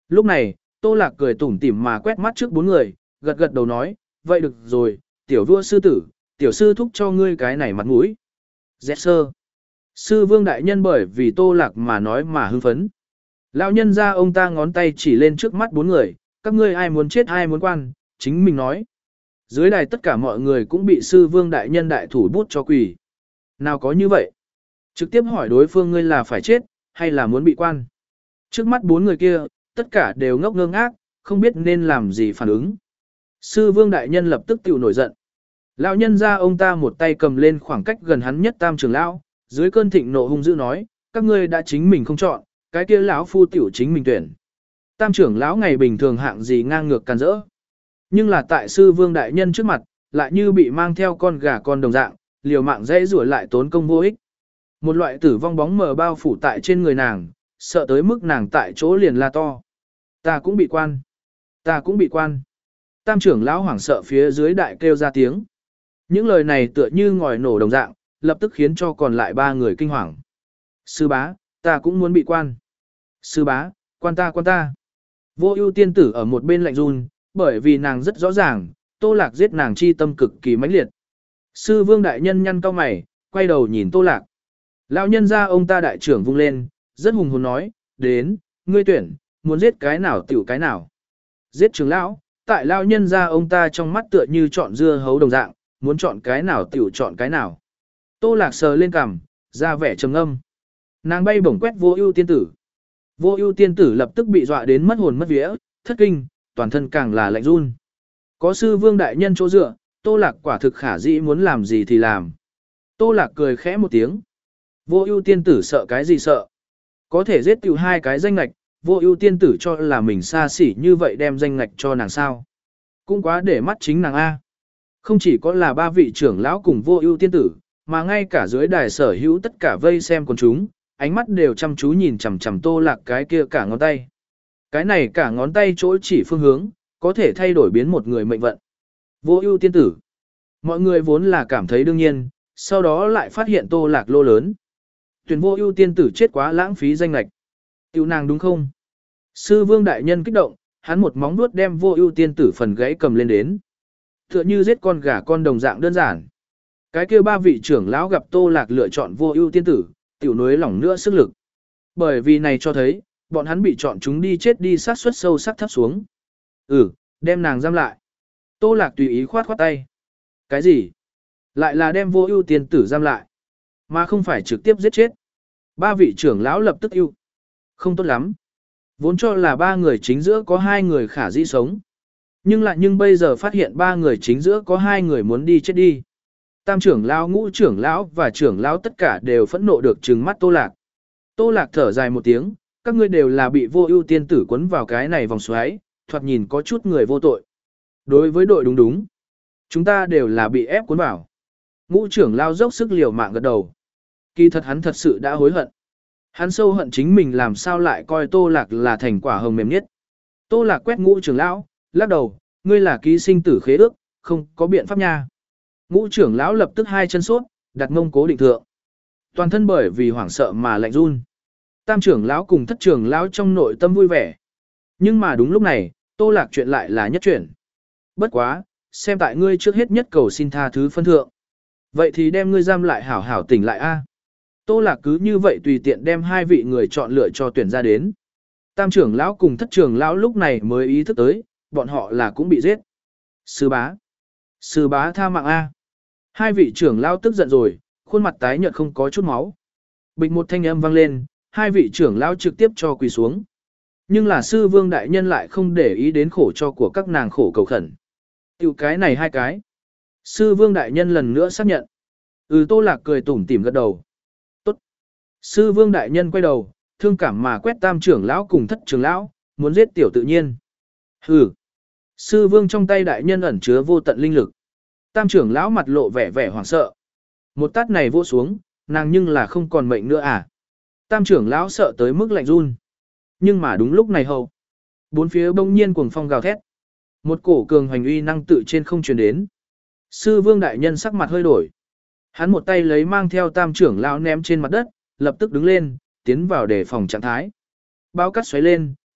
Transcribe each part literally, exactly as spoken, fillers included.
Lúc này, Tô Lạc cười tủm tỉm mà quét mắt trước bốn người, gật gật đầu nói, vậy được rồi, tiểu vua sư tử, tiểu sư thúc cho ngươi cái này mặt mũi. Dẹt sơ. Sư vương đại nhân bởi vì Tô Lạc mà nói mà hưng phấn. Lão nhân ra ông ta ngón tay chỉ lên trước mắt bốn người, các ngươi ai muốn chết ai muốn quan, chính mình nói. Dưới đài tất cả mọi người cũng bị sư vương đại nhân đại thủ bút cho quỷ. Nào có như vậy? Trực tiếp hỏi đối phương ngươi là phải chết, hay là muốn bị quan. Trước mắt bốn người kia, tất cả đều ngốc ngơ ngác, không biết nên làm gì phản ứng. Sư vương đại nhân lập tức tiểu nổi giận. Lão nhân ra ông ta một tay cầm lên khoảng cách gần hắn nhất tam trưởng lão, dưới cơn thịnh nộ hung dữ nói, các ngươi đã chính mình không chọn, cái kia lão phu tiểu chính mình tuyển. Tam trưởng lão ngày bình thường hạng gì ngang ngược can dỡ. Nhưng là tại sư vương đại nhân trước mặt, lại như bị mang theo con gà con đồng dạng, liều mạng dễ rủa lại tốn công vô ích. Một loại tử vong bóng mờ bao phủ tại trên người nàng, sợ tới mức nàng tại chỗ liền la to. Ta cũng bị quan. Ta cũng bị quan. Tam trưởng lão hoảng sợ phía dưới đại kêu ra tiếng. Những lời này tựa như ngòi nổ đồng dạng, lập tức khiến cho còn lại ba người kinh hoàng. Sư bá, ta cũng muốn bị quan. Sư bá, quan ta quan ta. Vô ưu tiên tử ở một bên lạnh run, bởi vì nàng rất rõ ràng, Tô Lạc giết nàng chi tâm cực kỳ mãnh liệt. Sư vương đại nhân nhăn cau mày, quay đầu nhìn Tô Lạc. Lão nhân ra ông ta đại trưởng vung lên, rất hùng hồn nói, đến, ngươi tuyển, muốn giết cái nào tiểu cái nào. Giết trưởng lão, tại lão nhân ra ông ta trong mắt tựa như chọn dưa hấu đồng dạng, muốn chọn cái nào tiểu chọn cái nào. Tô Lạc sờ lên cằm, ra vẻ trầm ngâm. Nàng bay bổng quét vô ưu tiên tử. Vô ưu tiên tử lập tức bị dọa đến mất hồn mất vía, thất kinh, toàn thân càng là lạnh run. Có sư vương đại nhân chỗ dựa, Tô Lạc quả thực khả dĩ muốn làm gì thì làm. Tô Lạc cười khẽ một tiếng. Vô ưu tiên tử sợ cái gì sợ? Có thể giết tiêu hai cái danh ngạch, vô ưu tiên tử cho là mình xa xỉ như vậy đem danh ngạch cho nàng sao. Cũng quá để mắt chính nàng A. Không chỉ có là ba vị trưởng lão cùng vô ưu tiên tử, mà ngay cả dưới đài sở hữu tất cả vây xem quần chúng, ánh mắt đều chăm chú nhìn chằm chằm Tô Lạc cái kia cả ngón tay. Cái này cả ngón tay chỗ chỉ phương hướng, có thể thay đổi biến một người mệnh vận. Vô ưu tiên tử. Mọi người vốn là cảm thấy đương nhiên, sau đó lại phát hiện Tô Lạc lô lớn. Tuyển vô ưu tiên tử chết quá lãng phí danh lệch. Tiêu nàng đúng không? Sư vương đại nhân kích động, hắn một móng vuốt đem vô ưu tiên tử phần gãy cầm lên đến. Tựa như giết con gà con đồng dạng đơn giản. Cái kia ba vị trưởng lão gặp Tô Lạc lựa chọn vô ưu tiên tử, tiểu nối lỏng nữa sức lực. Bởi vì này cho thấy, bọn hắn bị chọn chúng đi chết đi sát suất sâu sắc thấp xuống. Ừ, đem nàng giam lại. Tô Lạc tùy ý khoát khoát tay. Cái gì? Lại là đem vô ưu tiên tử giam lại, mà không phải trực tiếp giết chết. Ba vị trưởng lão lập tức ưu. Không tốt lắm. Vốn cho là ba người chính giữa có hai người khả dĩ sống. Nhưng lại nhưng bây giờ phát hiện ba người chính giữa có hai người muốn đi chết đi. Tam trưởng lão, ngũ trưởng lão và trưởng lão tất cả đều phẫn nộ được trừng mắt Tô Lạc. Tô Lạc thở dài một tiếng, các ngươi đều là bị vô ưu tiên tử quấn vào cái này vòng xoáy, thoạt nhìn có chút người vô tội. Đối với đội đúng đúng, chúng ta đều là bị ép cuốn vào. Ngũ trưởng lão dốc sức liều mạng gật đầu. Kỳ thật hắn thật sự đã hối hận. Hắn sâu hận chính mình làm sao lại coi Tô Lạc là thành quả hồng mềm nhất. Tô Lạc quét ngũ trưởng lão, lắc đầu, ngươi là ký sinh tử khế ước, không có biện pháp nha. Ngũ trưởng lão lập tức hai chân sốt, đặt mông cố định thượng. Toàn thân bởi vì hoảng sợ mà lạnh run. Tam trưởng lão cùng thất trưởng lão trong nội tâm vui vẻ. Nhưng mà đúng lúc này, Tô Lạc chuyện lại là nhất chuyển. Bất quá, xem tại ngươi trước hết nhất cầu xin tha thứ phân thượng. Vậy thì đem ngươi giam lại hảo hảo tỉnh lại a. Tô Lạc cứ như vậy tùy tiện đem hai vị người chọn lựa cho tuyển ra đến. Tam trưởng lão cùng thất trưởng lão lúc này mới ý thức tới, bọn họ là cũng bị giết. Sư bá. Sư bá tha mạng a. Hai vị trưởng lão tức giận rồi, khuôn mặt tái nhợt không có chút máu. Bịch một thanh âm vang lên, hai vị trưởng lão trực tiếp cho quỳ xuống. Nhưng là sư vương đại nhân lại không để ý đến khổ cho của các nàng khổ cầu khẩn. Tiểu cái này hai cái. Sư vương đại nhân lần nữa xác nhận. Ừ, Tô Lạc cười tủm tỉm gật đầu. Tốt. Sư vương đại nhân quay đầu, thương cảm mà quét tam trưởng lão cùng thất trưởng lão, muốn giết tiểu tự nhiên. Hừ. Sư vương trong tay đại nhân ẩn chứa vô tận linh lực. Tam trưởng lão mặt lộ vẻ vẻ hoảng sợ. Một tát này vỗ xuống, nàng nhưng là không còn mệnh nữa à. Tam trưởng lão sợ tới mức lạnh run. Nhưng mà đúng lúc này hầu. Bốn phía bỗng nhiên cuồng phong gào thét. Một cổ cường hoành uy năng tự trên không truyền đến. Sư vương đại nhân sắc mặt hơi đổi. Hắn một tay lấy mang theo tam trưởng lão ném trên mặt đất, lập tức đứng lên, tiến vào để phòng trạng thái. Bao cắt xoáy lên,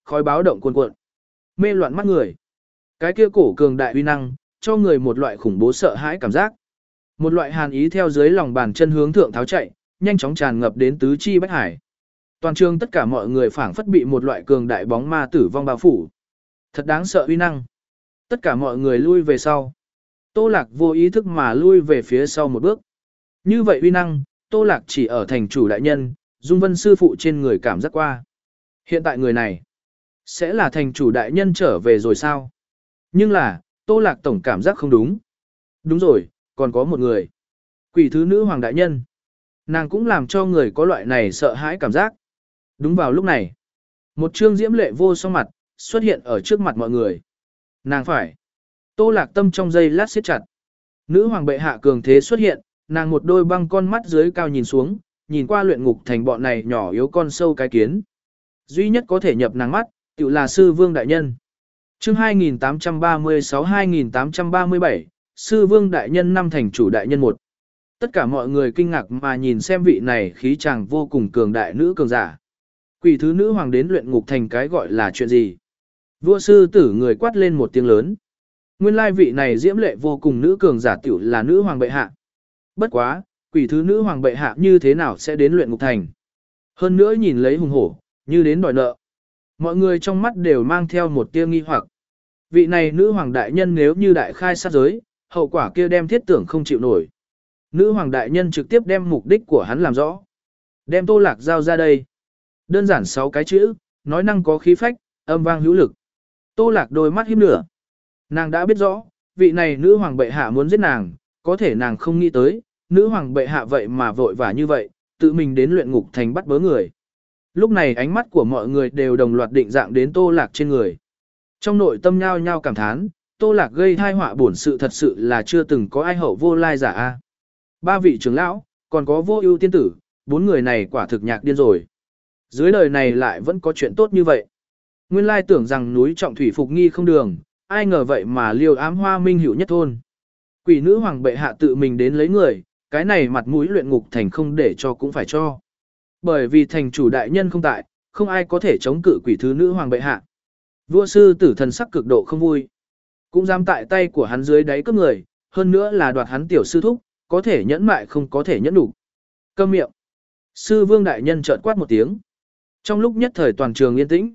khói báo động cuồn cuộn, mê loạn mắt người. Cái kia cổ cường đại uy năng, cho người một loại khủng bố sợ hãi cảm giác. Một loại hàn ý theo dưới lòng bàn chân hướng thượng tháo chạy, nhanh chóng tràn ngập đến tứ chi bách hải. Toàn trường tất cả mọi người phảng phất bị một loại cường đại bóng ma tử vong bao phủ. Thật đáng sợ uy năng. Tất cả mọi người lui về sau. Tô Lạc vô ý thức mà lui về phía sau một bước. Như vậy uy năng, Tô Lạc chỉ ở thành chủ đại nhân, Dung Vân sư phụ trên người cảm giác qua. Hiện tại người này, sẽ là thành chủ đại nhân trở về rồi sao? Nhưng là, Tô Lạc tổng cảm giác không đúng. Đúng rồi, còn có một người. Quỷ thứ nữ hoàng đại nhân. Nàng cũng làm cho người có loại này sợ hãi cảm giác. Đúng vào lúc này, một trương diễm lệ vô song mặt, xuất hiện ở trước mặt mọi người. Nàng phải. Tô Lạc tâm trong giây lát siết chặt. Nữ hoàng bệ hạ cường thế xuất hiện, nàng một đôi băng con mắt dưới cao nhìn xuống, nhìn qua luyện ngục thành bọn này nhỏ yếu con sâu cái kiến. Duy nhất có thể nhập nàng mắt, tự là sư vương đại nhân. Chương hai nghìn tám trăm ba mươi sáu hai nghìn tám trăm ba mươi bảy, sư vương đại nhân năm thành chủ đại nhân một. Tất cả mọi người kinh ngạc mà nhìn xem vị này khí chàng vô cùng cường đại nữ cường giả. Quỷ thứ nữ hoàng đến luyện ngục thành cái gọi là chuyện gì? Vua sư tử người quát lên một tiếng lớn. Nguyên lai vị này diễm lệ vô cùng nữ cường giả tiểu là nữ hoàng bệ hạ. Bất quá, quỷ thứ nữ hoàng bệ hạ như thế nào sẽ đến luyện ngục thành? Hơn nữa nhìn lấy hùng hổ, như đến đòi nợ. Mọi người trong mắt đều mang theo một tia nghi hoặc. Vị này nữ hoàng đại nhân nếu như đại khai sát giới, hậu quả kia đem thiết tưởng không chịu nổi. Nữ hoàng đại nhân trực tiếp đem mục đích của hắn làm rõ. Đem Tô Lạc giao ra đây. Đơn giản sáu cái chữ, nói năng có khí phách, âm vang hữu lực. Tô Lạc đôi mắt híp lửa. Nàng đã biết rõ, vị này nữ hoàng bệ hạ muốn giết nàng, có thể nàng không nghĩ tới, nữ hoàng bệ hạ vậy mà vội vã như vậy, tự mình đến luyện ngục thành bắt bớ người. Lúc này ánh mắt của mọi người đều đồng loạt định dạng đến Tô Lạc trên người. Trong nội tâm nhao nhao cảm thán, Tô Lạc gây tai họa bổn sự thật sự là chưa từng có ai hậu vô lai giả a. Ba vị trưởng lão, còn có Vô Ưu tiên tử, bốn người này quả thực nhạc điên rồi. Dưới đời này lại vẫn có chuyện tốt như vậy. Nguyên lai tưởng rằng núi trọng thủy phục nghi không đường, ai ngờ vậy mà liều ám hoa minh hữu nhất thôn. Quỷ nữ hoàng bệ hạ tự mình đến lấy người, cái này mặt mũi luyện ngục thành không để cho cũng phải cho. Bởi vì thành chủ đại nhân không tại, không ai có thể chống cự quỷ thứ nữ hoàng bệ hạ. Vua sư tử thần sắc cực độ không vui. Cũng dám tại tay của hắn dưới đáy cướp người, hơn nữa là đoạt hắn tiểu sư thúc, có thể nhẫn mại không có thể nhẫn đủ. Câm miệng. Sư vương đại nhân chợt quát một tiếng. Trong lúc nhất thời toàn trường yên tĩnh,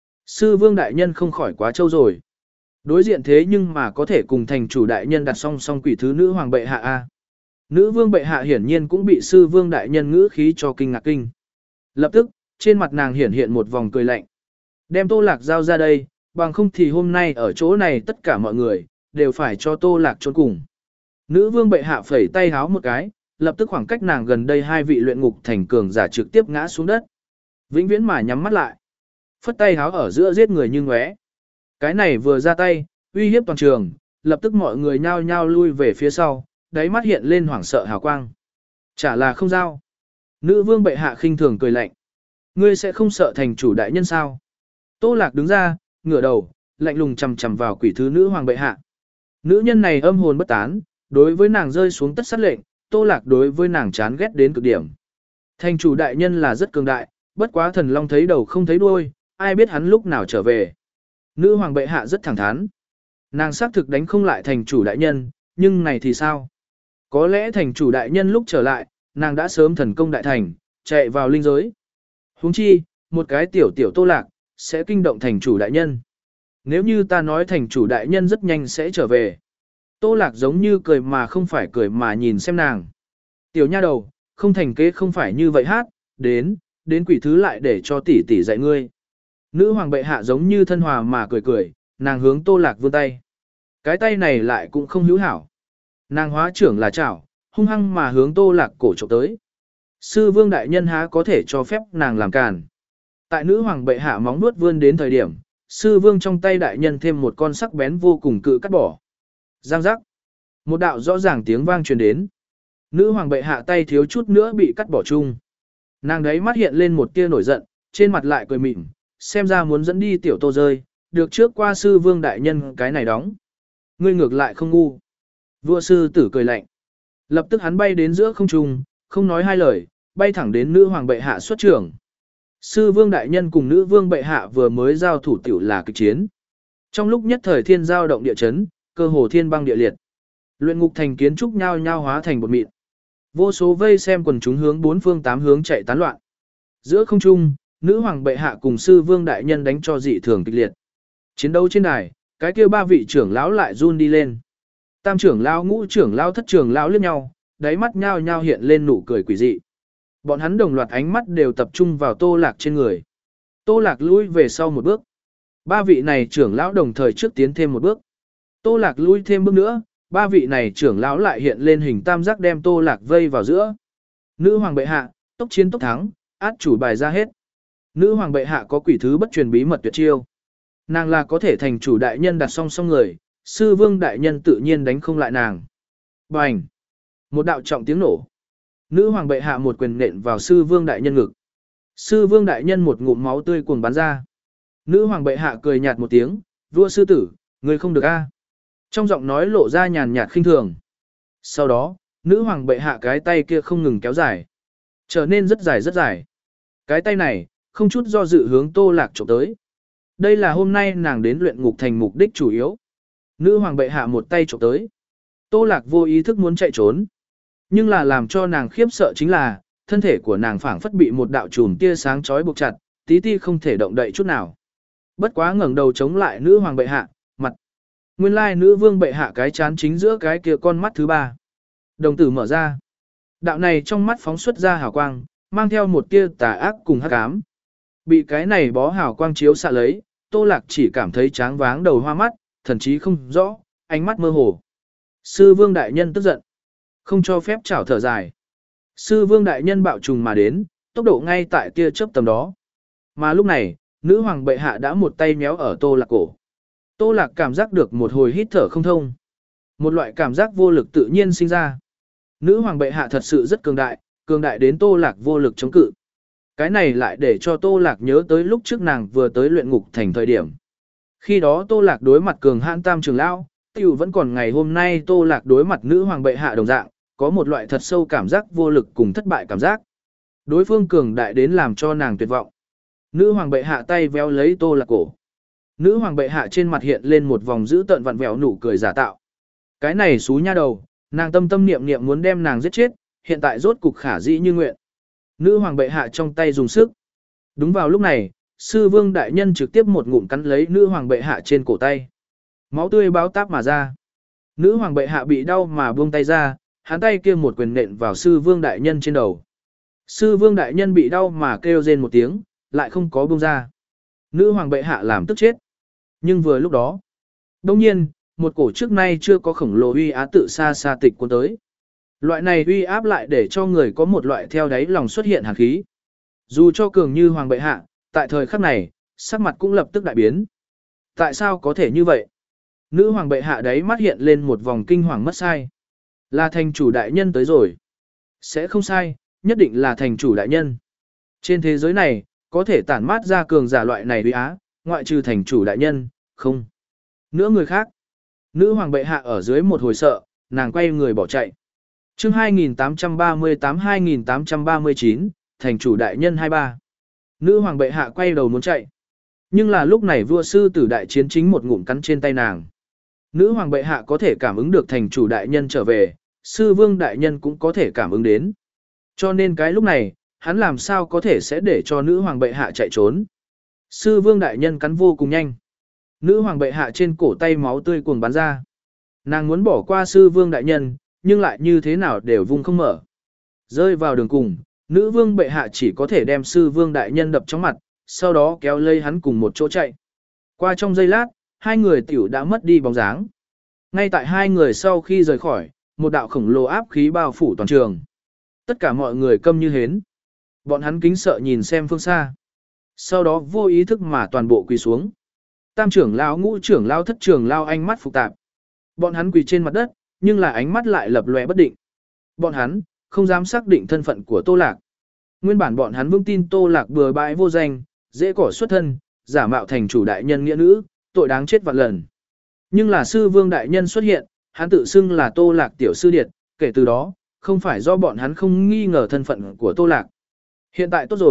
sư vương đại nhân không khỏi quá trâu rồi. Đối diện thế nhưng mà có thể cùng thành chủ đại nhân đặt song song quỷ thứ nữ hoàng bệ hạ a. Nữ vương bệ hạ hiển nhiên cũng bị sư vương đại nhân ngữ khí cho kinh ngạc kinh. Lập tức, trên mặt nàng hiển hiện một vòng cười lạnh. Đem Tô Lạc giao ra đây, bằng không thì hôm nay ở chỗ này tất cả mọi người đều phải cho Tô Lạc trốn cùng. Nữ vương bệ hạ phẩy tay háo một cái, lập tức khoảng cách nàng gần đây hai vị luyện ngục thành cường giả trực tiếp ngã xuống đất. Vĩnh viễn mà nhắm mắt lại. Phất tay háo ở giữa giết người như ngóe. Cái này vừa ra tay, uy hiếp toàn trường, lập tức mọi người nhao nhao lui về phía sau, đáy mắt hiện lên hoảng sợ hào quang. Chả là không giao. Nữ vương bệ hạ khinh thường cười lạnh. Ngươi sẽ không sợ thành chủ đại nhân sao? Tô Lạc đứng ra, ngửa đầu, lạnh lùng chằm chằm vào quỷ thứ nữ hoàng bệ hạ. Nữ nhân này âm hồn bất tán, đối với nàng rơi xuống tất sát lệnh, Tô Lạc đối với nàng chán ghét đến cực điểm. Thành chủ đại nhân là rất cường đại, bất quá thần long thấy đầu không thấy đuôi, ai biết hắn lúc nào trở về. Nữ hoàng bệ hạ rất thẳng thắn. Nàng xác thực đánh không lại thành chủ đại nhân, nhưng này thì sao? Có lẽ thành chủ đại nhân lúc trở lại, nàng đã sớm thần công đại thành, chạy vào linh giới. Huống chi, một cái tiểu tiểu Tô Lạc, sẽ kinh động thành chủ đại nhân. Nếu như ta nói thành chủ đại nhân rất nhanh sẽ trở về. Tô Lạc giống như cười mà không phải cười mà nhìn xem nàng. Tiểu nha đầu, không thành kế không phải như vậy hát, đến, đến quỷ thứ lại để cho tỷ tỷ dạy ngươi. Nữ hoàng bệ hạ giống như thân hòa mà cười cười, nàng hướng Tô Lạc vươn tay. Cái tay này lại cũng không hữu hảo. Nàng hóa trưởng là chảo, hung hăng mà hướng Tô Lạc cổ chụp tới. Sư vương đại nhân há có thể cho phép nàng làm càn. Tại nữ hoàng bệ hạ móng nuốt vươn đến thời điểm, sư vương trong tay đại nhân thêm một con sắc bén vô cùng cự cắt bỏ. Giang giác. Một đạo rõ ràng tiếng vang truyền đến. Nữ hoàng bệ hạ tay thiếu chút nữa bị cắt bỏ chung. Nàng đấy mắt hiện lên một tia nổi giận, trên mặt lại cười mỉm, xem ra muốn dẫn đi tiểu Tô rơi, được trước qua sư vương đại nhân cái này đóng. Ngươi ngược lại không ngu. Vua sư tử cười lạnh. Lập tức hắn bay đến giữa không trung, không nói hai lời, bay thẳng đến nữ hoàng bệ hạ xuất trưởng. Sư vương đại nhân cùng nữ vương bệ hạ vừa mới giao thủ tiểu là kịch chiến. Trong lúc nhất thời thiên giao động địa chấn, cơ hồ thiên băng địa liệt. Luyện ngục thành kiến trúc nhao nhao hóa thành bột mịn. Vô số vây xem quần chúng hướng bốn phương tám hướng chạy tán loạn. Giữa không trung, nữ hoàng bệ hạ cùng sư vương đại nhân đánh cho dị thường kịch liệt. Chiến đấu trên đài, cái kia ba vị trưởng lão lại run đi lên. Tam trưởng lão, ngũ trưởng lão, thất trưởng lão liếc nhau, đáy mắt nhao nhao hiện lên nụ cười quỷ dị. Bọn hắn đồng loạt ánh mắt đều tập trung vào Tô Lạc trên người. Tô Lạc lui về sau một bước. Ba vị này trưởng lão đồng thời trước tiến thêm một bước. Tô Lạc lui thêm bước nữa, ba vị này trưởng lão lại hiện lên hình tam giác đem Tô Lạc vây vào giữa. Nữ hoàng bệ hạ, tốc chiến tốc thắng, át chủ bài ra hết. Nữ hoàng bệ hạ có quỷ thứ bất truyền bí mật tuyệt chiêu. Nàng là có thể thành chủ đại nhân đặt song song người, sư vương đại nhân tự nhiên đánh không lại nàng. Bành! Một đạo trọng tiếng nổ. Nữ hoàng bệ hạ một quyền nện vào sư vương đại nhân ngực. Sư vương đại nhân một ngụm máu tươi cuồng bắn ra. Nữ hoàng bệ hạ cười nhạt một tiếng, vua sư tử, người không được a. Trong giọng nói lộ ra nhàn nhạt khinh thường. Sau đó, nữ hoàng bệ hạ cái tay kia không ngừng kéo dài. Trở nên rất dài rất dài. Cái tay này, không chút do dự hướng Tô Lạc trộm tới. Đây là hôm nay nàng đến luyện ngục thành mục đích chủ yếu. Nữ hoàng bệ hạ một tay trộm tới. Tô Lạc vô ý thức muốn chạy trốn. Nhưng là làm cho nàng khiếp sợ chính là, thân thể của nàng phảng phất bị một đạo chùm tia sáng chói buộc chặt, tí ti không thể động đậy chút nào. Bất quá ngẩng đầu chống lại nữ hoàng bệ hạ, mặt. Nguyên lai nữ vương bệ hạ cái chán chính giữa cái kia con mắt thứ ba. Đồng tử mở ra. Đạo này trong mắt phóng xuất ra hào quang, mang theo một tia tà ác cùng hắc ám. Bị cái này bó hào quang chiếu xạ lấy, Tô Lạc chỉ cảm thấy tráng váng đầu hoa mắt, thần trí không rõ, ánh mắt mơ hồ. Sư vương đại nhân tức giận, không cho phép chảo thở dài. Sư vương đại nhân bạo trùng mà đến, tốc độ ngay tại kia chớp tầm đó. Mà lúc này, nữ hoàng bệ hạ đã một tay méo ở Tô Lạc cổ. Tô Lạc cảm giác được một hồi hít thở không thông. Một loại cảm giác vô lực tự nhiên sinh ra. Nữ hoàng bệ hạ thật sự rất cường đại, cường đại đến Tô Lạc vô lực chống cự. Cái này lại để cho Tô Lạc nhớ tới lúc trước nàng vừa tới luyện ngục thành thời điểm. Khi đó Tô Lạc đối mặt cường hãn tam trường lão, tiểu vẫn còn ngày hôm nay Tô Lạc đối mặt nữ hoàng bệ hạ đồng dạng, có một loại thật sâu cảm giác vô lực cùng thất bại cảm giác. Đối phương cường đại đến làm cho nàng tuyệt vọng. Nữ hoàng bệ hạ tay véo lấy Tô Lạc cổ. Nữ hoàng bệ hạ trên mặt hiện lên một vòng dữ tợn vặn vẹo nụ cười giả tạo. Cái này xú nha đầu, nàng tâm tâm niệm niệm muốn đem nàng giết chết, hiện tại rốt cục khả dĩ như nguyện. Nữ hoàng bệ hạ trong tay dùng sức. Đúng vào lúc này, sư vương đại nhân trực tiếp một ngụm cắn lấy nữ hoàng bệ hạ trên cổ tay. Máu tươi báo táp mà ra. Nữ hoàng bệ hạ bị đau mà buông tay ra, hắn tay kia một quyền nện vào sư vương đại nhân trên đầu. Sư vương đại nhân bị đau mà kêu rên một tiếng, lại không có buông ra. Nữ hoàng bệ hạ làm tức chết. Nhưng vừa lúc đó, đông nhiên, một cổ trước nay chưa có khổng lồ uy á tự xa xa tịch cuốn tới. Loại này uy áp lại để cho người có một loại theo đáy lòng xuất hiện hàn khí. Dù cho cường như hoàng bệ hạ, tại thời khắc này, sắc mặt cũng lập tức đại biến. Tại sao có thể như vậy? Nữ hoàng bệ hạ đáy mắt hiện lên một vòng kinh hoàng mất sai. Là thành chủ đại nhân tới rồi. Sẽ không sai, nhất định là thành chủ đại nhân. Trên thế giới này, có thể tản mát ra cường giả loại này uy á, ngoại trừ thành chủ đại nhân, không. Nữa người khác. Nữ hoàng bệ hạ ở dưới một hồi sợ, nàng quay người bỏ chạy. Chương hai nghìn tám trăm ba mươi tám hai nghìn tám trăm ba mươi chín, thành chủ đại nhân hai ba. Nữ hoàng bệ hạ quay đầu muốn chạy. Nhưng là lúc này vua sư tử đại chiến chính một ngụm cắn trên tay nàng. Nữ hoàng bệ hạ có thể cảm ứng được thành chủ đại nhân trở về, sư vương đại nhân cũng có thể cảm ứng đến. Cho nên cái lúc này, hắn làm sao có thể sẽ để cho nữ hoàng bệ hạ chạy trốn. Sư vương đại nhân cắn vô cùng nhanh. Nữ hoàng bệ hạ trên cổ tay máu tươi cuồng bắn ra. Nàng muốn bỏ qua sư vương đại nhân, nhưng lại như thế nào đều vung không mở. Rơi vào đường cùng, nữ vương bệ hạ chỉ có thể đem sư vương đại nhân đập trong mặt, sau đó kéo lây hắn cùng một chỗ chạy. Qua trong giây lát, hai người tiểu đã mất đi bóng dáng. Ngay tại hai người sau khi rời khỏi, một đạo khổng lồ áp khí bao phủ toàn trường. Tất cả mọi người câm như hến. Bọn hắn kính sợ nhìn xem phương xa. Sau đó vô ý thức mà toàn bộ quỳ xuống. Tam trưởng lão, ngũ trưởng lão, thất trưởng lão ánh mắt phức tạp. Bọn hắn quỳ trên mặt đất, nhưng là ánh mắt lại lập lòe bất định. Bọn hắn không dám xác định thân phận của Tô Lạc. Nguyên bản bọn hắn vững tin Tô Lạc bừa bãi vô danh, dễ cỏ xuất thân, giả mạo thành chủ đại nhân nghĩa nữ, tội đáng chết vạn lần. Nhưng là sư vương đại nhân xuất hiện, hắn tự xưng là Tô Lạc tiểu sư điệt, kể từ đó, không phải do bọn hắn không nghi ngờ thân phận của Tô Lạc. Hiện tại tốt rồi,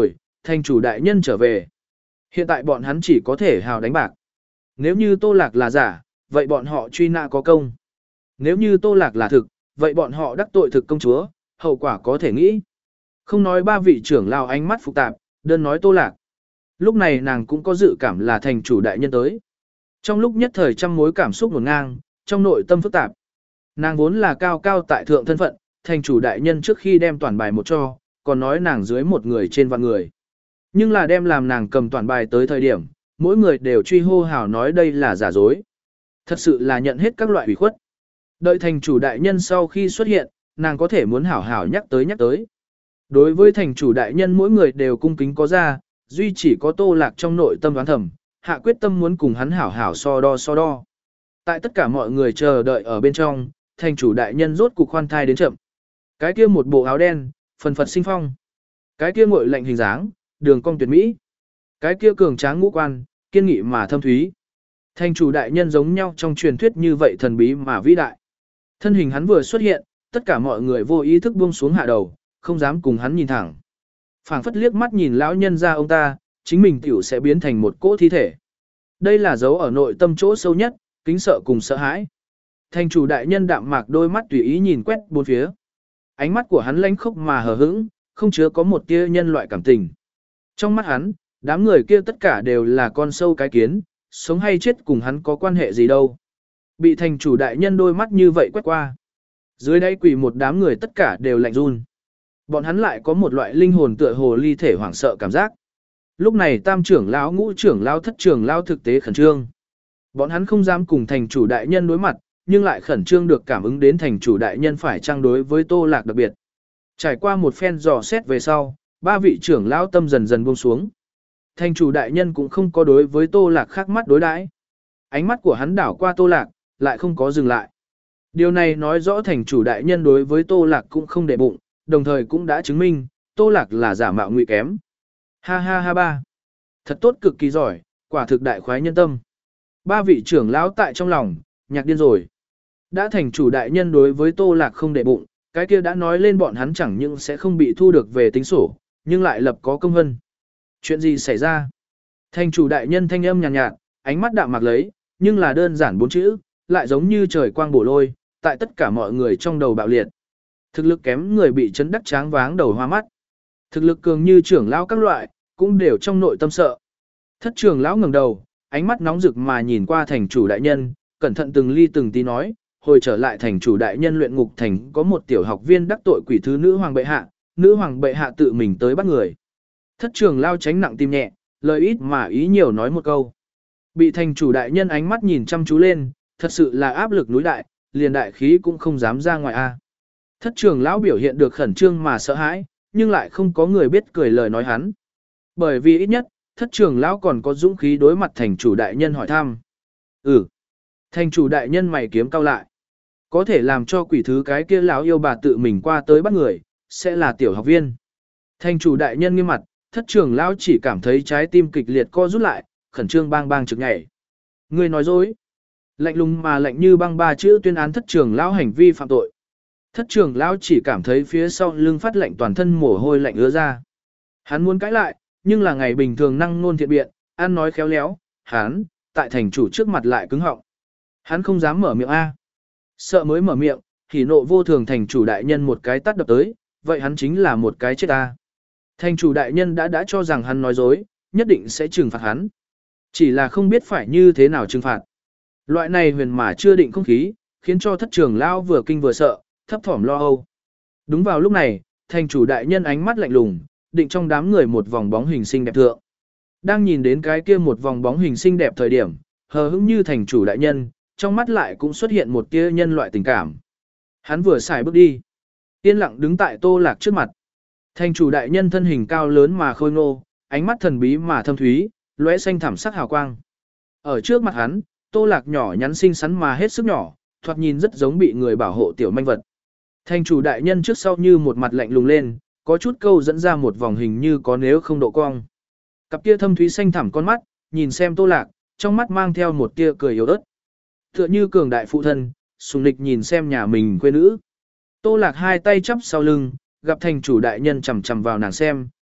thành chủ đại nhân trở về. Hiện tại bọn hắn chỉ có thể hào đánh bạc. Nếu như Tô Lạc là giả, vậy bọn họ truy nã có công. Nếu như Tô Lạc là thực, vậy bọn họ đắc tội thực công chúa, hậu quả có thể nghĩ. Không nói ba vị trưởng lao ánh mắt phức tạp, đơn nói Tô Lạc. Lúc này nàng cũng có dự cảm là thành chủ đại nhân tới. Trong lúc nhất thời trăm mối cảm xúc ngổn ngang, trong nội tâm phức tạp. Nàng vốn là cao cao tại thượng thân phận, thành chủ đại nhân trước khi đem toàn bài một cho, còn nói nàng dưới một người trên vạn người. Nhưng là đem làm nàng cầm toàn bài tới thời điểm, mỗi người đều truy hô hào nói đây là giả dối. Thật sự là nhận hết các loại ủy khuất. Đợi thành chủ đại nhân sau khi xuất hiện, nàng có thể muốn hảo hảo nhắc tới nhắc tới. Đối với thành chủ đại nhân mỗi người đều cung kính có ra, duy chỉ có Tô Lạc trong nội tâm đoán thầm, hạ quyết tâm muốn cùng hắn hảo hảo so đo so đo. Tại tất cả mọi người chờ đợi ở bên trong, thành chủ đại nhân rốt cục khoan thai đến chậm. Cái kia một bộ áo đen, phần phật sinh phong. Cái kia ngội lạnh hình dáng, đường cong tuyệt mỹ. Cái kia cường tráng ngũ quan, kiên nghị mà thâm thúy. Thành chủ đại nhân giống nhau trong truyền thuyết như vậy thần bí mà vĩ đại. Thân hình hắn vừa xuất hiện, tất cả mọi người vô ý thức buông xuống hạ đầu, không dám cùng hắn nhìn thẳng. Phảng phất liếc mắt nhìn lão nhân ra ông ta, chính mình tiểu sẽ biến thành một cỗ thi thể. Đây là dấu ở nội tâm chỗ sâu nhất, kính sợ cùng sợ hãi. Thành chủ đại nhân đạm mạc đôi mắt tùy ý nhìn quét bốn phía. Ánh mắt của hắn lánh khốc mà hờ hững, không chứa có một tia nhân loại cảm tình. Trong mắt hắn, đám người kia tất cả đều là con sâu cái kiến, sống hay chết cùng hắn có quan hệ gì đâu. Bị thành chủ đại nhân đôi mắt như vậy quét qua. Dưới đây quỳ một đám người tất cả đều lạnh run. Bọn hắn lại có một loại linh hồn tựa hồ ly thể hoảng sợ cảm giác. Lúc này tam trưởng lão, ngũ trưởng lão, thất trưởng lão thực tế khẩn trương. Bọn hắn không dám cùng thành chủ đại nhân đối mặt, nhưng lại khẩn trương được cảm ứng đến thành chủ đại nhân phải trang đối với Tô Lạc đặc biệt. Trải qua một phen dò xét về sau, ba vị trưởng lão tâm dần dần buông xuống. Thành chủ đại nhân cũng không có đối với Tô Lạc khác mắt đối đãi. Ánh mắt của hắn đảo qua Tô Lạc, lại không có dừng lại. Điều này nói rõ thành chủ đại nhân đối với Tô Lạc cũng không để bụng, đồng thời cũng đã chứng minh, Tô Lạc là giả mạo ngụy kém. Ha ha ha ba. Thật tốt cực kỳ giỏi, quả thực đại khoái nhân tâm. Ba vị trưởng lão tại trong lòng, nhạc điên rồi. Đã thành chủ đại nhân đối với Tô Lạc không để bụng, cái kia đã nói lên bọn hắn chẳng những sẽ không bị thu được về tính sổ, nhưng lại lập có công hân. Chuyện gì xảy ra? Thành chủ đại nhân thanh âm nhàn nhạt, nhạt, ánh mắt đạm mạc lấy, nhưng là đơn giản bốn chữ, lại giống như trời quang bổ lôi, tại tất cả mọi người trong đầu bạo liệt. Thực lực kém người bị chấn đắc tráng váng đầu hoa mắt. Thực lực cường như trưởng lão các loại, cũng đều trong nội tâm sợ. Thất trưởng lão ngẩng đầu, ánh mắt nóng rực mà nhìn qua thành chủ đại nhân, cẩn thận từng ly từng tí nói, hồi trở lại thành chủ đại nhân luyện ngục thành có một tiểu học viên đắc tội quỷ thứ nữ hoàng bệ hạ, nữ hoàng bệ hạ tự mình tới bắt người. Thất trưởng lão tránh nặng tim nhẹ, lời ít mà ý nhiều nói một câu. Bị thành chủ đại nhân ánh mắt nhìn chăm chú lên, thật sự là áp lực núi đại, liền đại khí cũng không dám ra ngoài a. Thất trưởng lão biểu hiện được khẩn trương mà sợ hãi, nhưng lại không có người biết cười lời nói hắn. Bởi vì ít nhất, thất trưởng lão còn có dũng khí đối mặt thành chủ đại nhân hỏi thăm. Ừ. Thành chủ đại nhân mày kiếm cao lại. Có thể làm cho quỷ thứ cái kia lão yêu bà tự mình qua tới bắt người, sẽ là tiểu học viên. Thành chủ đại nhân nghiêm mặt, thất trưởng lão chỉ cảm thấy trái tim kịch liệt co rút lại, khẩn trương bang bang trực nhảy. Người nói dối. Lạnh lùng mà lạnh như băng ba chữ tuyên án thất trưởng lão hành vi phạm tội. Thất trưởng lão chỉ cảm thấy phía sau lưng phát lạnh toàn thân mồ hôi lạnh ứa ra. Hắn muốn cãi lại, nhưng là ngày bình thường năng nôn thiện biện, ăn nói khéo léo, hắn, tại thành chủ trước mặt lại cứng họng. Hắn không dám mở miệng A. Sợ mới mở miệng, thì nộ vô thường thành chủ đại nhân một cái tát đập tới, vậy hắn chính là một cái chết A. Thành chủ đại nhân đã đã cho rằng hắn nói dối, nhất định sẽ trừng phạt hắn. Chỉ là không biết phải như thế nào trừng phạt. Loại này huyền mà chưa định không khí, khiến cho thất trưởng lão vừa kinh vừa sợ, thấp thỏm lo âu. Đúng vào lúc này, thành chủ đại nhân ánh mắt lạnh lùng, định trong đám người một vòng bóng hình xinh đẹp thượng. Đang nhìn đến cái kia một vòng bóng hình xinh đẹp thời điểm, hờ hững như thành chủ đại nhân, trong mắt lại cũng xuất hiện một tia nhân loại tình cảm. Hắn vừa xài bước đi, yên lặng đứng tại Tô Lạc trước mặt. Thành chủ đại nhân thân hình cao lớn mà khôi ngô, ánh mắt thần bí mà thâm thúy, lóe xanh thẳm sắc hào quang. Ở trước mặt hắn, Tô Lạc nhỏ nhắn xinh xắn mà hết sức nhỏ, thoạt nhìn rất giống bị người bảo hộ tiểu manh vật. Thành chủ đại nhân trước sau như một mặt lạnh lùng lên, có chút câu dẫn ra một vòng hình như có nếu không độ cong. Cặp kia thâm thúy xanh thẳm con mắt, nhìn xem Tô Lạc, trong mắt mang theo một tia cười yếu ớt. Tựa như cường đại phụ thân, sùng lịch nhìn xem nhà mình quê nữ. Tô Lạc hai tay chắp sau lưng, gặp thành chủ đại nhân chằm chằm vào nàng xem,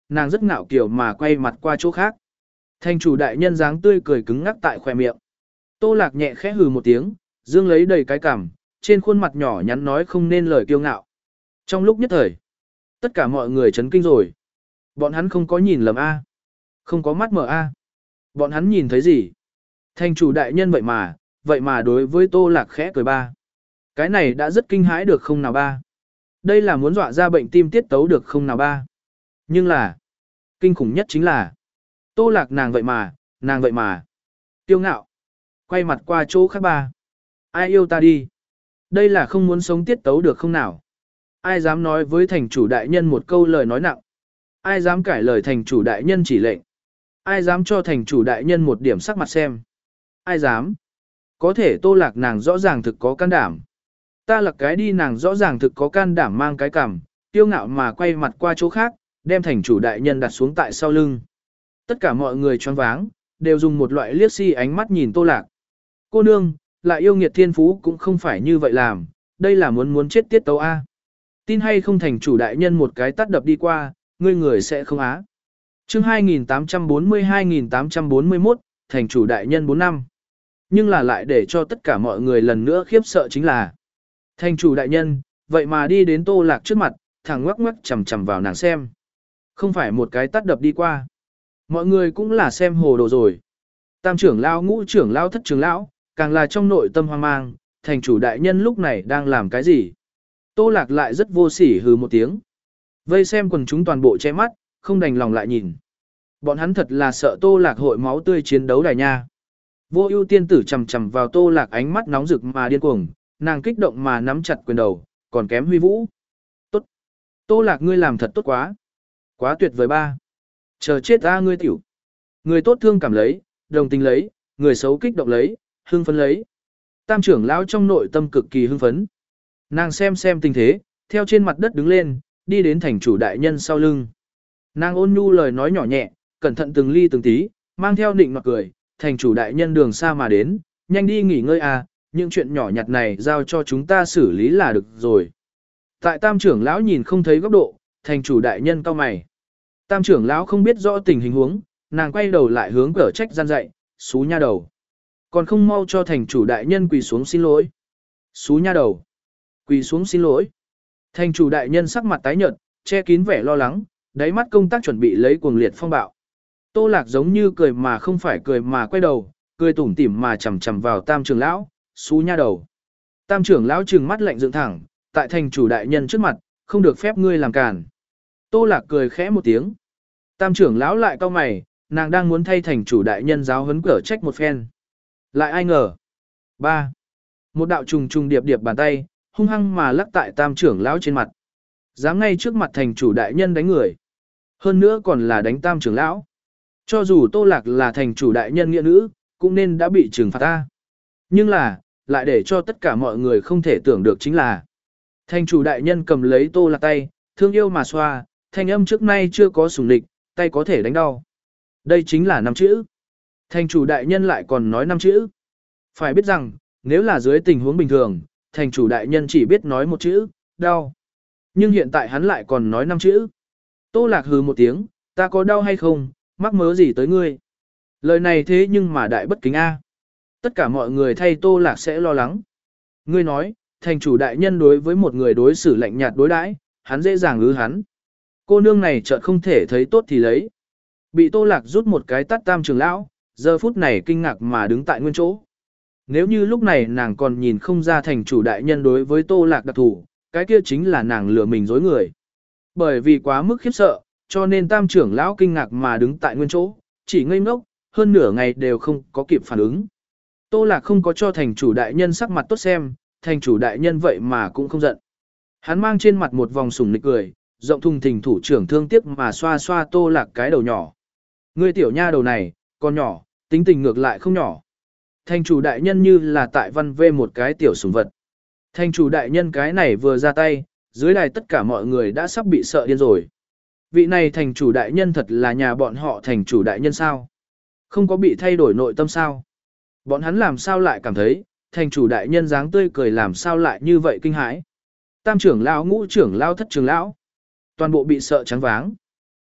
nàng rất ngạo kiểu mà quay mặt qua chỗ khác. Thành chủ đại nhân dáng tươi cười cứng ngắc tại khóe miệng. Tô Lạc nhẹ khẽ hừ một tiếng, dương lấy đầy cái cằm, trên khuôn mặt nhỏ nhắn nói không nên lời kiêu ngạo. Trong lúc nhất thời, tất cả mọi người chấn kinh rồi. Bọn hắn không có nhìn lầm A. Không có mắt mở A. Bọn hắn nhìn thấy gì? Thành chủ đại nhân vậy mà, vậy mà đối với Tô Lạc khẽ cười ba. Cái này đã rất kinh hãi được không nào ba? Đây là muốn dọa ra bệnh tim tiết tấu được không nào ba? Nhưng là, kinh khủng nhất chính là, Tô Lạc nàng vậy mà, nàng vậy mà. Tiêu ngạo. Quay mặt qua chỗ khác ba. Ai yêu ta đi? Đây là không muốn sống tiết tấu được không nào? Ai dám nói với thành chủ đại nhân một câu lời nói nặng? Ai dám cãi lời thành chủ đại nhân chỉ lệnh? Ai dám cho thành chủ đại nhân một điểm sắc mặt xem? Ai dám? Có thể Tô Lạc nàng rõ ràng thực có can đảm. Ta là cái đi nàng rõ ràng thực có can đảm mang cái cằm, tiêu ngạo mà quay mặt qua chỗ khác, đem thành chủ đại nhân đặt xuống tại sau lưng. Tất cả mọi người choáng váng, đều dùng một loại liếc si ánh mắt nhìn Tô Lạc. Cô nương, lại yêu nghiệt thiên phú cũng không phải như vậy làm, đây là muốn muốn chết tiết tấu A. Tin hay không thành chủ đại nhân một cái tát đập đi qua, ngươi người sẽ không á. chương hai nghìn tám trăm bốn mươi hai nghìn tám trăm bốn mươi mốt, thành chủ đại nhân bốn năm. Nhưng là lại để cho tất cả mọi người lần nữa khiếp sợ chính là thành chủ đại nhân, vậy mà đi đến Tô Lạc trước mặt, thẳng ngoắc ngoắc chằm chằm vào nàng xem. Không phải một cái tát đập đi qua. Mọi người cũng là xem hồ đồ rồi. Tam trưởng lão, ngũ trưởng lão, thất trưởng lão, càng là trong nội tâm hoang mang, thành chủ đại nhân lúc này đang làm cái gì? Tô Lạc lại rất vô sỉ hừ một tiếng. Vây xem quần chúng toàn bộ che mắt, không đành lòng lại nhìn. Bọn hắn thật là sợ Tô Lạc hội máu tươi chiến đấu đài nha. Vô ưu tiên tử chầm chầm vào Tô Lạc ánh mắt nóng rực mà điên cuồng, nàng kích động mà nắm chặt quyền đầu, còn kém huy vũ. Tốt. Tô Lạc ngươi làm thật tốt quá. Quá tuyệt vời ba. Chờ chết ta ngươi tiểu. Người tốt thương cảm lấy, đồng tình lấy, người xấu kích động lấy, hưng phấn lấy. Tam trưởng lão trong nội tâm cực kỳ hưng phấn. Nàng xem xem tình thế, theo trên mặt đất đứng lên, đi đến thành chủ đại nhân sau lưng. Nàng ôn nhu lời nói nhỏ nhẹ, cẩn thận từng ly từng tí, mang theo nịnh nọt cười, thành chủ đại nhân đường xa mà đến, nhanh đi nghỉ ngơi à, những chuyện nhỏ nhặt này giao cho chúng ta xử lý là được rồi. Tại tam trưởng lão nhìn không thấy góc độ, thành chủ đại nhân cau mày. Tam trưởng lão không biết rõ tình hình huống, nàng quay đầu lại hướng Cở Trách gian dạy, xú nha đầu. Còn không mau cho thành chủ đại nhân quỳ xuống xin lỗi. Xú nha đầu. Quỳ xuống xin lỗi. Thành chủ đại nhân sắc mặt tái nhợt, che kín vẻ lo lắng, đáy mắt công tác chuẩn bị lấy cuồng liệt phong bạo. Tô Lạc giống như cười mà không phải cười mà quay đầu, cười tủm tỉm mà chầm chầm vào tam trưởng lão, xú nha đầu. Tam trưởng lão trừng mắt lạnh dựng thẳng, tại thành chủ đại nhân trước mặt, không được phép ngươi làm càn. Tô Lạc cười khẽ một tiếng. Tam trưởng lão lại cau mày, nàng đang muốn thay thành chủ đại nhân giáo huấn Cở Trách một phen. Lại ai ngờ. ba. Một đạo trùng trùng điệp điệp bàn tay, hung hăng mà lắc tại tam trưởng lão trên mặt. Dám ngay trước mặt thành chủ đại nhân đánh người. Hơn nữa còn là đánh tam trưởng lão. Cho dù Tô Lạc là thành chủ đại nhân nghĩa nữ, cũng nên đã bị trừng phạt ta. Nhưng là, lại để cho tất cả mọi người không thể tưởng được chính là thành chủ đại nhân cầm lấy Tô Lạc tay, thương yêu mà xoa, thanh âm trước nay chưa có sủng địch, tay có thể đánh đau. Đây chính là năm chữ. Thành chủ đại nhân lại còn nói năm chữ. Phải biết rằng, nếu là dưới tình huống bình thường, thành chủ đại nhân chỉ biết nói một chữ, đau. Nhưng hiện tại hắn lại còn nói năm chữ. Tô Lạc hừ một tiếng, ta có đau hay không, mắc mớ gì tới ngươi. Lời này thế nhưng mà đại bất kính A. Tất cả mọi người thay Tô Lạc sẽ lo lắng. Ngươi nói, thành chủ đại nhân đối với một người đối xử lạnh nhạt đối đãi, hắn dễ dàng ứ hắn. Cô nương này chợt không thể thấy tốt thì lấy. Bị Tô Lạc rút một cái tát tam trưởng lão, giờ phút này kinh ngạc mà đứng tại nguyên chỗ. Nếu như lúc này nàng còn nhìn không ra thành chủ đại nhân đối với Tô Lạc đặc thủ, cái kia chính là nàng lừa mình dối người. Bởi vì quá mức khiếp sợ, cho nên tam trưởng lão kinh ngạc mà đứng tại nguyên chỗ, chỉ ngây ngốc, hơn nửa ngày đều không có kịp phản ứng. Tô Lạc không có cho thành chủ đại nhân sắc mặt tốt xem, thành chủ đại nhân vậy mà cũng không giận. Hắn mang trên mặt một vòng sủng nịch cười, rộng thùng thình thủ trưởng thương tiếc mà xoa xoa Tô Lạc cái đầu nhỏ. Ngươi tiểu nha đầu này, con nhỏ, tính tình ngược lại không nhỏ. Thành chủ đại nhân như là tại văn vê một cái tiểu sủng vật. Thành chủ đại nhân cái này vừa ra tay, dưới đài tất cả mọi người đã sắp bị sợ điên rồi. Vị này thành chủ đại nhân thật là nhà bọn họ thành chủ đại nhân sao? Không có bị thay đổi nội tâm sao? Bọn hắn làm sao lại cảm thấy, thành chủ đại nhân dáng tươi cười làm sao lại như vậy kinh hãi? Tam trưởng lão, ngũ trưởng lão, thất trưởng lão, toàn bộ bị sợ trắng váng.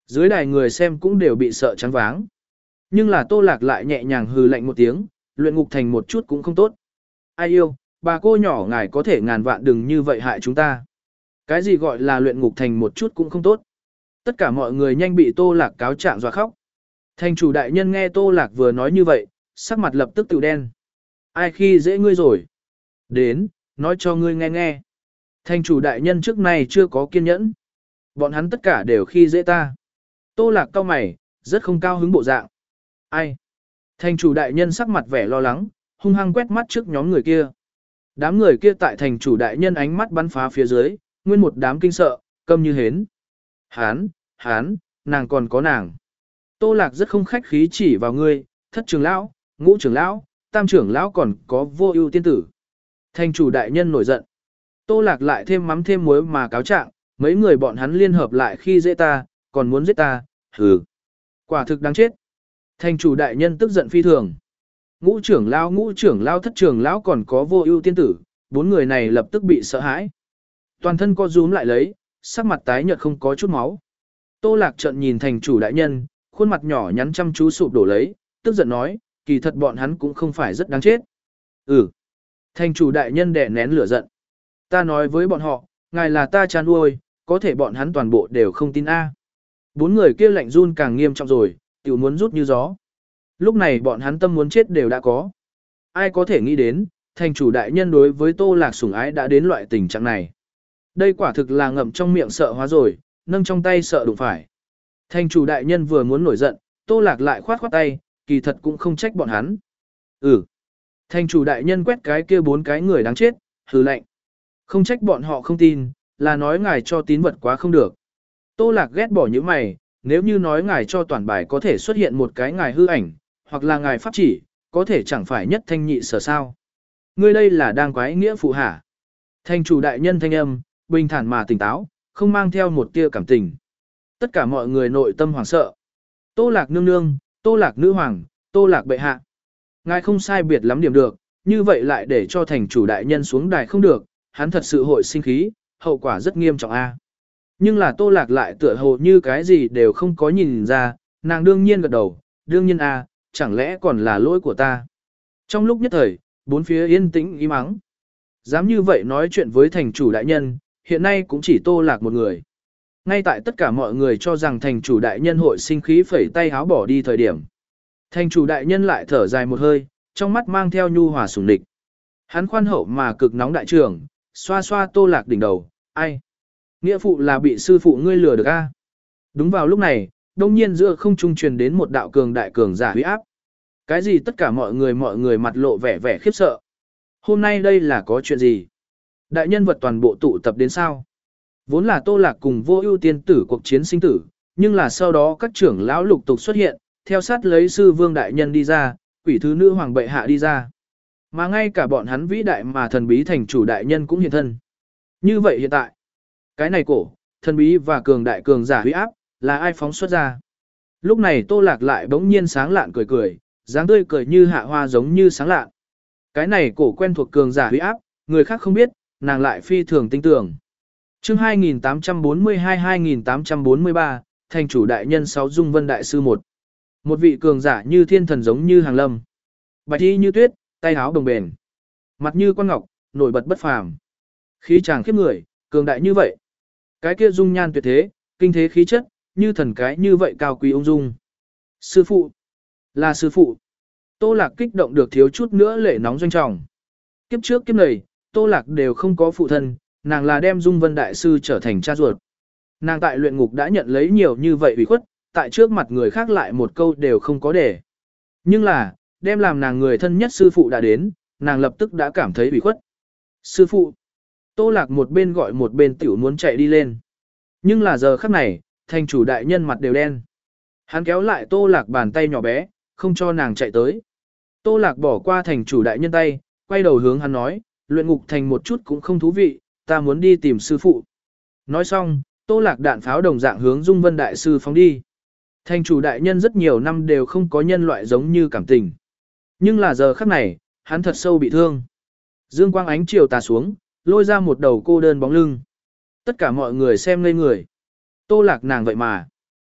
Dưới đài người xem cũng đều bị sợ choáng váng. Nhưng là Tô Lạc lại nhẹ nhàng hừ lạnh một tiếng, luyện ngục thành một chút cũng không tốt. Ai yêu, bà cô nhỏ ngài có thể ngàn vạn đừng như vậy hại chúng ta. Cái gì gọi là luyện ngục thành một chút cũng không tốt. Tất cả mọi người nhanh bị Tô Lạc cáo trạng dọa khóc. Thành chủ đại nhân nghe Tô Lạc vừa nói như vậy, sắc mặt lập tức tự đen. Ai khi dễ ngươi rồi? Đến, nói cho ngươi nghe nghe. Thành chủ đại nhân trước này chưa có kiên nhẫn. Bọn hắn tất cả đều khi dễ ta. Tô Lạc cau mày, rất không cao hứng bộ dạng. Ai? Thành chủ đại nhân sắc mặt vẻ lo lắng, hung hăng quét mắt trước nhóm người kia. Đám người kia tại thành chủ đại nhân ánh mắt bắn phá phía dưới, nguyên một đám kinh sợ, câm như hến. Hán, hán, nàng còn có nàng. Tô Lạc rất không khách khí chỉ vào ngươi, thất trưởng lão, ngũ trưởng lão, tam trưởng lão còn có vô ưu tiên tử. Thành chủ đại nhân nổi giận. Tô Lạc lại thêm mắm thêm muối mà cáo trạng, mấy người bọn hắn liên hợp lại khi dễ ta, còn muốn giết ta, hừ. Quả thực đáng chết. Thành chủ đại nhân tức giận phi thường. Ngũ trưởng lão, ngũ trưởng lão, thất trưởng lão còn có vô ưu tiên tử, bốn người này lập tức bị sợ hãi. Toàn thân co rúm lại lấy, sắc mặt tái nhợt không có chút máu. Tô Lạc trợn nhìn thành chủ đại nhân, khuôn mặt nhỏ nhắn chăm chú sụp đổ lấy, tức giận nói, kỳ thật bọn hắn cũng không phải rất đáng chết. Ừ. Thành chủ đại nhân đè nén lửa giận. Ta nói với bọn họ, ngài là ta cha nuôi, có thể bọn hắn toàn bộ đều không tin a. Bốn người kia lạnh run càng nghiêm trọng rồi, tiểu muốn rút như gió. Lúc này bọn hắn tâm muốn chết đều đã có. Ai có thể nghĩ đến, thành chủ đại nhân đối với Tô Lạc sủng ái đã đến loại tình trạng này. Đây quả thực là ngậm trong miệng sợ hóa rồi, nâng trong tay sợ đụng phải. Thành chủ đại nhân vừa muốn nổi giận, Tô Lạc lại khoát khoát tay, kỳ thật cũng không trách bọn hắn. Ừ. Thành chủ đại nhân quét cái kia bốn cái người đáng chết, hừ lạnh. Không trách bọn họ không tin, là nói ngài cho tín vật quá không được. Tô Lạc ghét bỏ những mày, nếu như nói ngài cho toàn bài có thể xuất hiện một cái ngài hư ảnh, hoặc là ngài pháp chỉ, có thể chẳng phải nhất thanh nhị sở sao. Ngươi đây là đang quái nghĩa phụ hả? Thành chủ đại nhân thanh âm, bình thản mà tỉnh táo, không mang theo một tia cảm tình. Tất cả mọi người nội tâm hoảng sợ. Tô Lạc nương nương, Tô Lạc nữ hoàng, Tô Lạc bệ hạ. Ngài không sai biệt lắm điểm được, như vậy lại để cho thành chủ đại nhân xuống đài không được, hắn thật sự hội sinh khí, hậu quả rất nghiêm trọng a. Nhưng là Tô Lạc lại tựa hồ như cái gì đều không có nhìn ra, nàng đương nhiên gật đầu, đương nhiên a, chẳng lẽ còn là lỗi của ta. Trong lúc nhất thời, bốn phía yên tĩnh im ắng. Dám như vậy nói chuyện với thành chủ đại nhân, hiện nay cũng chỉ Tô Lạc một người. Ngay tại tất cả mọi người cho rằng thành chủ đại nhân hội sinh khí phẩy tay háo bỏ đi thời điểm. Thành chủ đại nhân lại thở dài một hơi, trong mắt mang theo nhu hòa sủng địch. Hắn khoan hậu mà cực nóng đại trưởng, xoa xoa Tô Lạc đỉnh đầu, ai? Nghĩa phụ là bị sư phụ ngươi lừa được a? Đúng vào lúc này, đông nhiên giữa không trung truyền đến một đạo cường đại cường giả uy áp. Cái gì tất cả mọi người mọi người mặt lộ vẻ vẻ khiếp sợ. Hôm nay đây là có chuyện gì? Đại nhân vật toàn bộ tụ tập đến sao? Vốn là Tô Lạc cùng vô ưu tiên tử cuộc chiến sinh tử, nhưng là sau đó các trưởng lão lục tục xuất hiện, theo sát lấy sư vương đại nhân đi ra, quỷ thứ nữ hoàng bệ hạ đi ra. Mà ngay cả bọn hắn vĩ đại mà thần bí thành chủ đại nhân cũng hiện thân. Như vậy hiện tại, cái này cổ, thần bí và cường đại cường giả uy áp, là ai phóng xuất ra? Lúc này Tô Lạc lại bỗng nhiên sáng lạn cười cười, dáng tươi cười như hạ hoa giống như sáng lạn. Cái này cổ quen thuộc cường giả uy áp, người khác không biết, nàng lại phi thường tinh tưởng. Chương hai nghìn tám trăm bốn mươi hai hai nghìn tám trăm bốn mươi ba, thành chủ đại nhân sáu Dung Vân đại sư một. Một vị cường giả như thiên thần giống như hàng lâm. Bạch y như tuyết, tay áo đồng bền. Mặt như quan ngọc, nổi bật bất phàm. Khí chàng khiếp người, cường đại như vậy. Cái kia dung nhan tuyệt thế, kinh thế khí chất, như thần cái như vậy cao quý ung dung. Sư phụ, là sư phụ. Tô Lạc kích động được thiếu chút nữa lệ nóng doanh trọng. Kiếp trước kiếp này, Tô Lạc đều không có phụ thân, nàng là đem Dung Vân đại sư trở thành cha ruột. Nàng tại luyện ngục đã nhận lấy nhiều như vậy ủy khuất, tại trước mặt người khác lại một câu đều không có để. Nhưng là, đem làm nàng người thân nhất sư phụ đã đến, nàng lập tức đã cảm thấy ủy khuất. Sư phụ. Tô Lạc một bên gọi một bên tiểu muốn chạy đi lên. Nhưng là giờ khắc này, thành chủ đại nhân mặt đều đen. Hắn kéo lại Tô Lạc bàn tay nhỏ bé, không cho nàng chạy tới. Tô Lạc bỏ qua thành chủ đại nhân tay, quay đầu hướng hắn nói, luyện ngục thành một chút cũng không thú vị, ta muốn đi tìm sư phụ. Nói xong, Tô Lạc đạn pháo đồng dạng hướng Dung Vân đại sư phóng đi. Thành chủ đại nhân rất nhiều năm đều không có nhân loại giống như cảm tình. Nhưng là giờ khắc này, hắn thật sâu bị thương. Dương quang ánh chiều tà xuống, lôi ra một đầu cô đơn bóng lưng. Tất cả mọi người xem ngây người. Tô Lạc nàng vậy mà.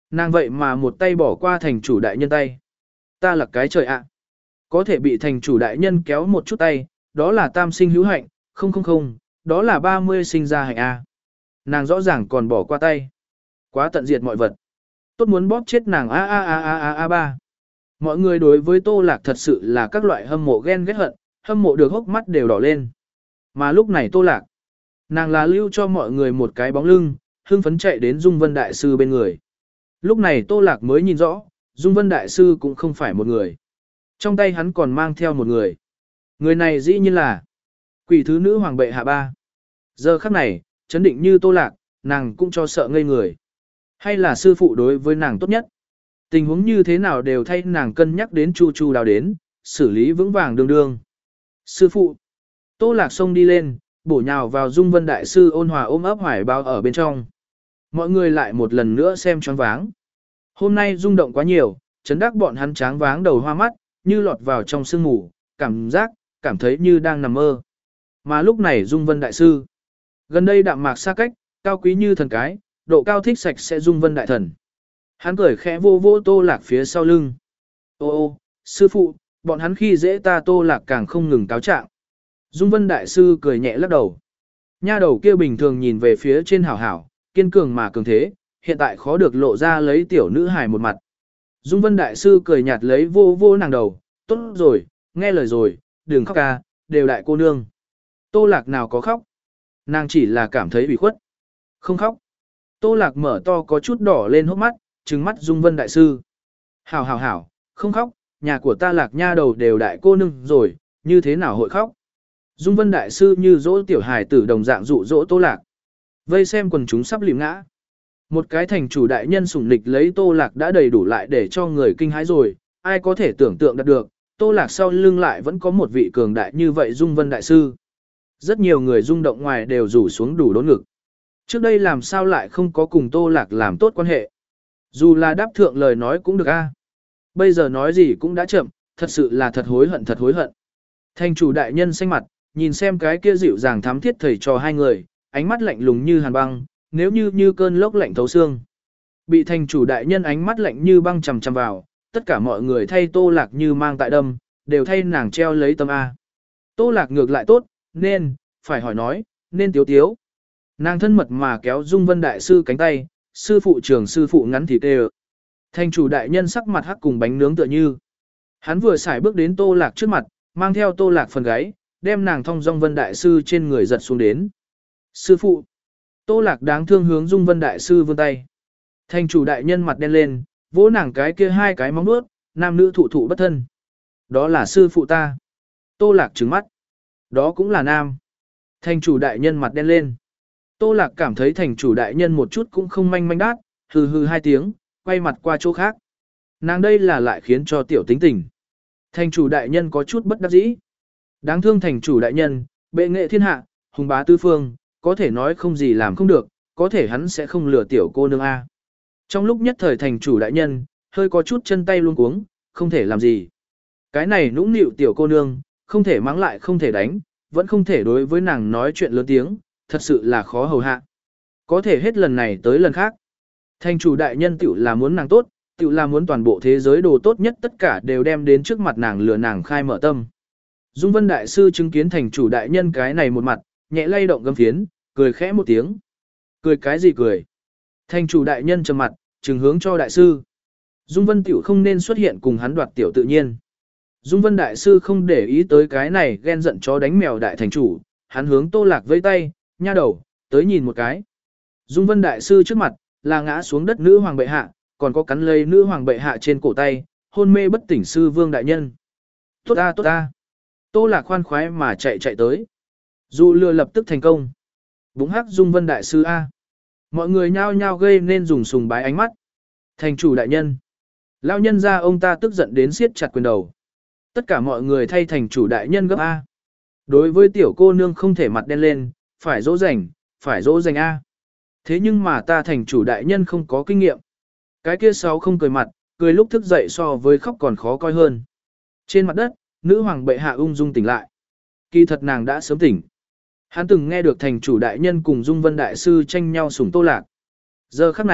Nàng vậy mà một tay bỏ qua thành chủ đại nhân tay. Ta là cái trời ạ. Có thể bị thành chủ đại nhân kéo một chút tay, đó là tam sinh hữu hạnh, không không không, đó là ba mươi sinh ra hạnh A. Nàng rõ ràng còn bỏ qua tay. Quá tận diệt mọi vật. Tốt muốn bóp chết nàng a a a a a a ba. Mọi người đối với Tô Lạc thật sự là các loại hâm mộ ghen ghét hận, hâm mộ được hốc mắt đều đỏ lên. Mà lúc này Tô Lạc, nàng là lưu cho mọi người một cái bóng lưng, hưng phấn chạy đến Dung Vân Đại Sư bên người. Lúc này Tô Lạc mới nhìn rõ, Dung Vân Đại Sư cũng không phải một người. Trong tay hắn còn mang theo một người. Người này dĩ nhiên là Quỷ thứ nữ hoàng bệ hạ ba. Giờ khắc này, chấn định như Tô Lạc, nàng cũng cho sợ ngây người. Hay là sư phụ đối với nàng tốt nhất? Tình huống như thế nào đều thay nàng cân nhắc đến chu chu đào đến, xử lý vững vàng đương đương. Sư phụ. Tô Lạc xông đi lên, bổ nhào vào Dung Vân Đại Sư ôn hòa ôm ấp hoài bao ở bên trong. Mọi người lại một lần nữa xem choáng váng. Hôm nay rung động quá nhiều, chấn đắc bọn hắn tráng váng đầu hoa mắt, như lọt vào trong sương ngủ, cảm giác, cảm thấy như đang nằm mơ. Mà lúc này Dung Vân Đại Sư, gần đây đạm mạc xa cách, cao quý như thần cái, độ cao thích sạch sẽ Dung Vân Đại Thần. Hắn cười khẽ vô vô Tô Lạc phía sau lưng. Ô ô, sư phụ, bọn hắn khi dễ ta Tô Lạc càng không ngừng cáo trạng. Dung Vân Đại Sư cười nhẹ lắc đầu. Nha đầu kia bình thường nhìn về phía trên hảo hảo, kiên cường mà cường thế, hiện tại khó được lộ ra lấy tiểu nữ hài một mặt. Dung Vân Đại Sư cười nhạt lấy vô vô nàng đầu, tốt rồi, nghe lời rồi, đừng khóc ca, đều đại cô nương. Tô Lạc nào có khóc, nàng chỉ là cảm thấy bị khuất. Không khóc. Tô Lạc mở to có chút đỏ lên hốc mắt, trừng mắt Dung Vân Đại Sư. Hảo hảo hảo, không khóc, nhà của ta Lạc nha đầu đều đại cô nương rồi, như thế nào hội khóc. Dung Vân Đại Sư như dỗ tiểu hài tử đồng dạng dụ dỗ Tô Lạc. Vây xem quần chúng sắp lìm ngã. Một cái thành chủ đại nhân sủng nịch lấy Tô Lạc đã đầy đủ lại để cho người kinh hãi rồi, ai có thể tưởng tượng đạt được, Tô Lạc sau lưng lại vẫn có một vị cường đại như vậy Dung Vân Đại Sư. Rất nhiều người rung động ngoài đều rủ xuống đủ đốn ngực. Trước đây làm sao lại không có cùng Tô Lạc làm tốt quan hệ. Dù là đáp thượng lời nói cũng được a. Bây giờ nói gì cũng đã chậm, thật sự là thật hối hận thật hối hận. Thành chủ đại nhân xanh mặt, nhìn xem cái kia dịu dàng thám thiết thầy trò hai người, ánh mắt lạnh lùng như hàn băng, nếu như như cơn lốc lạnh thấu xương. Bị thành chủ đại nhân ánh mắt lạnh như băng chằm chằm vào, tất cả mọi người thay Tô Lạc như mang tại đâm, đều thay nàng treo lấy tâm A. Tô Lạc ngược lại tốt, nên, phải hỏi nói, nên tiếu tiếu. Nàng thân mật mà kéo Dung Vân Đại Sư cánh tay, sư phụ trưởng sư phụ ngắn thì tê. Thành chủ đại nhân sắc mặt hắc cùng bánh nướng tựa như. Hắn vừa xài bước đến Tô Lạc trước mặt, mang theo Tô Lạc phần gáy, đem nàng thong dong Vân Đại Sư trên người giật xuống đến. Sư phụ. Tô Lạc đáng thương hướng Dung Vân Đại Sư vươn tay. Thành chủ đại nhân mặt đen lên, vỗ nàng cái kia hai cái móng vuốt, nam nữ thụ thụ bất thân. Đó là sư phụ ta. Tô Lạc trừng mắt. Đó cũng là nam. Thành chủ đại nhân mặt đen lên. Tô Lạc cảm thấy thành chủ đại nhân một chút cũng không manh manh đát, hừ hừ hai tiếng, quay mặt qua chỗ khác. Nàng đây là lại khiến cho tiểu tính tình. Thành chủ đại nhân có chút bất đắc dĩ. Đáng thương thành chủ đại nhân, bệ nghệ thiên hạ, hùng bá tứ phương, có thể nói không gì làm không được, có thể hắn sẽ không lừa tiểu cô nương A. Trong lúc nhất thời thành chủ đại nhân, hơi có chút chân tay luống cuống, không thể làm gì. Cái này nũng nịu tiểu cô nương, không thể mắng lại không thể đánh, vẫn không thể đối với nàng nói chuyện lớn tiếng, thật sự là khó hầu hạ. Có thể hết lần này tới lần khác. Thành chủ đại nhân tiểu là muốn nàng tốt, tiểu là muốn toàn bộ thế giới đồ tốt nhất tất cả đều đem đến trước mặt nàng lừa nàng khai mở tâm. Dung Vân Đại Sư chứng kiến thành chủ đại nhân cái này một mặt, nhẹ lay động gấm phiến, cười khẽ một tiếng. Cười cái gì cười? Thành chủ đại nhân trầm mặt, trừng hướng cho đại sư. Dung Vân tiểu không nên xuất hiện cùng hắn đoạt tiểu tự nhiên. Dung Vân Đại Sư không để ý tới cái này ghen giận chó đánh mèo đại thành chủ, hắn hướng Tô Lạc vây tay, nha đầu, tới nhìn một cái. Dung Vân Đại Sư trước mặt, là ngã xuống đất nữ hoàng bệ hạ, còn có cắn lấy nữ hoàng bệ hạ trên cổ tay, hôn mê bất tỉnh sư vương đại nhân. Tốt ta tốt ta. Tô Lạc khoan khoái mà chạy chạy tới. Dụ lừa lập tức thành công. Búng hắc Dung Vân Đại Sư A. Mọi người nhao nhao gây nên dùng sùng bái ánh mắt. Thành chủ đại nhân. Lão nhân ra ông ta tức giận đến siết chặt quyền đầu. Tất cả mọi người thay thành chủ đại nhân gấp A. Đối với tiểu cô nương không thể mặt đen lên, phải dỗ dành, phải dỗ dành A. Thế nhưng mà ta thành chủ đại nhân không có kinh nghiệm. Cái kia sáu không cười mặt, cười lúc thức dậy so với khóc còn khó coi hơn. Trên mặt đất, nữ hoàng bệ hạ ung dung tỉnh lại. Kỳ thật nàng đã sớm tỉnh. Hắn từng nghe được thành chủ đại nhân cùng Dung Vân Đại Sư tranh nhau sủng Tô Lạc. Giờ khắc này,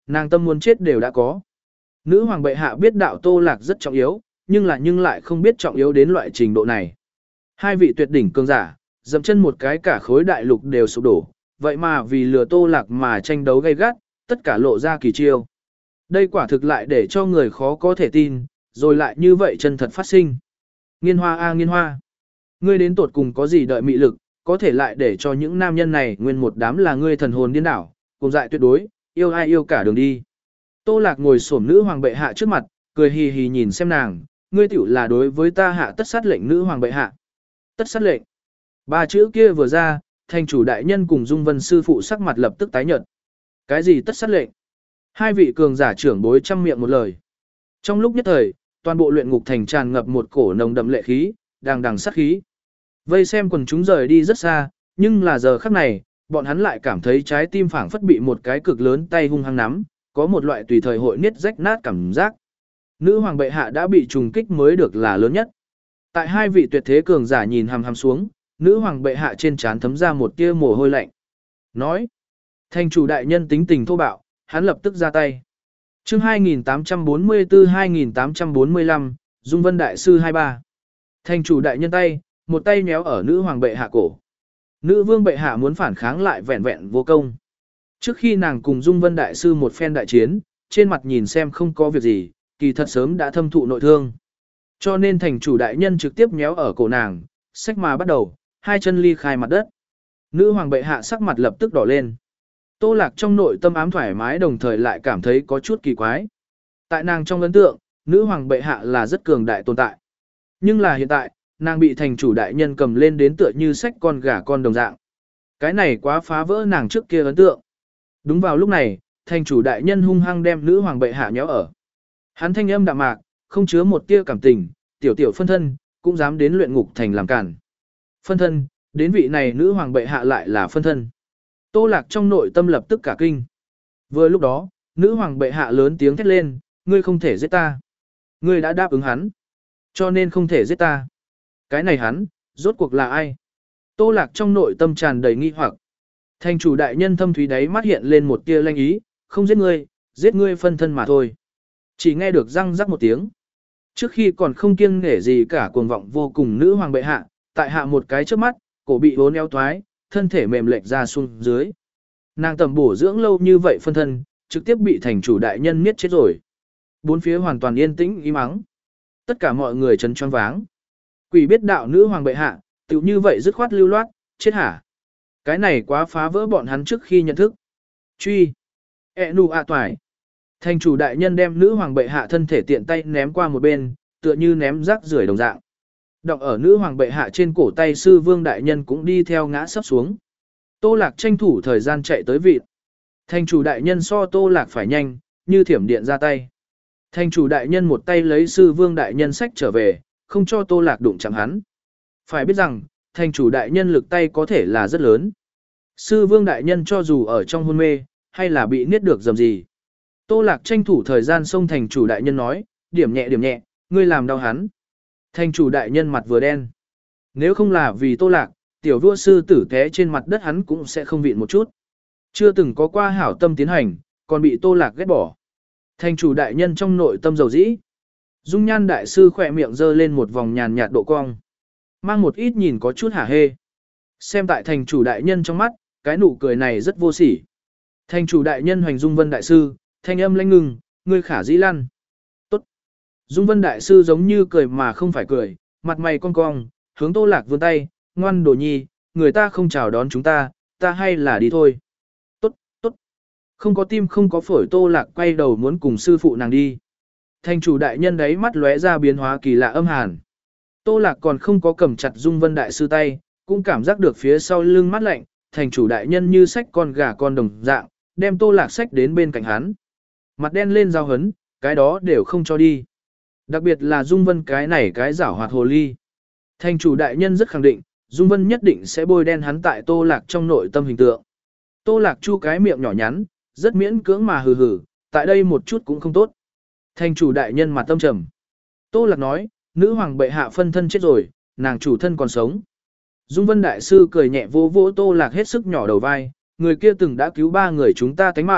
nàng tâm muốn chết đều đã có. Nữ hoàng bệ hạ biết đạo Tô Lạc rất trọng yếu, nhưng là nhưng lại không biết trọng yếu đến loại trình độ này. Hai vị tuyệt đỉnh cường giả, dậm chân một cái cả khối đại lục đều sụp đổ, vậy mà vì lừa Tô Lạc mà tranh đấu gay gắt, tất cả lộ ra kỳ chiêu. Đây quả thực lại để cho người khó có thể tin, rồi lại như vậy chân thật phát sinh. Nghiên hoa a nghiên hoa. Ngươi đến tột cùng có gì đợi mị lực, có thể lại để cho những nam nhân này nguyên một đám là ngươi thần hồn điên đảo, cùng dại tuyệt đối, yêu ai yêu cả đường đi. Tô Lạc ngồi xổm nữ hoàng bệ hạ trước mặt, cười hì hì nhìn xem nàng, ngươi tiểu là đối với ta hạ tất sát lệnh nữ hoàng bệ hạ. Tất sát lệnh. Ba chữ kia vừa ra, thành chủ đại nhân cùng Dung Vân sư phụ sắc mặt lập tức tái nhợt. Cái gì tất sát lệnh? Hai vị cường giả trưởng bối trăm miệng một lời. Trong lúc nhất thời, toàn bộ luyện ngục thành tràn ngập một cổ nồng đậm lệ khí, đằng đằng sát khí. Vây xem quần chúng rời đi rất xa, nhưng là giờ khắc này, bọn hắn lại cảm thấy trái tim phảng phất bị một cái cực lớn tay hung hăng nắm, có một loại tùy thời hội niết rách nát cảm giác. Nữ hoàng bệ hạ đã bị trùng kích mới được là lớn nhất. Tại hai vị tuyệt thế cường giả nhìn hằm hằm xuống, nữ hoàng bệ hạ trên trán thấm ra một tia mồ hôi lạnh. Nói, thành chủ đại nhân tính tình thô bạo, hắn lập tức ra tay. Chương hai nghìn tám trăm bốn mươi tư hai nghìn tám trăm bốn mươi lăm, Dung Vân đại sư hai mươi ba. Thành chủ đại nhân tay, một tay nhéo ở nữ hoàng bệ hạ cổ. Nữ vương bệ hạ muốn phản kháng lại vẹn vẹn vô công. Trước khi nàng cùng Dung Vân đại sư một phen đại chiến, trên mặt nhìn xem không có việc gì, kỳ thật sớm đã thâm thụ nội thương. Cho nên thành chủ đại nhân trực tiếp nhéo ở cổ nàng, xách mà bắt đầu, hai chân ly khai mặt đất. Nữ hoàng bệ hạ sắc mặt lập tức đỏ lên. Tô Lạc trong nội tâm ám thoải mái đồng thời lại cảm thấy có chút kỳ quái. Tại nàng trong ấn tượng, nữ hoàng bệ hạ là rất cường đại tồn tại. Nhưng là hiện tại, nàng bị thành chủ đại nhân cầm lên đến tựa như xách con gà con đồng dạng. Cái này quá phá vỡ nàng trước kia ấn tượng. Đúng vào lúc này, thành chủ đại nhân hung hăng đem nữ hoàng bệ hạ nhéo ở. Hắn thanh âm đạm mạc, không chứa một tia cảm tình, tiểu tiểu phân thân, cũng dám đến luyện ngục thành làm cản. Phân thân, đến vị này nữ hoàng bệ hạ lại là phân thân. Tô Lạc trong nội tâm lập tức cả kinh. Vừa lúc đó, nữ hoàng bệ hạ lớn tiếng thét lên, ngươi không thể giết ta. Ngươi đã đáp ứng hắn, cho nên không thể giết ta. Cái này hắn, rốt cuộc là ai? Tô Lạc trong nội tâm tràn đầy nghi hoặc. Thành chủ đại nhân thâm thúy đáy mắt hiện lên một tia lanh ý, không giết ngươi, giết ngươi phân thân mà thôi. Chỉ nghe được răng rắc một tiếng. Trước khi còn không kiêng nể gì cả cuồng vọng vô cùng nữ hoàng bệ hạ, tại hạ một cái trước mắt, cổ bị hốn eo thoái, thân thể mềm lệch ra xuống dưới. Nàng tầm bổ dưỡng lâu như vậy phân thân, trực tiếp bị thành chủ đại nhân miết chết rồi. Bốn phía hoàn toàn yên tĩnh im ắng. Tất cả mọi người chấn choáng váng. Quỷ biết đạo nữ hoàng bệ hạ, tự như vậy dứt khoát lưu loát, chết hả? Cái này quá phá vỡ bọn hắn trước khi nhận thức. Truy. E nu a toài. Thành chủ đại nhân đem nữ hoàng bệ hạ thân thể tiện tay ném qua một bên, tựa như ném rác rưởi đồng dạng. Động ở nữ hoàng bệ hạ trên cổ tay sư vương đại nhân cũng đi theo ngã sấp xuống. Tô Lạc tranh thủ thời gian chạy tới vịt. Thành chủ đại nhân so Tô Lạc phải nhanh, như thiểm điện ra tay. Thành chủ đại nhân một tay lấy sư vương đại nhân sách trở về, không cho Tô Lạc đụng chạm hắn. Phải biết rằng, thành chủ đại nhân lực tay có thể là rất lớn. Sư vương đại nhân cho dù ở trong hôn mê, hay là bị niết được dầm gì. Tô Lạc tranh thủ thời gian xông thành chủ đại nhân nói, điểm nhẹ điểm nhẹ, ngươi làm đau hắn. Thành chủ đại nhân mặt vừa đen. Nếu không là vì Tô Lạc, tiểu vua sư tử té trên mặt đất hắn cũng sẽ không vịn một chút. Chưa từng có qua hảo tâm tiến hành, còn bị Tô Lạc ghét bỏ. Thành chủ đại nhân trong nội tâm dầu dĩ. Dung Nhan đại sư khỏe miệng giơ lên một vòng nhàn nhạt độ cong. Mang một ít nhìn có chút hả hê. Xem tại thành chủ đại nhân trong mắt, cái nụ cười này rất vô sỉ. Thành chủ đại nhân hoành Dung Vân đại sư, thanh âm lãnh ngừng, ngươi khả dĩ lăn. Tốt. Dung Vân đại sư giống như cười mà không phải cười, mặt mày cong cong, hướng Tô Lạc vươn tay, ngoan đồ nhi, người ta không chào đón chúng ta, ta hay là đi thôi. Tốt, tốt. Không có tim không có phổi Tô Lạc quay đầu muốn cùng sư phụ nàng đi. Thành chủ đại nhân đấy mắt lóe ra biến hóa kỳ lạ âm hàn. Tô Lạc còn không có cầm chặt Dung Vân đại sư tay, cũng cảm giác được phía sau lưng mát lạnh, thành chủ đại nhân như xách con gà con đồng dạng, đem Tô Lạc xách đến bên cạnh hắn. Mặt đen lên giao hấn, cái đó đều không cho đi. Đặc biệt là Dung Vân cái này cái giảo hoạt hồ ly. Thành chủ đại nhân rất khẳng định, Dung Vân nhất định sẽ bôi đen hắn tại Tô Lạc trong nội tâm hình tượng. Tô Lạc chu cái miệng nhỏ nhắn, rất miễn cưỡng mà hừ hừ, tại đây một chút cũng không tốt. Thành chủ đại nhân mặt tâm trầm. Tô Lạc nói, nữ hoàng bệ hạ phân thân chết rồi, nàng chủ thân còn sống. Dung Vân đại sư cười nhẹ vỗ vỗ Tô Lạc hết sức nhỏ đầu vai, người kia từng đã cứu ba người chúng ta tánh mạng,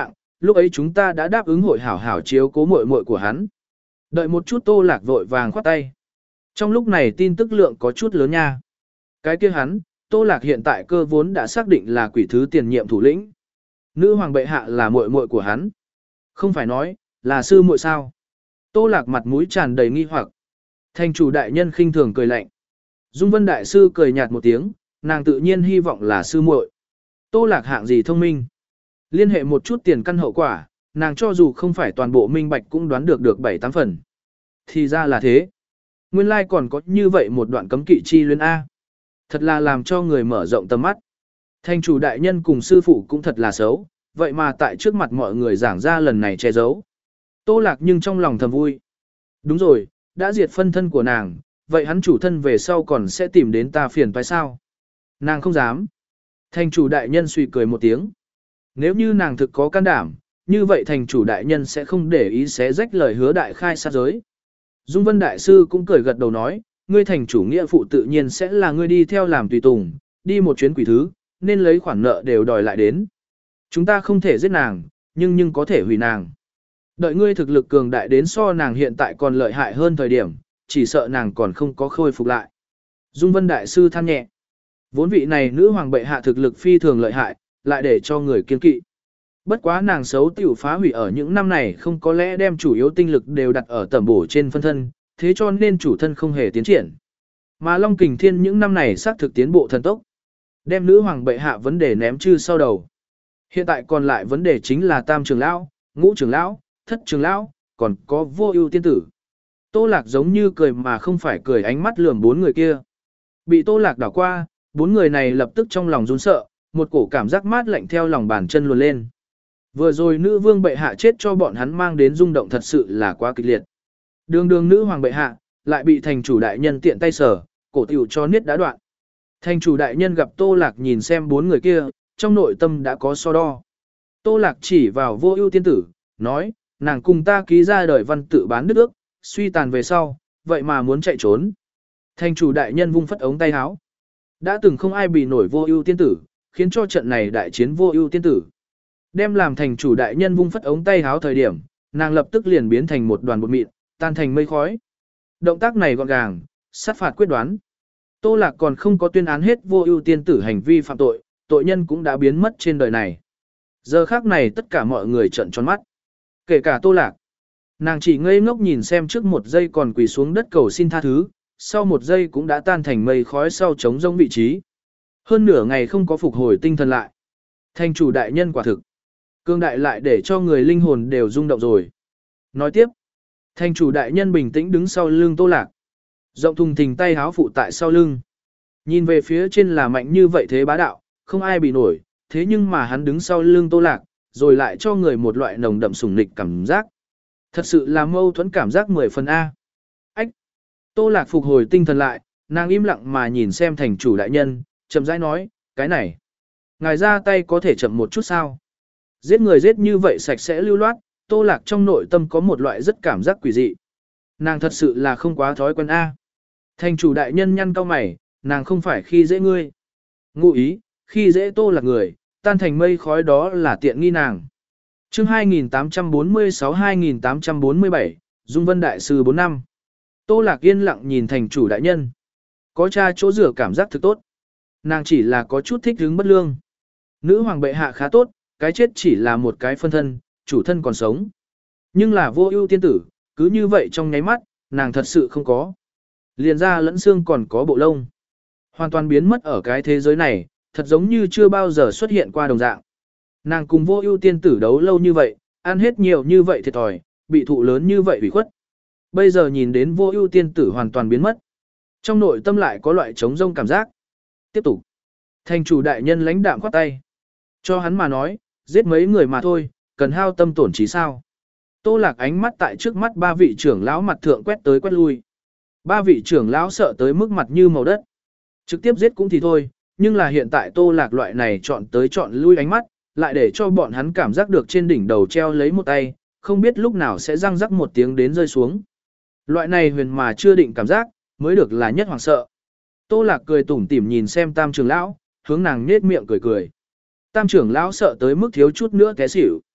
lúc ấy chúng ta đã đáp ứng hội hảo hảo chiếu cố muội muội của hắn. Đợi một chút Tô Lạc vội vàng khoát tay. Trong lúc này tin tức lượng có chút lớn nha. Cái kia hắn, Tô Lạc hiện tại cơ vốn đã xác định là quỷ thứ tiền nhiệm thủ lĩnh. Nữ hoàng bệ hạ là muội muội của hắn. Không phải nói, là sư muội sao? Tô Lạc mặt mũi tràn đầy nghi hoặc. Thành chủ đại nhân khinh thường cười lạnh. Dung Vân đại sư cười nhạt một tiếng, nàng tự nhiên hy vọng là sư muội. Tô Lạc hạng gì thông minh? Liên hệ một chút tiền căn hậu quả, nàng cho dù không phải toàn bộ minh bạch cũng đoán được được bảy tám phần. Thì ra là thế. Nguyên lai còn có như vậy một đoạn cấm kỵ chi luyến A. Thật là làm cho người mở rộng tầm mắt. Thành chủ đại nhân cùng sư phụ cũng thật là xấu, vậy mà tại trước mặt mọi người giảng ra lần này che giấu. Tô Lạc nhưng trong lòng thầm vui. Đúng rồi, đã diệt phân thân của nàng, vậy hắn chủ thân về sau còn sẽ tìm đến ta phiền phải sao? Nàng không dám. Thành chủ đại nhân suy cười một tiếng. Nếu như nàng thực có can đảm, như vậy thành chủ đại nhân sẽ không để ý xé rách lời hứa đại khai sát giới. Dung Vân đại sư cũng cười gật đầu nói, ngươi thành chủ nghĩa phụ tự nhiên sẽ là ngươi đi theo làm tùy tùng, đi một chuyến quỷ thứ, nên lấy khoản nợ đều đòi lại đến. Chúng ta không thể giết nàng, nhưng nhưng có thể hủy nàng. Đợi ngươi thực lực cường đại đến so nàng hiện tại còn lợi hại hơn thời điểm, chỉ sợ nàng còn không có khôi phục lại. Dung Vân đại sư than nhẹ. Vốn vị này nữ hoàng bệ hạ thực lực phi thường lợi hại, lại để cho người kiên kỵ. Bất quá nàng xấu tiểu phá hủy ở những năm này không có lẽ đem chủ yếu tinh lực đều đặt ở tẩm bổ trên phân thân, thế cho nên chủ thân không hề tiến triển. Mà Long Kình Thiên những năm này xác thực tiến bộ thần tốc. Đem nữ hoàng bệ hạ vấn đề ném chư sau đầu. Hiện tại còn lại vấn đề chính là tam trưởng lão, ngũ trưởng lão, thất trưởng lão, còn có vô ưu tiên tử. Tô Lạc giống như cười mà không phải cười ánh mắt lườm bốn người kia. Bị Tô Lạc đảo qua, bốn người này lập tức trong lòng run sợ, một cổ cảm giác mát lạnh theo lòng bàn chân luồn lên. Vừa rồi nữ vương bệ hạ chết cho bọn hắn mang đến rung động thật sự là quá kịch liệt. Đường đường nữ hoàng bệ hạ, lại bị thành chủ đại nhân tiện tay sở, cổ tiểu cho niết đã đoạn. Thành chủ đại nhân gặp Tô Lạc nhìn xem bốn người kia, trong nội tâm đã có so đo. Tô Lạc chỉ vào vô ưu tiên tử, nói, nàng cùng ta ký ra đời văn tự bán đức ước, suy tàn về sau, vậy mà muốn chạy trốn. Thành chủ đại nhân vung phất ống tay áo. Đã từng không ai bị nổi vô ưu tiên tử, khiến cho trận này đại chiến vô ưu tiên tử. Đem làm thành chủ đại nhân vung phất ống tay áo thời điểm, nàng lập tức liền biến thành một đoàn bột mịn, tan thành mây khói. Động tác này gọn gàng, sát phạt quyết đoán. Tô Lạc còn không có tuyên án hết vô ưu tiên tử hành vi phạm tội, tội nhân cũng đã biến mất trên đời này. Giờ khác này tất cả mọi người trợn tròn mắt. Kể cả Tô Lạc. Nàng chỉ ngây ngốc nhìn xem trước một giây còn quỳ xuống đất cầu xin tha thứ, sau một giây cũng đã tan thành mây khói sau trống rông vị trí. Hơn nửa ngày không có phục hồi tinh thần lại. Thành chủ đại nhân quả thực. Cương đại lại để cho người linh hồn đều rung động rồi. Nói tiếp. Thành chủ đại nhân bình tĩnh đứng sau lưng Tô Lạc. Rộng thùng thình tay háo phụ tại sau lưng. Nhìn về phía trên là mạnh như vậy thế bá đạo, không ai bị nổi, thế nhưng mà hắn đứng sau lưng Tô Lạc, rồi lại cho người một loại nồng đậm sủng nịch cảm giác. Thật sự là mâu thuẫn cảm giác mười phần A. Ách! Tô Lạc phục hồi tinh thần lại, nàng im lặng mà nhìn xem thành chủ đại nhân, chậm rãi nói, cái này. Ngài ra tay có thể chậm một chút sao? Giết người giết như vậy sạch sẽ lưu loát, Tô Lạc trong nội tâm có một loại rất cảm giác quỷ dị. Nàng thật sự là không quá thói quen A. Thành chủ đại nhân nhăn cau mày, nàng không phải khi dễ ngươi. Ngụ ý, khi dễ Tô Lạc người, tan thành mây khói đó là tiện nghi nàng. chương hai nghìn tám trăm bốn mươi sáu hai nghìn tám trăm bốn mươi bảy, Dung Vân Đại Sư bốn năm. Tô Lạc yên lặng nhìn thành chủ đại nhân. Có cha chỗ rửa cảm giác thực tốt. Nàng chỉ là có chút thích hứng bất lương. Nữ hoàng bệ hạ khá tốt, cái chết chỉ là một cái phân thân, chủ thân còn sống. Nhưng là vô ưu tiên tử, cứ như vậy trong nháy mắt, nàng thật sự không có. Liền ra lẫn xương còn có bộ lông. Hoàn toàn biến mất ở cái thế giới này, thật giống như chưa bao giờ xuất hiện qua đồng dạng. Nàng cùng vô ưu tiên tử đấu lâu như vậy, ăn hết nhiều như vậy thiệt thòi, bị thụ lớn như vậy ủy khuất. Bây giờ nhìn đến vô ưu tiên tử hoàn toàn biến mất. Trong nội tâm lại có loại trống rông cảm giác. Tiếp tục. Thành chủ đại nhân lãnh đạm khoát tay. Cho hắn mà nói, giết mấy người mà thôi, cần hao tâm tổn trí sao. Tô Lạc ánh mắt tại trước mắt ba vị trưởng lão mặt thượng quét tới quét lui. Ba vị trưởng lão sợ tới mức mặt như màu đất. Trực tiếp giết cũng thì thôi, nhưng là hiện tại Tô Lạc loại này chọn tới chọn lui ánh mắt, lại để cho bọn hắn cảm giác được trên đỉnh đầu treo lấy một tay, không biết lúc nào sẽ răng rắc một tiếng đến rơi xuống. Loại này huyền mà chưa định cảm giác, mới được là nhất hoàng sợ. Tô Lạc cười tủm tỉm nhìn xem tam trưởng lão, hướng nàng nết miệng cười cười. Tam trưởng lão sợ tới mức thiếu chút nữa té xỉu.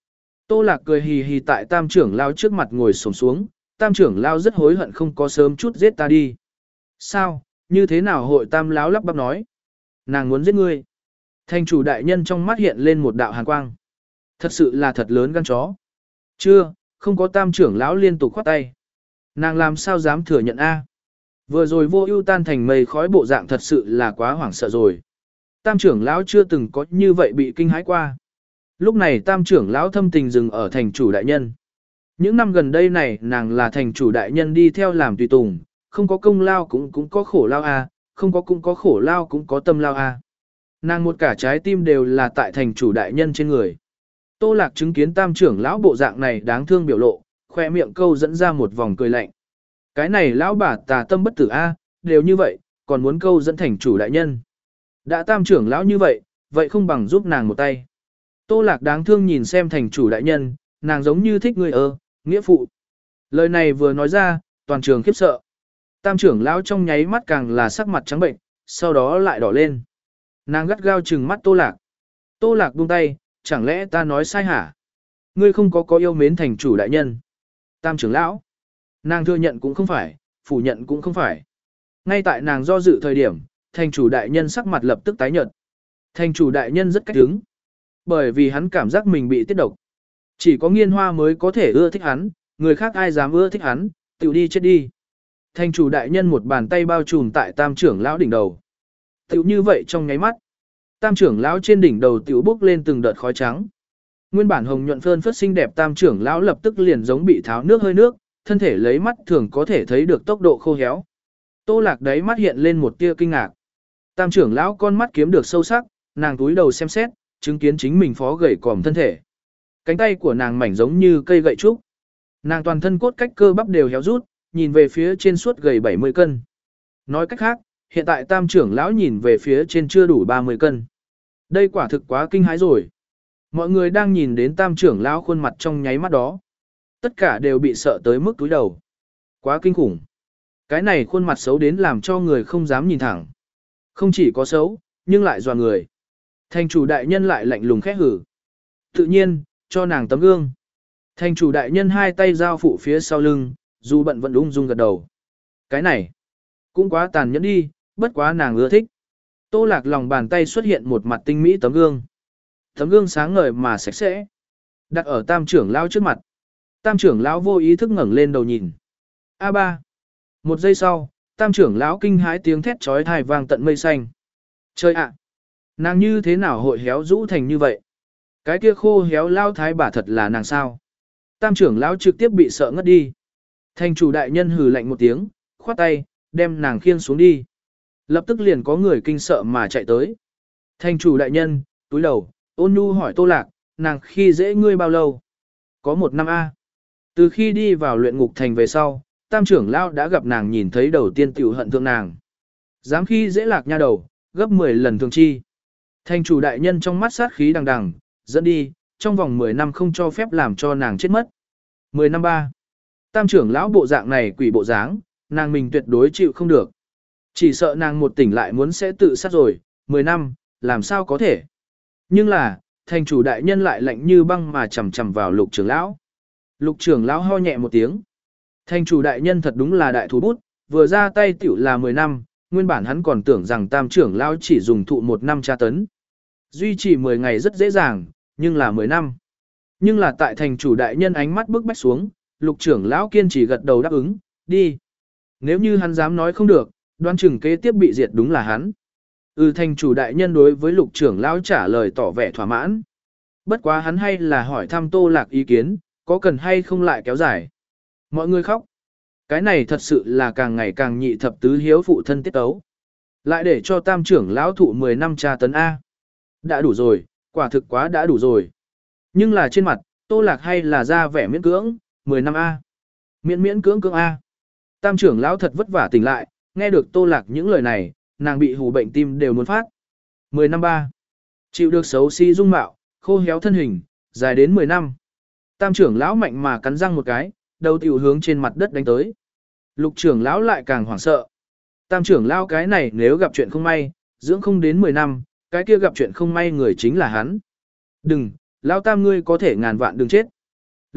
Tô Lạc cười hì hì tại tam trưởng lao trước mặt ngồi xổm xuống, tam trưởng lao rất hối hận không có sớm chút giết ta đi. Sao, như thế nào hội tam lão lắp bắp nói. Nàng muốn giết ngươi. Thành chủ đại nhân trong mắt hiện lên một đạo hàn quang. Thật sự là thật lớn gan chó. Chưa, không có tam trưởng lão liên tục khoát tay. Nàng làm sao dám thừa nhận a? Vừa rồi vô ưu tan thành mây khói bộ dạng thật sự là quá hoảng sợ rồi. Tam trưởng lão chưa từng có như vậy bị kinh hãi qua. Lúc này tam trưởng lão thâm tình dừng ở thành chủ đại nhân. Những năm gần đây này nàng là thành chủ đại nhân đi theo làm tùy tùng, không có công lao cũng cũng có khổ lao a, không có cũng có khổ lao cũng có tâm lao a. Nàng một cả trái tim đều là tại thành chủ đại nhân trên người. Tô Lạc chứng kiến tam trưởng lão bộ dạng này đáng thương biểu lộ, khoe miệng câu dẫn ra một vòng cười lạnh. Cái này lão bà tà tâm bất tử a, đều như vậy, còn muốn câu dẫn thành chủ đại nhân. Đã tam trưởng lão như vậy, vậy không bằng giúp nàng một tay. Tô Lạc đáng thương nhìn xem thành chủ đại nhân, nàng giống như thích người ơ, nghĩa phụ. Lời này vừa nói ra, toàn trường khiếp sợ. Tam trưởng lão trong nháy mắt càng là sắc mặt trắng bệnh, sau đó lại đỏ lên. Nàng gắt gao trừng mắt Tô Lạc. Tô Lạc buông tay, chẳng lẽ ta nói sai hả? Ngươi không có có yêu mến thành chủ đại nhân. Tam trưởng lão. Nàng thừa nhận cũng không phải, phủ nhận cũng không phải. Ngay tại nàng do dự thời điểm, thành chủ đại nhân sắc mặt lập tức tái nhợt. Thành chủ đại nhân rất cách đứng. Bởi vì hắn cảm giác mình bị tiết độc. Chỉ có Nghiên Hoa mới có thể ưa thích hắn, người khác ai dám ưa thích hắn, tự đi chết đi. Thành chủ đại nhân một bàn tay bao trùm tại tam trưởng lão đỉnh đầu. Tự như vậy trong nháy mắt. Tam trưởng lão trên đỉnh đầu tiểu bốc lên từng đợt khói trắng. Nguyên bản hồng nhuận phơn phất xinh đẹp tam trưởng lão lập tức liền giống bị tháo nước hơi nước, thân thể lấy mắt thường có thể thấy được tốc độ khô héo. Tô Lạc đáy mắt hiện lên một tia kinh ngạc. Tam trưởng lão con mắt kiếm được sâu sắc, nàng túi đầu xem xét, chứng kiến chính mình phó gầy còm thân thể. Cánh tay của nàng mảnh giống như cây gậy trúc. Nàng toàn thân cốt cách cơ bắp đều héo rút, nhìn về phía trên suốt gầy bảy mươi cân. Nói cách khác, hiện tại tam trưởng lão nhìn về phía trên chưa đủ ba mươi cân. Đây quả thực quá kinh hãi rồi. Mọi người đang nhìn đến tam trưởng lão khuôn mặt trong nháy mắt đó. Tất cả đều bị sợ tới mức túi đầu. Quá kinh khủng. Cái này khuôn mặt xấu đến làm cho người không dám nhìn thẳng. Không chỉ có xấu, nhưng lại dọa người. Thành chủ đại nhân lại lạnh lùng khẽ hử. Tự nhiên, cho nàng tấm gương. Thành chủ đại nhân hai tay giao phụ phía sau lưng, dù bận vẫn ung dung gật đầu. Cái này, cũng quá tàn nhẫn đi, bất quá nàng ưa thích. Tô Lạc lòng bàn tay xuất hiện một mặt tinh mỹ tấm gương. Tấm gương sáng ngời mà sạch sẽ. Đặt ở tam trưởng lão trước mặt. Tam trưởng lão vô ý thức ngẩng lên đầu nhìn. A ba. Một giây sau, tam trưởng lão kinh hãi tiếng thét chói tai vang tận mây xanh. Trời ạ! Nàng như thế nào hội héo rũ thành như vậy? Cái kia khô héo lao thái bà thật là nàng sao? Tam trưởng lão trực tiếp bị sợ ngất đi. Thành chủ đại nhân hừ lạnh một tiếng, khoát tay, đem nàng khiêng xuống đi. Lập tức liền có người kinh sợ mà chạy tới. Thành chủ đại nhân, túi đầu, ôn nhu hỏi Tô Lạc, nàng khi dễ ngươi bao lâu? Có một năm A. Từ khi đi vào luyện ngục thành về sau, tam trưởng lão đã gặp nàng nhìn thấy đầu tiên tiểu hận thượng nàng. Dám khi dễ Lạc nha đầu, gấp mười lần thường chi. Thành chủ đại nhân trong mắt sát khí đằng đằng, dẫn đi, trong vòng mười năm không cho phép làm cho nàng chết mất. mười năm ba. Tam trưởng lão bộ dạng này quỷ bộ dáng, nàng mình tuyệt đối chịu không được. Chỉ sợ nàng một tỉnh lại muốn sẽ tự sát rồi, mười năm, làm sao có thể. Nhưng là, thành chủ đại nhân lại lạnh như băng mà chầm chầm vào lục trưởng lão. Lục trưởng lão ho nhẹ một tiếng. Thành chủ đại nhân thật đúng là đại thú bút, vừa ra tay tiểu là mười năm, nguyên bản hắn còn tưởng rằng tam trưởng lão chỉ dùng thụ một năm tra tấn. Duy trì mười ngày rất dễ dàng, nhưng là mười năm. Nhưng là tại thành chủ đại nhân ánh mắt bức bách xuống, lục trưởng lão kiên trì gật đầu đáp ứng, đi. Nếu như hắn dám nói không được, đoán chừng kế tiếp bị diệt đúng là hắn. Ừ, thành chủ đại nhân đối với lục trưởng lão trả lời tỏ vẻ thỏa mãn. Bất quá hắn hay là hỏi thăm Tô Lạc ý kiến, có cần hay không lại kéo dài. Mọi người khóc. Cái này thật sự là càng ngày càng nhị thập tứ hiếu phụ thân tiết tấu. Lại để cho tam trưởng lão thụ mười năm tra tấn A. Đã đủ rồi, quả thực quá đã đủ rồi. Nhưng là trên mặt, Tô Lạc hay là ra vẻ miễn cưỡng, mười năm A. Miễn miễn cưỡng cưỡng A. Tam trưởng lão thật vất vả tỉnh lại, nghe được Tô Lạc những lời này, nàng bị hù bệnh tim đều muốn phát. mười năm ba. Chịu được xấu xí dung mạo, khô héo thân hình, dài đến mười năm. Tam trưởng lão mạnh mà cắn răng một cái, đầu tiểu hướng trên mặt đất đánh tới. Lục trưởng lão lại càng hoảng sợ. Tam trưởng lão cái này nếu gặp chuyện không may, dưỡng không đến mười năm, cái kia gặp chuyện không may người chính là hắn. Đừng, lão tam ngươi có thể ngàn vạn đừng chết,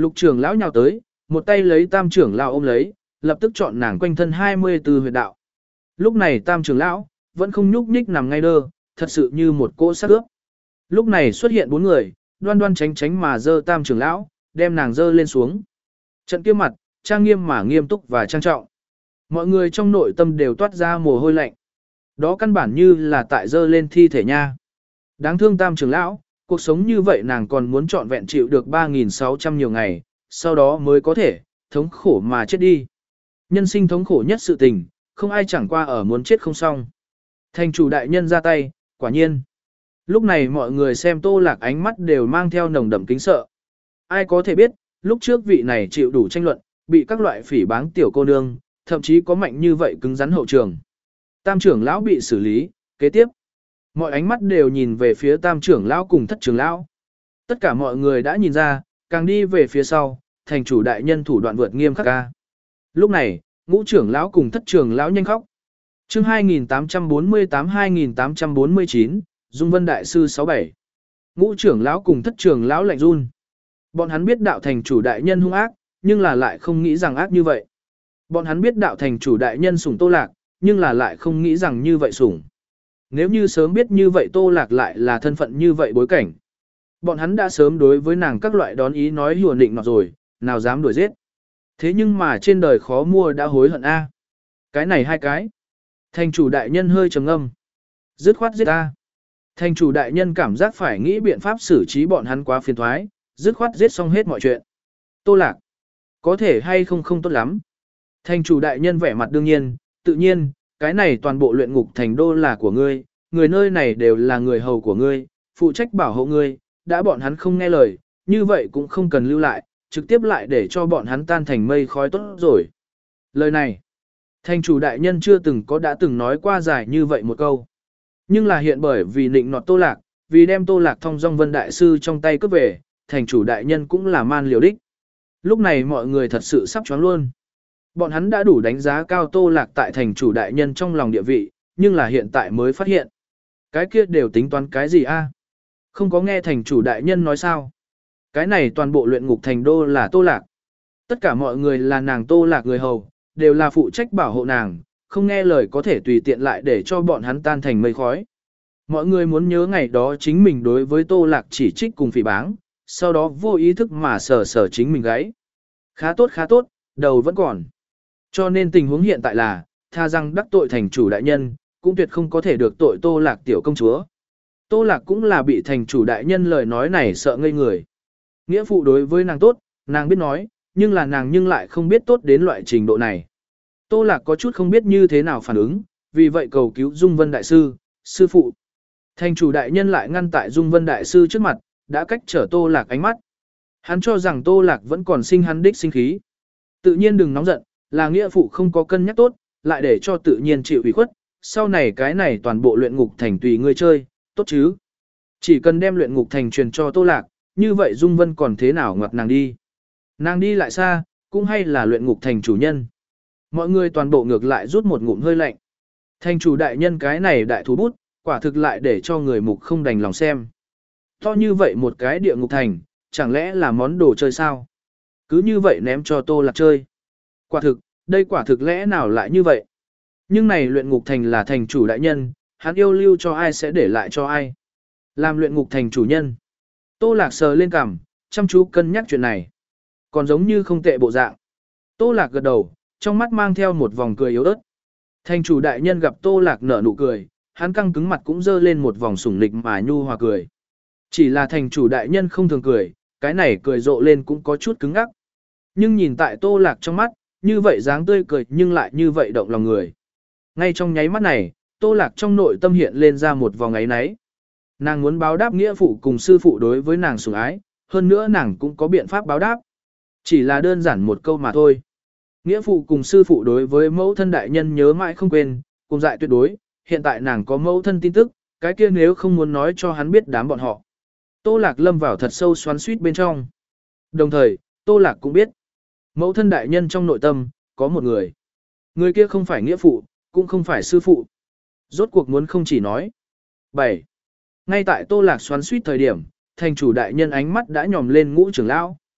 Lục trưởng lão nhào tới, một tay lấy tam trưởng lão ôm lấy, lập tức chọn nàng quanh thân hai mươi tư huyệt đạo. Lúc này tam trưởng lão, vẫn không nhúc nhích nằm ngay đơ, thật sự như một cỗ xác ướp. Lúc này xuất hiện bốn người, đoan đoan tránh tránh mà dơ tam trưởng lão, đem nàng dơ lên xuống. Trận kia mặt, trang nghiêm mà nghiêm túc và trang trọng. Mọi người trong nội tâm đều toát ra mồ hôi lạnh. Đó căn bản như là tại dơ lên thi thể nha. Đáng thương tam trưởng lão, cuộc sống như vậy nàng còn muốn trọn vẹn chịu được ba nghìn sáu trăm nhiều ngày, sau đó mới có thể, thống khổ mà chết đi. Nhân sinh thống khổ nhất sự tình, không ai chẳng qua ở muốn chết không xong. Thành chủ đại nhân ra tay, quả nhiên. Lúc này mọi người xem Tô Lạc ánh mắt đều mang theo nồng đậm kính sợ. Ai có thể biết, lúc trước vị này chịu đủ tranh luận, bị các loại phỉ báng tiểu cô nương, thậm chí có mạnh như vậy cứng rắn hậu trường. Tam trưởng lão bị xử lý, kế tiếp. Mọi ánh mắt đều nhìn về phía tam trưởng lão cùng thất trưởng lão. Tất cả mọi người đã nhìn ra, càng đi về phía sau, thành chủ đại nhân thủ đoạn vượt nghiêm khắc ca. Lúc này, ngũ trưởng lão cùng thất trưởng lão nhanh khóc. Chương hai nghìn tám trăm bốn mươi tám hai nghìn tám trăm bốn mươi chín, Dung Vân Đại Sư sáu bảy. Ngũ trưởng lão cùng thất trưởng lão lạnh run. Bọn hắn biết đạo thành chủ đại nhân hung ác, nhưng là lại không nghĩ rằng ác như vậy. Bọn hắn biết đạo thành chủ đại nhân sủng Tô Lạc, nhưng là lại không nghĩ rằng như vậy sủng. Nếu như sớm biết như vậy Tô Lạc lại là thân phận như vậy bối cảnh. Bọn hắn đã sớm đối với nàng các loại đón ý nói hùa nịnh nọt rồi, nào dám đuổi giết. Thế nhưng mà trên đời khó mua đã hối hận a. Cái này hai cái. Thành chủ đại nhân hơi trầm ngâm. Dứt khoát giết ta. Thành chủ đại nhân cảm giác phải nghĩ biện pháp xử trí bọn hắn quá phiền thoái, dứt khoát giết xong hết mọi chuyện. Tô Lạc. Có thể hay không không tốt lắm. Thành chủ đại nhân vẻ mặt đương nhiên, tự nhiên, cái này toàn bộ luyện ngục thành đô là của ngươi, người nơi này đều là người hầu của ngươi, phụ trách bảo hộ ngươi, đã bọn hắn không nghe lời, như vậy cũng không cần lưu lại, trực tiếp lại để cho bọn hắn tan thành mây khói tốt rồi. Lời này, thành chủ đại nhân chưa từng có đã từng nói qua dài như vậy một câu. Nhưng là hiện bởi vì nịnh nọt Tô Lạc, vì đem Tô Lạc thông dong Vân Đại Sư trong tay cướp về, thành chủ đại nhân cũng là man liều đích. Lúc này mọi người thật sự sắp choáng luôn. Bọn hắn đã đủ đánh giá cao Tô Lạc tại thành chủ đại nhân trong lòng địa vị, nhưng là hiện tại mới phát hiện. Cái kia đều tính toán cái gì a? Không có nghe thành chủ đại nhân nói sao? Cái này toàn bộ luyện ngục thành đô là Tô Lạc. Tất cả mọi người là nàng Tô Lạc người hầu, đều là phụ trách bảo hộ nàng, không nghe lời có thể tùy tiện lại để cho bọn hắn tan thành mây khói. Mọi người muốn nhớ ngày đó chính mình đối với Tô Lạc chỉ trích cùng phỉ báng, sau đó vô ý thức mà sờ sờ chính mình gáy. Khá tốt khá tốt, đầu vẫn còn. Cho nên tình huống hiện tại là, tha rằng đắc tội thành chủ đại nhân, cũng tuyệt không có thể được tội Tô Lạc tiểu công chúa. Tô Lạc cũng là bị thành chủ đại nhân lời nói này sợ ngây người. Nghĩa phụ đối với nàng tốt, nàng biết nói, nhưng là nàng nhưng lại không biết tốt đến loại trình độ này. Tô Lạc có chút không biết như thế nào phản ứng, vì vậy cầu cứu Dung Vân Đại Sư, sư phụ. Thành chủ đại nhân lại ngăn tại Dung Vân Đại Sư trước mặt, đã cách trở Tô Lạc ánh mắt. Hắn cho rằng Tô Lạc vẫn còn sinh hắn đích sinh khí. Tự nhiên đừng nóng giận, là nghĩa phụ không có cân nhắc tốt, lại để cho tự nhiên chịu ủy khuất, sau này cái này toàn bộ luyện ngục thành tùy ngươi chơi, tốt chứ. Chỉ cần đem luyện ngục thành truyền cho Tô Lạc, như vậy Dung Vân còn thế nào ngoặt nàng đi. Nàng đi lại xa, cũng hay là luyện ngục thành chủ nhân. Mọi người toàn bộ ngược lại rút một ngụm hơi lạnh. Thành chủ đại nhân cái này đại thú bút, quả thực lại để cho người mục không đành lòng xem. To như vậy một cái địa ngục thành, chẳng lẽ là món đồ chơi sao? Cứ như vậy ném cho Tô Lạc chơi. Quả thực, đây quả thực lẽ nào lại như vậy? Nhưng này luyện ngục thành là thành chủ đại nhân, hắn yêu lưu cho ai sẽ để lại cho ai. Làm luyện ngục thành chủ nhân. Tô Lạc sờ lên cằm, chăm chú cân nhắc chuyện này. Còn giống như không tệ bộ dạng. Tô Lạc gật đầu, trong mắt mang theo một vòng cười yếu ớt. Thành chủ đại nhân gặp Tô Lạc nở nụ cười, hắn căng cứng mặt cũng dơ lên một vòng sủng lịch mà nhu hòa cười. Chỉ là thành chủ đại nhân không thường cười, cái này cười rộ lên cũng có chút cứng ngắc. Nhưng nhìn tại Tô Lạc trong mắt, như vậy dáng tươi cười nhưng lại như vậy động lòng người. Ngay trong nháy mắt này, Tô Lạc trong nội tâm hiện lên ra một vòng ấy náy. Nàng muốn báo đáp nghĩa phụ cùng sư phụ đối với nàng sủng ái, hơn nữa nàng cũng có biện pháp báo đáp. Chỉ là đơn giản một câu mà thôi. Nghĩa phụ cùng sư phụ đối với mẫu thân đại nhân nhớ mãi không quên, cùng dại tuyệt đối, hiện tại nàng có mẫu thân tin tức, cái kia nếu không muốn nói cho hắn biết đám bọn họ. Tô Lạc lâm vào thật sâu xoắn suýt bên trong. Đồng thời, Tô Lạc cũng biết, mẫu thân đại nhân trong nội tâm, có một người. Người kia không phải nghĩa phụ, cũng không phải sư phụ. Rốt cuộc muốn không chỉ nói. bảy. Ngay tại Tô Lạc xoắn suýt thời điểm, thành chủ đại nhân ánh mắt đã nhòm lên ngũ trưởng lão.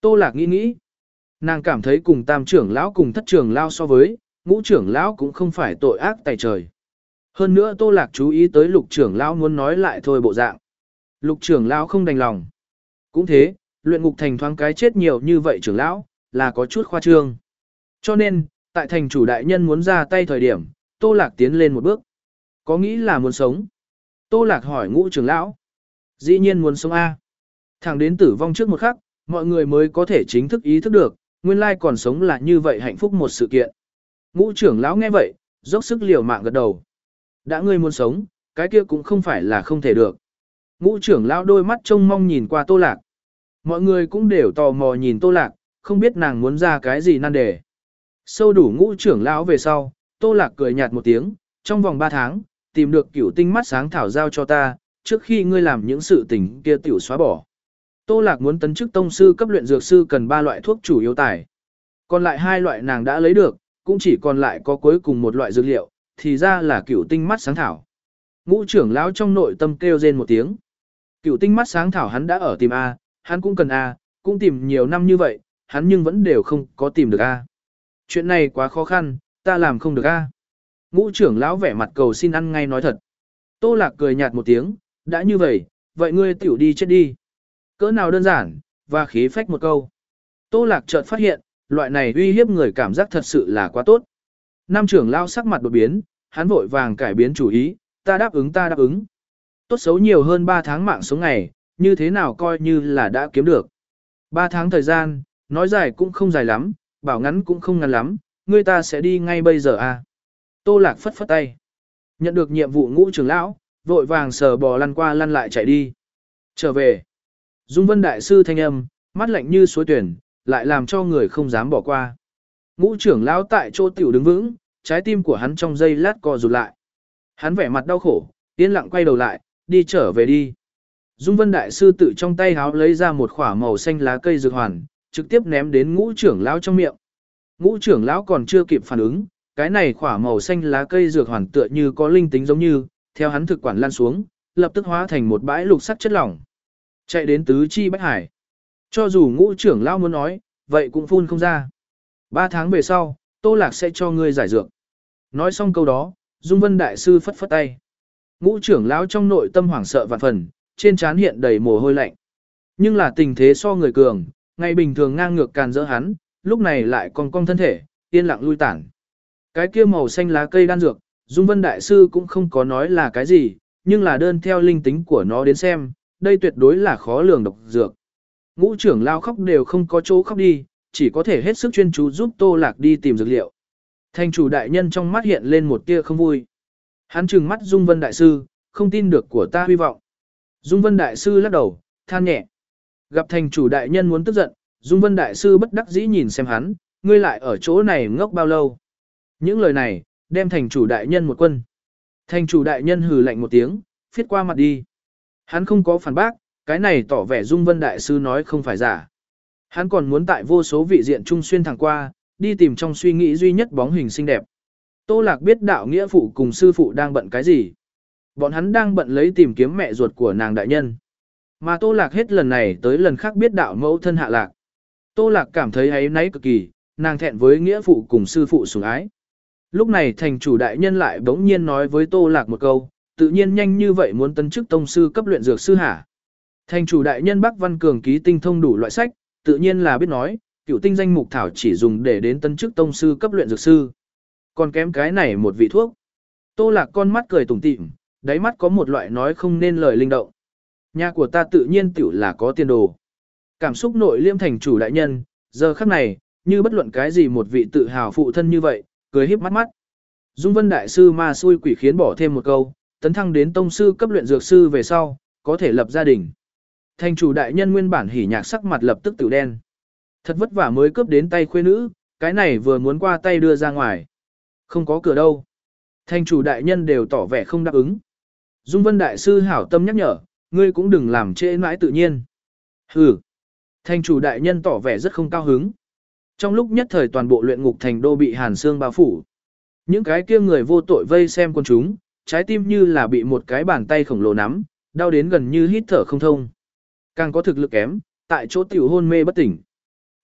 Tô Lạc nghĩ nghĩ. Nàng cảm thấy cùng tam trưởng lão cùng thất trưởng lão so với, ngũ trưởng lão cũng không phải tội ác tày trời. Hơn nữa Tô Lạc chú ý tới lục trưởng lão muốn nói lại thôi bộ dạng. Lục trưởng lão không đành lòng. Cũng thế, luyện ngục thành thoáng cái chết nhiều như vậy trưởng lão, là có chút khoa trương. Cho nên, tại thành chủ đại nhân muốn ra tay thời điểm, Tô Lạc tiến lên một bước. Có nghĩ là muốn sống. Tô Lạc hỏi ngũ trưởng lão. Dĩ nhiên muốn sống A. Thẳng đến tử vong trước một khắc, mọi người mới có thể chính thức ý thức được, nguyên lai còn sống là như vậy hạnh phúc một sự kiện. Ngũ trưởng lão nghe vậy, dốc sức liều mạng gật đầu. Đã ngươi muốn sống, cái kia cũng không phải là không thể được. Ngũ trưởng lão đôi mắt trông mong nhìn qua Tô Lạc. Mọi người cũng đều tò mò nhìn Tô Lạc, không biết nàng muốn ra cái gì nan đề. Sâu đủ ngũ trưởng lão về sau, Tô Lạc cười nhạt một tiếng, trong vòng ba tháng, tìm được cửu tinh mắt sáng thảo giao cho ta, trước khi ngươi làm những sự tình kia tiểu xóa bỏ. Tô Lạc muốn tấn chức tông sư cấp luyện dược sư cần ba loại thuốc chủ yếu tài. Còn lại hai loại nàng đã lấy được, cũng chỉ còn lại có cuối cùng một loại dược liệu, thì ra là cửu tinh mắt sáng thảo. Ngũ trưởng lão trong nội tâm kêu rên một tiếng. Cửu tinh mắt sáng thảo hắn đã ở tìm A, hắn cũng cần A, cũng tìm nhiều năm như vậy, hắn nhưng vẫn đều không có tìm được A. Chuyện này quá khó khăn, ta làm không được A. Ngũ trưởng lão vẻ mặt cầu xin ăn ngay nói thật. Tô Lạc cười nhạt một tiếng, đã như vậy, vậy ngươi tiểu đi chết đi. Cỡ nào đơn giản, và khí phách một câu. Tô Lạc chợt phát hiện, loại này uy hiếp người cảm giác thật sự là quá tốt. Nam trưởng lão sắc mặt đột biến, hắn vội vàng cải biến chủ ý, ta đáp ứng ta đáp ứng. Tốt xấu nhiều hơn ba tháng mạng sống ngày, như thế nào coi như là đã kiếm được. ba tháng thời gian, nói dài cũng không dài lắm, bảo ngắn cũng không ngắn lắm, ngươi ta sẽ đi ngay bây giờ à. Tô Lạc phất phất tay. Nhận được nhiệm vụ ngũ trưởng lão, vội vàng sờ bò lăn qua lăn lại chạy đi. Trở về. Dung Vân Đại Sư thanh âm, mắt lạnh như suối tuyển, lại làm cho người không dám bỏ qua. Ngũ trưởng lão tại chỗ tiểu đứng vững, trái tim của hắn trong giây lát co rụt lại. Hắn vẻ mặt đau khổ, yên lặng quay đầu lại, đi trở về đi. Dung Vân Đại Sư tự trong tay háo lấy ra một khỏa màu xanh lá cây dược hoàn, trực tiếp ném đến ngũ trưởng lão trong miệng. Ngũ trưởng lão còn chưa kịp phản ứng, cái này khỏa màu xanh lá cây dược hoàn tựa như có linh tính giống như, theo hắn thực quản lan xuống, lập tức hóa thành một bãi lục sắc chất lỏng. Chạy đến tứ chi bách hải. Cho dù ngũ trưởng lão muốn nói, vậy cũng phun không ra. Ba tháng về sau, Tô Lạc sẽ cho ngươi giải dược. Nói xong câu đó, Dung Vân Đại Sư phất phất tay. Ngũ trưởng lão trong nội tâm hoảng sợ vạn phần, trên trán hiện đầy mồ hôi lạnh. Nhưng là tình thế so người cường, ngày bình thường ngang ngược càn rỡ hắn, lúc này lại còn cong thân thể, yên lặng lui tản. Cái kia màu xanh lá cây đan dược, Dung Vân Đại Sư cũng không có nói là cái gì, nhưng là đơn theo linh tính của nó đến xem, đây tuyệt đối là khó lường độc dược. Ngũ trưởng lao khóc đều không có chỗ khóc đi, chỉ có thể hết sức chuyên chú giúp Tô Lạc đi tìm dược liệu. Thành chủ đại nhân trong mắt hiện lên một tia không vui. Hắn trừng mắt Dung Vân Đại Sư, không tin được của ta hy vọng. Dung Vân Đại Sư lắc đầu, than nhẹ. Gặp thành chủ đại nhân muốn tức giận, Dung Vân Đại Sư bất đắc dĩ nhìn xem hắn, ngươi lại ở chỗ này ngốc bao lâu. Những lời này, đem thành chủ đại nhân một quân. Thành chủ đại nhân hừ lạnh một tiếng, phiết qua mặt đi. Hắn không có phản bác, cái này tỏ vẻ Dung Vân Đại Sư nói không phải giả. Hắn còn muốn tại vô số vị diện trung xuyên thẳng qua, đi tìm trong suy nghĩ duy nhất bóng hình xinh đẹp. Tô Lạc biết đạo nghĩa phụ cùng sư phụ đang bận cái gì. Bọn hắn đang bận lấy tìm kiếm mẹ ruột của nàng đại nhân. Mà Tô Lạc hết lần này tới lần khác biết đạo mẫu thân Hạ Lạc. Tô Lạc cảm thấy áy náy cực kỳ, nàng thẹn với nghĩa phụ cùng sư phụ sủng ái. Lúc này thành chủ đại nhân lại bỗng nhiên nói với Tô Lạc một câu, tự nhiên nhanh như vậy muốn tấn chức tông sư cấp luyện dược sư hả? Thành chủ đại nhân Bắc Văn Cường ký tinh thông đủ loại sách, tự nhiên là biết nói, cửu tinh danh mục thảo chỉ dùng để đến tấn chức tông sư cấp luyện dược sư. Còn kém cái này một vị thuốc. Tô Lạc con mắt cười tủm tỉm, đáy mắt có một loại nói không nên lời linh động. Nhà của ta tự nhiên tiểu là có tiền đồ. Cảm xúc nội liêm thành chủ đại nhân, giờ khắc này, như bất luận cái gì một vị tự hào phụ thân như vậy, cười híp mắt mắt. Dung Vân Đại Sư ma xui quỷ khiến bỏ thêm một câu, tấn thăng đến tông sư cấp luyện dược sư về sau, có thể lập gia đình. Thành chủ đại nhân nguyên bản hỉ nhạc sắc mặt lập tức tiểu đen. Thật vất vả mới cướp đến tay khuê nữ, cái này vừa muốn qua tay đưa ra ngoài. Không có cửa đâu. Thành chủ đại nhân đều tỏ vẻ không đáp ứng. Dung Vân Đại Sư hảo tâm nhắc nhở, ngươi cũng đừng làm trễ nãi tự nhiên. Hừ. Thành chủ đại nhân tỏ vẻ rất không cao hứng. Trong lúc nhất thời toàn bộ luyện ngục thành đô bị hàn xương bao phủ. Những cái kia người vô tội vây xem quân chúng, trái tim như là bị một cái bàn tay khổng lồ nắm, đau đến gần như hít thở không thông. Càng có thực lực kém, tại chỗ tiểu hôn mê bất tỉnh.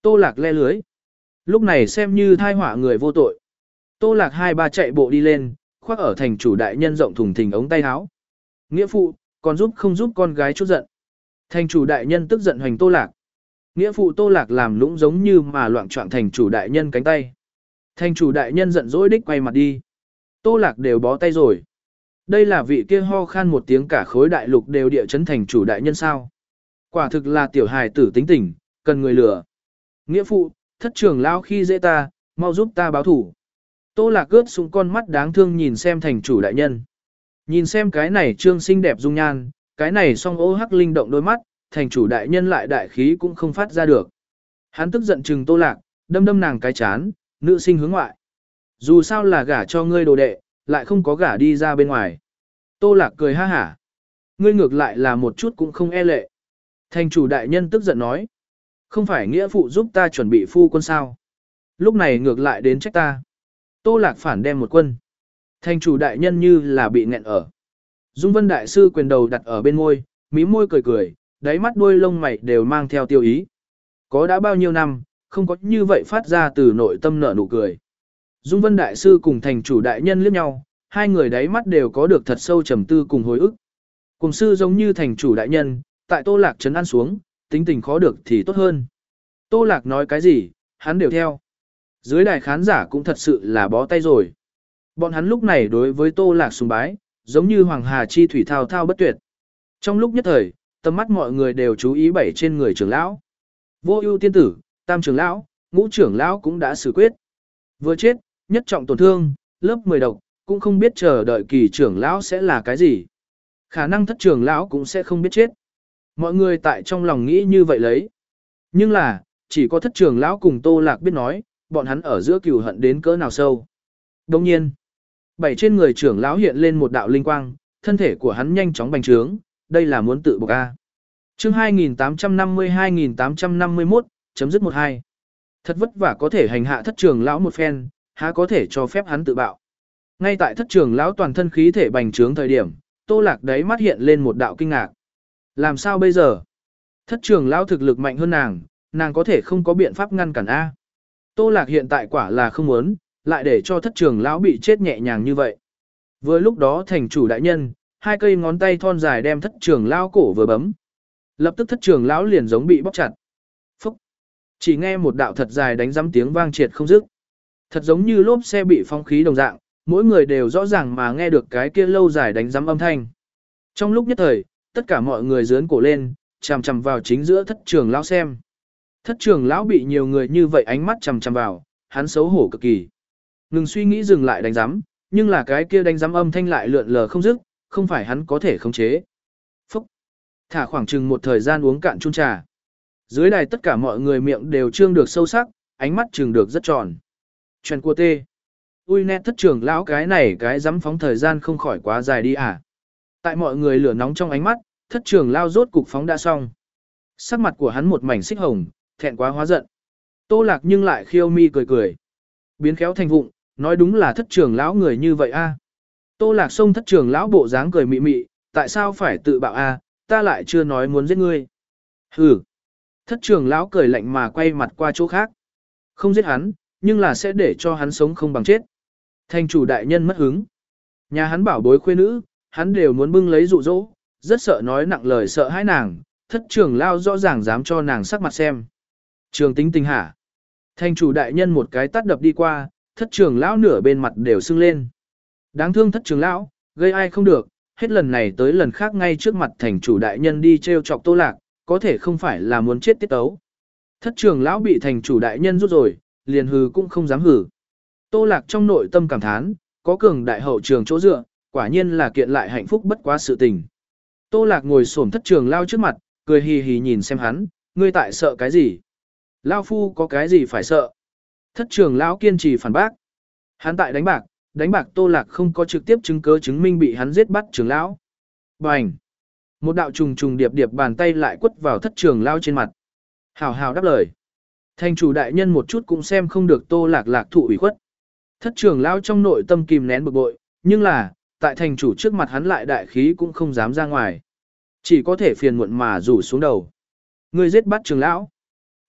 Tô Lạc le lưới. Lúc này xem như thai họa người vô tội. Tô Lạc hai ba chạy bộ đi lên, khoác ở thành chủ đại nhân rộng thùng thình ống tay áo. Nghĩa phụ, còn giúp không giúp con gái chút giận. Thành chủ đại nhân tức giận hoành Tô Lạc. Nghĩa phụ Tô Lạc làm lũng giống như mà loạn trọng thành chủ đại nhân cánh tay. Thành chủ đại nhân giận dỗi đích quay mặt đi. Tô Lạc đều bó tay rồi. Đây là vị kia ho khan một tiếng cả khối đại lục đều địa chấn thành chủ đại nhân sao. Quả thực là tiểu hài tử tính tình, cần người lừa. Nghĩa phụ, thất trưởng lão khi dễ ta, mau giúp ta báo thủ. Tô Lạc gớt xuống con mắt đáng thương nhìn xem thành chủ đại nhân. Nhìn xem cái này trương xinh đẹp dung nhan, cái này song ô hắc linh động đôi mắt, thành chủ đại nhân lại đại khí cũng không phát ra được. Hắn tức giận trừng Tô Lạc, đâm đâm nàng cái chán, nữ sinh hướng ngoại. Dù sao là gả cho ngươi đồ đệ, lại không có gả đi ra bên ngoài. Tô Lạc cười ha hả. Ngươi ngược lại là một chút cũng không e lệ. Thành chủ đại nhân tức giận nói. Không phải nghĩa phụ giúp ta chuẩn bị phu quân sao. Lúc này ngược lại đến trách ta. Tô Lạc phản đem một quân. Thành chủ đại nhân như là bị nghẹn ở. Dung Vân đại sư quyền đầu đặt ở bên môi, mí môi cười cười, đáy mắt đuôi lông mày đều mang theo tiêu ý. Có đã bao nhiêu năm, không có như vậy phát ra từ nội tâm nở nụ cười. Dung Vân đại sư cùng thành chủ đại nhân liếc nhau, hai người đáy mắt đều có được thật sâu trầm tư cùng hồi ức. Cùng sư giống như thành chủ đại nhân, tại Tô Lạc trấn an xuống, tính tình khó được thì tốt hơn. Tô Lạc nói cái gì, hắn đều theo. Dưới đài khán giả cũng thật sự là bó tay rồi. Bọn hắn lúc này đối với Tô Lạc sùng bái, giống như hoàng hà chi thủy thao thao bất tuyệt. Trong lúc nhất thời, tầm mắt mọi người đều chú ý bảy trên người trưởng lão. Vô ưu tiên tử, tam trưởng lão, ngũ trưởng lão cũng đã xử quyết. Vừa chết, nhất trọng tổn thương, lớp mười độc, cũng không biết chờ đợi kỳ trưởng lão sẽ là cái gì. Khả năng thất trưởng lão cũng sẽ không biết chết. Mọi người tại trong lòng nghĩ như vậy lấy. Nhưng là, chỉ có thất trưởng lão cùng Tô Lạc biết nói, bọn hắn ở giữa cừu hận đến cỡ nào sâu. Đồng nhiên, bảy trên người trưởng lão hiện lên một đạo linh quang, thân thể của hắn nhanh chóng bành trướng, đây là muốn tự bộc a. Chương hai nghìn tám trăm năm mươi hai nghìn tám trăm năm mươi mốt, chấm dứt một hai. Thật vất vả có thể hành hạ thất trưởng lão một phen, há có thể cho phép hắn tự bạo. Ngay tại thất trưởng lão toàn thân khí thể bành trướng thời điểm, Tô Lạc đấy mắt hiện lên một đạo kinh ngạc. Làm sao bây giờ? Thất trưởng lão thực lực mạnh hơn nàng, nàng có thể không có biện pháp ngăn cản a. Tô Lạc hiện tại quả là không muốn, lại để cho thất trưởng lão bị chết nhẹ nhàng như vậy. Vừa lúc đó thành chủ đại nhân, hai cây ngón tay thon dài đem thất trưởng lão cổ vừa bấm. Lập tức thất trưởng lão liền giống bị bóp chặt. Phúc! Chỉ nghe một đạo thật dài đánh rắm tiếng vang triệt không dứt. Thật giống như lốp xe bị phong khí đồng dạng, mỗi người đều rõ ràng mà nghe được cái kia lâu dài đánh rắm âm thanh. Trong lúc nhất thời, tất cả mọi người giớn cổ lên, chằm chằm vào chính giữa thất trưởng lão xem. Thất trưởng lão bị nhiều người như vậy ánh mắt chằm chằm vào, hắn xấu hổ cực kỳ. Ngừng suy nghĩ dừng lại đánh rắm, nhưng là cái kia đánh rắm âm thanh lại lượn lờ không dứt, không phải hắn có thể khống chế. Phúc! Thả khoảng chừng một thời gian uống cạn chung trà. Dưới đài tất cả mọi người miệng đều trương được sâu sắc, ánh mắt trừng được rất tròn. Chuyện của tê. Ui nét thất trưởng lão cái này cái dám phóng thời gian không khỏi quá dài đi à. Tại mọi người lửa nóng trong ánh mắt, thất trưởng lão rốt cục phóng đã xong. Sắc mặt của hắn một mảnh xích hồng, thẹn quá hóa giận. Tô Lạc nhưng lại khiêu mi cười cười. Biến khéo thành vụng, nói đúng là thất trưởng lão người như vậy a. Tô Lạc xông thất trưởng lão bộ dáng cười mị mị, tại sao phải tự bạo a, ta lại chưa nói muốn giết ngươi. Hừ. Thất trưởng lão cười lạnh mà quay mặt qua chỗ khác. Không giết hắn, nhưng là sẽ để cho hắn sống không bằng chết. Thành chủ đại nhân mất hứng. Nhà hắn bảo bối khuê nữ, hắn đều muốn bưng lấy dụ dỗ, rất sợ nói nặng lời sợ hãi nàng, thất trưởng lão rõ ràng dám cho nàng sắc mặt xem. Trường tính tình hả? Thành chủ đại nhân một cái tát đập đi qua, thất trưởng lão nửa bên mặt đều sưng lên. Đáng thương thất trưởng lão, gây ai không được, hết lần này tới lần khác ngay trước mặt thành chủ đại nhân đi trêu chọc Tô Lạc, có thể không phải là muốn chết tiết tấu. Thất trưởng lão bị thành chủ đại nhân rút rồi, liền hừ cũng không dám hừ. Tô Lạc trong nội tâm cảm thán, có cường đại hậu trường chỗ dựa, quả nhiên là kiện lại hạnh phúc bất quá sự tình. Tô Lạc ngồi xổm thất trưởng lão trước mặt, cười hì hì nhìn xem hắn, ngươi tại sợ cái gì? Lão phu có cái gì phải sợ? Thất trưởng lão kiên trì phản bác. Hắn tại đánh bạc, đánh bạc Tô Lạc không có trực tiếp chứng cứ chứng minh bị hắn giết bắt trưởng lão. Bành! Một đạo trùng trùng điệp điệp bàn tay lại quất vào thất trưởng lão trên mặt. Hào hào đáp lời. Thành chủ đại nhân một chút cũng xem không được Tô Lạc lạc thụ ủy khuất. Thất trưởng lão trong nội tâm kìm nén bực bội, nhưng là, tại thành chủ trước mặt hắn lại đại khí cũng không dám ra ngoài. Chỉ có thể phiền muộn mà rủ xuống đầu. Ngươi giết bắt trưởng lão.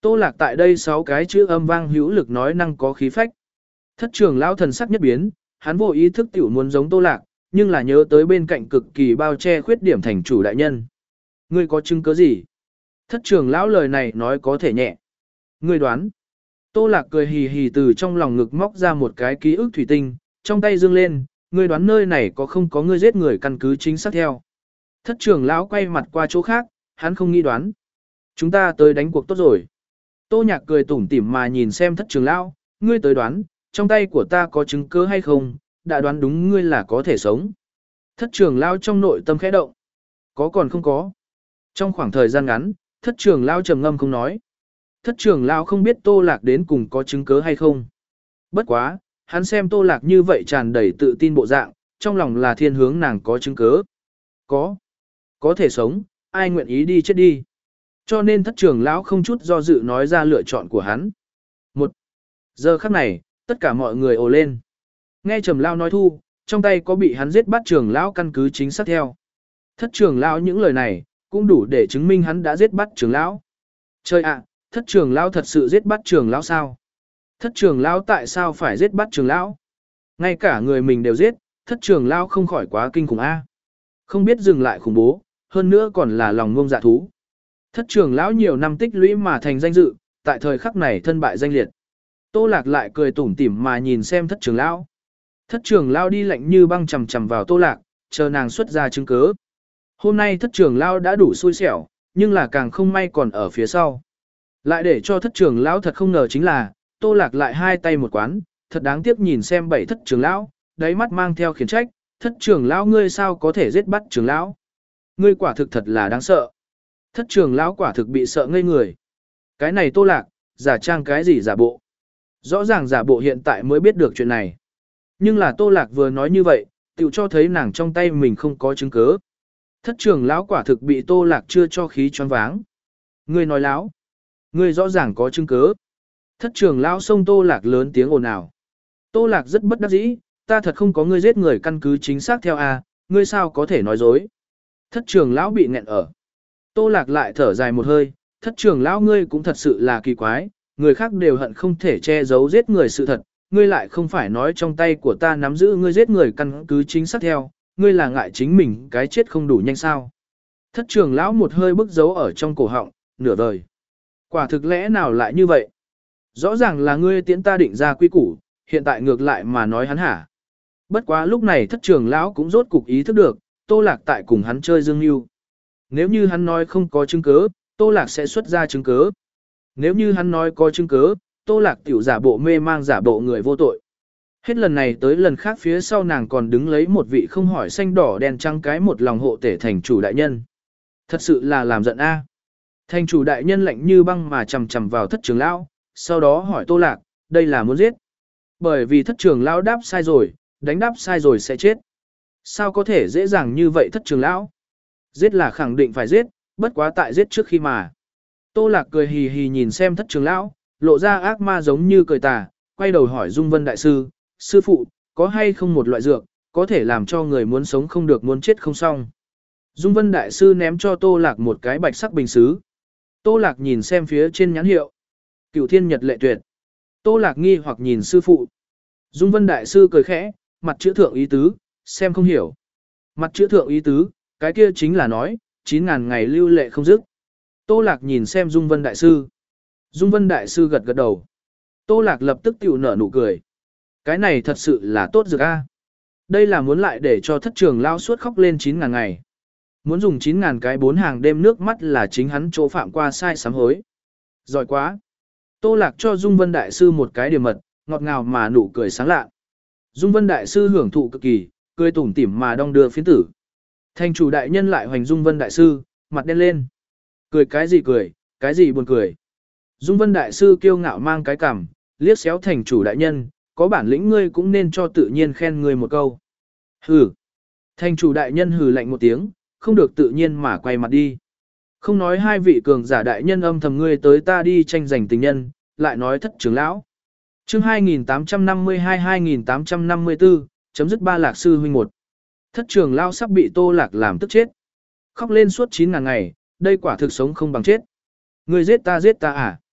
Tô Lạc tại đây sáu cái chữ âm vang hữu lực nói năng có khí phách. Thất trưởng lão thần sắc nhất biến, hắn vô ý thức tiểu muốn giống Tô Lạc, nhưng là nhớ tới bên cạnh cực kỳ bao che khuyết điểm thành chủ đại nhân. Ngươi có chứng cứ gì? Thất trưởng lão lời này nói có thể nhẹ. Ngươi đoán. Tô Lạc cười hì hì từ trong lòng ngực móc ra một cái ký ức thủy tinh, trong tay dương lên, ngươi đoán nơi này có không có ngươi giết người căn cứ chính xác theo. Thất trưởng lão quay mặt qua chỗ khác, hắn không nghĩ đoán. Chúng ta tới đánh cuộc tốt rồi. Tô Nhạc cười tủm tỉm mà nhìn xem thất trưởng lão, ngươi tới đoán, trong tay của ta có chứng cứ hay không, đã đoán đúng ngươi là có thể sống. Thất trưởng lão trong nội tâm khẽ động. Có còn không có. Trong khoảng thời gian ngắn, thất trưởng lão trầm ngâm không nói. Thất trưởng lão không biết Tô Lạc đến cùng có chứng cứ hay không. Bất quá, hắn xem Tô Lạc như vậy tràn đầy tự tin bộ dạng, trong lòng là thiên hướng nàng có chứng cứ. Có. Có thể sống, ai nguyện ý đi chết đi. Cho nên thất trưởng lão không chút do dự nói ra lựa chọn của hắn. Một. Giờ khắc này, tất cả mọi người ồ lên. Nghe Trầm Lao nói thu, trong tay có bị hắn giết bắt trưởng lão căn cứ chính xác theo. Thất trưởng lão những lời này, cũng đủ để chứng minh hắn đã giết bắt trưởng lão. Trời ạ, thất trưởng lão thật sự giết bắt trưởng lão sao? Thất trưởng lão tại sao phải giết bắt trưởng lão? Ngay cả người mình đều giết, thất trưởng lão không khỏi quá kinh khủng a. Không biết dừng lại khủng bố, hơn nữa còn là lòng ngông dạ thú. Thất trưởng lão nhiều năm tích lũy mà thành danh dự, tại thời khắc này thân bại danh liệt. Tô Lạc lại cười tủm tỉm mà nhìn xem thất trưởng lão. Thất trưởng lão đi lạnh như băng chằm chằm vào Tô Lạc, chờ nàng xuất ra chứng cứ. Hôm nay thất trưởng lão đã đủ xui xẻo, nhưng là càng không may còn ở phía sau. Lại để cho thất trưởng lão thật không ngờ chính là, Tô Lạc lại hai tay một quán, thật đáng tiếc nhìn xem bảy thất trưởng lão, đáy mắt mang theo khiển trách, thất trưởng lão ngươi sao có thể giết bắt trưởng lão? Ngươi quả thực thật là đáng sợ. Thất trưởng lão quả thực bị sợ ngây người. Cái này Tô Lạc, giả trang cái gì giả bộ? Rõ ràng giả bộ hiện tại mới biết được chuyện này. Nhưng là Tô Lạc vừa nói như vậy, tự cho thấy nàng trong tay mình không có chứng cứ. Thất trưởng lão quả thực bị Tô Lạc chưa cho khí choáng váng. Ngươi nói láo. Ngươi rõ ràng có chứng cứ. Thất trưởng lão xông Tô Lạc lớn tiếng ồn ào. Tô Lạc rất bất đắc dĩ, ta thật không có ngươi giết người căn cứ chính xác theo a, ngươi sao có thể nói dối? Thất trưởng lão bị nghẹn ở. Tô Lạc lại thở dài một hơi, thất trưởng lão ngươi cũng thật sự là kỳ quái, người khác đều hận không thể che giấu giết người sự thật, ngươi lại không phải nói trong tay của ta nắm giữ ngươi giết người căn cứ chính xác theo, ngươi là ngại chính mình cái chết không đủ nhanh sao? Thất trưởng lão một hơi bức dấu ở trong cổ họng, nửa đời. Quả thực lẽ nào lại như vậy? Rõ ràng là ngươi tiễn ta định ra quy củ, hiện tại ngược lại mà nói hắn hả? Bất quá lúc này thất trưởng lão cũng rốt cục ý thức được, Tô Lạc tại cùng hắn chơi dương mưu. Nếu như hắn nói không có chứng cứ, Tô Lạc sẽ xuất ra chứng cứ. Nếu như hắn nói có chứng cứ, Tô Lạc tiểu giả bộ mê mang giả bộ người vô tội. Hết lần này tới lần khác phía sau nàng còn đứng lấy một vị không hỏi xanh đỏ đen trắng cái một lòng hộ tể thành chủ đại nhân. Thật sự là làm giận a. Thành chủ đại nhân lạnh như băng mà chầm chầm vào thất trưởng lão, sau đó hỏi Tô Lạc, đây là muốn giết. Bởi vì thất trưởng lão đáp sai rồi, đánh đáp sai rồi sẽ chết. Sao có thể dễ dàng như vậy thất trưởng lão? Giết là khẳng định phải giết, bất quá tại giết trước khi mà. Tô Lạc cười hì hì nhìn xem thất trưởng lão, lộ ra ác ma giống như cười tà, quay đầu hỏi Dung Vân Đại Sư, sư phụ, có hay không một loại dược, có thể làm cho người muốn sống không được muốn chết không xong. Dung Vân Đại Sư ném cho Tô Lạc một cái bạch sắc bình sứ. Tô Lạc nhìn xem phía trên nhãn hiệu. Cửu Thiên Nhật Lệ Tuyệt. Tô Lạc nghi hoặc nhìn sư phụ. Dung Vân Đại Sư cười khẽ, mặt chữ thượng ý tứ, xem không hiểu. Mặt chữ thượng ý tứ, cái kia chính là nói, chín ngàn ngày lưu lệ không dứt. Tô Lạc nhìn xem Dung Vân Đại Sư. Dung Vân Đại Sư gật gật đầu. Tô Lạc lập tức tiểu nở nụ cười. Cái này thật sự là tốt dược a. Đây là muốn lại để cho thất trưởng lao suốt khóc lên chín ngàn ngày. Muốn dùng chín ngàn cái bốn hàng đêm nước mắt là chính hắn chỗ phạm qua sai sám hối. Giỏi quá. Tô Lạc cho Dung Vân Đại Sư một cái điểm mật, ngọt ngào mà nụ cười sáng lạ. Dung Vân Đại Sư hưởng thụ cực kỳ, cười tủm tỉm mà đong đưa phiến tử. Thành chủ đại nhân lại hoành Dung Vân Đại Sư, mặt đen lên. Cười cái gì cười, cái gì buồn cười. Dung Vân Đại Sư kiêu ngạo mang cái cằm, liếc xéo thành chủ đại nhân, có bản lĩnh ngươi cũng nên cho tự nhiên khen ngươi một câu. Hừ. Thành chủ đại nhân hừ lạnh một tiếng, không được tự nhiên mà quay mặt đi. Không nói hai vị cường giả đại nhân âm thầm ngươi tới ta đi tranh giành tình nhân, lại nói thất trưởng lão. Chương hai nghìn tám trăm năm mươi hai hai nghìn tám trăm năm mươi tư, chấm dứt ba Lạc sư huynh một. Thất trưởng lão sắp bị Tô Lạc làm tức chết. Khóc lên suốt chín ngàn ngày, đây quả thực sống không bằng chết. Ngươi giết ta giết ta à?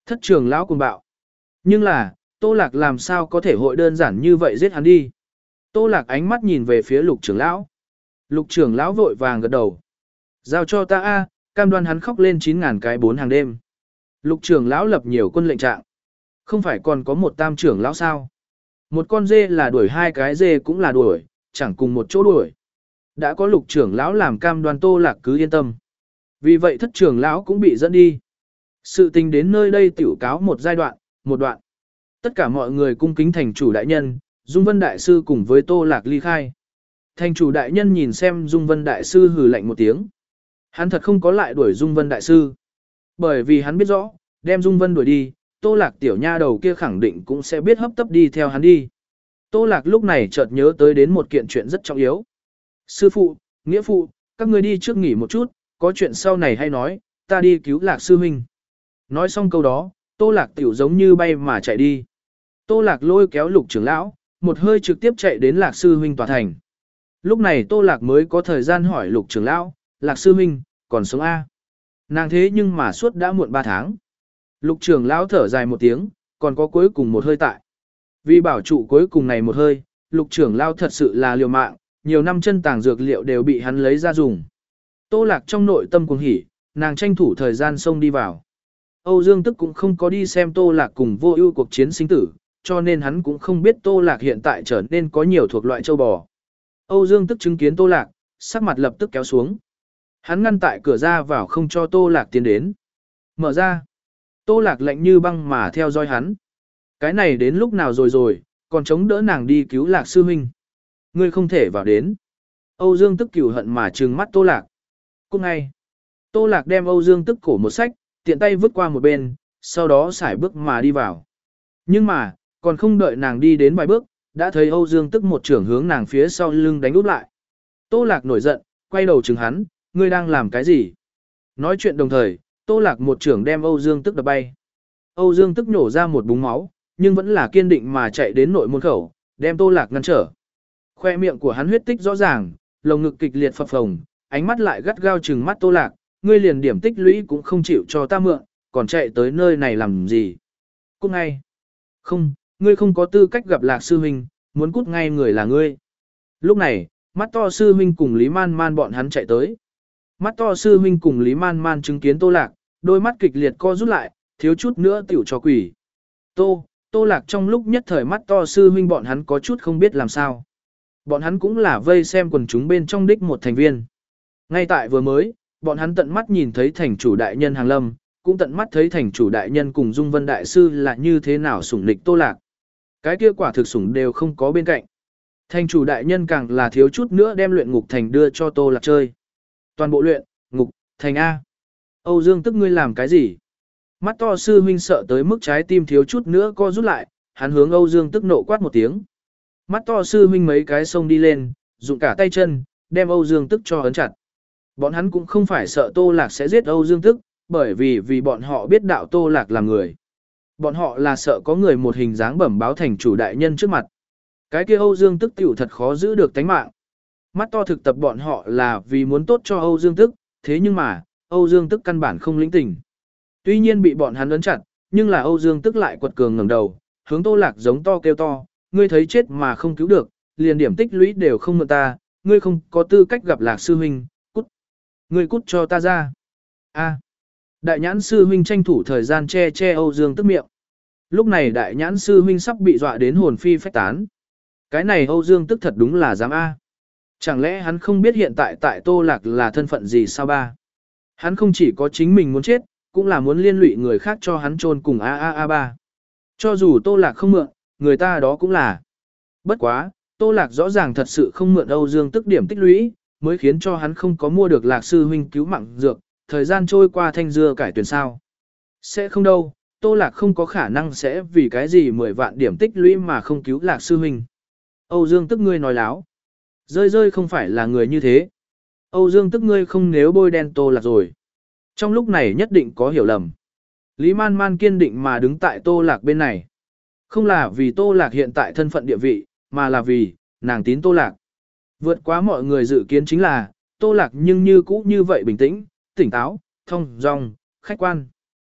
Thất trưởng lão cuồng bạo. Nhưng là, Tô Lạc làm sao có thể hội đơn giản như vậy giết hắn đi. Tô Lạc ánh mắt nhìn về phía lục trưởng lão. Lục trưởng lão vội vàng gật đầu. Giao cho ta a, cam đoan hắn khóc lên chín ngàn cái bốn hàng đêm. Lục trưởng lão lập nhiều quân lệnh trạng. Không phải còn có một tam trưởng lão sao? Một con dê là đuổi hai cái dê cũng là đuổi, chẳng cùng một chỗ đuổi. Đã có lục trưởng lão làm cam đoan Tô Lạc cứ yên tâm. Vì vậy thất trưởng lão cũng bị dẫn đi. Sự tình đến nơi đây tiểu cáo một giai đoạn, một đoạn. Tất cả mọi người cung kính thành chủ đại nhân, Dung Vân Đại Sư cùng với Tô Lạc ly khai. Thành chủ đại nhân nhìn xem Dung Vân Đại Sư hừ lạnh một tiếng. Hắn thật không có lại đuổi Dung Vân Đại Sư. Bởi vì hắn biết rõ, đem Dung Vân đuổi đi, Tô Lạc tiểu nha đầu kia khẳng định cũng sẽ biết hấp tấp đi theo hắn đi. Tô Lạc lúc này chợt nhớ tới đến một kiện chuyện rất trọng yếu. Sư phụ, nghĩa phụ, các ngươi đi trước nghỉ một chút, có chuyện sau này hay nói, ta đi cứu Lạc sư huynh. Nói xong câu đó, Tô Lạc tiểu giống như bay mà chạy đi. Tô Lạc lôi kéo lục trưởng lão, một hơi trực tiếp chạy đến Lạc sư huynh tòa thành. Lúc này Tô Lạc mới có thời gian hỏi lục trưởng lão, Lạc sư huynh, còn sống A. Nàng thế nhưng mà suốt đã muộn ba tháng. Lục trưởng lão thở dài một tiếng, còn có cuối cùng một hơi tại. Vì bảo trụ cuối cùng này một hơi, lục trưởng lão thật sự là liều mạng, nhiều năm chân tàng dược liệu đều bị hắn lấy ra dùng. Tô Lạc trong nội tâm cuồng hỉ, nàng tranh thủ thời gian xông đi vào. Âu Dương Tức cũng không có đi xem Tô Lạc cùng Vô Ưu cuộc chiến sinh tử, cho nên hắn cũng không biết Tô Lạc hiện tại trở nên có nhiều thuộc loại châu bò. Âu Dương Tức chứng kiến Tô Lạc, sắc mặt lập tức kéo xuống. Hắn ngăn tại cửa ra vào không cho Tô Lạc tiến đến. Mở ra. Tô Lạc lạnh như băng mà theo dõi hắn. Cái này đến lúc nào rồi rồi, còn chống đỡ nàng đi cứu Lạc sư huynh. Ngươi không thể vào đến. Âu Dương Tức cừu hận mà trừng mắt Tô Lạc. Cũng ngay. Tô Lạc đem Âu Dương Tức cổ một sách, tiện tay vứt qua một bên, sau đó sải bước mà đi vào. Nhưng mà, còn không đợi nàng đi đến vài bước, đã thấy Âu Dương Tức một trưởng hướng nàng phía sau lưng đánh úp lại. Tô Lạc nổi giận, quay đầu chừng hắn, ngươi đang làm cái gì? Nói chuyện đồng thời, Tô Lạc một trưởng đem Âu Dương Tức đập bay. Âu Dương Tức nhổ ra một búng máu, nhưng vẫn là kiên định mà chạy đến nội môn khẩu, đem Tô Lạc ngăn trở. Khoe miệng của hắn huyết tích rõ ràng, lồng ngực kịch liệt phập phồng, ánh mắt lại gắt gao trừng mắt Tô Lạc, ngươi liền điểm tích lũy cũng không chịu cho ta mượn, còn chạy tới nơi này làm gì? Cút ngay. Không, ngươi không có tư cách gặp Lạc sư huynh, muốn cút ngay người là ngươi. Lúc này, mắt to sư huynh cùng Lý Man Man bọn hắn chạy tới. Mắt to sư huynh cùng Lý Man Man chứng kiến Tô Lạc, đôi mắt kịch liệt co rút lại, thiếu chút nữa tiểu cho quỷ. Tô, Tô Lạc trong lúc nhất thời mắt to sư huynh bọn hắn có chút không biết làm sao. Bọn hắn cũng là vây xem quần chúng bên trong đích một thành viên. Ngay tại vừa mới, bọn hắn tận mắt nhìn thấy thành chủ đại nhân Hàng Lâm, cũng tận mắt thấy thành chủ đại nhân cùng Dung Vân Đại Sư là như thế nào sủng lịch Tô Lạc. Cái kia quả thực sủng đều không có bên cạnh. Thành chủ đại nhân càng là thiếu chút nữa đem luyện ngục thành đưa cho Tô Lạc chơi. Toàn bộ luyện, ngục, thành A. Âu Dương Tức ngươi làm cái gì? Mắt to sư huynh sợ tới mức trái tim thiếu chút nữa co rút lại, hắn hướng Âu Dương Tức nộ quát một tiếng. Mắt to sư huynh mấy cái xông đi lên, dụng cả tay chân, đem Âu Dương Tức cho ấn chặt. Bọn hắn cũng không phải sợ Tô Lạc sẽ giết Âu Dương Tức, bởi vì vì bọn họ biết đạo Tô Lạc là người. Bọn họ là sợ có người một hình dáng bẩm báo thành chủ đại nhân trước mặt. Cái kia Âu Dương Tức tiểu thật khó giữ được tánh mạng. Mắt to thực tập bọn họ là vì muốn tốt cho Âu Dương Tức, thế nhưng mà, Âu Dương Tức căn bản không lĩnh tình. Tuy nhiên bị bọn hắn ấn chặt, nhưng là Âu Dương Tức lại quật cường ngẩng đầu, hướng Tô Lạc giống to kêu to, ngươi thấy chết mà không cứu được, liền điểm tích lũy đều không mượn ta, ngươi không có tư cách gặp Lạc sư huynh, cút. Ngươi cút cho ta ra. A. Đại nhãn sư huynh tranh thủ thời gian che che Âu Dương Tức miệng. Lúc này đại nhãn sư huynh sắp bị dọa đến hồn phi phách tán. Cái này Âu Dương Tức thật đúng là dám A. Chẳng lẽ hắn không biết hiện tại tại Tô Lạc là thân phận gì sao ba? Hắn không chỉ có chính mình muốn chết, cũng là muốn liên lụy người khác cho hắn chôn cùng a a a ba. Cho dù Tô Lạc không mượn, người ta đó cũng là. Bất quá, Tô Lạc rõ ràng thật sự không mượn Âu Dương Tức điểm tích lũy, mới khiến cho hắn không có mua được Lạc sư huynh cứu mạng dược, thời gian trôi qua thanh dưa cải tuyển sao. Sẽ không đâu, Tô Lạc không có khả năng sẽ vì cái gì mười vạn điểm tích lũy mà không cứu Lạc sư huynh. Âu Dương Tức ngươi nói láo. Rơi rơi không phải là người như thế. Âu Dương Tức ngươi không nếu bôi đen Tô Lạc rồi. Trong lúc này nhất định có hiểu lầm. Lý Man Man kiên định mà đứng tại Tô Lạc bên này. Không là vì Tô Lạc hiện tại thân phận địa vị, mà là vì, nàng tín Tô Lạc. Vượt quá mọi người dự kiến chính là, Tô Lạc nhưng như cũ như vậy bình tĩnh, tỉnh táo, thông dong, khách quan.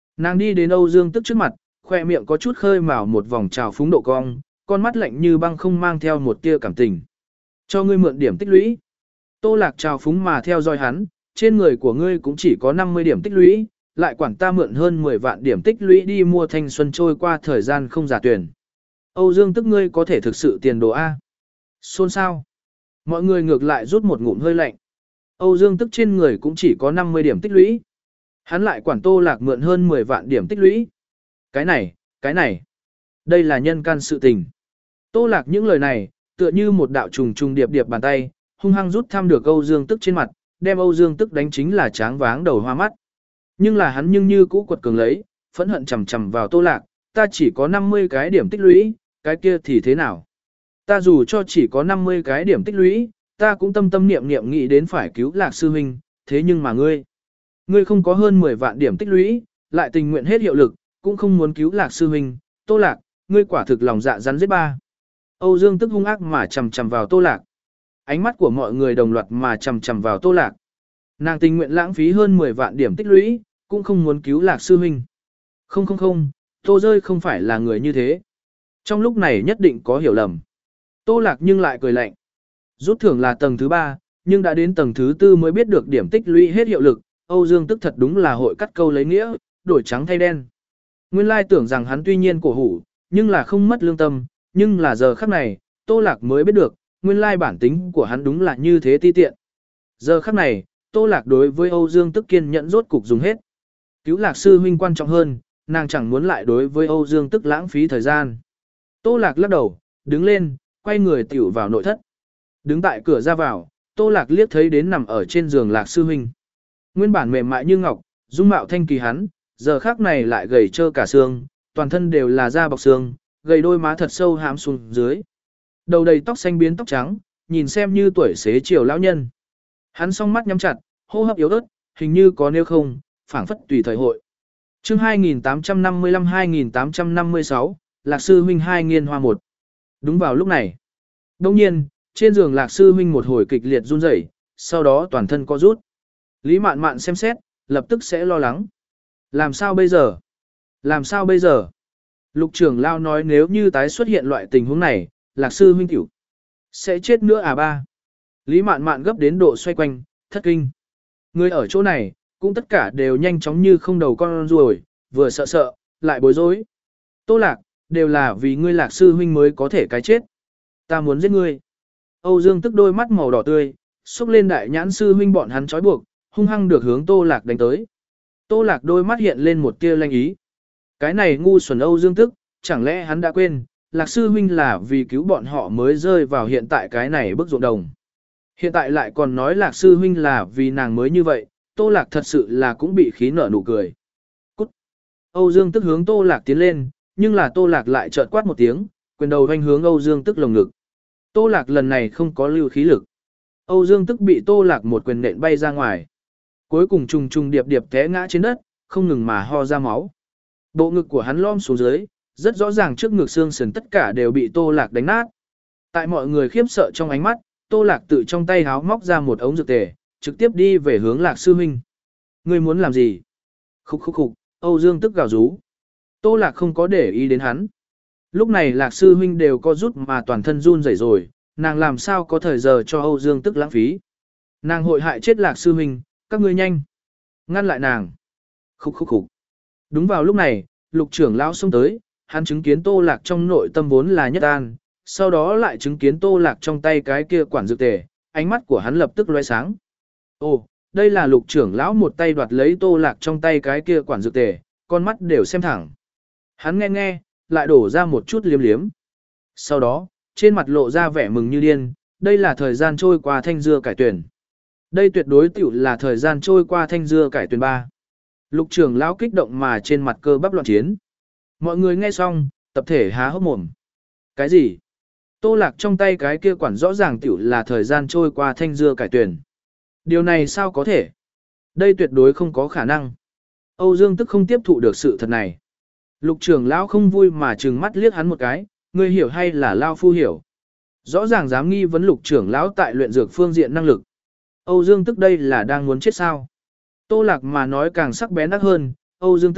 Nàng đi đến Âu Dương Tức trước mặt, khoe miệng có chút khơi mào một vòng trào phúng độ cong, con mắt lạnh như băng không mang theo một tia cảm tình. Cho ngươi mượn điểm tích lũy. Tô Lạc trào phúng mà theo dõi hắn, trên người của ngươi cũng chỉ có năm mươi điểm tích lũy, lại quản ta mượn hơn mười vạn điểm tích lũy đi mua thanh xuân trôi qua thời gian không giả tuyển. Âu Dương Tức ngươi có thể thực sự tiền đồ A. Xôn sao? Mọi người ngược lại rút một ngụm hơi lạnh. Âu Dương Tức trên người cũng chỉ có năm mươi điểm tích lũy. Hắn lại quản Tô Lạc mượn hơn mười vạn điểm tích lũy. Cái này, cái này. Đây là nhân can sự tình. Tô Lạc những lời này, tựa như một đạo trùng trùng điệp điệp bàn tay, hung hăng rút thăm được Âu Dương Tức trên mặt, đem Âu Dương Tức đánh chính là tráng váng đầu hoa mắt. Nhưng là hắn nhưng như cũ quật cường lấy, phẫn hận chầm chầm vào Tô Lạc, ta chỉ có năm mươi cái điểm tích lũy, cái kia thì thế nào? Ta dù cho chỉ có năm mươi cái điểm tích lũy, ta cũng tâm tâm niệm niệm nghĩ đến phải cứu Lạc sư huynh, thế nhưng mà ngươi, ngươi không có hơn mười vạn điểm tích lũy, lại tình nguyện hết hiệu lực, cũng không muốn cứu Lạc sư huynh, Tô Lạc, ngươi quả thực lòng dạ rắn giết ba. Âu Dương Tức hung ác mà chầm chầm vào Tô Lạc. Ánh mắt của mọi người đồng loạt mà chầm chầm vào Tô Lạc. Nàng tình nguyện lãng phí hơn mười vạn điểm tích lũy, cũng không muốn cứu Lạc sư huynh. Không không không, Tô rơi không phải là người như thế. Trong lúc này nhất định có hiểu lầm. Tô Lạc nhưng lại cười lạnh. Rút thưởng là tầng thứ ba, nhưng đã đến tầng thứ tư mới biết được điểm tích lũy hết hiệu lực. Âu Dương Tức thật đúng là hội cắt câu lấy nghĩa, đổi trắng thay đen. Nguyên lai tưởng rằng hắn tuy nhiên cổ hủ, nhưng là không mất lương tâm, nhưng là giờ khắc này, Tô Lạc mới biết được, nguyên lai bản tính của hắn đúng là như thế ti tiện. Giờ khắc này, Tô Lạc đối với Âu Dương Tức kiên nhẫn rốt cục dùng hết. Cứu Lạc sư huynh quan trọng hơn, nàng chẳng muốn lại đối với Âu Dương Tức lãng phí thời gian. Tô Lạc lắc đầu, đứng lên, quay người tiểu vào nội thất. Đứng tại cửa ra vào, Tô Lạc liếc thấy đến nằm ở trên giường Lạc sư huynh. Nguyên bản mềm mại như ngọc, dung mạo thanh kỳ hắn, giờ khắc này lại gầy trơ cả xương, toàn thân đều là da bọc xương, gầy đôi má thật sâu hãm xuống dưới. Đầu đầy tóc xanh biến tóc trắng, nhìn xem như tuổi xế chiều lão nhân. Hắn song mắt nhắm chặt, hô hấp yếu ớt, hình như có nếu không, phảng phất tùy thời hội. Chương hai nghìn tám trăm năm mươi lăm hai nghìn tám trăm năm mươi sáu, Lạc sư huynh hai nghiên hoa một. Đúng vào lúc này, đột nhiên, trên giường Lạc sư huynh một hồi kịch liệt run rẩy, sau đó toàn thân co rút. Lý Mạn Mạn xem xét, lập tức sẽ lo lắng. Làm sao bây giờ? Làm sao bây giờ? Lục trưởng lao nói nếu như tái xuất hiện loại tình huống này, Lạc sư huynh tiểu sẽ chết nữa à ba. Lý Mạn Mạn gấp đến độ xoay quanh, thất kinh. Người ở chỗ này, cũng tất cả đều nhanh chóng như không đầu con ruồi, vừa sợ sợ, lại bối rối. Tô Lạc, đều là vì ngươi Lạc sư huynh mới có thể cái chết. Ta muốn giết ngươi. Âu Dương Tức đôi mắt màu đỏ tươi, xúc lên đại nhãn sư huynh bọn hắn trói buộc, hung hăng được hướng Tô Lạc đánh tới. Tô Lạc đôi mắt hiện lên một tia lanh ý. Cái này ngu xuẩn Âu Dương Tức, chẳng lẽ hắn đã quên, Lạc sư huynh là vì cứu bọn họ mới rơi vào hiện tại cái này bức ruộng đồng. Hiện tại lại còn nói Lạc sư huynh là vì nàng mới như vậy, Tô Lạc thật sự là cũng bị khí nở nụ cười. Cút! Âu Dương Tức hướng Tô Lạc tiến lên, nhưng là Tô Lạc lại chợt quát một tiếng, quyền đầu hoành hướng Âu Dương Tức lồng ngực. Tô Lạc lần này không có lưu khí lực. Âu Dương Tức bị Tô Lạc một quyền nện bay ra ngoài. Cuối cùng trùng trùng điệp điệp té ngã trên đất, không ngừng mà ho ra máu. Bộ ngực của hắn lom xuống dưới, rất rõ ràng trước ngực xương sườn tất cả đều bị Tô Lạc đánh nát. Tại mọi người khiếp sợ trong ánh mắt, Tô Lạc tự trong tay háo móc ra một ống dược tề, trực tiếp đi về hướng Lạc sư huynh. Ngươi muốn làm gì? Khúc khúc khúc, Âu Dương Tức gào rú. Tô Lạc không có để ý đến hắn. Lúc này Lạc sư huynh đều co rút mà toàn thân run rẩy rồi, nàng làm sao có thời giờ cho Âu Dương Tức lãng phí. Nàng hội hại chết Lạc sư huynh, các ngươi nhanh. Ngăn lại nàng. Khúc khúc khúc. Đúng vào lúc này, Lục trưởng lão xông tới, hắn chứng kiến Tô Lạc trong nội tâm vốn là nhất an, sau đó lại chứng kiến Tô Lạc trong tay cái kia quản dược tề, ánh mắt của hắn lập tức lóe sáng. Ồ, đây là Lục trưởng lão một tay đoạt lấy Tô Lạc trong tay cái kia quản dược tề, con mắt đều xem thẳng. Hắn nghe nghe, lại đổ ra một chút liếm liếm. Sau đó, trên mặt lộ ra vẻ mừng như điên, đây là thời gian trôi qua thanh dưa cải tuyển. Đây tuyệt đối tiểu là thời gian trôi qua thanh dưa cải tuyển ba. Lục trưởng lão kích động mà trên mặt cơ bắp loạn chiến. Mọi người nghe xong, tập thể há hốc mồm. Cái gì? Tô Lạc trong tay cái kia quản rõ ràng tiểu là thời gian trôi qua thanh dưa cải tuyển. Điều này sao có thể? Đây tuyệt đối không có khả năng. Âu Dương Tức không tiếp thụ được sự thật này. Lục trưởng lão không vui mà trừng mắt liếc hắn một cái, ngươi hiểu hay là Lao Phu hiểu? Rõ ràng dám nghi vấn Lục trưởng lão tại luyện dược phương diện năng lực. Âu Dương Tức đây là đang muốn chết sao? Tô Lạc mà nói càng sắc bén ác hơn, Âu Dương Tức,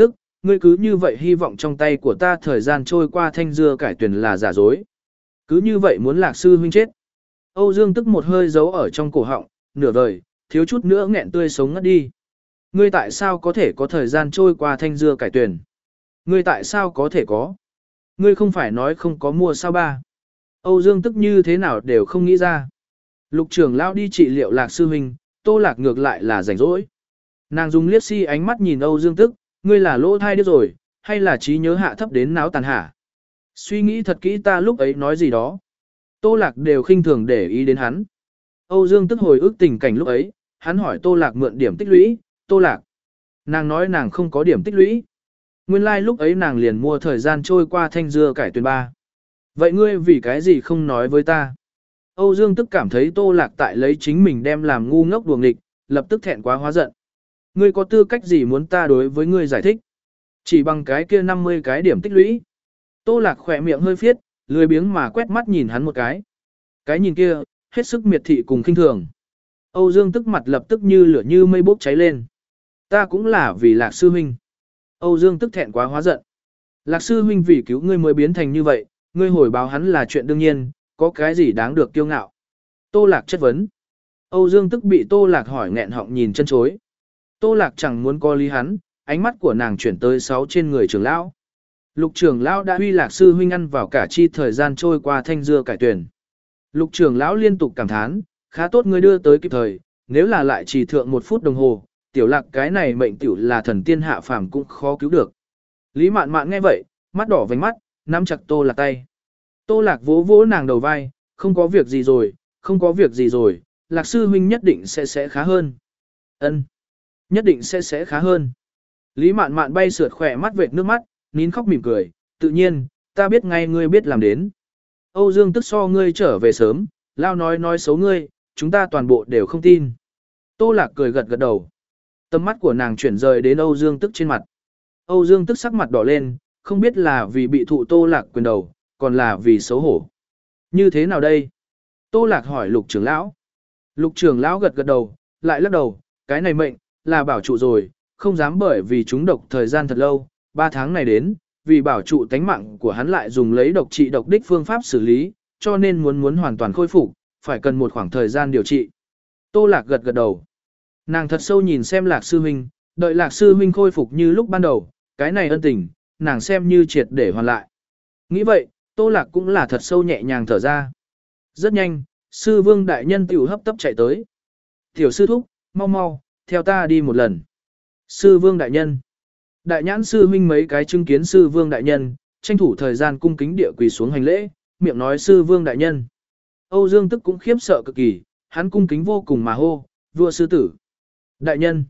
ngươi cứ như vậy hy vọng trong tay của ta thời gian trôi qua thanh dưa cải tuyển là giả dối. Cứ như vậy muốn Lạc sư huynh chết. Âu Dương tức một hơi giấu ở trong cổ họng, nửa vời, thiếu chút nữa nghẹn tươi sống ngất đi. Ngươi tại sao có thể có thời gian trôi qua thanh dưa cải tuyển? Ngươi tại sao có thể có? Ngươi không phải nói không có mua sao ba? Âu Dương tức như thế nào đều không nghĩ ra. Lục trưởng lão đi trị liệu Lạc sư huynh, Tô Lạc ngược lại là rảnh rỗi. Nàng dùng liếc si ánh mắt nhìn Âu Dương tức, ngươi là lỗ thai điếc rồi, hay là trí nhớ hạ thấp đến náo tàn hả? Suy nghĩ thật kỹ ta lúc ấy nói gì đó. Tô Lạc đều khinh thường để ý đến hắn. Âu Dương tức hồi ức tình cảnh lúc ấy, hắn hỏi Tô Lạc mượn điểm tích lũy, Tô Lạc. Nàng nói nàng không có điểm tích lũy. Nguyên lai like lúc ấy nàng liền mua thời gian trôi qua thanh dưa cải tuyển ba. Vậy ngươi vì cái gì không nói với ta? Âu Dương tức cảm thấy Tô Lạc tại lấy chính mình đem làm ngu ngốc đuồng nghịch, lập tức thẹn quá hóa giận. Ngươi có tư cách gì muốn ta đối với ngươi giải thích? Chỉ bằng cái kia năm mươi cái điểm tích lũy. Tô Lạc khỏe miệng hơi phiết, lười biếng mà quét mắt nhìn hắn một cái. Cái nhìn kia, hết sức miệt thị cùng khinh thường. Âu Dương tức mặt lập tức như lửa như mây bốc cháy lên. Ta cũng là vì Lạc sư huynh. Âu Dương tức thẹn quá hóa giận. Lạc sư huynh vì cứu ngươi mới biến thành như vậy, ngươi hồi báo hắn là chuyện đương nhiên, có cái gì đáng được kiêu ngạo. Tô Lạc chất vấn. Âu Dương tức bị Tô Lạc hỏi nghẹn họng nhìn chân chối. Tô Lạc chẳng muốn có lý hắn, ánh mắt của nàng chuyển tới sáu trên người trưởng lão. Lục trưởng lão đã huy Lạc sư huynh ăn vào cả chi thời gian trôi qua thanh dưa cải tuyển. Lục trưởng lão liên tục cảm thán, khá tốt ngươi đưa tới kịp thời, nếu là lại chỉ thượng một phút đồng hồ, tiểu Lạc cái này mệnh tiểu là thần tiên hạ phàm cũng khó cứu được. Lý Mạn Mạn nghe vậy, mắt đỏ vành mắt, nắm chặt Tô Lạc tay. Tô Lạc vỗ vỗ nàng đầu vai, không có việc gì rồi, không có việc gì rồi, Lạc sư huynh nhất định sẽ sẽ khá hơn. Ân, nhất định sẽ sẽ khá hơn. Lý Mạn Mạn bay sượt khỏe mắt vệt nước mắt, nín khóc mỉm cười, tự nhiên, ta biết ngay ngươi biết làm đến. Âu Dương tức so ngươi trở về sớm, lao nói nói xấu ngươi, chúng ta toàn bộ đều không tin. Tô Lạc cười gật gật đầu. Tầm mắt của nàng chuyển rời đến Âu Dương tức trên mặt. Âu Dương tức sắc mặt đỏ lên, không biết là vì bị thụ Tô Lạc quyền đầu, còn là vì xấu hổ. Như thế nào đây? Tô Lạc hỏi Lục trưởng lão. Lục trưởng lão gật gật đầu, lại lắc đầu, cái này mệnh, là bảo trụ rồi, không dám bởi vì chúng độc thời gian thật lâu, ba tháng này đến, vì bảo trụ tánh mạng của hắn lại dùng lấy độc trị độc đích phương pháp xử lý, cho nên muốn muốn hoàn toàn khôi phục, phải cần một khoảng thời gian điều trị. Tô Lạc gật gật đầu. Nàng thật sâu nhìn xem Lạc sư huynh, đợi Lạc sư huynh khôi phục như lúc ban đầu, cái này ân tình, nàng xem như triệt để hoàn lại. Nghĩ vậy, Tô Lạc cũng là thật sâu nhẹ nhàng thở ra. Rất nhanh, sư vương đại nhân tiểu hấp tấp chạy tới. Tiểu sư thúc, mau mau, theo ta đi một lần. Sư vương đại nhân. Đại nhãn sư huynh mấy cái chứng kiến sư vương đại nhân, tranh thủ thời gian cung kính địa quỳ xuống hành lễ, miệng nói sư vương đại nhân. Âu Dương tức cũng khiếp sợ cực kỳ, hắn cung kính vô cùng mà hô, vua sư tử. Đại nhân.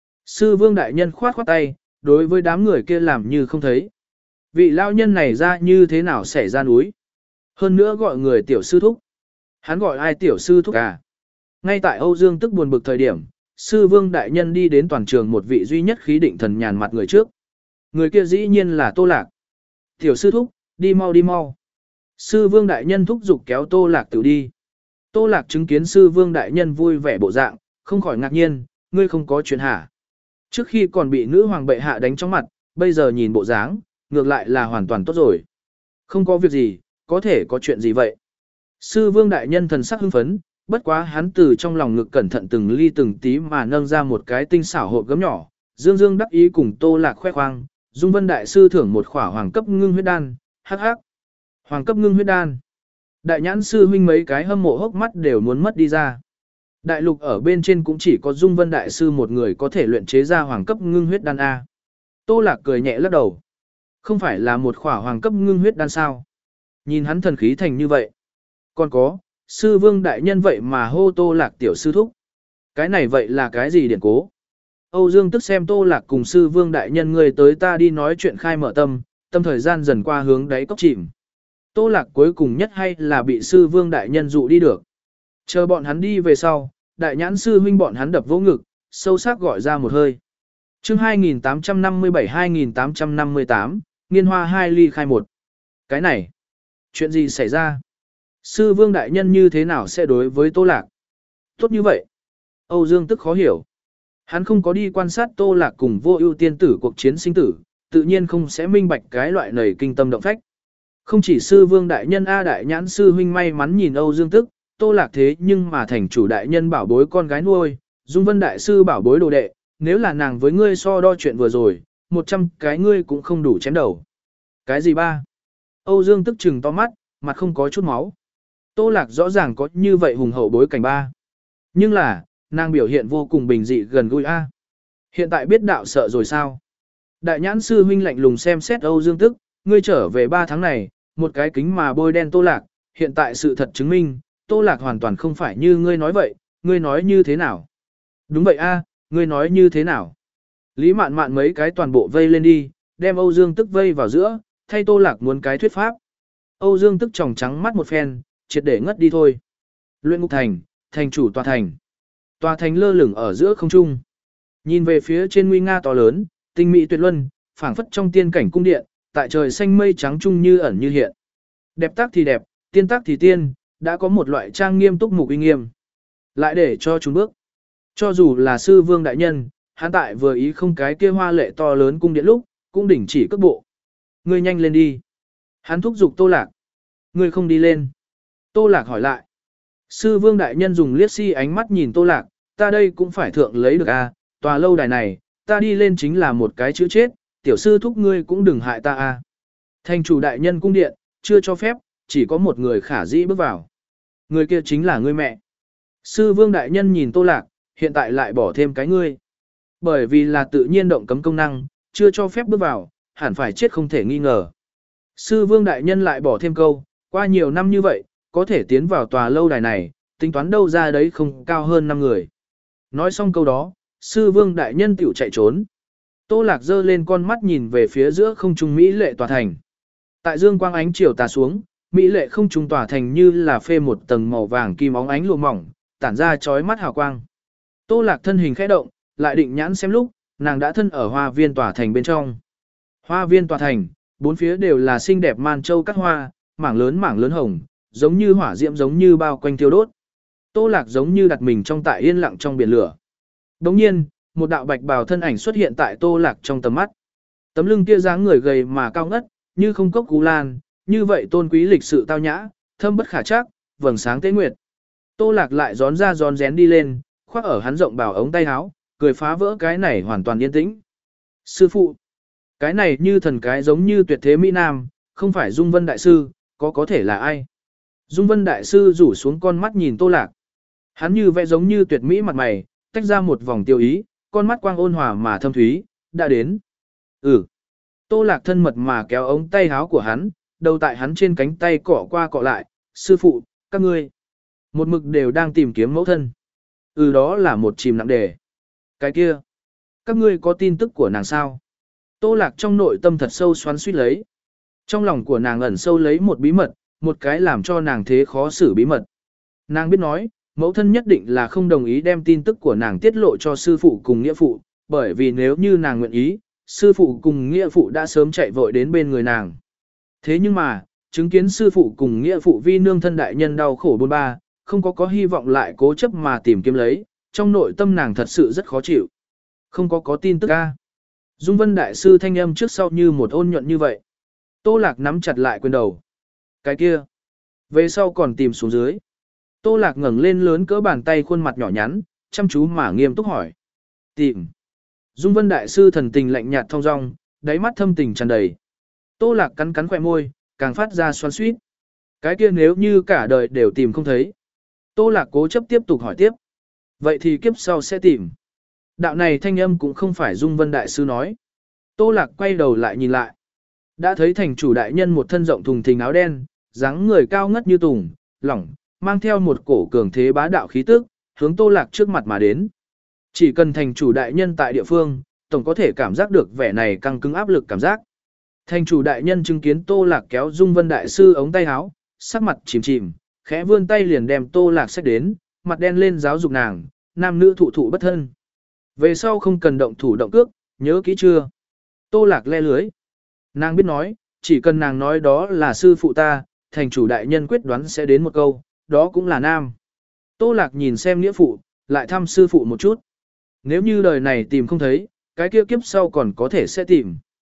Sư vương đại nhân khoát khoát tay, đối với đám người kia làm như không thấy. Vị lao nhân này ra như thế nào xảy ra núi. Hơn nữa gọi người tiểu sư thúc. Hắn gọi ai tiểu sư thúc à? Ngay tại Âu Dương tức buồn bực thời điểm, sư vương đại nhân đi đến toàn trường một vị duy nhất khí định thần nhàn mặt người trước. Người kia dĩ nhiên là Tô Lạc. Tiểu sư thúc, đi mau đi mau. Sư vương đại nhân thúc giục kéo Tô Lạc tự đi. Tô Lạc chứng kiến sư vương đại nhân vui vẻ bộ dạng, không khỏi ngạc nhiên, ngươi không có chuyện hả? Trước khi còn bị nữ hoàng bệ hạ đánh trong mặt, bây giờ nhìn bộ dáng, ngược lại là hoàn toàn tốt rồi. Không có việc gì, có thể có chuyện gì vậy? Sư vương đại nhân thần sắc hưng phấn, bất quá hắn từ trong lòng ngực cẩn thận từng ly từng tí mà nâng ra một cái tinh xảo hộp gấm nhỏ, dương dương đắc ý cùng Tô Lạc khoe khoang, Dung Vân đại sư thưởng một khỏa hoàng cấp ngưng huyết đan, hắc hắc. Hoàng cấp ngưng huyết đan. Đại nhãn sư huynh mấy cái hâm mộ hốc mắt đều muốn mất đi ra. Đại lục ở bên trên cũng chỉ có Dung Vân đại sư một người có thể luyện chế ra hoàng cấp ngưng huyết đan a. Tô Lạc cười nhẹ lắc đầu. Không phải là một khỏa hoàng cấp ngưng huyết đan sao? Nhìn hắn thần khí thành như vậy. Còn có, sư vương đại nhân vậy mà hô Tô Lạc tiểu sư thúc. Cái này vậy là cái gì điển cố? Âu Dương tức xem Tô Lạc cùng sư vương đại nhân người tới ta đi nói chuyện khai mở tâm, tâm thời gian dần qua hướng đáy cốc chìm. Tô Lạc cuối cùng nhất hay là bị sư vương đại nhân dụ đi được. Chờ bọn hắn đi về sau, đại nhãn sư huynh bọn hắn đập vỗ ngực, sâu sắc gọi ra một hơi. Chương hai nghìn tám trăm năm mươi bảy hai nghìn tám trăm năm mươi tám, Nghiên Hoa hai ly khai một. Cái này, chuyện gì xảy ra? Sư vương đại nhân như thế nào sẽ đối với Tô Lạc? Tốt như vậy. Âu Dương tức khó hiểu. Hắn không có đi quan sát Tô Lạc cùng vô ưu tiên tử cuộc chiến sinh tử, tự nhiên không sẽ minh bạch cái loại nầy kinh tâm động phách. Không chỉ sư vương đại nhân A đại nhãn sư huynh may mắn nhìn Âu Dương Tức, Tô Lạc thế nhưng mà thành chủ đại nhân bảo bối con gái nuôi, Dung Vân đại sư bảo bối đồ đệ, nếu là nàng với ngươi so đo chuyện vừa rồi, một trăm cái ngươi cũng không đủ chém đầu. Cái gì ba? Âu Dương Tức trừng to mắt, mặt không có chút máu. Tô Lạc rõ ràng có như vậy hùng hậu bối cảnh ba. Nhưng là, nàng biểu hiện vô cùng bình dị gần gũi A. Hiện tại biết đạo sợ rồi sao? Đại nhãn sư huynh lạnh lùng xem xét Âu Dương Tức, ngươi trở về ba tháng này, một cái kính mà bôi đen Tô Lạc, hiện tại sự thật chứng minh, Tô Lạc hoàn toàn không phải như ngươi nói vậy, ngươi nói như thế nào? Đúng vậy a, ngươi nói như thế nào? Lý Mạn Mạn mấy cái toàn bộ vây lên đi, đem Âu Dương Tức vây vào giữa, thay Tô Lạc muốn cái thuyết pháp. Âu Dương Tức tròng trắng mắt một phen, triệt để ngất đi thôi. Luyện Ngục Thành, thành chủ tòa thành. Tòa thành lơ lửng ở giữa không trung. Nhìn về phía trên nguy nga to lớn, tinh mỹ tuyệt luân, phảng phất trong tiên cảnh cung điện, tại trời xanh mây trắng trung như ẩn như hiện. Đẹp tác thì đẹp, tiên tác thì tiên, đã có một loại trang nghiêm túc mục uy nghiêm. Lại để cho chúng bước. Cho dù là sư vương đại nhân, hắn tại vừa ý không cái kia hoa lệ to lớn cung điện lúc, cũng đỉnh chỉ cước bộ. Ngươi nhanh lên đi. Hắn thúc giục Tô Lạc. Ngươi không đi lên. Tô Lạc hỏi lại. Sư vương đại nhân dùng liếc si ánh mắt nhìn Tô Lạc, ta đây cũng phải thượng lấy được a, tòa lâu đài này, ta đi lên chính là một cái chữ chết, tiểu sư thúc ngươi cũng đừng hại ta a. Thành chủ đại nhân cung điện, chưa cho phép, chỉ có một người khả dĩ bước vào. Người kia chính là ngươi mẹ. Sư vương đại nhân nhìn Tô Lạc, hiện tại lại bỏ thêm cái ngươi. Bởi vì là tự nhiên động cấm công năng, chưa cho phép bước vào, hẳn phải chết không thể nghi ngờ. Sư vương đại nhân lại bỏ thêm câu, qua nhiều năm như vậy, có thể tiến vào tòa lâu đài này, tính toán đâu ra đấy không cao hơn năm người. Nói xong câu đó, sư vương đại nhân tiểu chạy trốn. Tô Lạc giơ lên con mắt nhìn về phía giữa không trung mỹ lệ tòa thành. Tại dương quang ánh chiều tà xuống, mỹ lệ không trung tòa thành như là phê một tầng màu vàng kim óng ánh lụa mỏng, tản ra chói mắt hào quang. Tô Lạc thân hình khẽ động, lại định nhãn xem lúc, nàng đã thân ở hoa viên tòa thành bên trong. Hoa viên tòa thành, bốn phía đều là xinh đẹp man châu cắt hoa, mảng lớn mảng lớn hồng, giống như hỏa diễm giống như bao quanh thiêu đốt. Tô Lạc giống như đặt mình trong tại yên lặng trong biển lửa. Đồng nhiên, một đạo bạch bào thân ảnh xuất hiện tại Tô Lạc trong tầm mắt. Tấm lưng kia dáng người gầy mà cao ngất, như không cốc cú lan, như vậy tôn quý lịch sự tao nhã, thâm bất khả trắc, vầng sáng tế nguyệt. Tô Lạc lại gión ra gión rén đi lên, khoác ở hắn rộng bào ống tay áo, cười phá vỡ cái này hoàn toàn yên tĩnh. Sư phụ, cái này như thần cái giống như tuyệt thế Mỹ Nam, không phải Dung Vân Đại Sư, có có thể là ai? Dung Vân Đại Sư rủ xuống con mắt nhìn Tô Lạc. Hắn như vẽ giống như tuyệt mỹ mặt mày, tách ra một vòng tiêu ý, con mắt quang ôn hòa mà thâm thúy, đã đến. Ừ. Tô Lạc thân mật mà kéo ống tay áo của hắn, đầu tại hắn trên cánh tay cọ qua cọ lại, sư phụ, các ngươi. Một mực đều đang tìm kiếm mẫu thân. Ừ, đó là một chìm nặng đề. Cái kia. Các ngươi có tin tức của nàng sao? Tô Lạc trong nội tâm thật sâu xoắn suýt lấy. Trong lòng của nàng ẩn sâu lấy một bí mật, một cái làm cho nàng thế khó xử bí mật. Nàng biết nói, mẫu thân nhất định là không đồng ý đem tin tức của nàng tiết lộ cho sư phụ cùng nghĩa phụ, bởi vì nếu như nàng nguyện ý, sư phụ cùng nghĩa phụ đã sớm chạy vội đến bên người nàng. Thế nhưng mà, chứng kiến sư phụ cùng nghĩa phụ vi nương thân đại nhân đau khổ bôn ba, không có có hy vọng lại cố chấp mà tìm kiếm lấy, trong nội tâm nàng thật sự rất khó chịu. Không có có tin tức a. Dung Vân Đại Sư thanh âm trước sau như một ôn nhuận như vậy. Tô Lạc nắm chặt lại quyền đầu. Cái kia. Về sau còn tìm xuống dưới. Tô Lạc ngẩng lên lớn cỡ bàn tay khuôn mặt nhỏ nhắn, chăm chú mà nghiêm túc hỏi. Tìm. Dung Vân Đại Sư thần tình lạnh nhạt thong dong, đáy mắt thâm tình tràn đầy. Tô Lạc cắn cắn khỏe môi, càng phát ra xoắn xuýt. Cái kia nếu như cả đời đều tìm không thấy. Tô Lạc cố chấp tiếp tục hỏi tiếp. Vậy thì kiếp sau sẽ tìm. Đạo này thanh âm cũng không phải Dung Vân Đại Sư nói. Tô Lạc quay đầu lại nhìn lại. Đã thấy thành chủ đại nhân một thân rộng thùng thình áo đen, dáng người cao ngất như tùng, lỏng, mang theo một cổ cường thế bá đạo khí tức, hướng Tô Lạc trước mặt mà đến. Chỉ cần thành chủ đại nhân tại địa phương, tổng có thể cảm giác được vẻ này căng cứng áp lực cảm giác. Thành chủ đại nhân chứng kiến Tô Lạc kéo Dung Vân Đại Sư ống tay áo, sắc mặt chìm chìm, khẽ vươn tay liền đem Tô Lạc xách đến, mặt đen lên giáo dục nàng, nam nữ thụ thụ bất thân. Về sau không cần động thủ động cước, nhớ kỹ chưa? Tô Lạc le lưới. Nàng biết nói, chỉ cần nàng nói đó là sư phụ ta, thành chủ đại nhân quyết đoán sẽ đến một câu, đó cũng là nam. Tô Lạc nhìn xem nghĩa phụ, lại thăm sư phụ một chút. Nếu như đời này tìm không thấy, cái kia kiếp sau còn có thể sẽ tìm.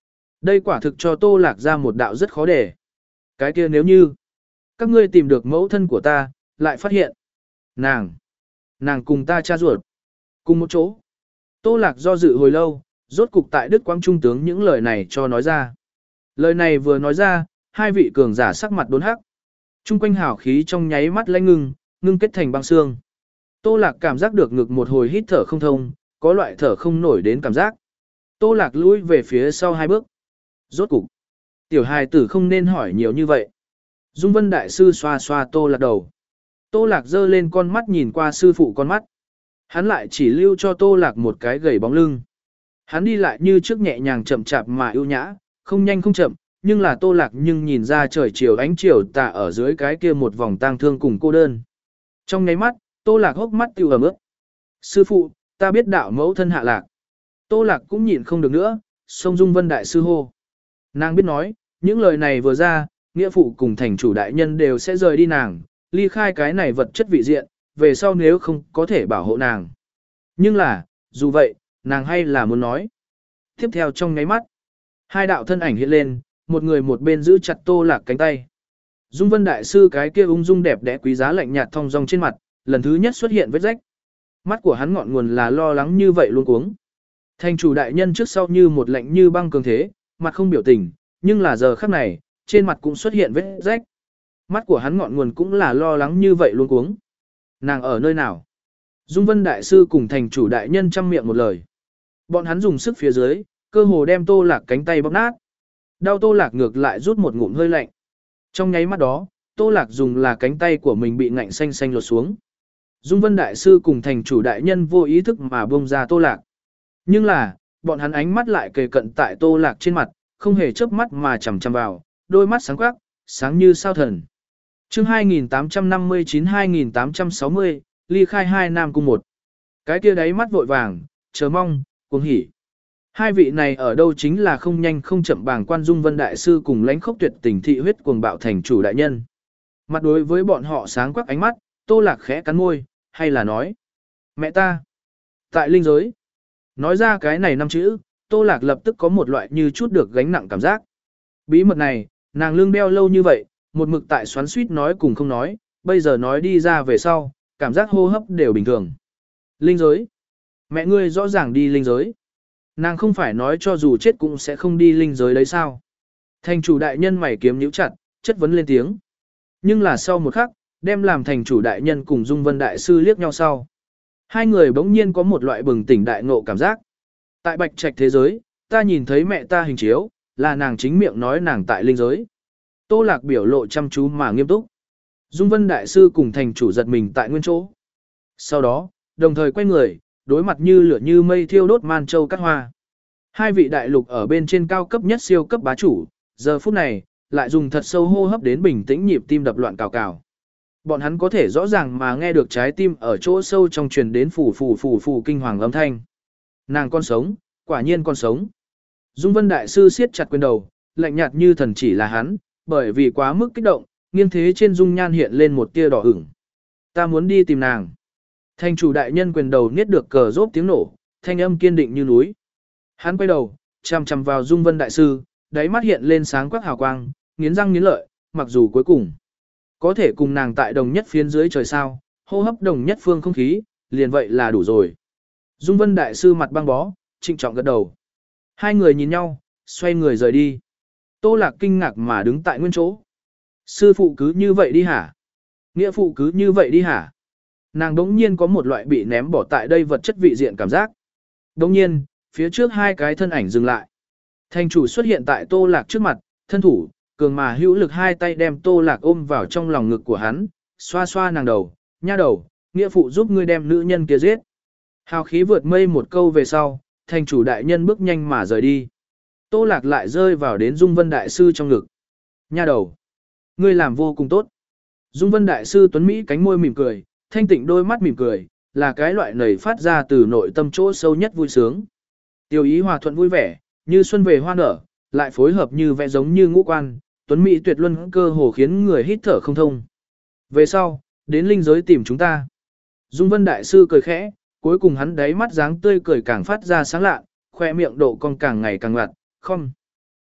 Đây quả thực cho Tô Lạc ra một đạo rất khó để. Cái kia nếu như các ngươi tìm được mẫu thân của ta, lại phát hiện nàng, nàng cùng ta cha ruột, cùng một chỗ. Tô Lạc do dự hồi lâu, rốt cục tại Đức Quang Trung tướng những lời này cho nói ra. Lời này vừa nói ra, hai vị cường giả sắc mặt đốn hắc. Trung quanh hào khí trong nháy mắt lãnh ngưng, ngưng kết thành băng xương. Tô Lạc cảm giác được ngực một hồi hít thở không thông, có loại thở không nổi đến cảm giác. Tô Lạc lùi về phía sau hai bước. Rốt cục, tiểu hài tử không nên hỏi nhiều như vậy. Dung Vân Đại Sư xoa xoa Tô Lạc đầu. Tô Lạc giơ lên con mắt nhìn qua sư phụ con mắt. Hắn lại chỉ lưu cho Tô Lạc một cái gầy bóng lưng. Hắn đi lại như trước nhẹ nhàng chậm chạp mà ưu nhã, không nhanh không chậm, nhưng là Tô Lạc nhưng nhìn ra trời chiều ánh chiều tà ở dưới cái kia một vòng tang thương cùng cô đơn. Trong nháy mắt, Tô Lạc hốc mắt tiêu ẩm ướt. Sư phụ, ta biết đạo mẫu thân hạ lạc. Tô Lạc cũng nhịn không được nữa, xông Dung Vân Đại Sư hô. Nàng biết nói, những lời này vừa ra, nghĩa phụ cùng thành chủ đại nhân đều sẽ rời đi nàng, ly khai cái này vật chất vị diện, về sau nếu không có thể bảo hộ nàng. Nhưng là, dù vậy, nàng hay là muốn nói. Tiếp theo trong nháy mắt, hai đạo thân ảnh hiện lên, một người một bên giữ chặt Tô Lạc cánh tay. Dung Vân Đại Sư cái kia ung dung đẹp đẽ quý giá lạnh nhạt thong dong trên mặt, lần thứ nhất xuất hiện vết rách. Mắt của hắn ngọn nguồn là lo lắng như vậy luôn cuống. Thành chủ đại nhân trước sau như một lạnh như băng cường thế, mặt không biểu tình, nhưng là giờ khắc này, trên mặt cũng xuất hiện vết rách. Mắt của hắn ngọn nguồn cũng là lo lắng như vậy luôn cuống. Nàng ở nơi nào? Dung Vân Đại Sư cùng thành chủ đại nhân chăm miệng một lời. Bọn hắn dùng sức phía dưới, cơ hồ đem Tô Lạc cánh tay bóp nát. Đau Tô Lạc ngược lại rút một ngụm hơi lạnh. Trong nháy mắt đó, Tô Lạc dùng là cánh tay của mình bị ngạnh xanh xanh lột xuống. Dung Vân Đại Sư cùng thành chủ đại nhân vô ý thức mà buông ra Tô Lạc. Nhưng là, bọn hắn ánh mắt lại kề cận tại Tô Lạc trên mặt, không hề chớp mắt mà chằm chằm vào, đôi mắt sáng quắc, sáng như sao thần. Chương hai nghìn tám trăm năm mươi chín hai nghìn tám trăm sáu mươi, ly khai hai nam cung một. Cái kia đáy mắt vội vàng, chờ mong, cuồng hỉ. Hai vị này ở đâu chính là không nhanh không chậm bàng quan Dung Vân Đại Sư cùng lãnh khốc tuyệt tình thị huyết cuồng bạo thành chủ đại nhân. Mặt đối với bọn họ sáng quắc ánh mắt, Tô Lạc khẽ cắn môi, hay là nói. Mẹ ta. Tại linh giới. Nói ra cái này năm chữ, Tô Lạc lập tức có một loại như chút được gánh nặng cảm giác. Bí mật này, nàng lương đeo lâu như vậy, một mực tại xoắn suýt nói cùng không nói, bây giờ nói đi ra về sau, cảm giác hô hấp đều bình thường. Linh giới. Mẹ ngươi rõ ràng đi linh giới. Nàng không phải nói cho dù chết cũng sẽ không đi linh giới đấy sao. Thành chủ đại nhân mày kiếm nhíu chặt, chất vấn lên tiếng. Nhưng là sau một khắc, đem làm thành chủ đại nhân cùng Dung Vân Đại Sư liếc nhau sau. Hai người bỗng nhiên có một loại bừng tỉnh đại ngộ cảm giác. Tại bạch trạch thế giới, ta nhìn thấy mẹ ta hình chiếu, là nàng chính miệng nói nàng tại linh giới. Tô Lạc biểu lộ chăm chú mà nghiêm túc. Dung Vân Đại Sư cùng thành chủ giật mình tại nguyên chỗ. Sau đó, đồng thời quay người, đối mặt như lửa như mây thiêu đốt man châu cắt hoa. Hai vị đại lục ở bên trên cao cấp nhất siêu cấp bá chủ, giờ phút này, lại dùng thật sâu hô hấp đến bình tĩnh nhịp tim đập loạn cào cào. Bọn hắn có thể rõ ràng mà nghe được trái tim ở chỗ sâu trong truyền đến phù phù phù phù kinh hoàng âm thanh. Nàng con sống, quả nhiên con sống. Dung Vân Đại Sư siết chặt quyền đầu, lạnh nhạt như thần chỉ là hắn, bởi vì quá mức kích động, nghiêng thế trên dung nhan hiện lên một tia đỏ ửng. Ta muốn đi tìm nàng. Thành chủ đại nhân quyền đầu niết được cờ rốp tiếng nổ, thanh âm kiên định như núi. Hắn quay đầu, chằm chằm vào Dung Vân Đại Sư, đáy mắt hiện lên sáng quắc hào quang, nghiến răng nghiến lợi, mặc dù cuối cùng có thể cùng nàng tại đồng nhất phiến dưới trời sao, hô hấp đồng nhất phương không khí, liền vậy là đủ rồi. Dung Vân Đại Sư mặt băng bó, trịnh trọng gật đầu. Hai người nhìn nhau, xoay người rời đi. Tô Lạc kinh ngạc mà đứng tại nguyên chỗ. Sư phụ cứ như vậy đi hả? Nghĩa phụ cứ như vậy đi hả? Nàng đống nhiên có một loại bị ném bỏ tại đây vật chất vị diện cảm giác. Đống nhiên, phía trước hai cái thân ảnh dừng lại. Thành chủ xuất hiện tại Tô Lạc trước mặt, thân thủ, cường mà hữu lực hai tay đem Tô Lạc ôm vào trong lòng ngực của hắn, xoa xoa nàng đầu, nha đầu, nghĩa phụ giúp ngươi đem nữ nhân kia giết. Hào khí vượt mây một câu về sau, thành chủ đại nhân bước nhanh mà rời đi. Tô Lạc lại rơi vào đến Dung Vân Đại Sư trong ngực. Nha đầu, ngươi làm vô cùng tốt. Dung Vân Đại Sư tuấn Mỹ cánh môi mỉm cười, thanh tịnh đôi mắt mỉm cười, là cái loại nảy phát ra từ nội tâm chỗ sâu nhất vui sướng. Tiêu ý hòa thuận vui vẻ, như xuân về hoa nở, lại phối hợp như vẽ giống như ngũ quan, tuấn Mỹ tuyệt luân cơ hồ khiến người hít thở không thông. Về sau, đến linh giới tìm chúng ta. Dung Vân Đại Sư cười khẽ, cuối cùng hắn đáy mắt dáng tươi cười càng phát ra sáng lạ, khoe miệng độ cong càng ngày càng ngặt, không.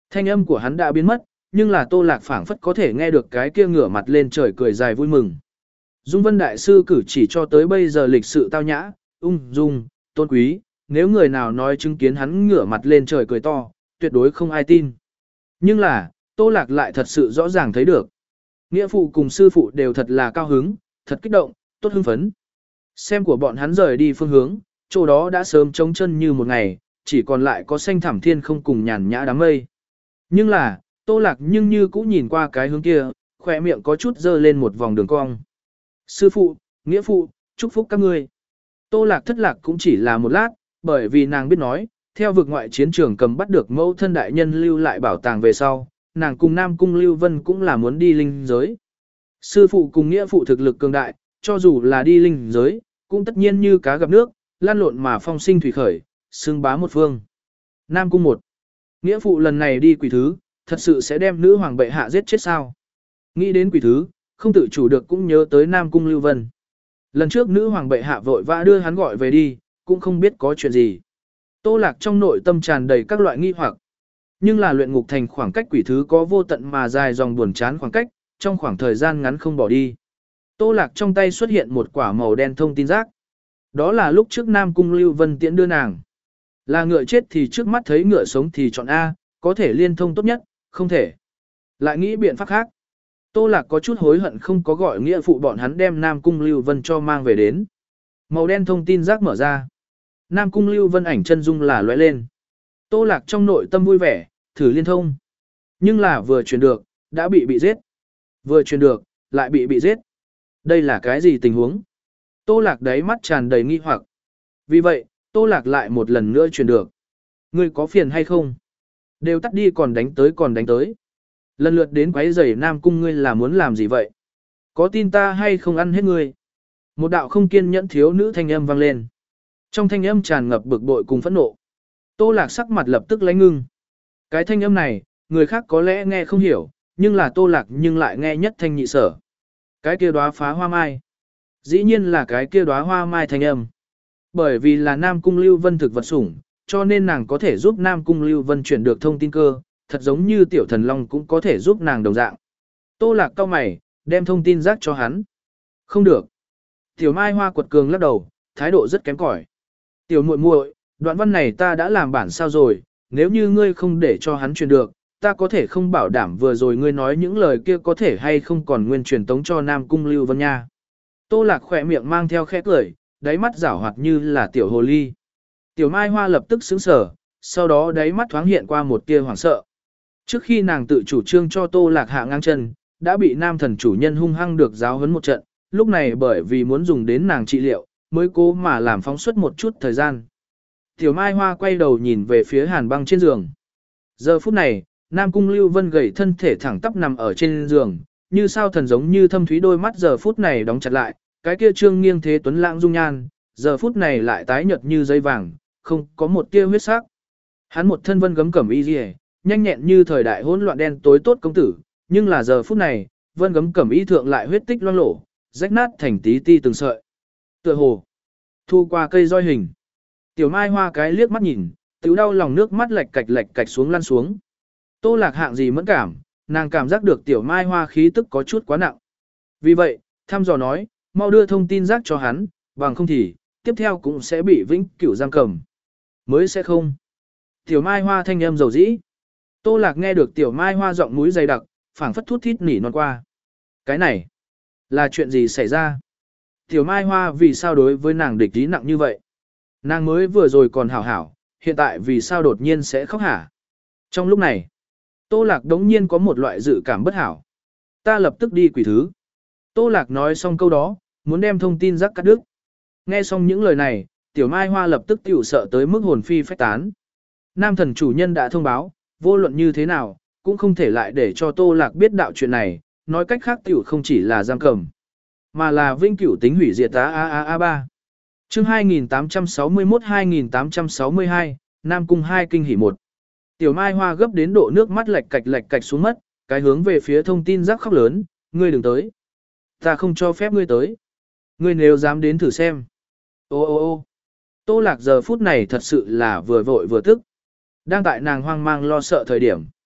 Thanh âm của hắn đã biến mất, nhưng là Tô Lạc phảng phất có thể nghe được cái kia ngửa mặt lên trời cười dài vui mừng. Dung Vân Đại Sư cử chỉ cho tới bây giờ lịch sự tao nhã, ung dung, tôn quý, nếu người nào nói chứng kiến hắn ngửa mặt lên trời cười to, tuyệt đối không ai tin. Nhưng là, Tô Lạc lại thật sự rõ ràng thấy được. Nghĩa phụ cùng sư phụ đều thật là cao hứng, thật kích động, tốt hưng phấn. Xem của bọn hắn rời đi phương hướng, chỗ đó đã sớm trống chân như một ngày, chỉ còn lại có xanh thẳm thiên không cùng nhàn nhã đám mây. Nhưng là, Tô Lạc nhưng như cũ nhìn qua cái hướng kia, khỏe miệng có chút dơ lên một vòng đường cong. Sư phụ, nghĩa phụ, chúc phúc các ngươi. Tô Lạc thất lạc cũng chỉ là một lát, bởi vì nàng biết nói, theo vực ngoại chiến trường cầm bắt được mẫu thân đại nhân lưu lại bảo tàng về sau, nàng cùng Nam Cung Lưu Vân cũng là muốn đi linh giới. Sư phụ cùng nghĩa phụ thực lực cường đại, cho dù là đi linh giới, cũng tất nhiên như cá gặp nước, lan lộn mà phong sinh thủy khởi, xưng bá một phương. Nam Cung một. Nghĩa phụ lần này đi quỷ thứ, thật sự sẽ đem nữ hoàng bệ hạ giết chết sao? Nghĩ đến quỷ thứ, không tự chủ được cũng nhớ tới Nam Cung Lưu Vân. Lần trước nữ hoàng bệ hạ vội vã đưa hắn gọi về đi, cũng không biết có chuyện gì. Tô Lạc trong nội tâm tràn đầy các loại nghi hoặc. Nhưng là luyện ngục thành khoảng cách quỷ thứ có vô tận mà dài dòng buồn chán khoảng cách, trong khoảng thời gian ngắn không bỏ đi. Tô Lạc trong tay xuất hiện một quả màu đen thông tin giác. Đó là lúc trước Nam Cung Lưu Vân tiễn đưa nàng. Là ngựa chết thì trước mắt thấy ngựa sống thì chọn A, có thể liên thông tốt nhất, không thể. Lại nghĩ biện pháp khác. Tô Lạc có chút hối hận không có gọi nghĩa phụ bọn hắn đem Nam Cung Lưu Vân cho mang về đến. Màu đen thông tin giác mở ra. Nam Cung Lưu Vân ảnh chân dung là lóe lên. Tô Lạc trong nội tâm vui vẻ, thử liên thông. Nhưng là vừa truyền được, đã bị bị giết. Vừa truyền được, lại bị bị giết. Đây là cái gì tình huống? Tô Lạc đáy mắt tràn đầy nghi hoặc. Vì vậy, Tô Lạc lại một lần nữa truyền được. Ngươi có phiền hay không? Đều tắt đi còn đánh tới còn đánh tới. Lần lượt đến quấy rầy Nam Cung ngươi là muốn làm gì vậy? Có tin ta hay không ăn hết ngươi? Một đạo không kiên nhẫn thiếu nữ thanh âm vang lên. Trong thanh âm tràn ngập bực bội cùng phẫn nộ. Tô Lạc sắc mặt lập tức lãnh ngưng. Cái thanh âm này, người khác có lẽ nghe không hiểu, nhưng là Tô Lạc nhưng lại nghe nhất thanh nhị sở. Cái kia đóa phá hoa mai. Dĩ nhiên là cái kia đóa hoa mai thanh âm. Bởi vì là Nam Cung Lưu Vân thực vật sủng, cho nên nàng có thể giúp Nam Cung Lưu Vân chuyển được thông tin cơ, thật giống như Tiểu Thần Long cũng có thể giúp nàng đồng dạng. Tô Lạc cau mày, đem thông tin rác cho hắn. Không được. Tiểu Mai Hoa quật cường lắc đầu, thái độ rất kém cỏi. Tiểu muội muội, đoạn văn này ta đã làm bản sao rồi, nếu như ngươi không để cho hắn truyền được, ta có thể không bảo đảm vừa rồi ngươi nói những lời kia có thể hay không còn nguyên truyền tống cho Nam Cung Lưu Vân nha. Tô Lạc khỏe miệng mang theo khẽ cười, đáy mắt giảo hoạt như là tiểu hồ ly. Tiểu Mai Hoa lập tức sững sờ, sau đó đáy mắt thoáng hiện qua một tia hoảng sợ. Trước khi nàng tự chủ trương cho Tô Lạc hạ ngang chân, đã bị nam thần chủ nhân hung hăng được giáo huấn một trận, lúc này bởi vì muốn dùng đến nàng trị liệu, mới cố mà làm phóng xuất một chút thời gian. Tiểu Mai Hoa quay đầu nhìn về phía Hàn Băng trên giường. Giờ phút này, Nam Cung Lưu Vân gầy thân thể thẳng tắp nằm ở trên giường, như sao thần giống như thâm thúy đôi mắt giờ phút này đóng chặt lại, cái kia trương nghiêng thế tuấn lãng dung nhan, giờ phút này lại tái nhợt như dây vàng, không có một tia huyết sắc. Hắn một thân vân gấm cẩm y liễu, nhanh nhẹn như thời đại hỗn loạn đen tối tốt công tử, nhưng là giờ phút này, vân gấm cẩm y thượng lại huyết tích loang lổ, rách nát thành tí ti từng sợi. Tựa hồ thu qua cây roi hình. Tiểu Mai Hoa cái liếc mắt nhìn, tiểu đau lòng nước mắt lạch cạch lạch cạch xuống lăn xuống. Tô Lạc hạng gì mẫn cảm, nàng cảm giác được Tiểu Mai Hoa khí tức có chút quá nặng. Vì vậy, thăm dò nói, mau đưa thông tin rác cho hắn, bằng không thì, tiếp theo cũng sẽ bị vĩnh cửu giam cầm. Mới sẽ không. Tiểu Mai Hoa thanh âm dầu dĩ. Tô Lạc nghe được Tiểu Mai Hoa giọng mũi dày đặc, phảng phất thút thít nỉ non qua. Cái này, là chuyện gì xảy ra? Tiểu Mai Hoa vì sao đối với nàng địch ý nặng như vậy? Nàng mới vừa rồi còn hảo hảo, hiện tại vì sao đột nhiên sẽ khóc hả? Trong lúc này, Tô Lạc đống nhiên có một loại dự cảm bất hảo. Ta lập tức đi quỷ thứ. Tô Lạc nói xong câu đó, muốn đem thông tin rắc cắt đứt. Nghe xong những lời này, Tiểu Mai Hoa lập tức tiểu sợ tới mức hồn phi phách tán. Nam thần chủ nhân đã thông báo, vô luận như thế nào, cũng không thể lại để cho Tô Lạc biết đạo chuyện này, nói cách khác tiểu không chỉ là giam cầm, mà là vinh cửu tính hủy diệt á a a a ba. Chương hai nghìn tám trăm sáu mươi mốt hai nghìn tám trăm sáu mươi hai, Nam Cung hai kinh hỉ một. Tiểu Mai Hoa gấp đến độ nước mắt lệch cạch lệch cạch xuống mất, cái hướng về phía thông tin rắc khóc lớn, ngươi đừng tới. Ta không cho phép ngươi tới. Ngươi nếu dám đến thử xem. Ô ô ô Tô Lạc giờ phút này thật sự là vừa vội vừa tức. Đang tại nàng hoang mang lo sợ thời điểm.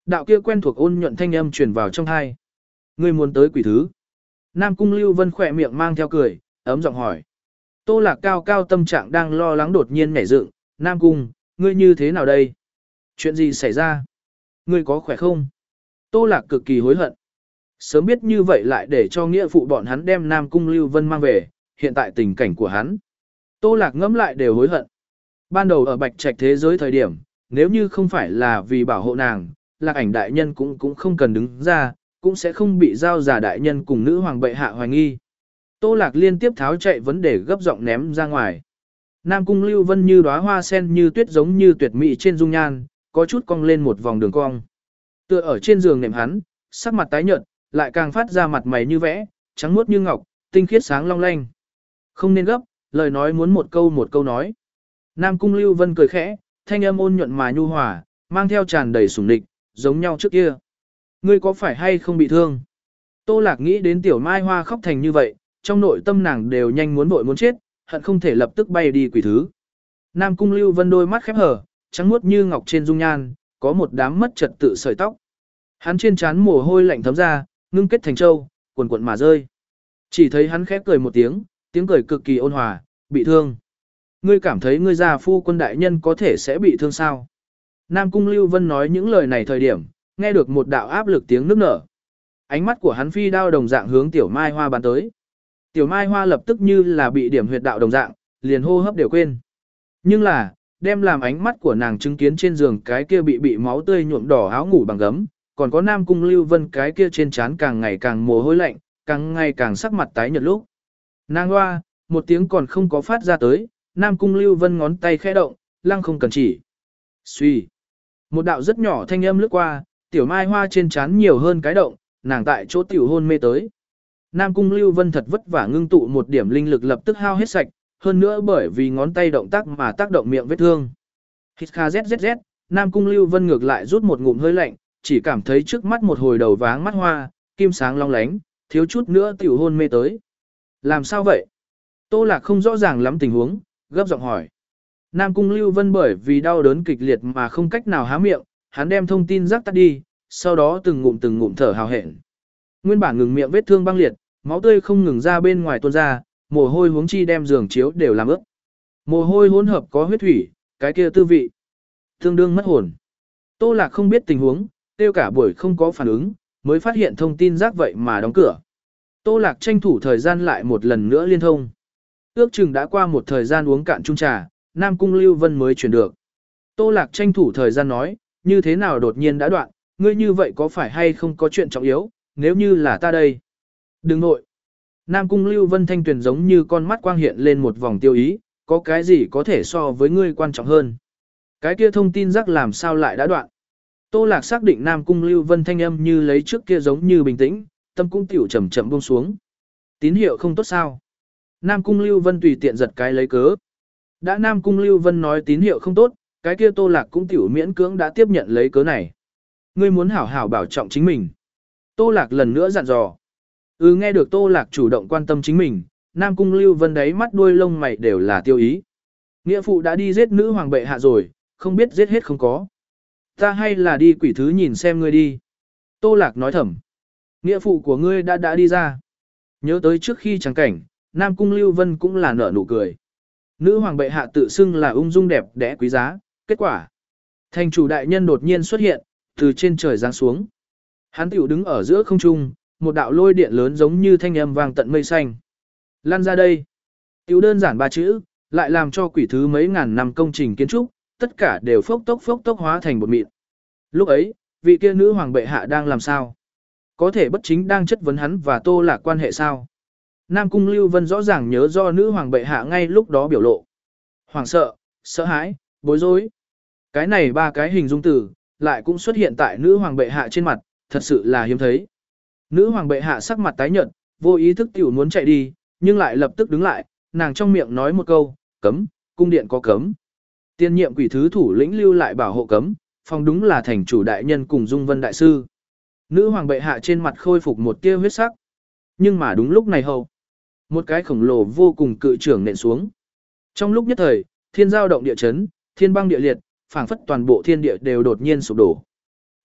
Đạo kia quen thuộc ôn nhuận thanh âm truyền vào trong tai. Ngươi muốn tới quỷ thứ? Nam Cung Lưu Vân khỏe miệng mang theo cười, ấm giọng hỏi. Tô Lạc cao cao tâm trạng đang lo lắng đột nhiên nhảy dựng, Nam Cung, ngươi như thế nào đây? Chuyện gì xảy ra? Ngươi có khỏe không? Tô Lạc cực kỳ hối hận. Sớm biết như vậy lại để cho nghĩa phụ bọn hắn đem Nam Cung Lưu Vân mang về, hiện tại tình cảnh của hắn. Tô Lạc ngẫm lại đều hối hận. Ban đầu ở Bạch Trạch thế giới thời điểm, nếu như không phải là vì bảo hộ nàng, Lạc Ảnh đại nhân cũng cũng không cần đứng ra, cũng sẽ không bị giao giả đại nhân cùng nữ hoàng bệ hạ hoài nghi. Tô Lạc liên tiếp tháo chạy vấn đề gấp giọng ném ra ngoài. Nam Cung Lưu Vân như đóa hoa sen như tuyết giống như tuyệt mỹ trên dung nhan, có chút cong lên một vòng đường cong. Tựa ở trên giường nệm hắn, sắc mặt tái nhợt, lại càng phát ra mặt mày như vẽ, trắng muốt như ngọc, tinh khiết sáng long lanh. Không nên gấp, lời nói muốn một câu một câu nói. Nam Cung Lưu Vân cười khẽ, thanh âm ôn nhuận mà nhu hòa, mang theo tràn đầy sủng địch, giống nhau trước kia. Ngươi có phải hay không bị thương? Tô Lạc nghĩ đến Tiểu Mai Hoa khóc thành như vậy, trong nội tâm nàng đều nhanh muốn vội muốn chết, hận không thể lập tức bay đi quỷ thứ. Nam Cung Lưu Vân đôi mắt khép hờ, trắng muốt như ngọc trên dung nhan, có một đám mất trật tự sợi tóc. Hắn trên trán mồ hôi lạnh thấm ra, ngưng kết thành châu, cuồn cuộn mà rơi. Chỉ thấy hắn khép cười một tiếng, tiếng cười cực kỳ ôn hòa, bị thương. Ngươi cảm thấy ngươi già phu quân đại nhân có thể sẽ bị thương sao? Nam Cung Lưu Vân nói những lời này thời điểm, nghe được một đạo áp lực tiếng nức nở. Ánh mắt của hắn phi đao đồng dạng hướng Tiểu Mai Hoa bắn tới. Tiểu Mai Hoa lập tức như là bị điểm huyệt đạo đồng dạng, liền hô hấp đều quên. Nhưng là, đem làm ánh mắt của nàng chứng kiến trên giường cái kia bị bị máu tươi nhuộm đỏ áo ngủ bằng gấm, còn có Nam Cung Lưu Vân cái kia trên trán càng ngày càng mồ hôi lạnh, càng ngày càng sắc mặt tái nhợt lúc. Nàng hoa, một tiếng còn không có phát ra tới, Nam Cung Lưu Vân ngón tay khẽ động, lăng không cần chỉ. Xuy. Một đạo rất nhỏ thanh âm lướt qua, Tiểu Mai Hoa trên trán nhiều hơn cái động, nàng tại chỗ tiểu hôn mê tới. Nam Cung Lưu Vân thật vất vả ngưng tụ một điểm linh lực lập tức hao hết sạch, hơn nữa bởi vì ngón tay động tác mà tác động miệng vết thương. Hít kha zzz, Nam Cung Lưu Vân ngược lại rút một ngụm hơi lạnh, chỉ cảm thấy trước mắt một hồi đầu váng mắt hoa, kim sáng long lánh, thiếu chút nữa tiểu hôn mê tới. Làm sao vậy? Tô Lạc không rõ ràng lắm tình huống, gấp giọng hỏi. Nam Cung Lưu Vân bởi vì đau đớn kịch liệt mà không cách nào há miệng, hắn đem thông tin rắc tắt đi, sau đó từng ngụm từng ngụm thở hào hẹn. Nguyên bản ngừng miệng vết thương băng liệt, máu tươi không ngừng ra bên ngoài tuôn ra, mồ hôi huống chi đem giường chiếu đều làm ướt. Mồ hôi hỗn hợp có huyết thủy, cái kia tư vị tương đương mất hồn. Tô Lạc không biết tình huống, tiêu cả buổi không có phản ứng, mới phát hiện thông tin rác vậy mà đóng cửa. Tô Lạc tranh thủ thời gian lại một lần nữa liên thông. Ước chừng đã qua một thời gian uống cạn chung trà, Nam Cung Lưu Vân mới chuyển được. Tô Lạc tranh thủ thời gian nói, như thế nào đột nhiên đã đoạn, ngươi như vậy có phải hay không có chuyện trọng yếu, nếu như là ta đây. Đừng nội. Nam Cung Lưu Vân thanh tuyển giống như con mắt quang hiện lên một vòng tiêu ý, có cái gì có thể so với ngươi quan trọng hơn. Cái kia thông tin rắc làm sao lại đã đoạn. Tô Lạc xác định Nam Cung Lưu Vân thanh âm như lấy trước kia giống như bình tĩnh, tâm cung tiểu chậm chậm buông xuống. Tín hiệu không tốt sao? Nam Cung Lưu Vân tùy tiện giật cái lấy cớ. Đã Nam Cung Lưu Vân nói tín hiệu không tốt, cái kia Tô Lạc cũng tiểu miễn cưỡng đã tiếp nhận lấy cớ này. Ngươi muốn hảo hảo bảo trọng chính mình. Tô Lạc lần nữa dặn dò. Ừ, nghe được Tô Lạc chủ động quan tâm chính mình, Nam Cung Lưu Vân đấy mắt đuôi lông mày đều là tiêu ý. Nghĩa phụ đã đi giết nữ hoàng bệ hạ rồi, không biết giết hết không có. Ta hay là đi quỷ thứ nhìn xem ngươi đi. Tô Lạc nói thầm. Nghĩa phụ của ngươi đã đã đi ra. Nhớ tới trước khi chẳng cảnh, Nam Cung Lưu Vân cũng là nở nụ cười. Nữ hoàng bệ hạ tự xưng là ung dung đẹp đẽ quý giá, kết quả. Thành chủ đại nhân đột nhiên xuất hiện, từ trên trời giáng xuống. Hắn tiểu đứng ở giữa không trung, một đạo lôi điện lớn giống như thanh âm vang tận mây xanh. Lan ra đây. Tiểu đơn giản ba chữ, lại làm cho quỷ thứ mấy ngàn năm công trình kiến trúc, tất cả đều phốc tốc phốc tốc hóa thành bột mịn. Lúc ấy, vị kia nữ hoàng bệ hạ đang làm sao? Có thể bất chính đang chất vấn hắn và Tô Lạc quan hệ sao? Nam Cung Lưu Vân rõ ràng nhớ do nữ hoàng bệ hạ ngay lúc đó biểu lộ. Hoảng sợ, sợ hãi, bối rối. Cái này ba cái hình dung từ, lại cũng xuất hiện tại nữ hoàng bệ hạ trên mặt, thật sự là hiếm thấy. Nữ hoàng bệ hạ sắc mặt tái nhợt, vô ý thức tiểu muốn chạy đi, nhưng lại lập tức đứng lại, nàng trong miệng nói một câu, cấm, cung điện có cấm. Tiên nhiệm quỷ thứ thủ lĩnh lưu lại bảo hộ cấm, phòng đúng là thành chủ đại nhân cùng Dung Vân đại sư. Nữ hoàng bệ hạ trên mặt khôi phục một tia huyết sắc. Nhưng mà đúng lúc này hầu, một cái khổng lồ vô cùng cự trưởng nện xuống. Trong lúc nhất thời, thiên giao động địa chấn, thiên băng địa liệt, phảng phất toàn bộ thiên địa đều đột nhiên sụp đổ.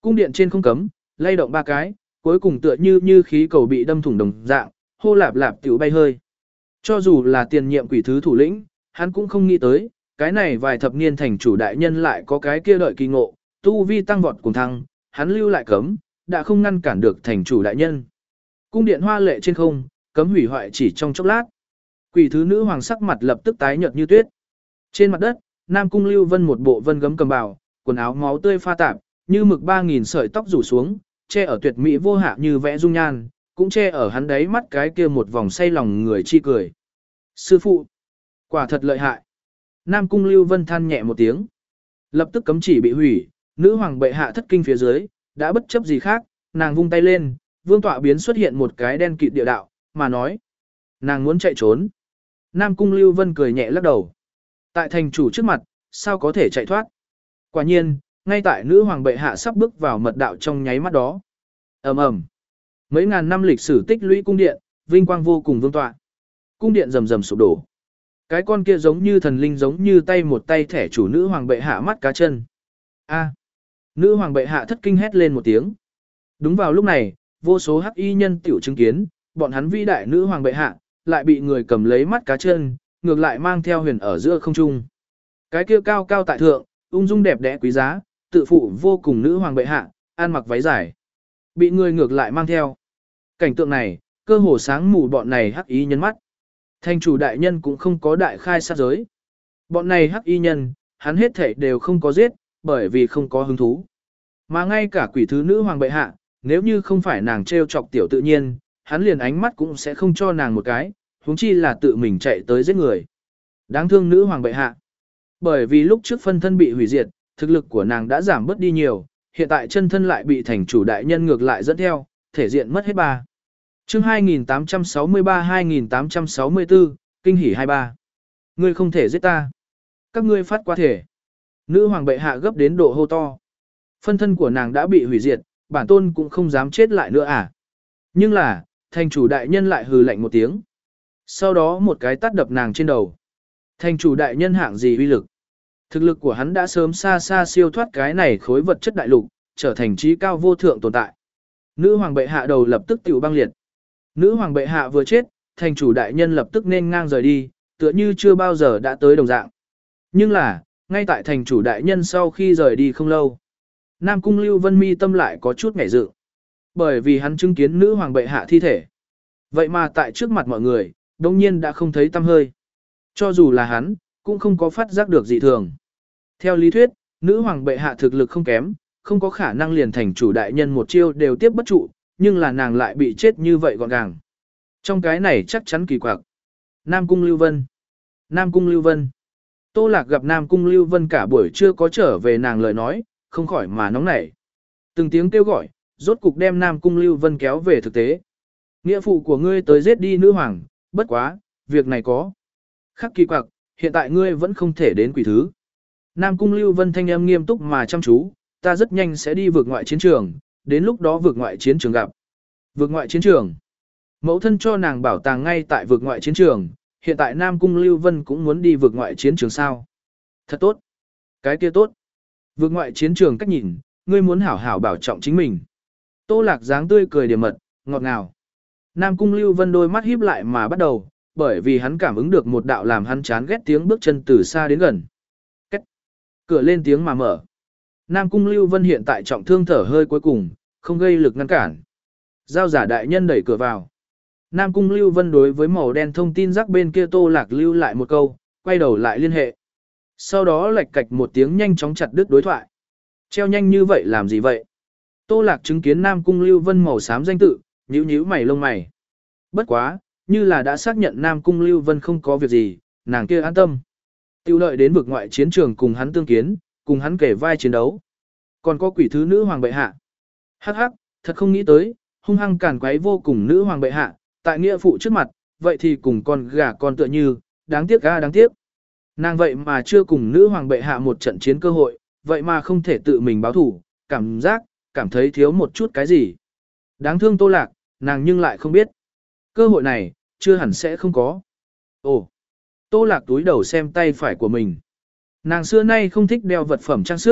Cung điện trên không cấm, lay động ba cái, cuối cùng tựa như như khí cầu bị đâm thủng đồng dạng, hô lạp lạp tiểu bay hơi. Cho dù là tiền nhiệm quỷ thứ thủ lĩnh, hắn cũng không nghĩ tới, cái này vài thập niên thành chủ đại nhân lại có cái kia đợi kỳ ngộ, tu vi tăng vọt cùng thăng, hắn lưu lại cấm, đã không ngăn cản được thành chủ đại nhân. Cung điện hoa lệ trên không, cấm hủy hoại chỉ trong chốc lát. Quỷ thứ nữ hoàng sắc mặt lập tức tái nhợt như tuyết. Trên mặt đất, Nam Cung Lưu Vân một bộ vân gấm cầm bào, quần áo máu tươi pha tạp, như mực ba nghìn sợi tóc rủ xuống, che ở tuyệt mỹ vô hạ như vẽ dung nhan, cũng che ở hắn đáy mắt cái kia một vòng say lòng người chi cười. Sư phụ, quả thật lợi hại. Nam Cung Lưu Vân than nhẹ một tiếng. Lập tức cấm chỉ bị hủy, nữ hoàng bệ hạ thất kinh phía dưới, đã bất chấp gì khác, nàng vung tay lên, vương tọa biến xuất hiện một cái đen kịt địa đạo, mà nói. Nàng muốn chạy trốn. Nam Cung Lưu Vân cười nhẹ lắc đầu. Tại thành chủ trước mặt, sao có thể chạy thoát? Quả nhiên, ngay tại nữ hoàng bệ hạ sắp bước vào mật đạo trong nháy mắt đó. Ầm ầm. Mấy ngàn năm lịch sử tích lũy cung điện, vinh quang vô cùng vương tọa. Cung điện rầm rầm sụp đổ. Cái con kia giống như thần linh giống như tay một tay thẻ chủ nữ hoàng bệ hạ mắt cá chân. A. Nữ hoàng bệ hạ thất kinh hét lên một tiếng. Đúng vào lúc này, vô số hắc y nhân tiểu chứng kiến, bọn hắn vĩ đại nữ hoàng bệ hạ, lại bị người cầm lấy mắt cá chân, ngược lại mang theo huyền ở giữa không trung. Cái kia cao cao tại thượng, ung dung đẹp đẽ quý giá, tự phụ vô cùng nữ hoàng bệ hạ, ăn mặc váy dài. Bị người ngược lại mang theo. Cảnh tượng này, cơ hồ sáng mù bọn này hắc y nhân mắt. Thành chủ đại nhân cũng không có đại khai sát giới. Bọn này hắc y nhân, hắn hết thảy đều không có giết, bởi vì không có hứng thú. Mà ngay cả quỷ thứ nữ hoàng bệ hạ, nếu như không phải nàng trêu chọc tiểu tự nhiên, hắn liền ánh mắt cũng sẽ không cho nàng một cái, huống chi là tự mình chạy tới giết người. Đáng thương nữ hoàng bệ hạ. Bởi vì lúc trước phân thân bị hủy diệt, thực lực của nàng đã giảm bớt đi nhiều, hiện tại chân thân lại bị thành chủ đại nhân ngược lại dẫn theo, thể diện mất hết ba. Chương hai nghìn tám trăm sáu mươi ba hai nghìn tám trăm sáu mươi tư, kinh hỉ hai ba. Ngươi không thể giết ta. Các ngươi phát qua thể. Nữ hoàng bệ hạ gấp đến độ hô to. Phân thân của nàng đã bị hủy diệt, bản tôn cũng không dám chết lại nữa à. Nhưng là, thành chủ đại nhân lại hừ lạnh một tiếng. Sau đó một cái tát đập nàng trên đầu. Thành chủ đại nhân hạng gì uy lực? Thực lực của hắn đã sớm xa xa siêu thoát cái này khối vật chất đại lục, trở thành trí cao vô thượng tồn tại. Nữ hoàng bệ hạ đầu lập tức tiểu băng liệt. Nữ hoàng bệ hạ vừa chết, thành chủ đại nhân lập tức nên ngang rời đi, tựa như chưa bao giờ đã tới đồng dạng. Nhưng là, ngay tại thành chủ đại nhân sau khi rời đi không lâu, Nam Cung Lưu Vân mi tâm lại có chút ngảy dự. Bởi vì hắn chứng kiến nữ hoàng bệ hạ thi thể. Vậy mà tại trước mặt mọi người, đông nhiên đã không thấy tăm hơi. Cho dù là hắn, cũng không có phát giác được dị thường. Theo lý thuyết, nữ hoàng bệ hạ thực lực không kém, không có khả năng liền thành chủ đại nhân một chiêu đều tiếp bất trụ, nhưng là nàng lại bị chết như vậy gọn gàng. Trong cái này chắc chắn kỳ quặc. Nam Cung Lưu Vân. Nam Cung Lưu Vân. Tô Lạc gặp Nam Cung Lưu Vân cả buổi chưa có trở về nàng lời nói, không khỏi mà nóng nảy. Từng tiếng kêu gọi, rốt cục đem Nam Cung Lưu Vân kéo về thực tế. Nghĩa phụ của ngươi tới giết đi nữ hoàng, bất quá, việc này có. Khắc kỳ quặc, hiện tại ngươi vẫn không thể đến quỷ thứ. Nam Cung Lưu Vân thanh âm nghiêm túc mà chăm chú, ta rất nhanh sẽ đi vượt ngoại chiến trường, đến lúc đó vượt ngoại chiến trường gặp. Vượt ngoại chiến trường. Mẫu thân cho nàng bảo tàng ngay tại vượt ngoại chiến trường, hiện tại Nam Cung Lưu Vân cũng muốn đi vượt ngoại chiến trường sao. Thật tốt. Cái kia tốt. Vượt ngoại chiến trường cách nhìn, ngươi muốn hảo hảo bảo trọng chính mình. Tô Lạc dáng tươi cười điểm mật, ngọt ngào. Nam Cung Lưu Vân đôi mắt híp lại mà bắt đầu, bởi vì hắn cảm ứng được một đạo làm hắn chán ghét tiếng bước chân từ xa đến gần. Cách. Cửa lên tiếng mà mở. Nam Cung Lưu Vân hiện tại trọng thương thở hơi cuối cùng, không gây lực ngăn cản. Giao giả đại nhân đẩy cửa vào. Nam Cung Lưu Vân đối với màu đen thông tin rắc bên kia Tô Lạc lưu lại một câu, quay đầu lại liên hệ. Sau đó lạch cạch một tiếng nhanh chóng chặt đứt đối thoại. Treo nhanh như vậy làm gì vậy? Tô Lạc chứng kiến Nam Cung Lưu Vân màu xám danh tự, nhíu nhíu mày lông mày. Bất quá, như là đã xác nhận Nam Cung Lưu Vân không có việc gì, nàng kia an tâm. Tiêu lợi đến vực ngoại chiến trường cùng hắn tương kiến, cùng hắn kể vai chiến đấu. Còn có quỷ thứ nữ hoàng bệ hạ. Hắc hắc, thật không nghĩ tới, hung hăng càn quấy vô cùng nữ hoàng bệ hạ, tại nghĩa phụ trước mặt, vậy thì cùng con gà con tựa như, đáng tiếc ga đáng tiếc. Nàng vậy mà chưa cùng nữ hoàng bệ hạ một trận chiến cơ hội, vậy mà không thể tự mình báo thủ, cảm giác, cảm thấy thiếu một chút cái gì. Đáng thương Tô Lạc, nàng nhưng lại không biết. Cơ hội này, chưa hẳn sẽ không có. Ồ, Tô Lạc túi đầu xem tay phải của mình. Nàng xưa nay không thích đeo vật phẩm trang sức,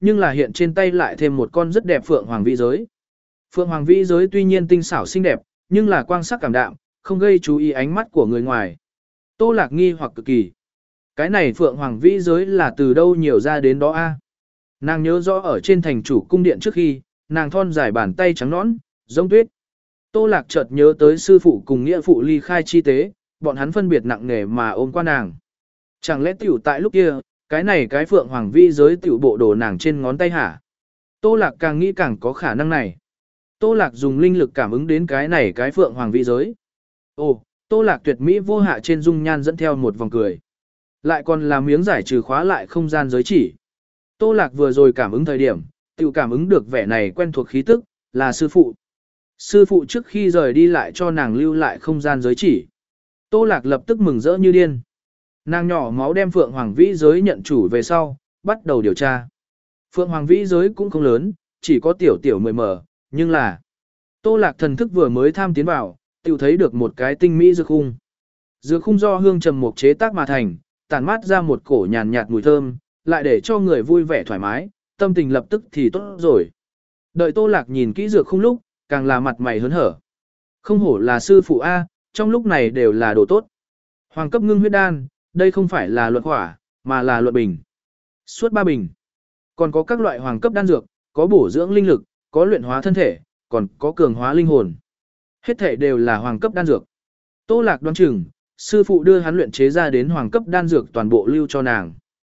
nhưng là hiện trên tay lại thêm một con rất đẹp phượng hoàng vĩ giới. Phượng hoàng vĩ giới tuy nhiên tinh xảo xinh đẹp, nhưng là quang sắc cảm đạm, không gây chú ý ánh mắt của người ngoài. Tô Lạc nghi hoặc cực kỳ. Cái này phượng hoàng vĩ giới là từ đâu nhiều ra đến đó a? Nàng nhớ rõ ở trên thành chủ cung điện trước khi, nàng thon dài bàn tay trắng nõn, giống tuyết. Tô Lạc chợt nhớ tới sư phụ cùng nghĩa phụ ly khai chi tế, bọn hắn phân biệt nặng nề mà ôm qua nàng. Chẳng lẽ tiểu tại lúc kia, cái này cái phượng hoàng vi giới tiểu bộ đồ nàng trên ngón tay hả? Tô Lạc càng nghĩ càng có khả năng này. Tô Lạc dùng linh lực cảm ứng đến cái này cái phượng hoàng vi giới. Ồ, Tô Lạc tuyệt mỹ vô hạ trên dung nhan dẫn theo một vòng cười. Lại còn là miếng giải trừ khóa lại không gian giới chỉ. Tô Lạc vừa rồi cảm ứng thời điểm, tiểu cảm ứng được vẻ này quen thuộc khí tức, là sư phụ. Sư phụ trước khi rời đi lại cho nàng lưu lại không gian giới chỉ. Tô Lạc lập tức mừng rỡ như điên. Nàng nhỏ máu đem Phượng Hoàng Vĩ giới nhận chủ về sau, bắt đầu điều tra. Phượng Hoàng Vĩ giới cũng không lớn, chỉ có tiểu tiểu mười mờ, nhưng là Tô Lạc thần thức vừa mới tham tiến vào, tiểu thấy được một cái tinh mỹ dược khung. Dược khung do hương trầm mục chế tác mà thành, tản mát ra một cổ nhàn nhạt mùi thơm, lại để cho người vui vẻ thoải mái, tâm tình lập tức thì tốt rồi. Đợi Tô Lạc nhìn kỹ dược khung lúc, càng là mặt mày hớn hở. Không hổ là sư phụ A, trong lúc này đều là đồ tốt. Hoàng cấp ngưng huyết đan, đây không phải là luật hỏa, mà là luật bình. Suốt ba bình. Còn có các loại hoàng cấp đan dược, có bổ dưỡng linh lực, có luyện hóa thân thể, còn có cường hóa linh hồn. Hết thể đều là hoàng cấp đan dược. Tô Lạc đoán chừng, sư phụ đưa hắn luyện chế ra đến hoàng cấp đan dược toàn bộ lưu cho nàng.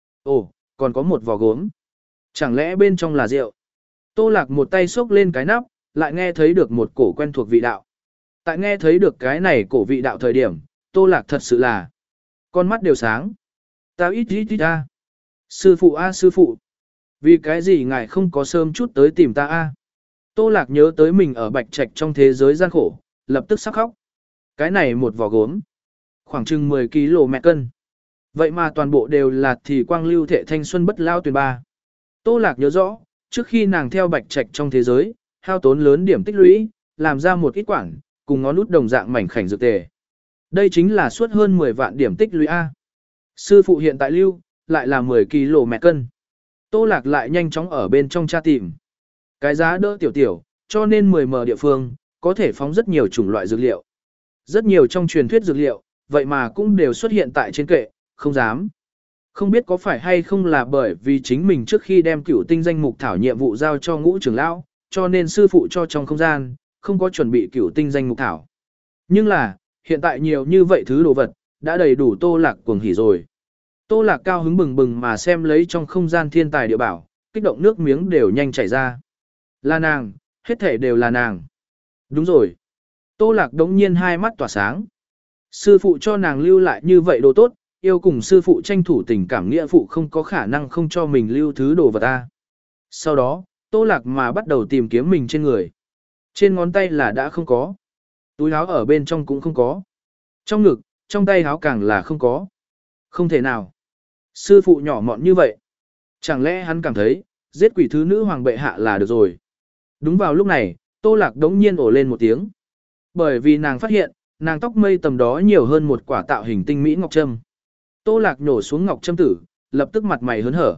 Ồ, còn có một vò gốm. Chẳng lẽ bên trong là rượu? Tô Lạc một tay xốc lên cái nắp, lại nghe thấy được một cổ quen thuộc vị đạo. Tại nghe thấy được cái này cổ vị đạo thời điểm, Tô Lạc thật sự là con mắt đều sáng. Tao ít ít ít ta. Sư phụ a sư phụ. Vì cái gì ngài không có sớm chút tới tìm ta a? Tô Lạc nhớ tới mình ở Bạch Trạch trong thế giới gian khổ, lập tức sắp khóc. Cái này một vò gốm, khoảng chừng mười ki lô gam cân. Vậy mà toàn bộ đều là thì quang lưu thể thanh xuân bất lao tuyển ba. Tô Lạc nhớ rõ, trước khi nàng theo Bạch Trạch trong thế giới, hao tốn lớn điểm tích lũy, làm ra một ít quản, cùng ngón út đồng dạng mảnh khảnh dược tề. Đây chính là suốt hơn mười vạn điểm tích lũy A. Sư phụ hiện tại lưu, lại là mười ki lô gam cân. Tô Lạc lại nhanh chóng ở bên trong tra tìm. Cái giá đỡ tiểu tiểu, cho nên mười mờ địa phương, có thể phóng rất nhiều chủng loại dược liệu. Rất nhiều trong truyền thuyết dược liệu, vậy mà cũng đều xuất hiện tại trên kệ, không dám. Không biết có phải hay không là bởi vì chính mình trước khi đem cửu tinh danh mục thảo nhiệm vụ giao cho ngũ trưởng lão, cho nên sư phụ cho trong không gian, không có chuẩn bị cửu tinh danh mục thảo. Nhưng là, hiện tại nhiều như vậy thứ đồ vật, đã đầy đủ Tô Lạc cuồng hỉ rồi. Tô Lạc cao hứng bừng bừng mà xem lấy trong không gian thiên tài địa bảo, kích động nước miếng đều nhanh chảy ra. Là nàng, hết thể đều là nàng. Đúng rồi. Tô Lạc đống nhiên hai mắt tỏa sáng. Sư phụ cho nàng lưu lại như vậy đồ tốt, yêu cùng sư phụ tranh thủ tình cảm nghĩa phụ không có khả năng không cho mình lưu thứ đồ vật ta. Sau đó, Tô Lạc mà bắt đầu tìm kiếm mình trên người. Trên ngón tay là đã không có. Túi áo ở bên trong cũng không có. Trong ngực, trong tay áo càng là không có. Không thể nào. Sư phụ nhỏ mọn như vậy. Chẳng lẽ hắn cảm thấy, giết quỷ thứ nữ hoàng bệ hạ là được rồi. Đúng vào lúc này, Tô Lạc đống nhiên ổ lên một tiếng. Bởi vì nàng phát hiện, nàng tóc mây tầm đó nhiều hơn một quả tạo hình tinh mỹ ngọc trâm. Tô Lạc nhổ xuống ngọc trâm tử, lập tức mặt mày hớn hở.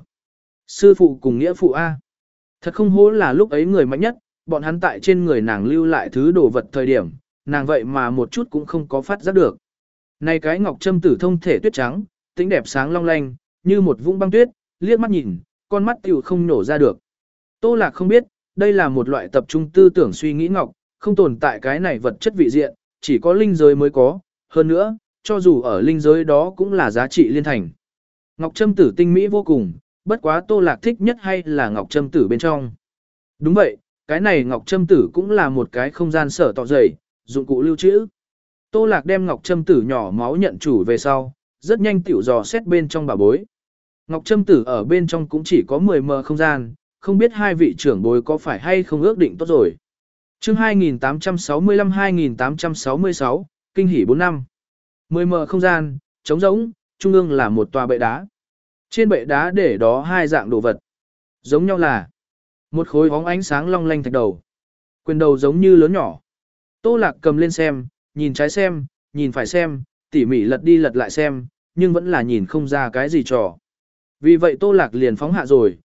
Sư phụ cùng nghĩa phụ A. Thật không hổ là lúc ấy người mạnh nhất, bọn hắn tại trên người nàng lưu lại thứ đồ vật thời điểm, nàng vậy mà một chút cũng không có phát giác được. Này cái ngọc trâm tử thông thể tuyết trắng, tính đẹp sáng long lanh, như một vũng băng tuyết, liếc mắt nhìn, con mắt tiểu không nổ ra được. Tô Lạc không biết, đây là một loại tập trung tư tưởng suy nghĩ ngọc, không tồn tại cái này vật chất vị diện, chỉ có linh giới mới có, hơn nữa, cho dù ở linh giới đó cũng là giá trị liên thành. Ngọc trâm tử tinh mỹ vô cùng, bất quá Tô Lạc thích nhất hay là ngọc trâm tử bên trong. Đúng vậy, cái này ngọc trâm tử cũng là một cái không gian sở tọ dày, dụng cụ lưu trữ. Tô Lạc đem ngọc trâm tử nhỏ máu nhận chủ về sau, rất nhanh tiểu dò xét bên trong bà bối. Ngọc trâm tử ở bên trong cũng chỉ có mười mờ không gian, không biết hai vị trưởng bối có phải hay không ước định tốt rồi. Chương hai nghìn tám trăm sáu mươi lăm hai nghìn tám trăm sáu mươi sáu, kinh hỉ bốn năm. mười mờ không gian, trống rỗng, trung ương là một tòa bệ đá. Trên bệ đá để đó hai dạng đồ vật. Giống nhau là một khối bóng ánh sáng long lanh thạch đầu. Quyền đầu giống như lớn nhỏ. Tô Lạc cầm lên xem, nhìn trái xem, nhìn phải xem, tỉ mỉ lật đi lật lại xem, nhưng vẫn là nhìn không ra cái gì trò. Vì vậy Tô Lạc liền phóng hạ rồi,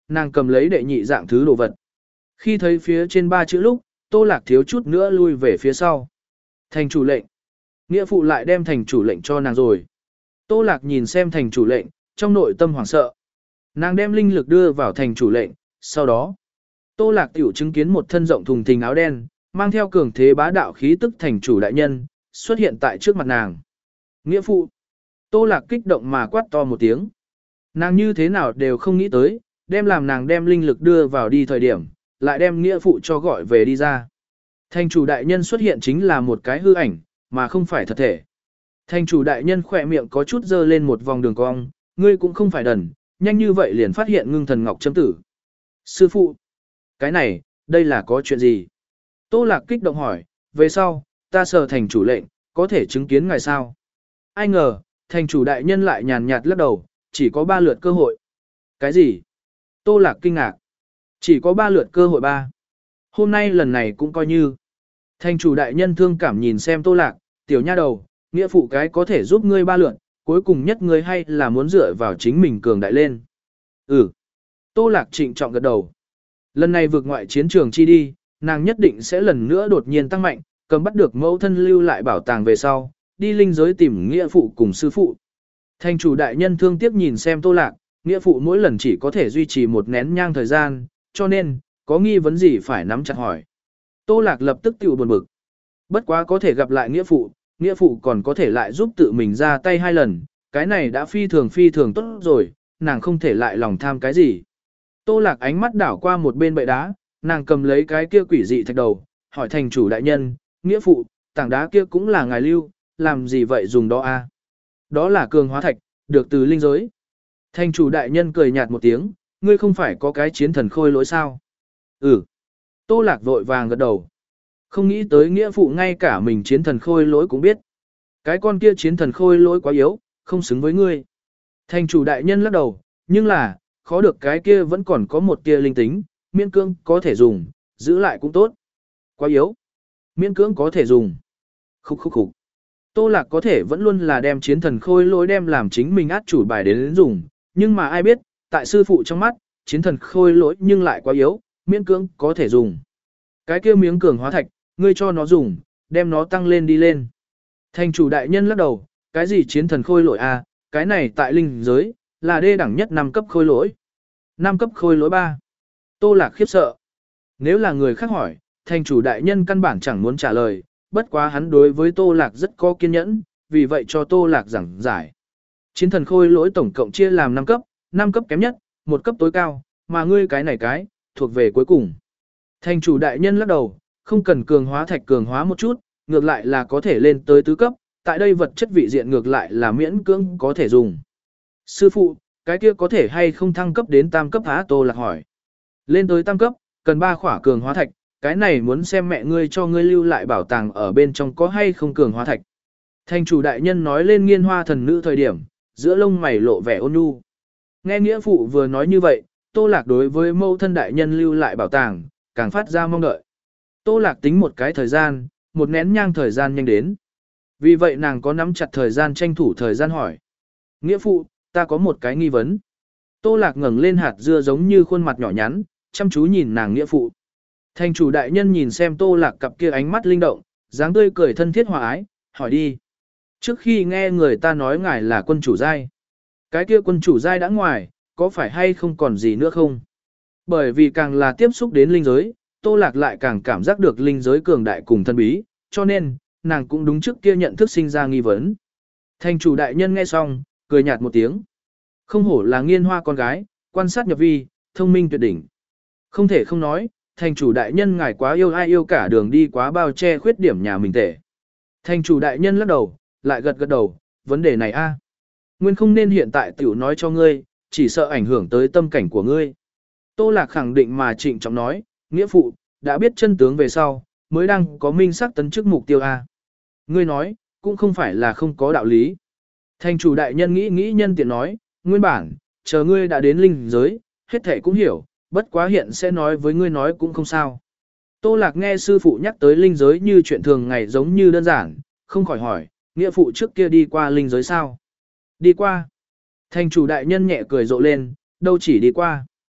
nàng cầm lấy đệ nhị dạng thứ đồ vật. Khi thấy phía trên ba chữ lúc, Tô Lạc thiếu chút nữa lui về phía sau. Thành chủ lệnh. Nghĩa phụ lại đem thành chủ lệnh cho nàng rồi. Tô Lạc nhìn xem thành chủ lệnh, trong nội tâm hoảng sợ. Nàng đem linh lực đưa vào thành chủ lệnh, sau đó, Tô Lạc tiểu chứng kiến một thân rộng thùng thình áo đen, mang theo cường thế bá đạo khí tức thành chủ đại nhân, xuất hiện tại trước mặt nàng. Nghĩa phụ. Tô Lạc kích động mà quát to một tiếng. Nàng như thế nào đều không nghĩ tới, đem làm nàng đem linh lực đưa vào đi thời điểm, lại đem nghĩa phụ cho gọi về đi ra. Thành chủ đại nhân xuất hiện chính là một cái hư ảnh, mà không phải thật thể. Thành chủ đại nhân khỏe miệng có chút dơ lên một vòng đường cong, ngươi cũng không phải đần, nhanh như vậy liền phát hiện ngưng thần ngọc châm tử. Sư phụ, cái này, đây là có chuyện gì? Tô Lạc kích động hỏi, về sau, ta sờ thành chủ lệnh, có thể chứng kiến ngài sao? Ai ngờ, thành chủ đại nhân lại nhàn nhạt lắc đầu, chỉ có ba lượt cơ hội. Cái gì? Tô Lạc kinh ngạc. Chỉ có ba lượt cơ hội ba. Hôm nay lần này cũng coi như. Thành chủ đại nhân thương cảm nhìn xem Tô Lạc, tiểu nha đầu, nghĩa phụ cái có thể giúp ngươi ba lượt, cuối cùng nhất ngươi hay là muốn dựa vào chính mình cường đại lên. Ừ. Tô Lạc trịnh trọng gật đầu. Lần này vượt ngoại chiến trường chi đi, nàng nhất định sẽ lần nữa đột nhiên tăng mạnh, cầm bắt được mẫu thân lưu lại bảo tàng về sau, đi linh giới tìm nghĩa phụ cùng sư phụ. Thành chủ đại nhân thương tiếc nhìn xem Tô Lạc, nghĩa phụ mỗi lần chỉ có thể duy trì một nén nhang thời gian, cho nên, có nghi vấn gì phải nắm chặt hỏi. Tô Lạc lập tức tiểu buồn bực. Bất quá có thể gặp lại nghĩa phụ, nghĩa phụ còn có thể lại giúp tự mình ra tay hai lần, cái này đã phi thường phi thường tốt rồi, nàng không thể lại lòng tham cái gì. Tô Lạc ánh mắt đảo qua một bên bệ đá, nàng cầm lấy cái kia quỷ dị thạch đầu, hỏi thành chủ đại nhân, nghĩa phụ, tảng đá kia cũng là ngài lưu, làm gì vậy dùng đó a? Đó là cường hóa thạch, được từ linh giới. Thành chủ đại nhân cười nhạt một tiếng, ngươi không phải có cái chiến thần khôi lỗi sao? Ừ. Tô Lạc vội vàng gật đầu. Không nghĩ tới nghĩa phụ ngay cả mình chiến thần khôi lỗi cũng biết. Cái con kia chiến thần khôi lỗi quá yếu, không xứng với ngươi. Thành chủ đại nhân lắc đầu, nhưng là, khó được cái kia vẫn còn có một tia linh tính, miễn cưỡng có thể dùng, giữ lại cũng tốt. Quá yếu. Miễn cưỡng có thể dùng. Khúc khúc khúc. Tô Lạc có thể vẫn luôn là đem chiến thần khôi lỗi đem làm chính mình át chủ bài đến dùng, nhưng mà ai biết, tại sư phụ trong mắt, chiến thần khôi lỗi nhưng lại quá yếu, miễn cưỡng có thể dùng. Cái kia miếng cường hóa thạch, ngươi cho nó dùng, đem nó tăng lên đi lên. Thành chủ đại nhân lắc đầu, cái gì chiến thần khôi lỗi à, cái này tại linh giới, là đê đẳng nhất năm cấp khôi lỗi. năm cấp khôi lỗi ba. Tô Lạc khiếp sợ. Nếu là người khác hỏi, thành chủ đại nhân căn bản chẳng muốn trả lời, bất quá hắn đối với Tô Lạc rất có kiên nhẫn, vì vậy cho Tô Lạc giảng giải. Chiến thần khôi lỗi tổng cộng chia làm năm cấp, năm cấp kém nhất, một cấp tối cao, mà ngươi cái này cái, thuộc về cuối cùng. Thành chủ đại nhân lắc đầu, không cần cường hóa thạch cường hóa một chút, ngược lại là có thể lên tới tứ cấp, tại đây vật chất vị diện ngược lại là miễn cưỡng có thể dùng. Sư phụ, cái kia có thể hay không thăng cấp đến tam cấp hả? Tô Lạc hỏi. Lên tới tam cấp, cần ba khỏa cường hóa thạch, cái này muốn xem mẹ ngươi cho ngươi lưu lại bảo tàng ở bên trong có hay không cường hóa thạch. Thành chủ đại nhân nói lên nghiên hoa thần nữ thời điểm, giữa lông mày lộ vẻ ôn nhu. Nghe nghĩa phụ vừa nói như vậy, Tô Lạc đối với mẫu thân đại nhân lưu lại bảo tàng, càng phát ra mong đợi. Tô Lạc tính một cái thời gian, một nén nhang thời gian nhanh đến. Vì vậy nàng có nắm chặt thời gian tranh thủ thời gian hỏi. Nghĩa phụ, ta có một cái nghi vấn. Tô Lạc ngẩng lên hạt dưa giống như khuôn mặt nhỏ nhắn, chăm chú nhìn nàng nghĩa phụ. Thành chủ đại nhân nhìn xem Tô Lạc cặp kia ánh mắt linh động, dáng tươi cười thân thiết hòa ái, hỏi đi. Trước khi nghe người ta nói ngài là quân chủ giai, cái kia quân chủ giai đã ngoài, có phải hay không còn gì nữa không? Bởi vì càng là tiếp xúc đến linh giới, Tô Lạc lại càng cảm giác được linh giới cường đại cùng thân bí, cho nên, nàng cũng đúng trước kia nhận thức sinh ra nghi vấn. Thành chủ đại nhân nghe xong, cười nhạt một tiếng. Không hổ là nghiên hoa con gái, quan sát nhập vi, thông minh tuyệt đỉnh. Không thể không nói, thành chủ đại nhân ngài quá yêu ai yêu cả đường đi quá bao che khuyết điểm nhà mình tệ. Thành chủ đại nhân lắc đầu, lại gật gật đầu, vấn đề này a, nguyên không nên hiện tại tiểu nói cho ngươi, chỉ sợ ảnh hưởng tới tâm cảnh của ngươi. Tô Lạc khẳng định mà trịnh trọng nói, nghĩa phụ, đã biết chân tướng về sau, mới đang có minh sắc tấn chức mục tiêu a. Ngươi nói, cũng không phải là không có đạo lý. Thành chủ đại nhân nghĩ nghĩ nhân tiện nói, nguyên bản, chờ ngươi đã đến linh giới, hết thể cũng hiểu, bất quá hiện sẽ nói với ngươi nói cũng không sao. Tô Lạc nghe sư phụ nhắc tới linh giới như chuyện thường ngày giống như đơn giản, không khỏi hỏi, nghĩa phụ trước kia đi qua linh giới sao? Đi qua. Thành chủ đại nhân nhẹ cười rộ lên, đâu chỉ đi qua.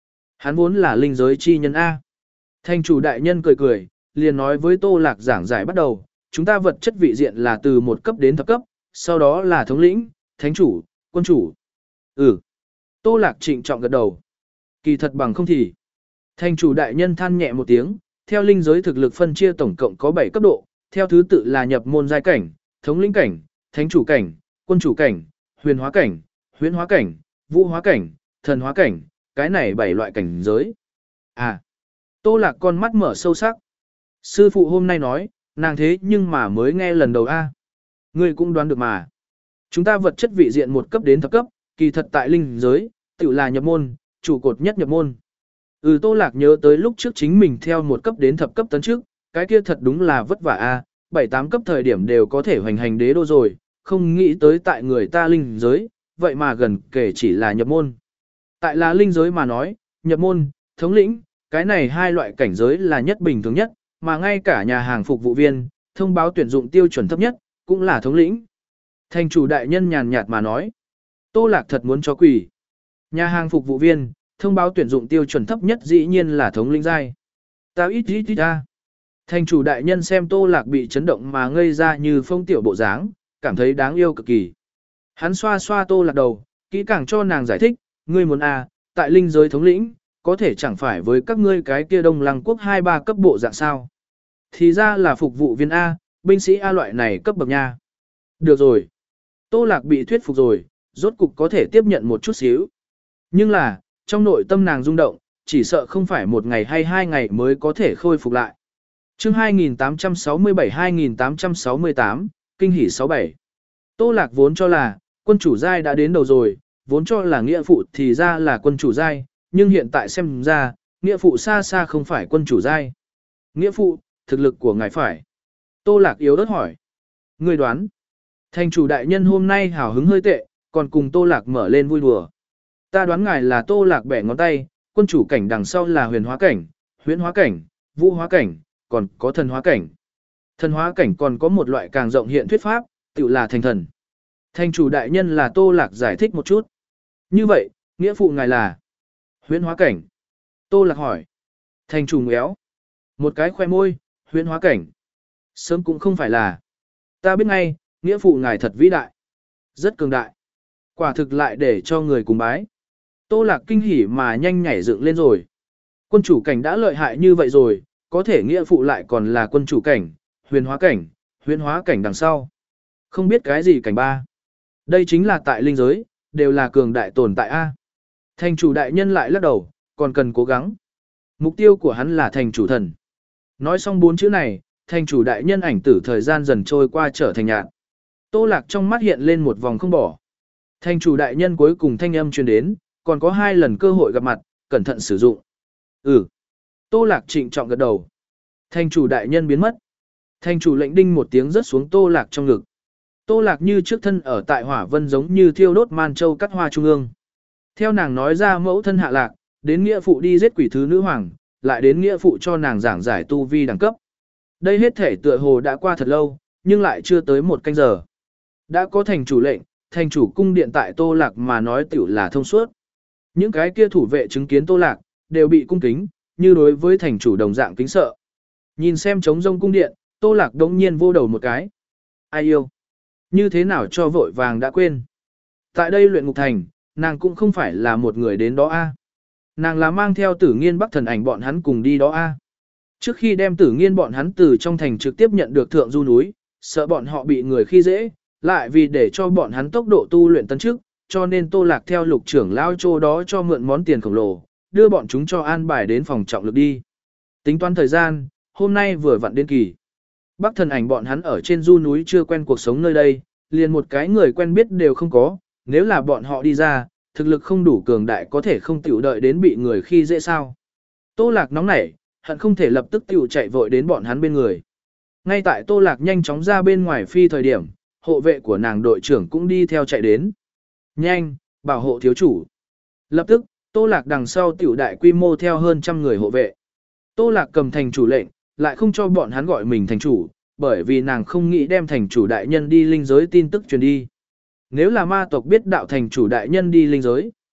hắn vốn là linh giới chi nhân A. Thành chủ đại nhân cười cười, liền nói với Tô Lạc giảng giải bắt đầu, chúng ta vật chất vị diện là từ một cấp đến thập cấp, sau đó là thống lĩnh, thánh chủ, quân chủ. Ừ. Tô Lạc trịnh trọng gật đầu. Kỳ thật bằng không thì. Thành chủ đại nhân than nhẹ một tiếng, theo linh giới thực lực phân chia tổng cộng có bảy cấp độ, theo thứ tự là nhập môn giai cảnh, thống lĩnh cảnh, thánh chủ cảnh, quân chủ cảnh, huyền hóa cảnh, huyễn hóa cảnh, vũ hóa cảnh, thần hóa cảnh, cái này bảy loại cảnh giới. À. Tô Lạc con mắt mở sâu sắc. Sư phụ hôm nay nói, nàng thế nhưng mà mới nghe lần đầu a. Ngươi cũng đoán được mà. Chúng ta vật chất vị diện một cấp đến thập cấp, kỳ thật tại linh giới, tự là nhập môn, trụ cột nhất nhập môn. Ừ, Tô Lạc nhớ tới lúc trước chính mình theo một cấp đến thập cấp tấn trước, cái kia thật đúng là vất vả a, bảy tám cấp thời điểm đều có thể hoành hành đế đô rồi, không nghĩ tới tại người ta linh giới, vậy mà gần kể chỉ là nhập môn. Tại là linh giới mà nói, nhập môn, thống lĩnh, cái này hai loại cảnh giới là nhất bình thường nhất, mà ngay cả nhà hàng phục vụ viên, thông báo tuyển dụng tiêu chuẩn thấp nhất, cũng là thống lĩnh. Thành chủ đại nhân nhàn nhạt mà nói, Tô Lạc thật muốn cho quỷ. Nhà hàng phục vụ viên, thông báo tuyển dụng tiêu chuẩn thấp nhất dĩ nhiên là thống lĩnh giai. Tao ít ít ít ra. Thành chủ đại nhân xem Tô Lạc bị chấn động mà ngây ra như phong tiểu bộ dáng, cảm thấy đáng yêu cực kỳ. Hắn xoa xoa Tô Lạc đầu, kỹ càng cho nàng giải thích, ngươi muốn à, tại linh giới thống lĩnh, có thể chẳng phải với các ngươi cái kia Đông Lăng quốc hai ba cấp bộ dạng sao. Thì ra là phục vụ viên A, binh sĩ A loại này cấp bậc nha. Được rồi. Tô Lạc bị thuyết phục rồi, rốt cục có thể tiếp nhận một chút xíu. Nhưng là, trong nội tâm nàng rung động, chỉ sợ không phải một ngày hay hai ngày mới có thể khôi phục lại. Chương hai nghìn tám trăm sáu mươi bảy hai nghìn tám trăm sáu mươi tám, Kinh hỷ sáu bảy. Tô Lạc vốn cho là, quân chủ giai đã đến đầu rồi, vốn cho là nghĩa phụ thì ra là quân chủ giai, nhưng hiện tại xem ra, nghĩa phụ xa xa không phải quân chủ giai. Nghĩa phụ, thực lực của ngài phải. Tô Lạc yếu ớt hỏi. Người đoán. Thành chủ đại nhân hôm nay hào hứng hơi tệ, còn cùng Tô Lạc mở lên vui đùa. Ta đoán ngài là Tô Lạc bẻ ngón tay, quân chủ cảnh đằng sau là huyền hóa cảnh, huyễn hóa cảnh, vũ hóa cảnh, còn có thần hóa cảnh. Thần hóa cảnh còn có một loại càng rộng hiện thuyết pháp, tự là thành thần. Thành chủ đại nhân là Tô Lạc giải thích một chút. Như vậy, nghĩa phụ ngài là huyễn hóa cảnh. Tô Lạc hỏi. Thành chủ ngéo. Một cái khoe môi, huyễn hóa cảnh. Sớm cũng không phải là. Ta biết ngay, nghĩa phụ ngài thật vĩ đại. Rất cường đại. Quả thực lại để cho người cùng bái. Tô Lạc kinh hỉ mà nhanh nhảy dựng lên rồi. Quân chủ cảnh đã lợi hại như vậy rồi, có thể nghĩa phụ lại còn là quân chủ cảnh, huyền hóa cảnh, huyền hóa cảnh đằng sau. Không biết cái gì cảnh ba. Đây chính là tại linh giới, đều là cường đại tồn tại A. Thành chủ đại nhân lại lắc đầu, còn cần cố gắng. Mục tiêu của hắn là thành chủ thần. Nói xong bốn chữ này, thành chủ đại nhân ảnh tử thời gian dần trôi qua trở thành nhạt. Tô Lạc trong mắt hiện lên một vòng không bỏ. Thành chủ đại nhân cuối cùng thanh âm truyền đến, còn có hai lần cơ hội gặp mặt, cẩn thận sử dụng. Ừ. Tô Lạc trịnh trọng gật đầu. Thành chủ đại nhân biến mất. Thành chủ lệnh đinh một tiếng rớt xuống Tô Lạc trong ngực. Tô Lạc như trước thân ở tại hỏa vân giống như thiêu đốt man châu cắt hoa trung ương. Theo nàng nói ra mẫu thân hạ lạc, đến nghĩa phụ đi giết quỷ thứ nữ hoàng, lại đến nghĩa phụ cho nàng giảng giải tu vi đẳng cấp. Đây hết thể tựa hồ đã qua thật lâu, nhưng lại chưa tới một canh giờ. Đã có thành chủ lệnh, thành chủ cung điện tại Tô Lạc mà nói tiểu là thông suốt. Những cái kia thủ vệ chứng kiến Tô Lạc, đều bị cung kính, như đối với thành chủ đồng dạng kính sợ. Nhìn xem trống rông cung điện, Tô Lạc đống nhiên vô đầu một cái. Ai yêu? Như thế nào cho vội vàng đã quên? Tại đây luyện ngục thành, nàng cũng không phải là một người đến đó a. Nàng là mang theo tử nghiên bắc thần ảnh bọn hắn cùng đi đó a. Trước khi đem tử nghiên bọn hắn từ trong thành trực tiếp nhận được thượng du núi, sợ bọn họ bị người khi dễ, lại vì để cho bọn hắn tốc độ tu luyện tấn trước, cho nên Tô Lạc theo lục trưởng lao chô đó cho mượn món tiền khổng lồ, đưa bọn chúng cho an bài đến phòng trọng lực đi. Tính toán thời gian, hôm nay vừa vặn đến kỳ. Bắc thần ảnh bọn hắn ở trên du núi chưa quen cuộc sống nơi đây, liền một cái người quen biết đều không có, nếu là bọn họ đi ra, thực lực không đủ cường đại có thể không tiểu đợi đến bị người khi dễ sao. Tô Lạc nóng nảy, hận không thể lập tức tiểu chạy vội đến bọn hắn bên người. Ngay tại Tô Lạc nhanh chóng ra bên ngoài phi thời điểm, hộ vệ của nàng đội trưởng cũng đi theo chạy đến. Nhanh, bảo hộ thiếu chủ. Lập tức, Tô Lạc đằng sau tiểu đại quy mô theo hơn trăm người hộ vệ. Tô Lạc cầm thành chủ lệnh, lại không cho bọn hắn gọi mình thành chủ, bởi vì nàng không nghĩ đem thành chủ đại nhân đi linh giới tin tức truyền đi. Nếu là ma tộc biết đạo thành chủ đại nhân đi linh giới,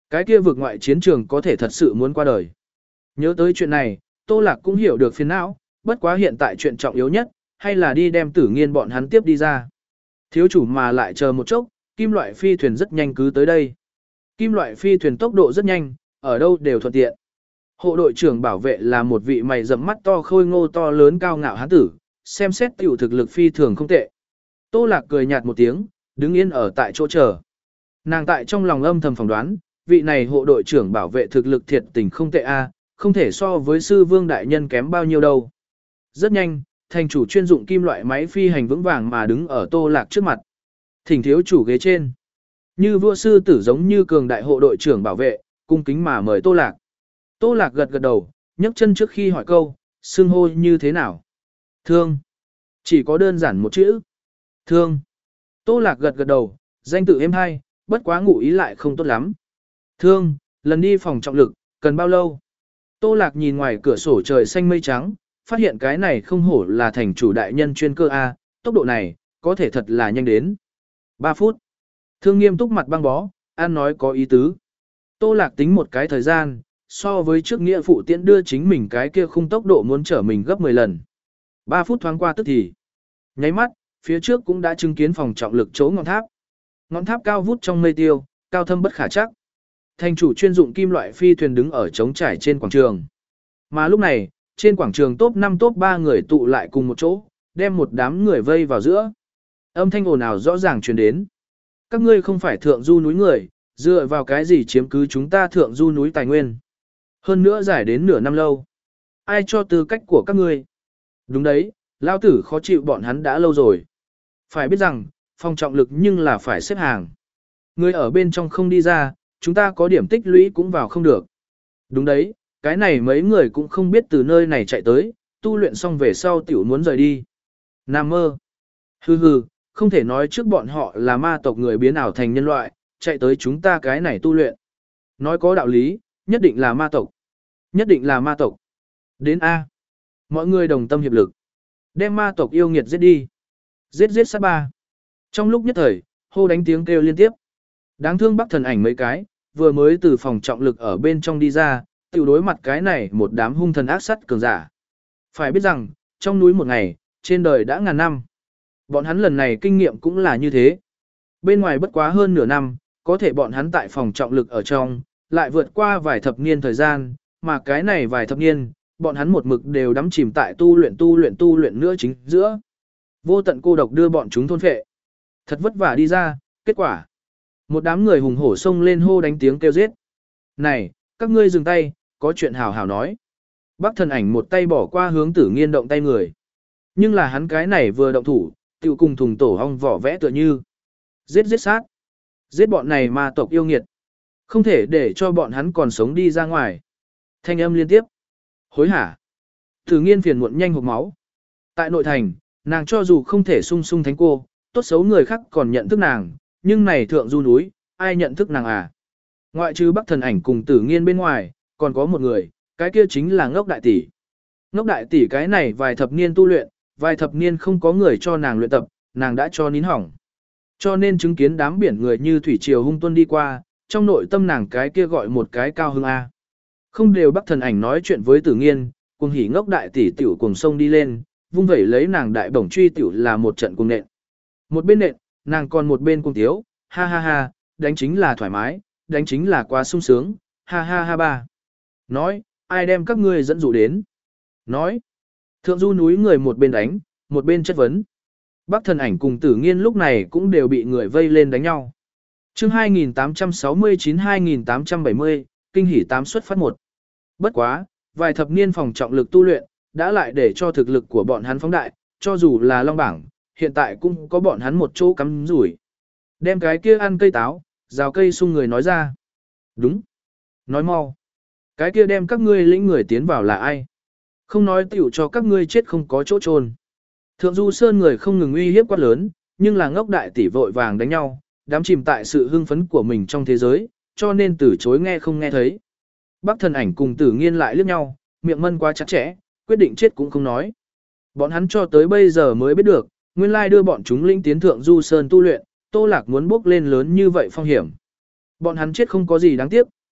Cái kia vực ngoại chiến trường có thể thật sự muốn qua đời. Nhớ tới chuyện này, Tô Lạc cũng hiểu được phiền não, bất quá hiện tại chuyện trọng yếu nhất, hay là đi đem Tử Nghiên bọn hắn tiếp đi ra. Thiếu chủ mà lại chờ một chốc, kim loại phi thuyền rất nhanh cứ tới đây. Kim loại phi thuyền tốc độ rất nhanh, ở đâu đều thuận tiện. Hộ đội trưởng bảo vệ là một vị mày rậm mắt to khôi ngô to lớn cao ngạo hán tử, xem xét tiểu thực lực phi thường không tệ. Tô Lạc cười nhạt một tiếng, đứng yên ở tại chỗ chờ. Nàng tại trong lòng âm thầm phỏng đoán, vị này hộ đội trưởng bảo vệ thực lực thiệt tình không tệ a, không thể so với sư vương đại nhân kém bao nhiêu đâu. Rất nhanh, thành chủ chuyên dụng kim loại máy phi hành vững vàng mà đứng ở Tô Lạc trước mặt. Thỉnh thiếu chủ ghế trên. Như vua sư tử giống như cường đại hộ đội trưởng bảo vệ, cung kính mà mời Tô Lạc. Tô Lạc gật gật đầu, nhấc chân trước khi hỏi câu, xưng hô như thế nào? Thương. Chỉ có đơn giản một chữ. Thương. Tô Lạc gật gật đầu, danh tự êm hay, bất quá ngụ ý lại không tốt lắm. Thương, lần đi phòng trọng lực, cần bao lâu? Tô Lạc nhìn ngoài cửa sổ trời xanh mây trắng, phát hiện cái này không hổ là thành chủ đại nhân chuyên cơ A, tốc độ này, có thể thật là nhanh đến. ba phút. Thương nghiêm túc mặt băng bó, an nói có ý tứ. Tô Lạc tính một cái thời gian, so với trước nghĩa phụ tiễn đưa chính mình cái kia khung tốc độ muốn trở mình gấp mười lần. ba phút thoáng qua tức thì. Nháy mắt, phía trước cũng đã chứng kiến phòng trọng lực chỗ ngọn tháp. Ngọn tháp cao vút trong mây tiêu, cao thâm bất khả chắc. Thành chủ chuyên dụng kim loại phi thuyền đứng ở trống trải trên quảng trường. Mà lúc này, trên quảng trường top năm top ba người tụ lại cùng một chỗ, đem một đám người vây vào giữa. Âm thanh ồn ào rõ ràng truyền đến. Các ngươi không phải thượng du núi người, dựa vào cái gì chiếm cứ chúng ta thượng du núi tài nguyên. Hơn nữa giải đến nửa năm lâu. Ai cho tư cách của các ngươi? Đúng đấy, lao tử khó chịu bọn hắn đã lâu rồi. Phải biết rằng, phòng trọng lực nhưng là phải xếp hàng. Người ở bên trong không đi ra, chúng ta có điểm tích lũy cũng vào không được. Đúng đấy, cái này mấy người cũng không biết từ nơi này chạy tới, tu luyện xong về sau tiểu muốn rời đi. Nam mơ. Hừ hừ, không thể nói trước bọn họ là ma tộc người biến ảo thành nhân loại, chạy tới chúng ta cái này tu luyện. Nói có đạo lý, nhất định là ma tộc. Nhất định là ma tộc. Đến A. Mọi người đồng tâm hiệp lực. Đem ma tộc yêu nghiệt giết đi. Giết giết sát ba. Trong lúc nhất thời, hô đánh tiếng kêu liên tiếp. Đáng thương Bắc Thần Ảnh mấy cái, vừa mới từ phòng trọng lực ở bên trong đi ra, tiểu đối mặt cái này một đám hung thần ác sắt cường giả. Phải biết rằng, trong núi một ngày, trên đời đã ngàn năm. Bọn hắn lần này kinh nghiệm cũng là như thế. Bên ngoài bất quá hơn nửa năm, có thể bọn hắn tại phòng trọng lực ở trong, lại vượt qua vài thập niên thời gian, mà cái này vài thập niên, bọn hắn một mực đều đắm chìm tại tu luyện tu luyện tu luyện nữa chính giữa. Vô tận cô độc đưa bọn chúng thôn phệ. Thật vất vả đi ra, kết quả. Một đám người hùng hổ xông lên hô đánh tiếng kêu giết. Này, các ngươi dừng tay, có chuyện hào hào nói. Bắc Thần Ảnh một tay bỏ qua hướng Tử Nghiên động tay người. Nhưng là hắn cái này vừa động thủ, tiểu cùng thùng tổ ong vỏ vẽ tựa như. Giết giết sát. Giết bọn này ma tộc yêu nghiệt. Không thể để cho bọn hắn còn sống đi ra ngoài. Thanh âm liên tiếp. Hối hả. Tử Nghiên phiền muộn nhanh hộc máu. Tại nội thành, nàng cho dù không thể sung sung thánh cô, tốt xấu người khác còn nhận thức nàng, nhưng này thượng du núi, ai nhận thức nàng à? Ngoại trừ Bắc Thần Ảnh cùng Tử Nghiên bên ngoài, còn có một người, cái kia chính là Ngốc Đại Tỷ. Ngốc Đại Tỷ cái này vài thập niên tu luyện, vài thập niên không có người cho nàng luyện tập, nàng đã cho nín hỏng. Cho nên chứng kiến đám biển người như thủy triều hung tuân đi qua, trong nội tâm nàng cái kia gọi một cái cao hưng a. Không đều Bắc Thần Ảnh nói chuyện với Tử Nghiên, cùng hỉ Ngốc Đại Tỷ tiểu cùng sông đi lên, vung vẩy lấy nàng đại bổng truy tiểu là một trận cùng nện. Một bên nện, nàng còn một bên cùng tiếu, ha ha ha, đánh chính là thoải mái, đánh chính là quá sung sướng, ha ha ha ba. Nói, ai đem các ngươi dẫn dụ đến? Nói, thượng du núi người một bên đánh, một bên chất vấn. Bắc Thần Ảnh cùng Tử Nghiên lúc này cũng đều bị người vây lên đánh nhau. Chương hai nghìn tám trăm sáu mươi chín đến hai nghìn tám trăm bảy mươi, kinh hỉ tám xuất phát một. Bất quá, vài thập niên phòng trọng lực tu luyện, đã lại để cho thực lực của bọn hắn phóng đại, cho dù là long bảng, hiện tại cũng có bọn hắn một chỗ cắm rủi. Đem cái kia ăn cây táo, rào cây sung người nói ra. Đúng. Nói mau. Cái kia đem các ngươi lĩnh người tiến vào là ai? Không nói tiểu cho các ngươi chết không có chỗ chôn. Thượng Du Sơn người không ngừng uy hiếp quát lớn, nhưng là Ngốc Đại Tỷ vội vàng đánh nhau, đám chìm tại sự hưng phấn của mình trong thế giới, cho nên từ chối nghe không nghe thấy. Bắc Thần Ảnh cùng Tử Nghiên lại liếc nhau, miệng mân quá chặt chẽ, quyết định chết cũng không nói. Bọn hắn cho tới bây giờ mới biết được, nguyên lai đưa bọn chúng lĩnh tiến Thượng Du Sơn tu luyện, Tô Lạc muốn bước lên lớn như vậy phong hiểm. Bọn hắn chết không có gì đáng tiếc,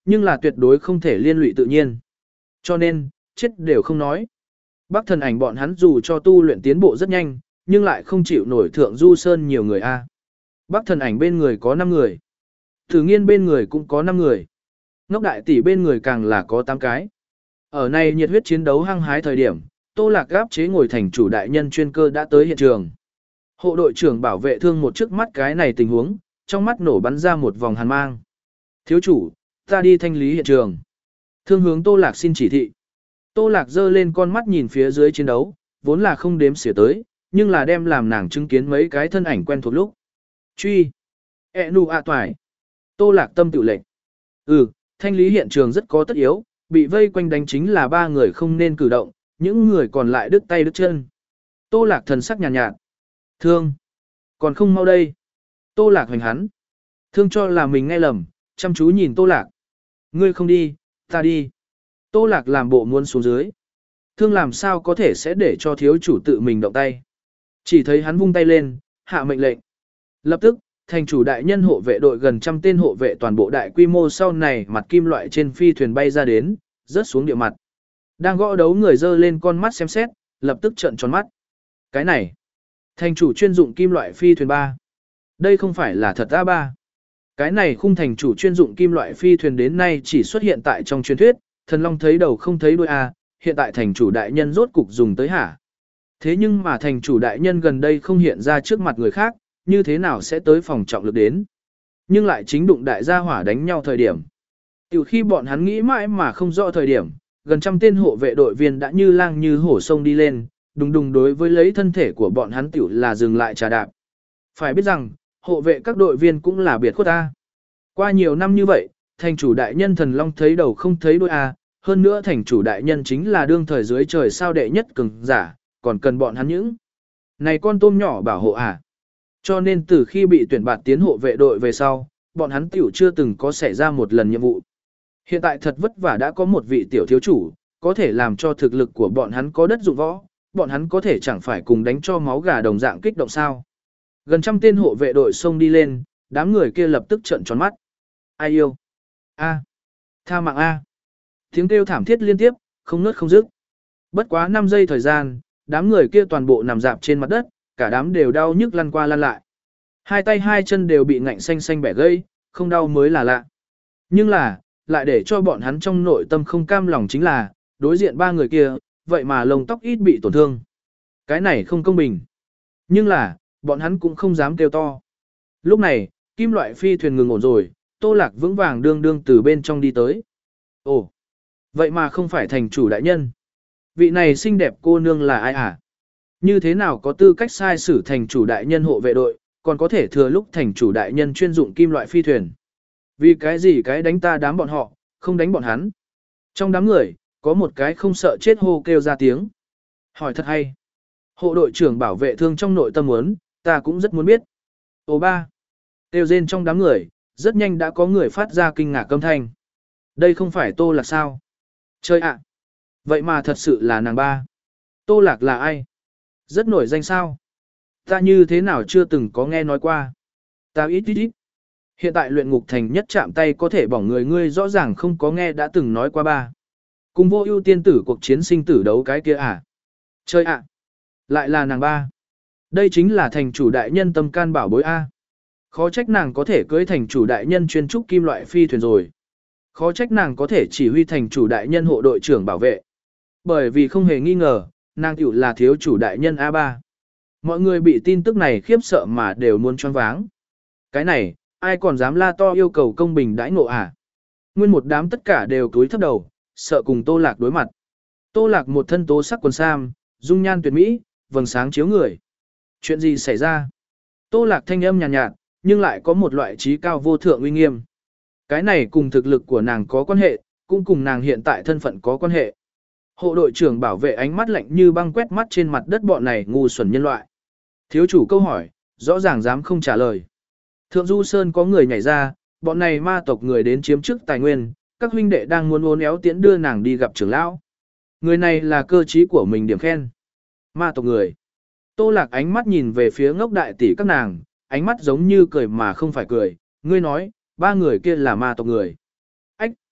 nhưng là tuyệt đối không thể liên lụy tự nhiên. Cho nên, chết đều không nói. Bắc thần ảnh bọn hắn dù cho tu luyện tiến bộ rất nhanh, nhưng lại không chịu nổi thượng du sơn nhiều người a. Bắc thần ảnh bên người có năm người. Thử nghiên bên người cũng có năm người. Ngốc đại tỷ bên người càng là có tám cái. Ở này nhiệt huyết chiến đấu hăng hái thời điểm, Tô Lạc gáp chế ngồi thành chủ đại nhân chuyên cơ đã tới hiện trường. Hộ đội trưởng bảo vệ thương một trước mắt cái này tình huống, trong mắt nổ bắn ra một vòng hàn mang. Thiếu chủ, ta đi thanh lý hiện trường. Thương hướng Tô Lạc xin chỉ thị. Tô Lạc giơ lên con mắt nhìn phía dưới chiến đấu, vốn là không đếm xỉa tới, nhưng là đem làm nàng chứng kiến mấy cái thân ảnh quen thuộc lúc. Truy. E nu a toài. Tô Lạc tâm tự lệnh. Ừ, thanh lý hiện trường rất có tất yếu, bị vây quanh đánh chính là ba người không nên cử động, những người còn lại đứt tay đứt chân. Tô Lạc thần sắc nhàn nhạt, nhạt. Thương. Còn không mau đây. Tô Lạc hoành hắn. Thương cho là mình nghe lầm, chăm chú nhìn Tô Lạc. Ngươi không đi, ta đi. Tô Lạc làm bộ muốn xuống dưới. Thương làm sao có thể sẽ để cho thiếu chủ tự mình động tay. Chỉ thấy hắn vung tay lên, hạ mệnh lệnh. Lập tức, thành chủ đại nhân hộ vệ đội gần trăm tên hộ vệ toàn bộ đại quy mô sau này mặt kim loại trên phi thuyền bay ra đến, rớt xuống địa mặt. Đang gõ đấu người dơ lên con mắt xem xét, lập tức trợn tròn mắt. Cái này, thành chủ chuyên dụng kim loại phi thuyền ba. Đây không phải là thật A ba. Cái này khung thành chủ chuyên dụng kim loại phi thuyền đến nay chỉ xuất hiện tại trong truyền thuyết, thần long thấy đầu không thấy đuôi A, hiện tại thành chủ đại nhân rốt cục dùng tới hả. Thế nhưng mà thành chủ đại nhân gần đây không hiện ra trước mặt người khác, như thế nào sẽ tới phòng trọng lực đến. Nhưng lại chính đụng đại gia hỏa đánh nhau thời điểm. Từ khi bọn hắn nghĩ mãi mà không rõ thời điểm, gần trăm tên hộ vệ đội viên đã như lang như hổ sông đi lên, đùng đùng đối với lấy thân thể của bọn hắn tiểu là dừng lại trà đạp. Phải biết rằng, hộ vệ các đội viên cũng là biệt khuất ta. Qua nhiều năm như vậy, thành chủ đại nhân thần long thấy đầu không thấy đuôi a, hơn nữa thành chủ đại nhân chính là đương thời dưới trời sao đệ nhất cường giả, còn cần bọn hắn những này con tôm nhỏ bảo hộ à. Cho nên từ khi bị tuyển bạt tiến hộ vệ đội về sau, bọn hắn tiểu chưa từng có xảy ra một lần nhiệm vụ. Hiện tại thật vất vả đã có một vị tiểu thiếu chủ, có thể làm cho thực lực của bọn hắn có đất dụng võ, bọn hắn có thể chẳng phải cùng đánh cho máu gà đồng dạng kích động sao. Gần trăm tên hộ vệ đội xông đi lên, đám người kia lập tức trợn tròn mắt. Ai yêu? A. Tha mạng A. Tiếng kêu thảm thiết liên tiếp, không ngớt không dứt. Bất quá năm giây thời gian, đám người kia toàn bộ nằm dạp trên mặt đất, cả đám đều đau nhức lăn qua lăn lại. Hai tay hai chân đều bị ngạnh xanh xanh bẻ gãy, không đau mới là lạ. Nhưng là, lại để cho bọn hắn trong nội tâm không cam lòng chính là, đối diện ba người kia, vậy mà lông tóc ít bị tổn thương. Cái này không công bình. Nhưng là, bọn hắn cũng không dám kêu to. Lúc này, kim loại phi thuyền ngừng ổn rồi, Tô Lạc vững vàng đương đương từ bên trong đi tới. Ồ, vậy mà không phải thành chủ đại nhân. Vị này xinh đẹp cô nương là ai hả? Như thế nào có tư cách sai xử thành chủ đại nhân hộ vệ đội, còn có thể thừa lúc thành chủ đại nhân chuyên dụng kim loại phi thuyền. Vì cái gì cái đánh ta đám bọn họ, không đánh bọn hắn. Trong đám người, có một cái không sợ chết hô kêu ra tiếng. Hỏi thật hay. Hộ đội trưởng bảo vệ thương trong nội tâm muốn, ta cũng rất muốn biết. Ô ba. Kêu rên trong đám người, rất nhanh đã có người phát ra kinh ngạc âm thanh. Đây không phải Tô Lạc sao? Chơi ạ. Vậy mà thật sự là nàng ba. Tô Lạc là ai? Rất nổi danh sao? Ta như thế nào chưa từng có nghe nói qua. Ta ít ít ít. Hiện tại luyện ngục thành nhất chạm tay có thể bỏng người ngươi rõ ràng không có nghe đã từng nói qua ba. Cùng vô ưu tiên tử cuộc chiến sinh tử đấu cái kia à? Chơi ạ. Lại là nàng ba. Đây chính là thành chủ đại nhân tâm can bảo bối A. Khó trách nàng có thể cưới thành chủ đại nhân chuyên trúc kim loại phi thuyền rồi. Khó trách nàng có thể chỉ huy thành chủ đại nhân hộ đội trưởng bảo vệ. Bởi vì không hề nghi ngờ, nàng tiểu là thiếu chủ đại nhân A ba. Mọi người bị tin tức này khiếp sợ mà đều muốn choáng váng. Cái này, ai còn dám la to yêu cầu công bình đãi ngộ à? Nguyên một đám tất cả đều cúi thấp đầu, sợ cùng Tô Lạc đối mặt. Tô Lạc một thân tố sắc quần sam, dung nhan tuyệt mỹ, vầng sáng chiếu người. Chuyện gì xảy ra? Tô Lạc thanh âm nhàn nhạt, nhạt, nhưng lại có một loại trí cao vô thượng uy nghiêm. Cái này cùng thực lực của nàng có quan hệ, cũng cùng nàng hiện tại thân phận có quan hệ. Hộ đội trưởng bảo vệ ánh mắt lạnh như băng quét mắt trên mặt đất bọn này ngu xuẩn nhân loại. Thiếu chủ câu hỏi, rõ ràng dám không trả lời. Thượng Du Sơn có người nhảy ra, bọn này ma tộc người đến chiếm chức tài nguyên, các huynh đệ đang muốn uốn éo tiễn đưa nàng đi gặp trưởng lão. Người này là cơ trí của mình điểm khen. Ma tộc người. Tô Lạc ánh mắt nhìn về phía ngốc đại tỷ các nàng, ánh mắt giống như cười mà không phải cười. Ngươi nói, ba người kia là ma tộc người. Ách!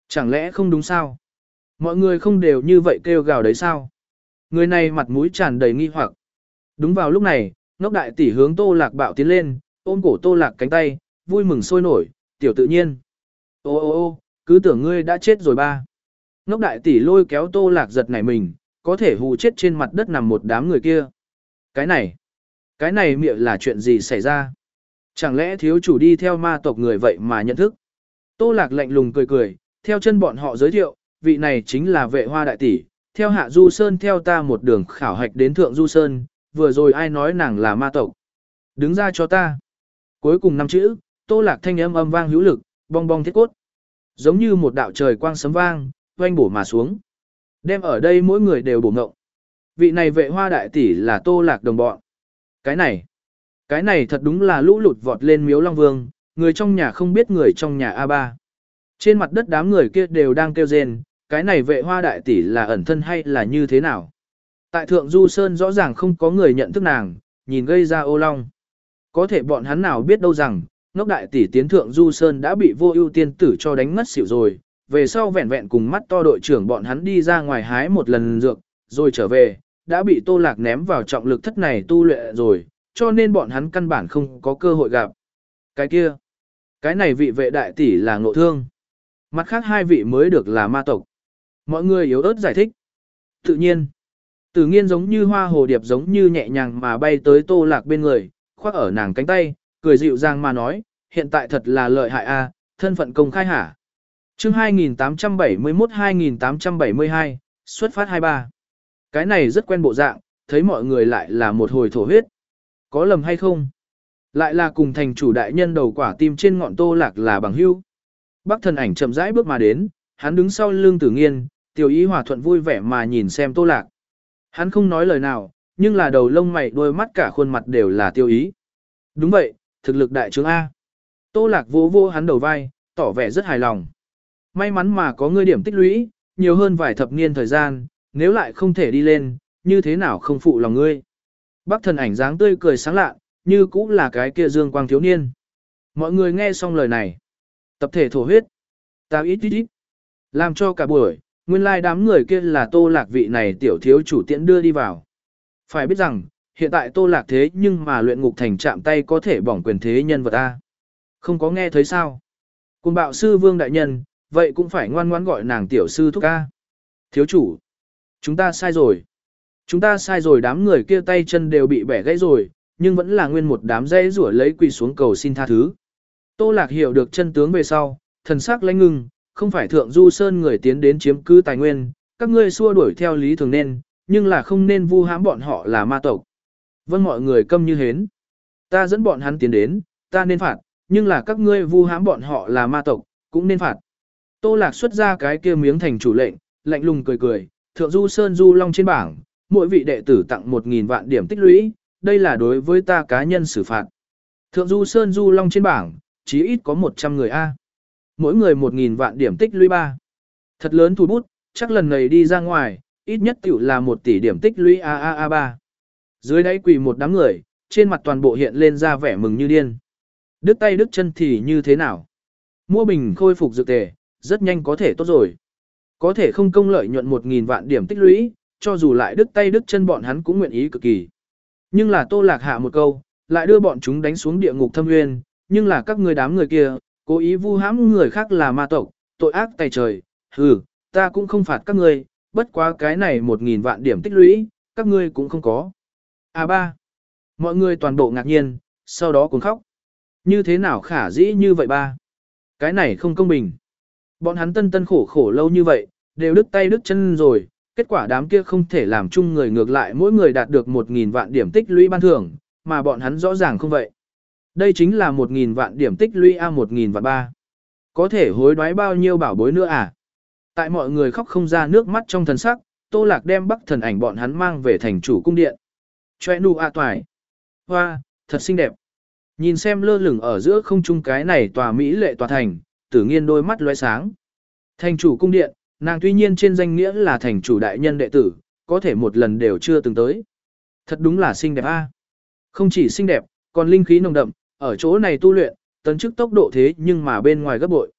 Chẳng lẽ không đúng sao? Mọi người không đều như vậy kêu gào đấy sao? Người này mặt mũi tràn đầy nghi hoặc. Đúng vào lúc này, ngốc đại tỷ hướng Tô Lạc bạo tiến lên, ôm cổ Tô Lạc cánh tay, vui mừng sôi nổi, tiểu tự nhiên. Ô ô ô, cứ tưởng ngươi đã chết rồi ba. Ngốc đại tỷ lôi kéo Tô Lạc giật nảy mình, có thể hù chết trên mặt đất nằm một đám người kia. Cái này, cái này miệng là chuyện gì xảy ra? Chẳng lẽ thiếu chủ đi theo ma tộc người vậy mà nhận thức? Tô Lạc lạnh lùng cười cười, theo chân bọn họ giới thiệu, vị này chính là vệ hoa đại tỷ, theo hạ du sơn theo ta một đường khảo hạch đến thượng du sơn, vừa rồi ai nói nàng là ma tộc. Đứng ra cho ta. Cuối cùng năm chữ, Tô Lạc thanh âm âm vang hữu lực, bong bong thiết cốt. Giống như một đạo trời quang sấm vang, oanh bổ mà xuống. Đem ở đây mỗi người đều bổ ngộng. Vị này vệ hoa đại tỷ là Tô Lạc đồng bọn. Cái này, cái này thật đúng là lũ lụt vọt lên miếu Long Vương, người trong nhà không biết người trong nhà a ba. Trên mặt đất đám người kia đều đang kêu rên, cái này vệ hoa đại tỷ là ẩn thân hay là như thế nào? Tại Thượng Du Sơn rõ ràng không có người nhận thức nàng, nhìn gây ra ô long. Có thể bọn hắn nào biết đâu rằng, ngốc đại tỷ tiến Thượng Du Sơn đã bị vô ưu tiên tử cho đánh ngất xỉu rồi, về sau vẹn vẹn cùng mắt to đội trưởng bọn hắn đi ra ngoài hái một lần dược, rồi trở về, đã bị Tô Lạc ném vào trọng lực thất này tu luyện rồi, cho nên bọn hắn căn bản không có cơ hội gặp. Cái kia, cái này vị vệ đại tỷ là ngộ thương. Mặt khác hai vị mới được là ma tộc. Mọi người yếu ớt giải thích. Tự nhiên, tự nhiên giống như hoa hồ điệp giống như nhẹ nhàng mà bay tới Tô Lạc bên người, khoác ở nàng cánh tay, cười dịu dàng mà nói, hiện tại thật là lợi hại a, thân phận công khai hả? Chương hai nghìn tám trăm bảy mươi mốt hai nghìn tám trăm bảy mươi hai, xuất phát hai ba. Cái này rất quen bộ dạng, thấy mọi người lại là một hồi thổ huyết. Có lầm hay không? Lại là cùng thành chủ đại nhân đầu quả tim trên ngọn Tô Lạc là bằng hữu. Bắc thần ảnh chậm rãi bước mà đến, hắn đứng sau lưng Tử Nghiên, Tiểu Ý hòa thuận vui vẻ mà nhìn xem Tô Lạc. Hắn không nói lời nào, nhưng là đầu lông mày đôi mắt cả khuôn mặt đều là Tiêu Ý. Đúng vậy, thực lực đại trướng A. Tô Lạc vỗ vỗ hắn đầu vai, tỏ vẻ rất hài lòng. May mắn mà có ngươi điểm tích lũy, nhiều hơn vài thập niên thời gian, nếu lại không thể đi lên, như thế nào không phụ lòng ngươi. Bắc thần ảnh dáng tươi cười sáng lạ, như cũng là cái kia dương quang thiếu niên. Mọi người nghe xong lời này. Tập thể thổ huyết. Ta ít ít ít. Làm cho cả buổi, nguyên lai đám người kia là Tô Lạc vị này tiểu thiếu chủ tiễn đưa đi vào. Phải biết rằng, hiện tại Tô Lạc thế nhưng mà luyện ngục thành chạm tay có thể bỏng quyền thế nhân vật A. Không có nghe thấy sao? Cùng bạo sư vương đại nhân, vậy cũng phải ngoan ngoãn gọi nàng tiểu sư thúc A. Thiếu chủ. Chúng ta sai rồi. Chúng ta sai rồi, đám người kia tay chân đều bị bẻ gãy rồi, nhưng vẫn là nguyên một đám dây rủa lấy quỳ xuống cầu xin tha thứ. Tô Lạc hiểu được chân tướng về sau, thần sắc lãnh ngưng, không phải Thượng Du Sơn người tiến đến chiếm cứ tài nguyên, các ngươi xua đuổi theo lý thường nên, nhưng là không nên vu hãm bọn họ là ma tộc. Vâng, mọi người câm như hến. Ta dẫn bọn hắn tiến đến, ta nên phạt, nhưng là các ngươi vu hãm bọn họ là ma tộc, cũng nên phạt. Tô Lạc xuất ra cái kia miếng thành chủ lệnh, lạnh lùng cười cười, Thượng Du Sơn Du Long trên bảng, mỗi vị đệ tử tặng một nghìn vạn điểm tích lũy, đây là đối với ta cá nhân xử phạt. Thượng Du Sơn Du Long trên bảng, chí ít có một trăm người A. Mỗi người một nghìn vạn điểm tích lũy ba. Thật lớn thủ bút, chắc lần này đi ra ngoài, ít nhất tiểu là một tỷ điểm tích lũy A A A ba. Dưới đáy quỳ một đám người, trên mặt toàn bộ hiện lên ra vẻ mừng như điên. Đứt tay đứt chân thì như thế nào? Mua bình khôi phục dược tề, rất nhanh có thể tốt rồi. Có thể không công lợi nhuận một nghìn vạn điểm tích lũy, cho dù lại đứt tay đứt chân bọn hắn cũng nguyện ý cực kỳ. Nhưng là Tô Lạc hạ một câu, lại đưa bọn chúng đánh xuống địa ngục thâm nguyên, nhưng là các người đám người kia, cố ý vu hãm người khác là ma tộc, tội ác tày trời, hừ, ta cũng không phạt các ngươi, bất quá cái này một nghìn vạn điểm tích lũy, các ngươi cũng không có. A ba. Mọi người toàn bộ ngạc nhiên, sau đó cuồng khóc. Như thế nào khả dĩ như vậy ba? Cái này không công bình. Bọn hắn tân tân khổ khổ lâu như vậy, đều đứt tay đứt chân rồi, kết quả đám kia không thể làm chung người, ngược lại mỗi người đạt được một nghìn vạn điểm tích lũy ban thưởng, mà bọn hắn rõ ràng không vậy. Đây chính là một nghìn vạn điểm tích lũy A một nghìn vạn ba. Có thể hối đoái bao nhiêu bảo bối nữa à? Tại mọi người khóc không ra nước mắt trong thần sắc, Tô Lạc đem Bắc thần ảnh bọn hắn mang về thành chủ cung điện. Choe nu a toài. Hoa, thật xinh đẹp. Nhìn xem lơ lửng ở giữa không trung cái này tòa mỹ lệ tòa thành, Tử Nghiên đôi mắt lóe sáng. Thành chủ cung điện, nàng tuy nhiên trên danh nghĩa là thành chủ đại nhân đệ tử, có thể một lần đều chưa từng tới. Thật đúng là xinh đẹp a. Không chỉ xinh đẹp, còn linh khí nồng đậm, ở chỗ này tu luyện, tấn chức tốc độ thế nhưng mà bên ngoài gấp bội.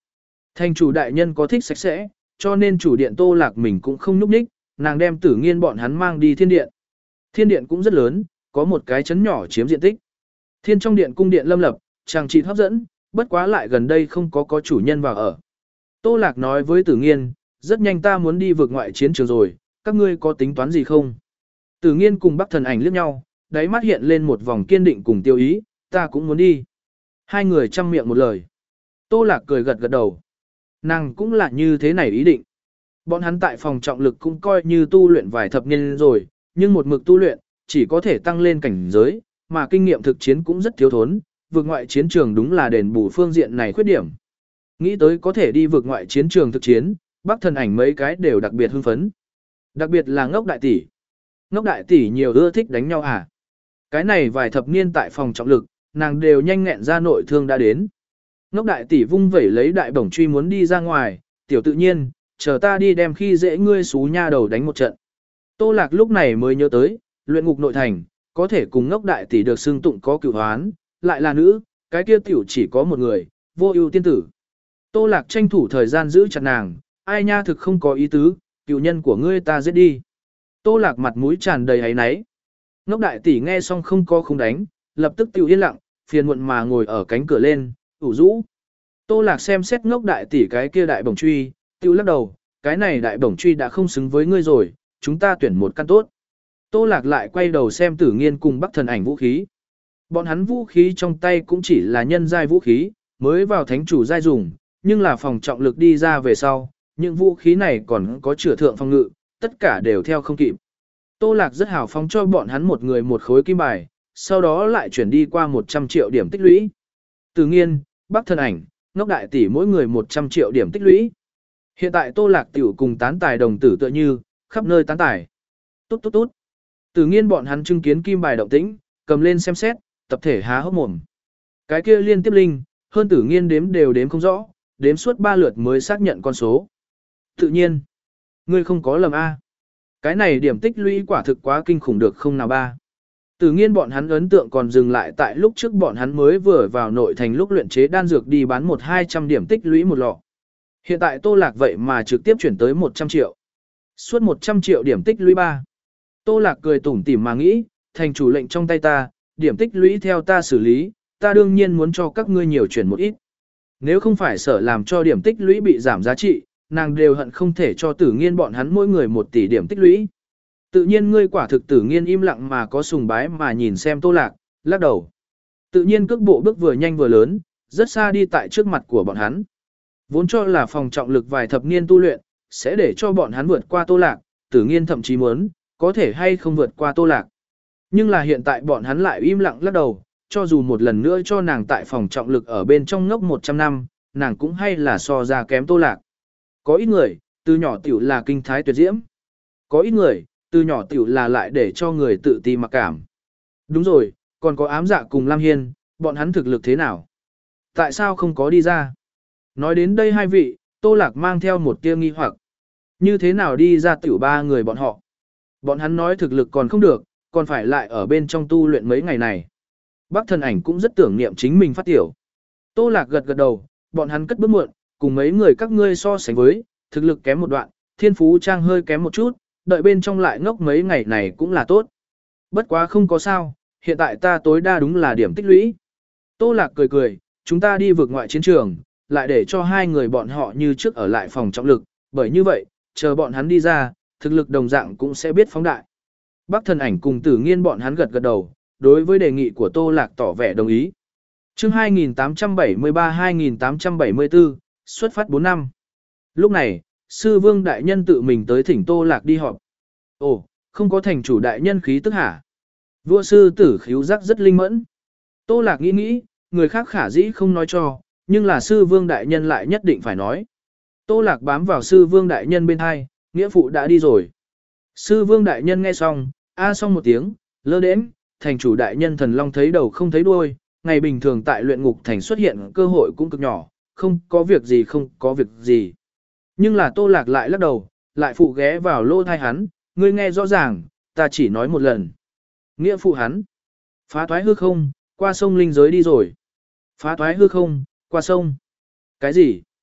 Thành chủ đại nhân có thích sạch sẽ, cho nên chủ điện Tô Lạc mình cũng không núp ních, nàng đem Tử Nghiên bọn hắn mang đi thiên điện. Thiên điện cũng rất lớn, có một cái chấn nhỏ chiếm diện tích. Thiên trong điện cung điện lâm lập, chàng trị hấp dẫn, bất quá lại gần đây không có có chủ nhân vào ở. Tô Lạc nói với Tử Nghiên, rất nhanh ta muốn đi vượt ngoại chiến trường rồi, các ngươi có tính toán gì không? Tử Nghiên cùng Bắc Thần Ảnh liếc nhau, đáy mắt hiện lên một vòng kiên định cùng tiêu ý, ta cũng muốn đi. Hai người chăm miệng một lời. Tô Lạc cười gật gật đầu. Nàng cũng là như thế này ý định. Bọn hắn tại phòng trọng lực cũng coi như tu luyện vài thập niên rồi, nhưng một mực tu luyện, chỉ có thể tăng lên cảnh giới, mà kinh nghiệm thực chiến cũng rất thiếu thốn, vượt ngoại chiến trường đúng là đền bù phương diện này khuyết điểm. Nghĩ tới có thể đi vượt ngoại chiến trường thực chiến, Bắc Thần Ảnh mấy cái đều đặc biệt hưng phấn. Đặc biệt là Ngốc đại tỷ. Ngốc đại tỷ nhiều ưa thích đánh nhau à? Cái này vài thập niên tại phòng trọng lực, nàng đều nhanh nghẹn ra nội thương đã đến. Ngốc đại tỷ vung vẩy lấy đại bổng truy muốn đi ra ngoài, tiểu tự nhiên, chờ ta đi đem khi dễ ngươi xú nha đầu đánh một trận. Tô Lạc lúc này mới nhớ tới, luyện ngục nội thành, có thể cùng Ngốc đại tỷ được xưng tụng có cửu hoán, lại là nữ, cái kia tiểu chỉ có một người, vô ưu tiên tử. Tô Lạc tranh thủ thời gian giữ chặt nàng, ai nha thực không có ý tứ, cựu nhân của ngươi ta giết đi. Tô Lạc mặt mũi tràn đầy áy náy. Ngốc đại tỷ nghe xong không có không đánh, lập tức tiểu yên lặng, phiền muộn mà ngồi ở cánh cửa lên, ủ rũ. Tô Lạc xem xét Ngốc đại tỷ cái kia đại bổng truy, tiểu lắc đầu, cái này đại bổng truy đã không xứng với ngươi rồi, chúng ta tuyển một căn tốt. Tô Lạc lại quay đầu xem Tử Nghiên cùng Bắc Thần Ảnh vũ khí. Bọn hắn vũ khí trong tay cũng chỉ là nhân giai vũ khí, mới vào thánh chủ giai dùng, nhưng là phòng trọng lực đi ra về sau, những vũ khí này còn có chữa thượng phòng ngự, tất cả đều theo không kịp. Tô Lạc rất hào phóng cho bọn hắn một người một khối kim bài, sau đó lại chuyển đi qua một trăm triệu điểm tích lũy. Tử Nghiên, Bắc Thần Ảnh, Ngốc đại tỷ mỗi người một trăm triệu điểm tích lũy. Hiện tại Tô Lạc tiểu cùng tán tài đồng tử tựa như, khắp nơi tán tài. Tốt tốt tốt. Tử Nghiên bọn hắn chứng kiến kim bài động tĩnh, cầm lên xem xét, tập thể há hốc mồm. Cái kia liên tiếp linh, hơn Tử Nghiên đếm đều đếm không rõ, đếm suốt ba lượt mới xác nhận con số. Tự nhiên, ngươi không có lầm A. Cái này điểm tích lũy quả thực quá kinh khủng được không nào ba. Tử Nghiên bọn hắn ấn tượng còn dừng lại tại lúc trước bọn hắn mới vừa vào nội thành lúc luyện chế đan dược đi bán một hai trăm điểm tích lũy một lọ. Hiện tại Tô Lạc vậy mà trực tiếp chuyển tới một trăm triệu. Suốt một trăm triệu điểm tích lũy ba. Tô Lạc cười tủm tỉm mà nghĩ, thành chủ lệnh trong tay ta, điểm tích lũy theo ta xử lý, ta đương nhiên muốn cho các ngươi nhiều chuyển một ít. Nếu không phải sợ làm cho điểm tích lũy bị giảm giá trị, nàng đều hận không thể cho Tử Nghiên bọn hắn mỗi người một tỷ điểm tích lũy. Tự nhiên ngươi quả thực Tử Nghiên im lặng mà có sùng bái mà nhìn xem Tô Lạc, lắc đầu. Tự nhiên cước bộ bước vừa nhanh vừa lớn, rất xa đi tại trước mặt của bọn hắn. Vốn cho là phòng trọng lực vài thập niên tu luyện, sẽ để cho bọn hắn vượt qua Tô Lạc, Tử Nghiên thậm chí muốn, có thể hay không vượt qua Tô Lạc. Nhưng là hiện tại bọn hắn lại im lặng lắc đầu, cho dù một lần nữa cho nàng tại phòng trọng lực ở bên trong ngốc một trăm năm, nàng cũng hay là so ra kém Tô Lạc. Có ít người, từ nhỏ tiểu là kinh thái tuyệt diễm. Có ít người, từ nhỏ tiểu là lại để cho người tự ti mặc cảm. Đúng rồi, còn có ám dạ cùng Lam Hiên, bọn hắn thực lực thế nào? Tại sao không có đi ra? Nói đến đây hai vị, Tô Lạc mang theo một tia nghi hoặc. Như thế nào đi ra tiểu ba người bọn họ? Bọn hắn nói thực lực còn không được, còn phải lại ở bên trong tu luyện mấy ngày này. Bắc Thần Ảnh cũng rất tưởng niệm chính mình phát tiểu. Tô Lạc gật gật đầu, bọn hắn cất bước muộn, cùng mấy người các ngươi so sánh với, thực lực kém một đoạn, thiên phú trang hơi kém một chút, đợi bên trong lại ngốc mấy ngày này cũng là tốt. Bất quá không có sao, hiện tại ta tối đa đúng là điểm tích lũy. Tô Lạc cười cười, chúng ta đi vượt ngoại chiến trường, lại để cho hai người bọn họ như trước ở lại phòng trọng lực, bởi như vậy, chờ bọn hắn đi ra, thực lực đồng dạng cũng sẽ biết phóng đại. Bắc Thần Ảnh cùng Tử Nghiên bọn hắn gật gật đầu, đối với đề nghị của Tô Lạc tỏ vẻ đồng ý. Chương hai nghìn tám trăm bảy mươi ba hai nghìn tám trăm bảy mươi tư, xuất phát bốn năm. Lúc này, Sư Vương Đại Nhân tự mình tới thỉnh Tô Lạc đi họp. Ồ, không có thành chủ đại nhân khí tức hả? Vua sư tử khíu giác rất linh mẫn. Tô Lạc nghĩ nghĩ, người khác khả dĩ không nói cho, nhưng là Sư Vương Đại Nhân lại nhất định phải nói. Tô Lạc bám vào Sư Vương Đại Nhân bên hai, nghĩa phụ đã đi rồi. Sư Vương Đại Nhân nghe xong, a xong một tiếng, lơ đễnh, thành chủ Đại Nhân thần long thấy đầu không thấy đuôi, ngày bình thường tại luyện ngục thành xuất hiện cơ hội cũng cực nhỏ, không có việc gì không có việc gì. Nhưng là Tô Lạc lại lắc đầu, lại phụ ghé vào lô thai hắn, ngươi nghe rõ ràng, ta chỉ nói một lần. Nghĩa phụ hắn, phá thoái hư không, qua sông linh giới đi rồi. Phá thoái hư không, qua sông. Cái gì?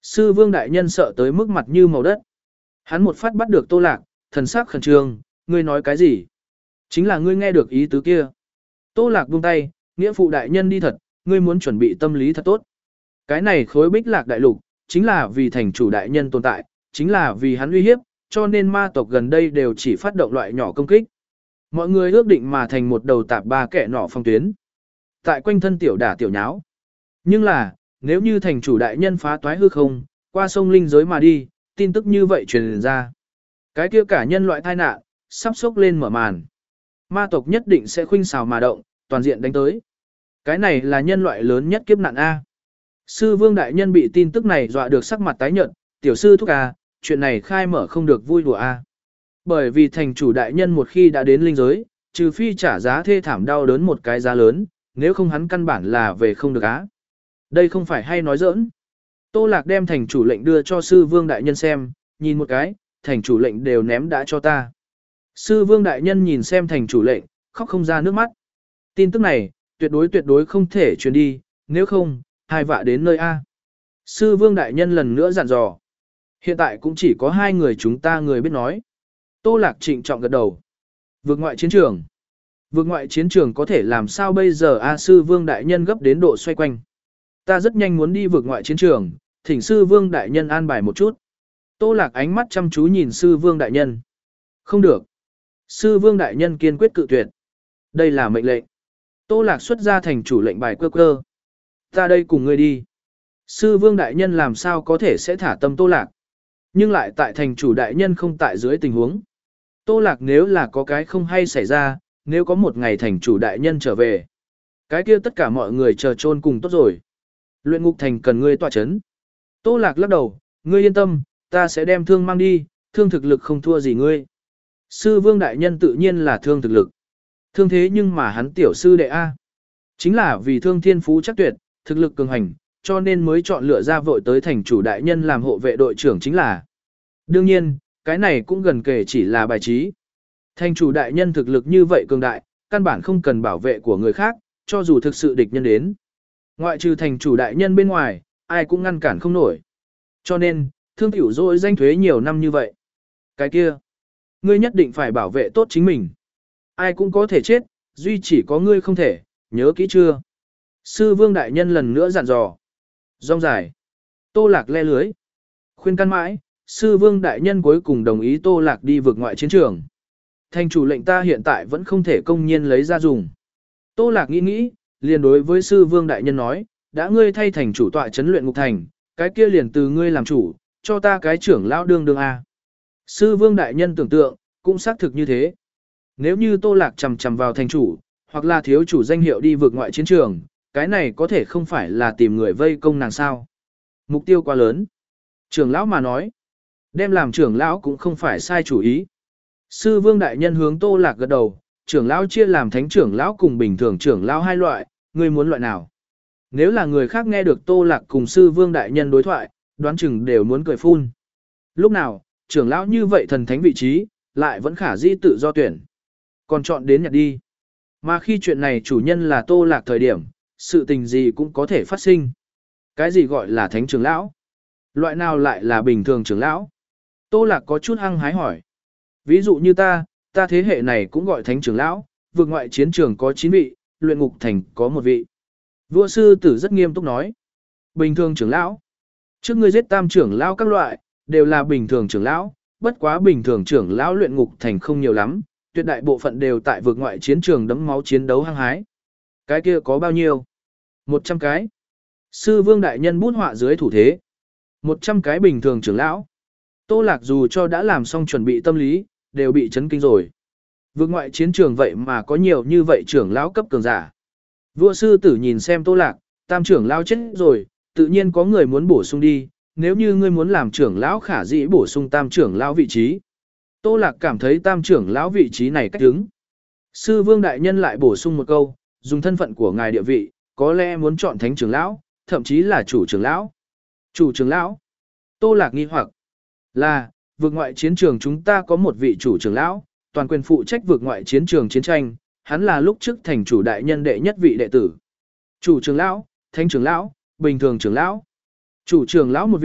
Sư vương đại nhân sợ tới mức mặt như màu đất. Hắn một phát bắt được Tô Lạc, thần sắc khẩn trương, ngươi nói cái gì? Chính là ngươi nghe được ý tứ kia. Tô Lạc buông tay, nghĩa phụ đại nhân đi thật, ngươi muốn chuẩn bị tâm lý thật tốt. Cái này khối bích lạc đại lục, chính là vì thành chủ đại nhân tồn tại, chính là vì hắn uy hiếp, cho nên ma tộc gần đây đều chỉ phát động loại nhỏ công kích. Mọi người ước định mà thành một đầu tạp ba kẻ nọ phong tuyến. Tại quanh thân tiểu đả tiểu nháo. Nhưng là, nếu như thành chủ đại nhân phá toái hư không, qua sông linh giới mà đi, tin tức như vậy truyền ra. Cái kia cả nhân loại tai nạn, sắp sốc lên mở màn. Ma tộc nhất định sẽ khuynh xào mà động, toàn diện đánh tới. Cái này là nhân loại lớn nhất kiếp nạn A. Sư vương đại nhân bị tin tức này dọa được sắc mặt tái nhợt, tiểu sư thúc A, chuyện này khai mở không được vui đùa A. Bởi vì thành chủ đại nhân một khi đã đến linh giới, trừ phi trả giá thê thảm đau đớn một cái giá lớn, nếu không hắn căn bản là về không được á. Đây không phải hay nói giỡn. Tô Lạc đem thành chủ lệnh đưa cho sư vương đại nhân xem, nhìn một cái, thành chủ lệnh đều ném đã cho ta. Sư vương đại nhân nhìn xem thành chủ lệnh, khóc không ra nước mắt. Tin tức này, tuyệt đối tuyệt đối không thể truyền đi, nếu không, hai vạ đến nơi A. Sư vương đại nhân lần nữa dặn dò. Hiện tại cũng chỉ có hai người chúng ta người biết nói. Tô Lạc trịnh trọng gật đầu. Vượt ngoại chiến trường. Vượt ngoại chiến trường có thể làm sao bây giờ A sư vương đại nhân gấp đến độ xoay quanh. Ta rất nhanh muốn đi vượt ngoại chiến trường, thỉnh sư vương đại nhân an bài một chút. Tô Lạc ánh mắt chăm chú nhìn sư vương đại nhân. Không được. Sư vương đại nhân kiên quyết cự tuyệt. Đây là mệnh lệnh. Tô Lạc xuất ra thành chủ lệnh bài cơ cơ. Ta đây cùng ngươi đi. Sư vương đại nhân làm sao có thể sẽ thả tâm Tô Lạc. Nhưng lại tại thành chủ đại nhân không tại dưới tình huống. Tô Lạc nếu là có cái không hay xảy ra, nếu có một ngày thành chủ đại nhân trở về. Cái kia tất cả mọi người chờ chôn cùng tốt rồi. Luyện ngục thành cần ngươi tọa chấn. Tô Lạc lắc đầu, ngươi yên tâm, ta sẽ đem thương mang đi, thương thực lực không thua gì ngươi. Sư vương đại nhân tự nhiên là thương thực lực. Thương thế nhưng mà hắn tiểu sư đệ A. Chính là vì thương thiên phú chắc tuyệt, thực lực cường hành, cho nên mới chọn lựa ra vội tới thành chủ đại nhân làm hộ vệ đội trưởng chính là. Đương nhiên, cái này cũng gần kể chỉ là bài trí. Thành chủ đại nhân thực lực như vậy cường đại, căn bản không cần bảo vệ của người khác, cho dù thực sự địch nhân đến. Ngoại trừ thành chủ đại nhân bên ngoài, ai cũng ngăn cản không nổi. Cho nên, thương tiểu dội danh thuế nhiều năm như vậy. Cái kia, ngươi nhất định phải bảo vệ tốt chính mình. Ai cũng có thể chết, duy chỉ có ngươi không thể, nhớ kỹ chưa? Sư vương đại nhân lần nữa dặn dò. Rong dài. Tô Lạc le lưới. Khuyên can mãi, sư vương đại nhân cuối cùng đồng ý Tô Lạc đi vượt ngoại chiến trường. Thành chủ lệnh ta hiện tại vẫn không thể công nhiên lấy ra dùng. Tô Lạc nghĩ nghĩ, liền đối với sư vương đại nhân nói, đã ngươi thay thành chủ tọa trấn luyện ngục thành, cái kia liền từ ngươi làm chủ, cho ta cái trưởng lão đương đương A. Sư vương đại nhân tưởng tượng, cũng xác thực như thế. Nếu như Tô Lạc chầm chầm vào thành chủ, hoặc là thiếu chủ danh hiệu đi vượt ngoại chiến trường, cái này có thể không phải là tìm người vây công nàng sao. Mục tiêu quá lớn. Trưởng lão mà nói, đem làm trưởng lão cũng không phải sai chủ ý. Sư vương đại nhân hướng Tô Lạc gật đầu, trưởng lão chia làm thánh trưởng lão cùng bình thường trưởng lão hai loại, ngươi muốn loại nào? Nếu là người khác nghe được Tô Lạc cùng sư vương đại nhân đối thoại, đoán chừng đều muốn cười phun. Lúc nào, trưởng lão như vậy thần thánh vị trí, lại vẫn khả dĩ tự do tuyển. Còn chọn đến nhặt đi. Mà khi chuyện này chủ nhân là Tô Lạc thời điểm, sự tình gì cũng có thể phát sinh. Cái gì gọi là thánh trưởng lão? Loại nào lại là bình thường trưởng lão? Tô Lạc có chút hăng hái hỏi. Ví dụ như ta, ta thế hệ này cũng gọi thánh trưởng lão, vượt ngoại chiến trường có chín vị, luyện ngục thành có một vị. Vua sư tử rất nghiêm túc nói. Bình thường trưởng lão. Trước ngươi giết tam trưởng lão các loại, đều là bình thường trưởng lão, bất quá bình thường trưởng lão luyện ngục thành không nhiều lắm, tuyệt đại bộ phận đều tại vượt ngoại chiến trường đấm máu chiến đấu hăng hái. Cái kia có bao nhiêu? Một trăm cái. Sư vương đại nhân bút họa dưới thủ thế. Một trăm cái bình thường trưởng lão. Tô Lạc dù cho đã làm xong chuẩn bị tâm lý, đều bị chấn kinh rồi. Vượt ngoại chiến trường vậy mà có nhiều như vậy trưởng lão cấp cường giả. Vua sư tử nhìn xem Tô Lạc, tam trưởng lão chết rồi, tự nhiên có người muốn bổ sung đi, nếu như ngươi muốn làm trưởng lão khả dĩ bổ sung tam trưởng lão vị trí. Tô Lạc cảm thấy tam trưởng lão vị trí này cách đứng. Sư vương đại nhân lại bổ sung một câu, dùng thân phận của ngài địa vị, có lẽ muốn chọn thánh trưởng lão, thậm chí là chủ trưởng lão. Chủ trưởng lão. Tô Lạc nghi hoặc là, vượt ngoại chiến trường chúng ta có một vị chủ trưởng lão, toàn quyền phụ trách vượt ngoại chiến trường chiến tranh, hắn là lúc trước thành chủ đại nhân đệ nhất vị đệ tử. Chủ trưởng lão, thánh trưởng lão, bình thường trưởng lão. Chủ trưởng lão một vị,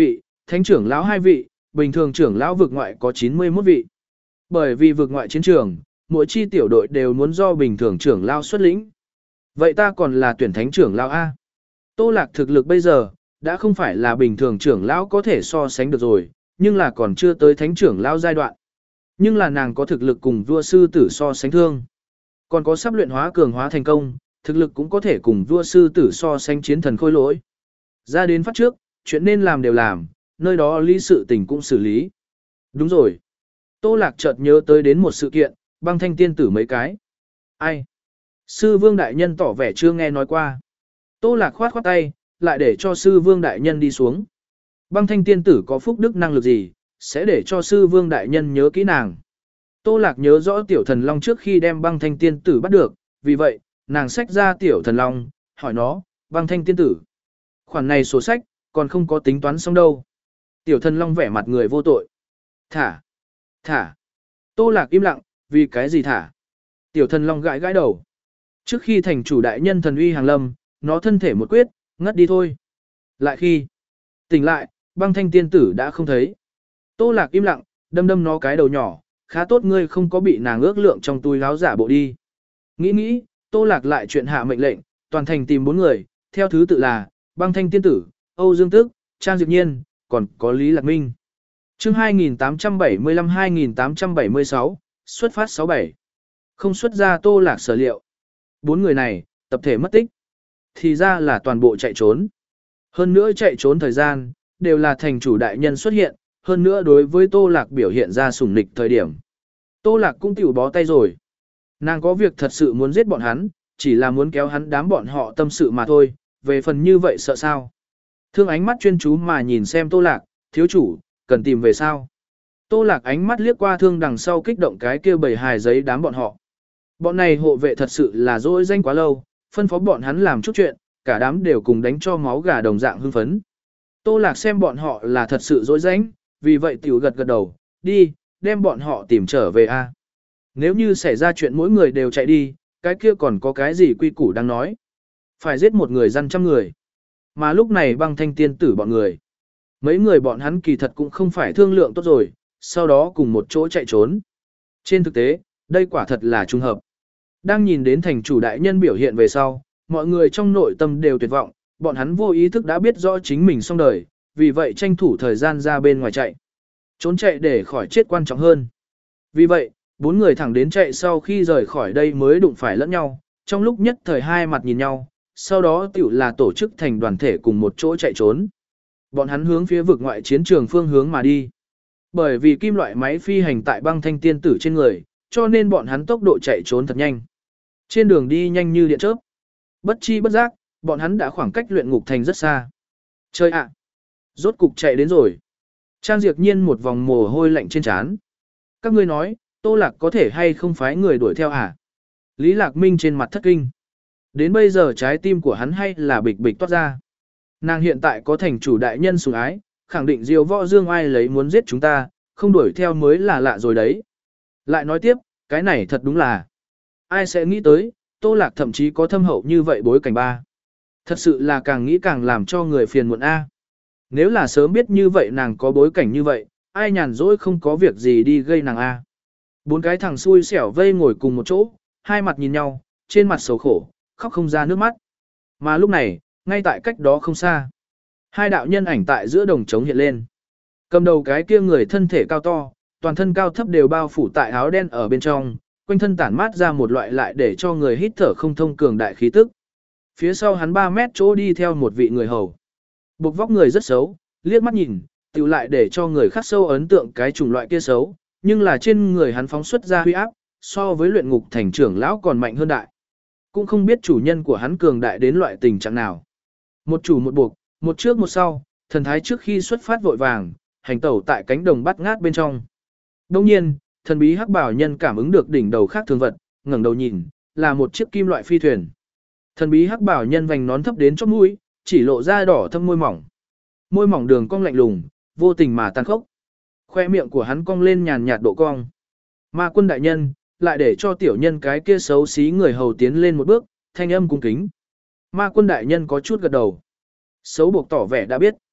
thánh trưởng lão hai vị, bình thường trưởng lão vực ngoại có chín mươi mốt vị. Bởi vì vực ngoại chiến trường, mỗi chi tiểu đội đều muốn do bình thường trưởng lão xuất lĩnh. Vậy ta còn là tuyển thánh trưởng lão A. Tô Lạc thực lực bây giờ, đã không phải là bình thường trưởng lão có thể so sánh được rồi, nhưng là còn chưa tới thánh trưởng lão giai đoạn. Nhưng là nàng có thực lực cùng vua sư tử so sánh thương. Còn có sắp luyện hóa cường hóa thành công, thực lực cũng có thể cùng vua sư tử so sánh chiến thần khôi lỗi. Ra đến phát trước, chuyện nên làm đều làm, nơi đó lý sự tình cũng xử lý. Đúng rồi. Tô Lạc chợt nhớ tới đến một sự kiện, băng thanh tiên tử mấy cái. Ai? Sư vương đại nhân tỏ vẻ chưa nghe nói qua. Tô Lạc khoát khoát tay, lại để cho sư vương đại nhân đi xuống. Băng thanh tiên tử có phúc đức năng lực gì, sẽ để cho sư vương đại nhân nhớ kỹ nàng. Tô Lạc nhớ rõ tiểu thần long trước khi đem băng thanh tiên tử bắt được, vì vậy, nàng xách ra tiểu thần long, hỏi nó, băng thanh tiên tử. Khoản này sổ sách, còn không có tính toán xong đâu. Tiểu thần long vẻ mặt người vô tội. Thả, thả. Tô Lạc im lặng, vì cái gì thả? Tiểu thần long gãi gãi đầu. Trước khi thành chủ đại nhân thần uy hàng lâm, nó thân thể một quyết, ngất đi thôi. Lại khi tỉnh lại, băng thanh tiên tử đã không thấy. Tô Lạc im lặng, đâm đâm nó cái đầu nhỏ, khá tốt ngươi không có bị nàng ước lượng trong túi áo giả bộ đi. Nghĩ nghĩ, Tô Lạc lại chuyện hạ mệnh lệnh, toàn thành tìm bốn người, theo thứ tự là, băng thanh tiên tử, Âu Dương Tức, Trang Diệp Nhiên, còn có Lý Lạc Minh. chương hai nghìn tám trăm bảy mươi lăm hai nghìn tám trăm bảy mươi sáu, xuất phát sáu bảy. Không xuất ra Tô Lạc sở liệu. Bốn người này, tập thể mất tích. Thì ra là toàn bộ chạy trốn. Hơn nữa chạy trốn thời gian, đều là thành chủ đại nhân xuất hiện, hơn nữa đối với Tô Lạc biểu hiện ra sủng nịch thời điểm. Tô Lạc cũng tiểu bó tay rồi. Nàng có việc thật sự muốn giết bọn hắn, chỉ là muốn kéo hắn đám bọn họ tâm sự mà thôi, về phần như vậy sợ sao. Thương ánh mắt chuyên chú mà nhìn xem Tô Lạc, thiếu chủ, cần tìm về sao. Tô Lạc ánh mắt liếc qua thương đằng sau kích động cái kia bầy hài giấy đám bọn họ. Bọn này hộ vệ thật sự là dỗi danh quá lâu, phân phó bọn hắn làm chút chuyện, cả đám đều cùng đánh cho máu gà đồng dạng hưng phấn. Tô Lạc xem bọn họ là thật sự dỗi danh, vì vậy tiểu gật gật đầu, đi, đem bọn họ tìm trở về a. Nếu như xảy ra chuyện mỗi người đều chạy đi, cái kia còn có cái gì quy củ đang nói. Phải giết một người dân trăm người. Mà lúc này băng thanh tiên tử bọn người. Mấy người bọn hắn kỳ thật cũng không phải thương lượng tốt rồi, sau đó cùng một chỗ chạy trốn. Trên thực tế, đây quả thật là trùng hợp. Đang nhìn đến thành chủ đại nhân biểu hiện về sau, mọi người trong nội tâm đều tuyệt vọng, bọn hắn vô ý thức đã biết rõ chính mình xong đời, vì vậy tranh thủ thời gian ra bên ngoài chạy. Trốn chạy để khỏi chết quan trọng hơn. Vì vậy, bốn người thẳng đến chạy sau khi rời khỏi đây mới đụng phải lẫn nhau, trong lúc nhất thời hai mặt nhìn nhau, sau đó tiểu là tổ chức thành đoàn thể cùng một chỗ chạy trốn. Bọn hắn hướng phía vực ngoại chiến trường phương hướng mà đi. Bởi vì kim loại máy phi hành tại băng thanh tiên tử trên người, cho nên bọn hắn tốc độ chạy trốn thật nhanh. Trên đường đi nhanh như điện chớp. Bất chi bất giác, bọn hắn đã khoảng cách luyện ngục thành rất xa. Chơi ạ! Rốt cục chạy đến rồi. Trang Diệp Nhiên một vòng mồ hôi lạnh trên trán. Các ngươi nói, Tô Lạc có thể hay không phái người đuổi theo à? Lý Lạc Minh trên mặt thất kinh. Đến bây giờ trái tim của hắn hay là bịch bịch toát ra. Nàng hiện tại có thành chủ đại nhân sủng ái, khẳng định Diêu Võ Dương ai lấy muốn giết chúng ta, không đuổi theo mới là lạ rồi đấy. Lại nói tiếp, cái này thật đúng là. Ai sẽ nghĩ tới, Tô Lạc thậm chí có thâm hậu như vậy bối cảnh ba. Thật sự là càng nghĩ càng làm cho người phiền muộn a. Nếu là sớm biết như vậy nàng có bối cảnh như vậy, ai nhàn rỗi không có việc gì đi gây nàng a. Bốn cái thằng xui xẻo vây ngồi cùng một chỗ, hai mặt nhìn nhau, trên mặt xấu khổ, khóc không ra nước mắt. Mà lúc này, ngay tại cách đó không xa, hai đạo nhân ảnh tại giữa đồng trống hiện lên. Cầm đầu cái kia người thân thể cao to, toàn thân cao thấp đều bao phủ tại áo đen ở bên trong, quanh thân tản mát ra một loại lại để cho người hít thở không thông cường đại khí tức. Phía sau hắn ba mét chỗ đi theo một vị người hầu. Bộc vóc người rất xấu, liếc mắt nhìn, tự lại để cho người khác sâu ấn tượng cái chủng loại kia xấu, nhưng là trên người hắn phóng xuất ra huy áp, so với luyện ngục thành trưởng lão còn mạnh hơn đại. Cũng không biết chủ nhân của hắn cường đại đến loại tình trạng nào. Một chủ một buộc, một trước một sau, thần thái trước khi xuất phát vội vàng, hành tẩu tại cánh đồng bắt ngát bên trong. Đồng nhiên, thần bí hắc bảo nhân cảm ứng được đỉnh đầu khác thường vật, ngẩng đầu nhìn, là một chiếc kim loại phi thuyền. Thần bí hắc bảo nhân vành nón thấp đến chóp mũi, chỉ lộ ra đỏ thâm môi mỏng. Môi mỏng đường cong lạnh lùng, vô tình mà tàn khốc. Khoe miệng của hắn cong lên nhàn nhạt độ cong. Ma quân đại nhân, lại để cho tiểu nhân cái kia xấu xí người hầu tiến lên một bước, thanh âm cung kính. Ma quân đại nhân có chút gật đầu. Xấu buộc tỏ vẻ đã biết.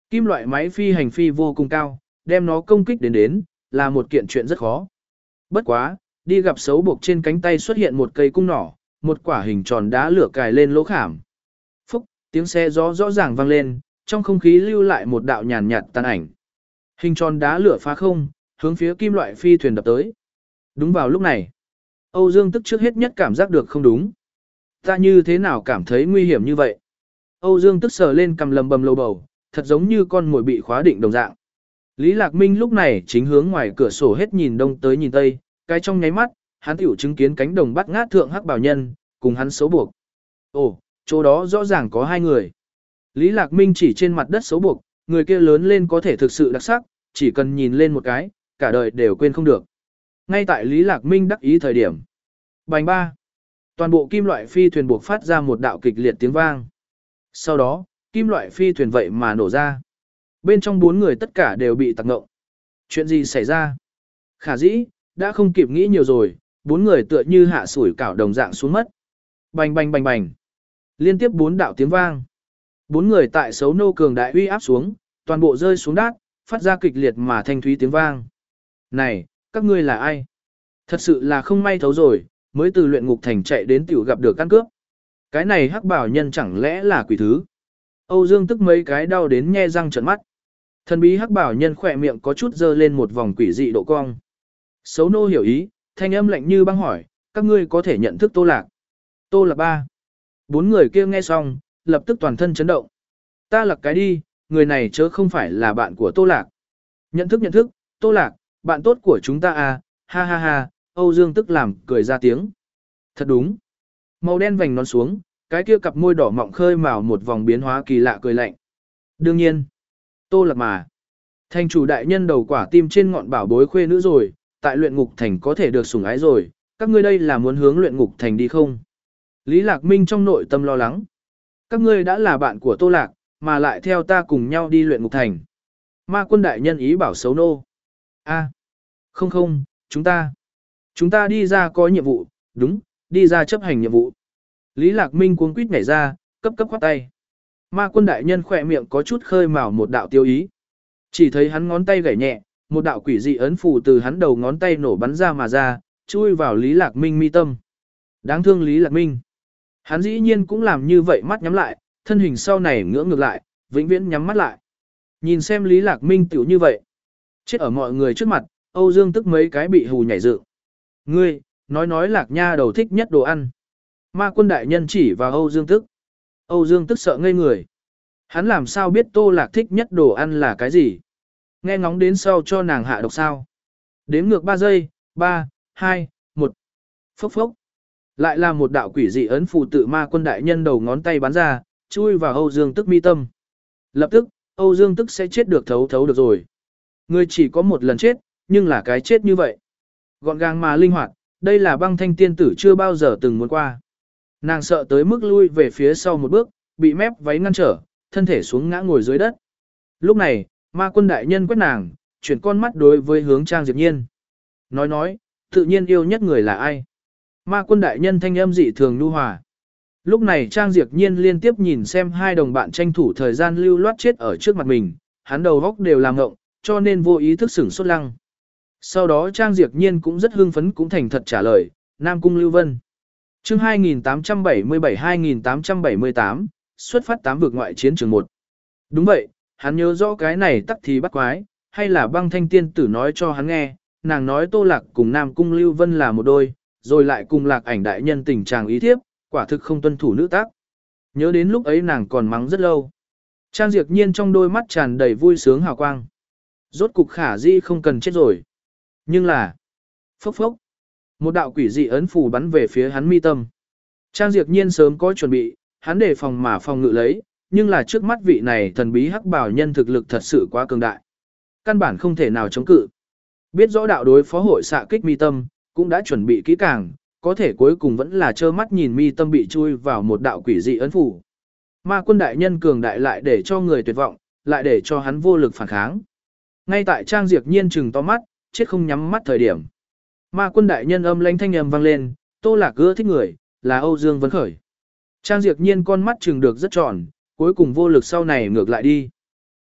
Kim loại máy phi hành phi vô cùng cao, đem nó công kích đến đến, là một kiện chuyện rất khó. Bất quá, đi gặp xấu buộc trên cánh tay xuất hiện một cây cung nỏ, một quả hình tròn đá lửa cài lên lỗ khảm. Phúc, tiếng xe gió rõ ràng vang lên, trong không khí lưu lại một đạo nhàn nhạt tàn ảnh. Hình tròn đá lửa phá không, hướng phía kim loại phi thuyền đập tới. Đúng vào lúc này, Âu Dương tức trước hết nhất cảm giác được không đúng. Ta như thế nào cảm thấy nguy hiểm như vậy? Âu Dương tức sờ lên cầm lầm bầm lầu bầu, thật giống như con mồi bị khóa định đồng dạng. Lý Lạc Minh lúc này chính hướng ngoài cửa sổ hết nhìn đông tới nhìn tây, cái trong nháy mắt, hắn tiểu chứng kiến cánh đồng bắt ngát thượng hắc bảo nhân, cùng hắn xấu buộc. Ồ, chỗ đó rõ ràng có hai người. Lý Lạc Minh chỉ trên mặt đất xấu buộc, người kia lớn lên có thể thực sự đặc sắc, chỉ cần nhìn lên một cái, cả đời đều quên không được. Ngay tại Lý Lạc Minh đắc ý thời điểm. Bành ba. Toàn bộ kim loại phi thuyền buộc phát ra một đạo kịch liệt tiếng vang. Sau đó, kim loại phi thuyền vậy mà nổ ra. Bên trong bốn người tất cả đều bị tạc ngộng. Chuyện gì xảy ra? Khả dĩ, đã không kịp nghĩ nhiều rồi, bốn người tựa như hạ sủi cảo đồng dạng xuống mất. Bành bành bành bành. Liên tiếp bốn đạo tiếng vang. Bốn người tại xấu nô cường đại uy áp xuống, toàn bộ rơi xuống đát, phát ra kịch liệt mà thanh thúy tiếng vang. Này, các ngươi là ai? Thật sự là không may thấu rồi, mới từ luyện ngục thành chạy đến tiểu gặp được căn cướp. Cái này hắc bảo nhân chẳng lẽ là quỷ thứ? Âu Dương tức mấy cái đau đến nhe răng trợn mắt. Thần bí hắc bảo nhân khỏe miệng có chút dơ lên một vòng quỷ dị độ cong. Xấu nô hiểu ý, thanh âm lạnh như băng hỏi, các ngươi có thể nhận thức Tô Lạc. Tô Lạc ba. Bốn người kia nghe xong, lập tức toàn thân chấn động. Ta Lạc cái đi, người này chớ không phải là bạn của Tô Lạc. Nhận thức nhận thức, Tô Lạc, bạn tốt của chúng ta à, ha ha ha, Âu Dương tức làm cười ra tiếng. Thật đúng. Màu đen vành nón xuống, cái kia cặp môi đỏ mọng khơi mào một vòng biến hóa kỳ lạ cười lạnh. Đương nhiên, Tô Lạc mà. Thành chủ đại nhân đầu quả tim trên ngọn bảo bối khuê nữ rồi, tại luyện ngục thành có thể được sủng ái rồi, các ngươi đây là muốn hướng luyện ngục thành đi không? Lý Lạc Minh trong nội tâm lo lắng. Các ngươi đã là bạn của Tô Lạc, mà lại theo ta cùng nhau đi luyện ngục thành. Ma quân đại nhân ý bảo xấu nô. A, không không, chúng ta. Chúng ta đi ra có nhiệm vụ, đúng, đi ra chấp hành nhiệm vụ. Lý Lạc Minh cuống quýt nhảy ra, cấp cấp khoát tay. Ma quân đại nhân khỏe miệng có chút khơi mào một đạo tiêu ý. Chỉ thấy hắn ngón tay gảy nhẹ, một đạo quỷ dị ấn phù từ hắn đầu ngón tay nổ bắn ra mà ra, chui vào Lý Lạc Minh mi tâm. Đáng thương Lý Lạc Minh. Hắn dĩ nhiên cũng làm như vậy, mắt nhắm lại, thân hình sau này ngưỡng ngược lại, vĩnh viễn nhắm mắt lại. Nhìn xem Lý Lạc Minh tiểu như vậy. Chết ở mọi người trước mặt, Âu Dương tức mấy cái bị hù nhảy dựng. Ngươi, nói nói Lạc Nha đầu thích nhất đồ ăn. Ma quân đại nhân chỉ vào Âu Dương tức. Âu Dương tức sợ ngây người. Hắn làm sao biết Tô Lạc thích nhất đồ ăn là cái gì? Nghe ngóng đến sau cho nàng hạ độc sao. Đếm ngược ba giây, ba, hai, một. Phốc phốc. Lại là một đạo quỷ dị ấn phù tự ma quân đại nhân đầu ngón tay bắn ra, chui vào Âu Dương tức mi tâm. Lập tức, Âu Dương tức sẽ chết được thấu thấu được rồi. Người chỉ có một lần chết, nhưng là cái chết như vậy. Gọn gàng mà linh hoạt, đây là băng thanh tiên tử chưa bao giờ từng muốn qua. Nàng sợ tới mức lui về phía sau một bước, bị mép váy ngăn trở, thân thể xuống ngã ngồi dưới đất. Lúc này, ma quân đại nhân quét nàng, chuyển con mắt đối với hướng Trang Diệp Nhiên. Nói nói, tự nhiên yêu nhất người là ai? Ma quân đại nhân thanh âm dị thường nhu hòa. Lúc này Trang Diệp Nhiên liên tiếp nhìn xem hai đồng bạn tranh thủ thời gian lưu loát chết ở trước mặt mình, hắn đầu góc đều làm ngộng, cho nên vô ý thức sửng sốt lăng. Sau đó Trang Diệp Nhiên cũng rất hưng phấn cũng thành thật trả lời, Nam Cung Lưu Vân. Chương hai nghìn tám trăm bảy mươi bảy hai nghìn tám trăm bảy mươi tám, xuất phát tám vực ngoại chiến trường một. Đúng vậy, hắn nhớ rõ cái này tắc thì bắt quái, hay là băng thanh tiên tử nói cho hắn nghe, nàng nói Tô Lạc cùng Nam Cung Lưu Vân là một đôi, rồi lại cùng Lạc Ảnh đại nhân tình chàng ý thiếp, quả thực không tuân thủ nữ tác. Nhớ đến lúc ấy nàng còn mắng rất lâu. Trang Diệp Nhiên trong đôi mắt tràn đầy vui sướng hào quang. Rốt cục khả di không cần chết rồi. Nhưng là, phốc phốc, một đạo quỷ dị ấn phù bắn về phía hắn mi tâm. Trang Diệp Nhiên sớm có chuẩn bị, hắn đề phòng mà phòng ngự lấy, nhưng là trước mắt vị này thần bí hắc bảo nhân thực lực thật sự quá cường đại. Căn bản không thể nào chống cự. Biết rõ đạo đối phó hội xạ kích mi tâm, cũng đã chuẩn bị kỹ càng, có thể cuối cùng vẫn là trơ mắt nhìn mi tâm bị chui vào một đạo quỷ dị ấn phù. Ma quân đại nhân cường đại lại để cho người tuyệt vọng, lại để cho hắn vô lực phản kháng. Ngay tại Trang Diệp Nhiên trừng to mắt, chết không nhắm mắt thời điểm. Ma quân đại nhân âm lãnh thanh âm vang lên, Tô Lạc ưa thích người, là Âu Dương Vân Khởi. Trang Diệp Nhiên con mắt trừng được rất tròn, cuối cùng vô lực sau này ngược lại đi.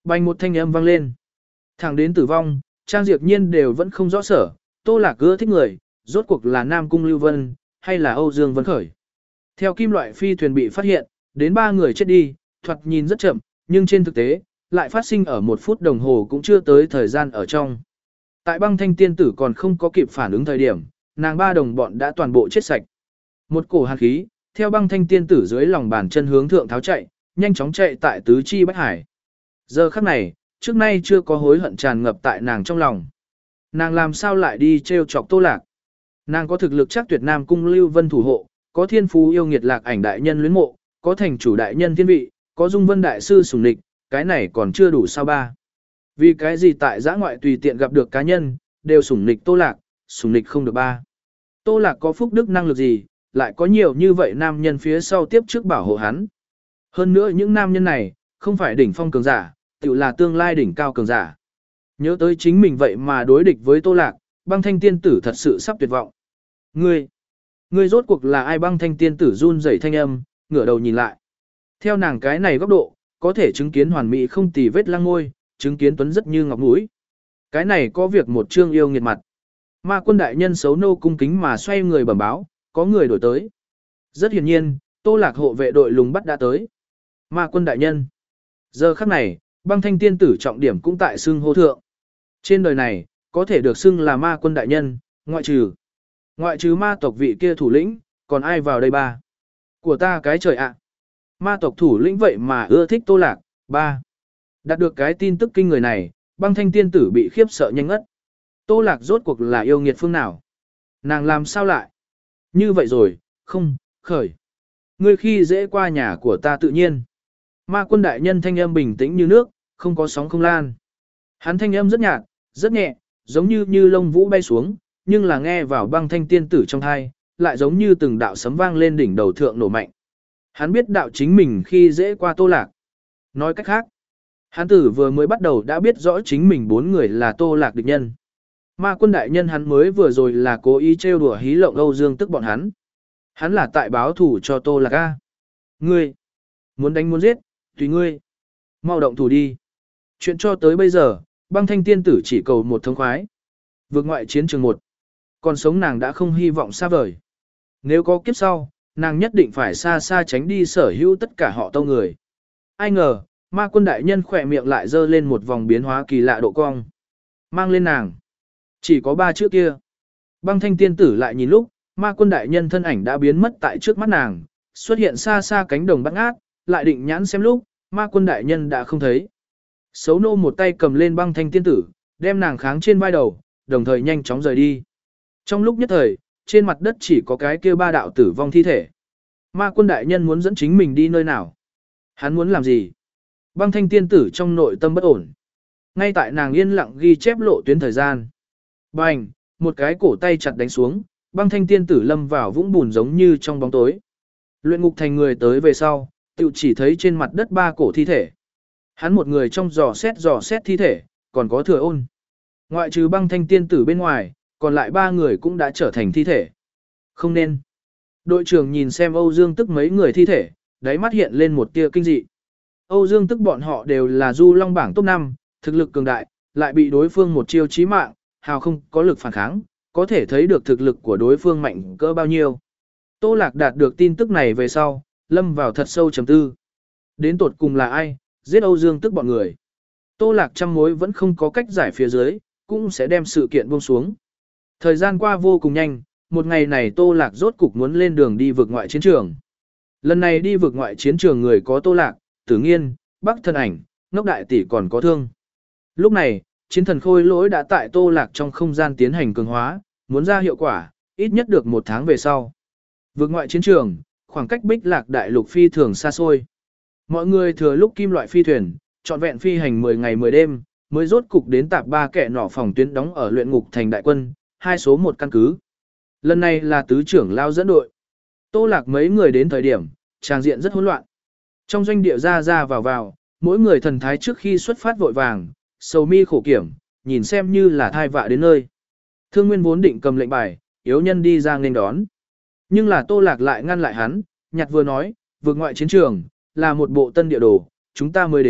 Bành một thanh âm vang lên. Thẳng đến tử vong, Trang Diệp Nhiên đều vẫn không rõ sở, Tô Lạc ưa thích người, rốt cuộc là Nam Cung Lưu Vân, hay là Âu Dương Vân Khởi. Theo kim loại phi thuyền bị phát hiện, đến ba người chết đi, thoạt nhìn rất chậm, nhưng trên thực tế, lại phát sinh ở một phút đồng hồ cũng chưa tới thời gian ở trong. Tại băng thanh tiên tử còn không có kịp phản ứng thời điểm, nàng ba đồng bọn đã toàn bộ chết sạch. Một cổ hàn khí, theo băng thanh tiên tử dưới lòng bàn chân hướng thượng tháo chạy, nhanh chóng chạy tại tứ chi bách hải. Giờ khắc này, trước nay chưa có hối hận tràn ngập tại nàng trong lòng. Nàng làm sao lại đi trêu chọc Tô Lạc? Nàng có thực lực chắc tuyệt Nam Cung Lưu Vân thủ hộ, có thiên phú yêu nghiệt lạc ảnh đại nhân luyến mộ, có thành chủ đại nhân thiên vị, có dung vân đại sư sủng địch, cái này còn chưa đủ sao ba. Vì cái gì tại giã ngoại tùy tiện gặp được cá nhân, đều sủng địch Tô Lạc, sủng địch không được ba. Tô Lạc có phúc đức năng lực gì, lại có nhiều như vậy nam nhân phía sau tiếp trước bảo hộ hắn. Hơn nữa những nam nhân này, không phải đỉnh phong cường giả, tự là tương lai đỉnh cao cường giả. Nhớ tới chính mình vậy mà đối địch với Tô Lạc, băng thanh tiên tử thật sự sắp tuyệt vọng. Ngươi, ngươi rốt cuộc là ai? Băng thanh tiên tử run rẩy thanh âm, ngửa đầu nhìn lại. Theo nàng cái này góc độ, có thể chứng kiến hoàn mỹ không tì vết lăng môi, chứng kiến tuấn rất như ngọc mũi. Cái này có việc một trương yêu nghiệt mặt. Ma quân đại nhân xấu nô cung kính mà xoay người bẩm báo, có người đổi tới. Rất hiển nhiên, Tô Lạc hộ vệ đội lùng bắt đã tới. Ma quân đại nhân. Giờ khắc này, băng thanh tiên tử trọng điểm cũng tại xưng hô thượng. Trên đời này, có thể được xưng là ma quân đại nhân, ngoại trừ. Ngoại trừ ma tộc vị kia thủ lĩnh, còn ai vào đây ba? Của ta cái trời ạ. Ma tộc thủ lĩnh vậy mà ưa thích Tô Lạc, ba. Đạt được cái tin tức kinh người này, băng thanh tiên tử bị khiếp sợ nhanh ngất. Tô Lạc rốt cuộc là yêu nghiệt phương nào? Nàng làm sao lại? Như vậy rồi, không, khởi. Ngươi khi dễ qua nhà của ta tự nhiên. Ma quân đại nhân thanh âm bình tĩnh như nước, không có sóng không lan. Hắn thanh âm rất nhạt, rất nhẹ, giống như như lông vũ bay xuống, nhưng là nghe vào băng thanh tiên tử trong thai, lại giống như từng đạo sấm vang lên đỉnh đầu thượng nổ mạnh. Hắn biết đạo chính mình khi dễ qua Tô Lạc. Nói cách khác, hắn tử vừa mới bắt đầu đã biết rõ chính mình bốn người là Tô Lạc địch nhân. Ma quân đại nhân hắn mới vừa rồi là cố ý trêu đùa hí lộng Âu Dương tức bọn hắn. Hắn là tại báo thủ cho Tô Lạc A. Ngươi, muốn đánh muốn giết, tùy ngươi. Mau động thủ đi. Chuyện cho tới bây giờ, băng thanh tiên tử chỉ cầu một thống khoái. Vượt ngoại chiến trường một. Còn sống nàng đã không hy vọng xa vời. Nếu có kiếp sau, nàng nhất định phải xa xa tránh đi sở hữu tất cả họ Tâu người. Ai ngờ, ma quân đại nhân khỏe miệng lại dơ lên một vòng biến hóa kỳ lạ độ cong. Mang lên nàng. Chỉ có ba chữ kia. Băng thanh tiên tử lại nhìn lúc, ma quân đại nhân thân ảnh đã biến mất tại trước mắt nàng, xuất hiện xa xa cánh đồng bắt ngát, lại định nhãn xem lúc, ma quân đại nhân đã không thấy. Xấu nô một tay cầm lên băng thanh tiên tử, đem nàng kháng trên vai đầu, đồng thời nhanh chóng rời đi. Trong lúc nhất thời, trên mặt đất chỉ có cái kia ba đạo tử vong thi thể. Ma quân đại nhân muốn dẫn chính mình đi nơi nào? Hắn muốn làm gì? Băng thanh tiên tử trong nội tâm bất ổn. Ngay tại nàng yên lặng ghi chép lộ tuyến thời gian. Bành, một cái cổ tay chặt đánh xuống, băng thanh tiên tử lâm vào vũng bùn giống như trong bóng tối. Luyện ngục thành người tới về sau, tự chỉ thấy trên mặt đất ba cổ thi thể. Hắn một người trong giò xét giò xét thi thể, còn có thừa ôn. Ngoại trừ băng thanh tiên tử bên ngoài, còn lại ba người cũng đã trở thành thi thể. Không nên. Đội trưởng nhìn xem Âu Dương Tức mấy người thi thể, đáy mắt hiện lên một tia kinh dị. Âu Dương Tức bọn họ đều là du long bảng top năm, thực lực cường đại, lại bị đối phương một chiêu chí mạng, hào không có lực phản kháng, có thể thấy được thực lực của đối phương mạnh cỡ bao nhiêu. Tô Lạc đạt được tin tức này về sau, lâm vào thật sâu trầm tư. Đến tột cùng là ai, giết Âu Dương Tức bọn người. Tô Lạc trăm mối vẫn không có cách giải phía dưới, cũng sẽ đem sự kiện buông xuống. Thời gian qua vô cùng nhanh, một ngày này Tô Lạc rốt cục muốn lên đường đi vượt ngoại chiến trường. Lần này đi vượt ngoại chiến trường người có Tô Lạc, Tử Nghiên, Bắc Thân Ảnh, Ngốc Đại Tỷ còn có Thương. Lúc này, chiến thần khôi lỗi đã tại Tô Lạc trong không gian tiến hành cường hóa, muốn ra hiệu quả, ít nhất được một tháng về sau. Vượt ngoại chiến trường, khoảng cách Bích Lạc đại lục phi thường xa xôi. Mọi người thừa lúc kim loại phi thuyền, trọn vẹn phi hành mười ngày mười đêm, mới rốt cục đến tạp ba kẻ nỏ phòng tuyến đóng ở luyện ngục thành đại quân, hai số một căn cứ. Lần này là tứ trưởng lao dẫn đội. Tô Lạc mấy người đến thời điểm, tràng diện rất hỗn loạn. Trong doanh địa ra ra vào vào, mỗi người thần thái trước khi xuất phát vội vàng, sầu mi khổ kiểm, nhìn xem như là thai vạ đến nơi. Thương Nguyên vốn định cầm lệnh bài, yếu nhân đi ra nên đón. Nhưng là Tô Lạc lại ngăn lại hắn, nhặt vừa nói, vượt ngoại chiến trường, là một bộ tân địa đồ, chúng ta mới đến,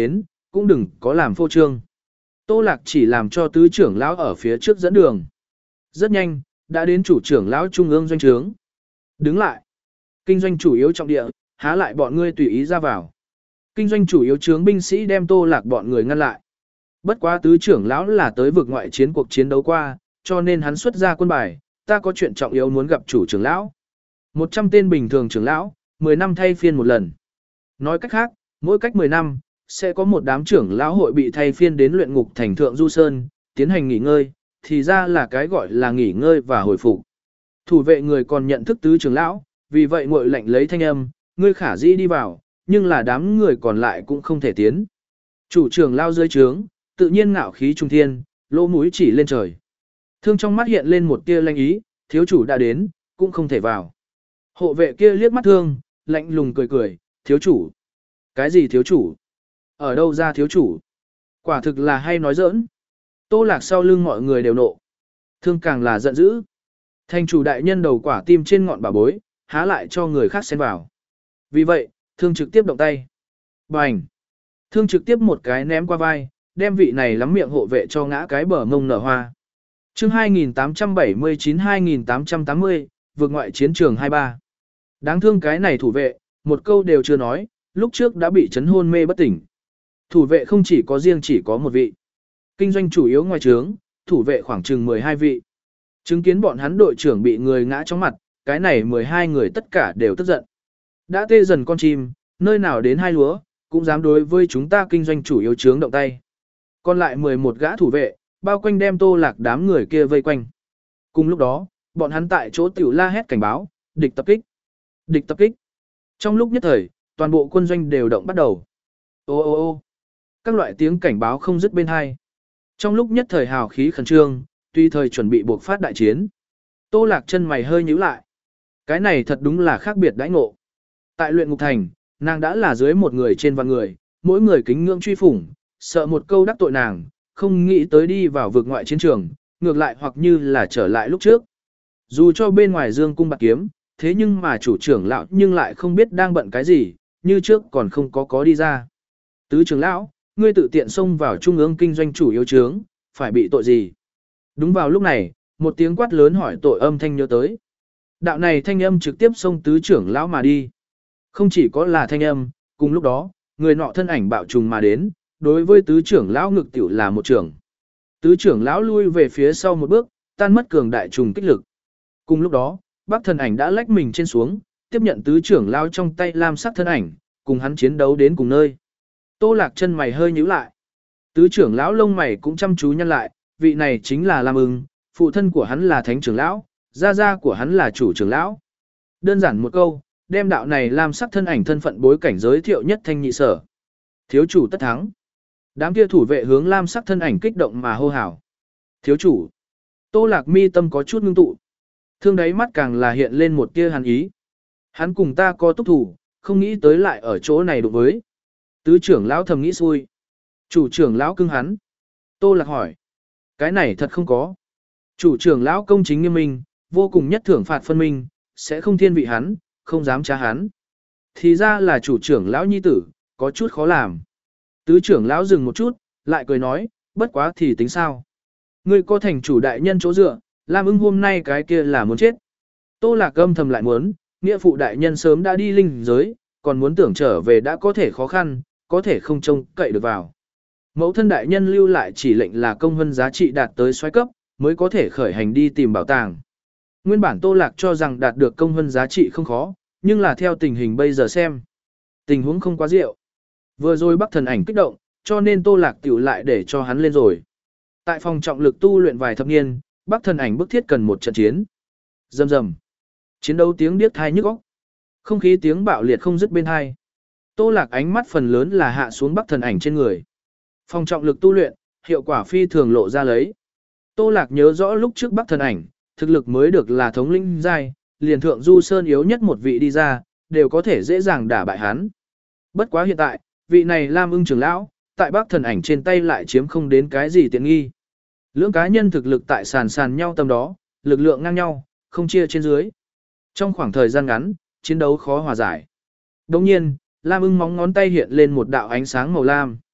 cũng đừng có làm phô trương. Tô Lạc chỉ làm cho tứ trưởng lão ở phía trước dẫn đường. Rất nhanh, đã đến chủ trưởng lão trung ương doanh trướng. Đứng lại. Kinh doanh chủ yếu trọng địa, há lại bọn ngươi tùy ý ra vào. Kinh doanh chủ yếu trướng binh sĩ đem Tô Lạc bọn người ngăn lại. Bất quá tứ trưởng lão là tới vực ngoại chiến cuộc chiến đấu qua, cho nên hắn xuất ra quân bài, ta có chuyện trọng yếu muốn gặp chủ trưởng lão. một trăm tên bình thường trưởng lão, mười năm thay phiên một lần. Nói cách khác, mỗi cách mười năm, sẽ có một đám trưởng lão hội bị thay phiên đến luyện ngục thành Thượng Du Sơn, tiến hành nghỉ ngơi, thì ra là cái gọi là nghỉ ngơi và hồi phục. Thủ vệ người còn nhận thức tứ trưởng lão, vì vậy ngội lệnh lấy thanh âm, ngươi khả dĩ đi vào, nhưng là đám người còn lại cũng không thể tiến. Chủ trưởng lao dưới trướng, tự nhiên ngạo khí trung thiên, lỗ mũi chỉ lên trời. Thương trong mắt hiện lên một tia lanh ý, thiếu chủ đã đến, cũng không thể vào. Hộ vệ kia liếc mắt thương, lạnh lùng cười cười, thiếu chủ. Cái gì thiếu chủ? Ở đâu ra thiếu chủ? Quả thực là hay nói giỡn. Tô Lạc sau lưng mọi người đều nộ. Thương càng là giận dữ. Thành chủ đại nhân đầu quả tim trên ngọn bà bối, há lại cho người khác xen vào. Vì vậy, thương trực tiếp động tay. Bành! Thương trực tiếp một cái ném qua vai, đem vị này lắm miệng hộ vệ cho ngã cái bờ ngông nở hoa. chương hai nghìn tám trăm bảy mươi chín đến hai nghìn tám trăm tám mươi, vượt ngoại chiến trường hai mươi ba. Đáng thương cái này thủ vệ, một câu đều chưa nói, lúc trước đã bị chấn hôn mê bất tỉnh. Thủ vệ không chỉ có riêng chỉ có một vị. Kinh doanh chủ yếu ngoài trướng, thủ vệ khoảng chừng mười hai vị. Chứng kiến bọn hắn đội trưởng bị người ngã trong mặt, cái này mười hai người tất cả đều tức giận. Đã tê dần con chim, nơi nào đến hai lúa, cũng dám đối với chúng ta kinh doanh chủ yếu trướng động tay. Còn lại mười một gã thủ vệ, bao quanh đem Tô Lạc đám người kia vây quanh. Cùng lúc đó, bọn hắn tại chỗ tiểu la hét cảnh báo, địch tập kích. Địch tập kích. Trong lúc nhất thời, toàn bộ quân doanh đều động bắt đầu. Ô ô ô các loại tiếng cảnh báo không dứt bên hai. Trong lúc nhất thời hào khí khẩn trương, tuy thời chuẩn bị buộc phát đại chiến. Tô Lạc chân mày hơi nhíu lại. Cái này thật đúng là khác biệt đãi ngộ. Tại luyện ngục thành, nàng đã là dưới một người trên vạn người, mỗi người kính ngưỡng truy phủng, sợ một câu đắc tội nàng, không nghĩ tới đi vào vực ngoại chiến trường, ngược lại hoặc như là trở lại lúc trước. Dù cho bên ngoài dương cung bạc kiếm, thế nhưng mà chủ trưởng lão nhưng lại không biết đang bận cái gì, như trước còn không có có đi ra. Tứ trưởng lão, ngươi tự tiện xông vào trung ương kinh doanh chủ yếu trướng, phải bị tội gì? Đúng vào lúc này, một tiếng quát lớn hỏi tội âm thanh nhớ tới. Đạo này thanh âm trực tiếp xông tứ trưởng lão mà đi. Không chỉ có là thanh âm, cùng lúc đó, người nọ thân ảnh bạo trùng mà đến, đối với tứ trưởng lão ngực tiểu là một trưởng. Tứ trưởng lão lui về phía sau một bước, tan mất cường đại trùng kích lực. Cùng lúc đó, Bắc thần ảnh đã lách mình trên xuống, tiếp nhận tứ trưởng lão trong tay lam sắc thân ảnh, cùng hắn chiến đấu đến cùng nơi. Tô Lạc chân mày hơi nhíu lại. Tứ trưởng lão lông mày cũng chăm chú nhăn lại, vị này chính là Lam Ưng, phụ thân của hắn là thánh trưởng lão, gia gia của hắn là chủ trưởng lão. Đơn giản một câu, đem đạo này lam sắc thân ảnh thân phận bối cảnh giới thiệu nhất thanh nhị sở. Thiếu chủ tất thắng. Đám kia thủ vệ hướng lam sắc thân ảnh kích động mà hô hào. Thiếu chủ. Tô Lạc mi tâm có chút ngưng tụ. Thương đáy mắt càng là hiện lên một tia hàn ý. Hắn cùng ta có túc thủ, không nghĩ tới lại ở chỗ này đụng với. Tứ trưởng lão thầm nghĩ xui. Chủ trưởng lão cưng hắn. Tô Lạc hỏi. Cái này thật không có. Chủ trưởng lão công chính nghiêm minh, vô cùng nhất thưởng phạt phân minh, sẽ không thiên vị hắn, không dám trá hắn. Thì ra là chủ trưởng lão nhi tử, có chút khó làm. Tứ trưởng lão dừng một chút, lại cười nói, bất quá thì tính sao. Ngươi có thành chủ đại nhân chỗ dựa, Lam Ưng hôm nay cái kia là muốn chết. Tô Lạc âm thầm lại muốn, nghĩa phụ đại nhân sớm đã đi linh giới, còn muốn tưởng trở về đã có thể khó khăn, có thể không trông cậy được vào. Mẫu thân đại nhân lưu lại chỉ lệnh là công vân giá trị đạt tới xoáy cấp, mới có thể khởi hành đi tìm bảo tàng. Nguyên bản Tô Lạc cho rằng đạt được công vân giá trị không khó, nhưng là theo tình hình bây giờ xem. Tình huống không quá diệu. Vừa rồi Bắc thần ảnh kích động, cho nên Tô Lạc tiểu lại để cho hắn lên rồi. Tại phòng trọng lực tu luyện vài thập niên, Bắc thần ảnh bức thiết cần một trận chiến. Rầm rầm. Chiến đấu tiếng điếc tai nhức óc. Không khí tiếng bạo liệt không dứt bên hai. Tô Lạc ánh mắt phần lớn là hạ xuống Bắc thần ảnh trên người. Phòng trọng lực tu luyện, hiệu quả phi thường lộ ra lấy. Tô Lạc nhớ rõ lúc trước Bắc thần ảnh, thực lực mới được là thống lĩnh giai, liền thượng du sơn yếu nhất một vị đi ra, đều có thể dễ dàng đả bại hắn. Bất quá hiện tại, vị này Lam Ưng trưởng lão, tại Bắc thần ảnh trên tay lại chiếm không đến cái gì tiện nghi. Lưỡng cá nhân thực lực tại sàn sàn nhau tầm đó, lực lượng ngang nhau, không chia trên dưới. Trong khoảng thời gian ngắn, chiến đấu khó hòa giải. Đồng nhiên, Lam Ưng móng ngón tay hiện lên một đạo ánh sáng màu lam.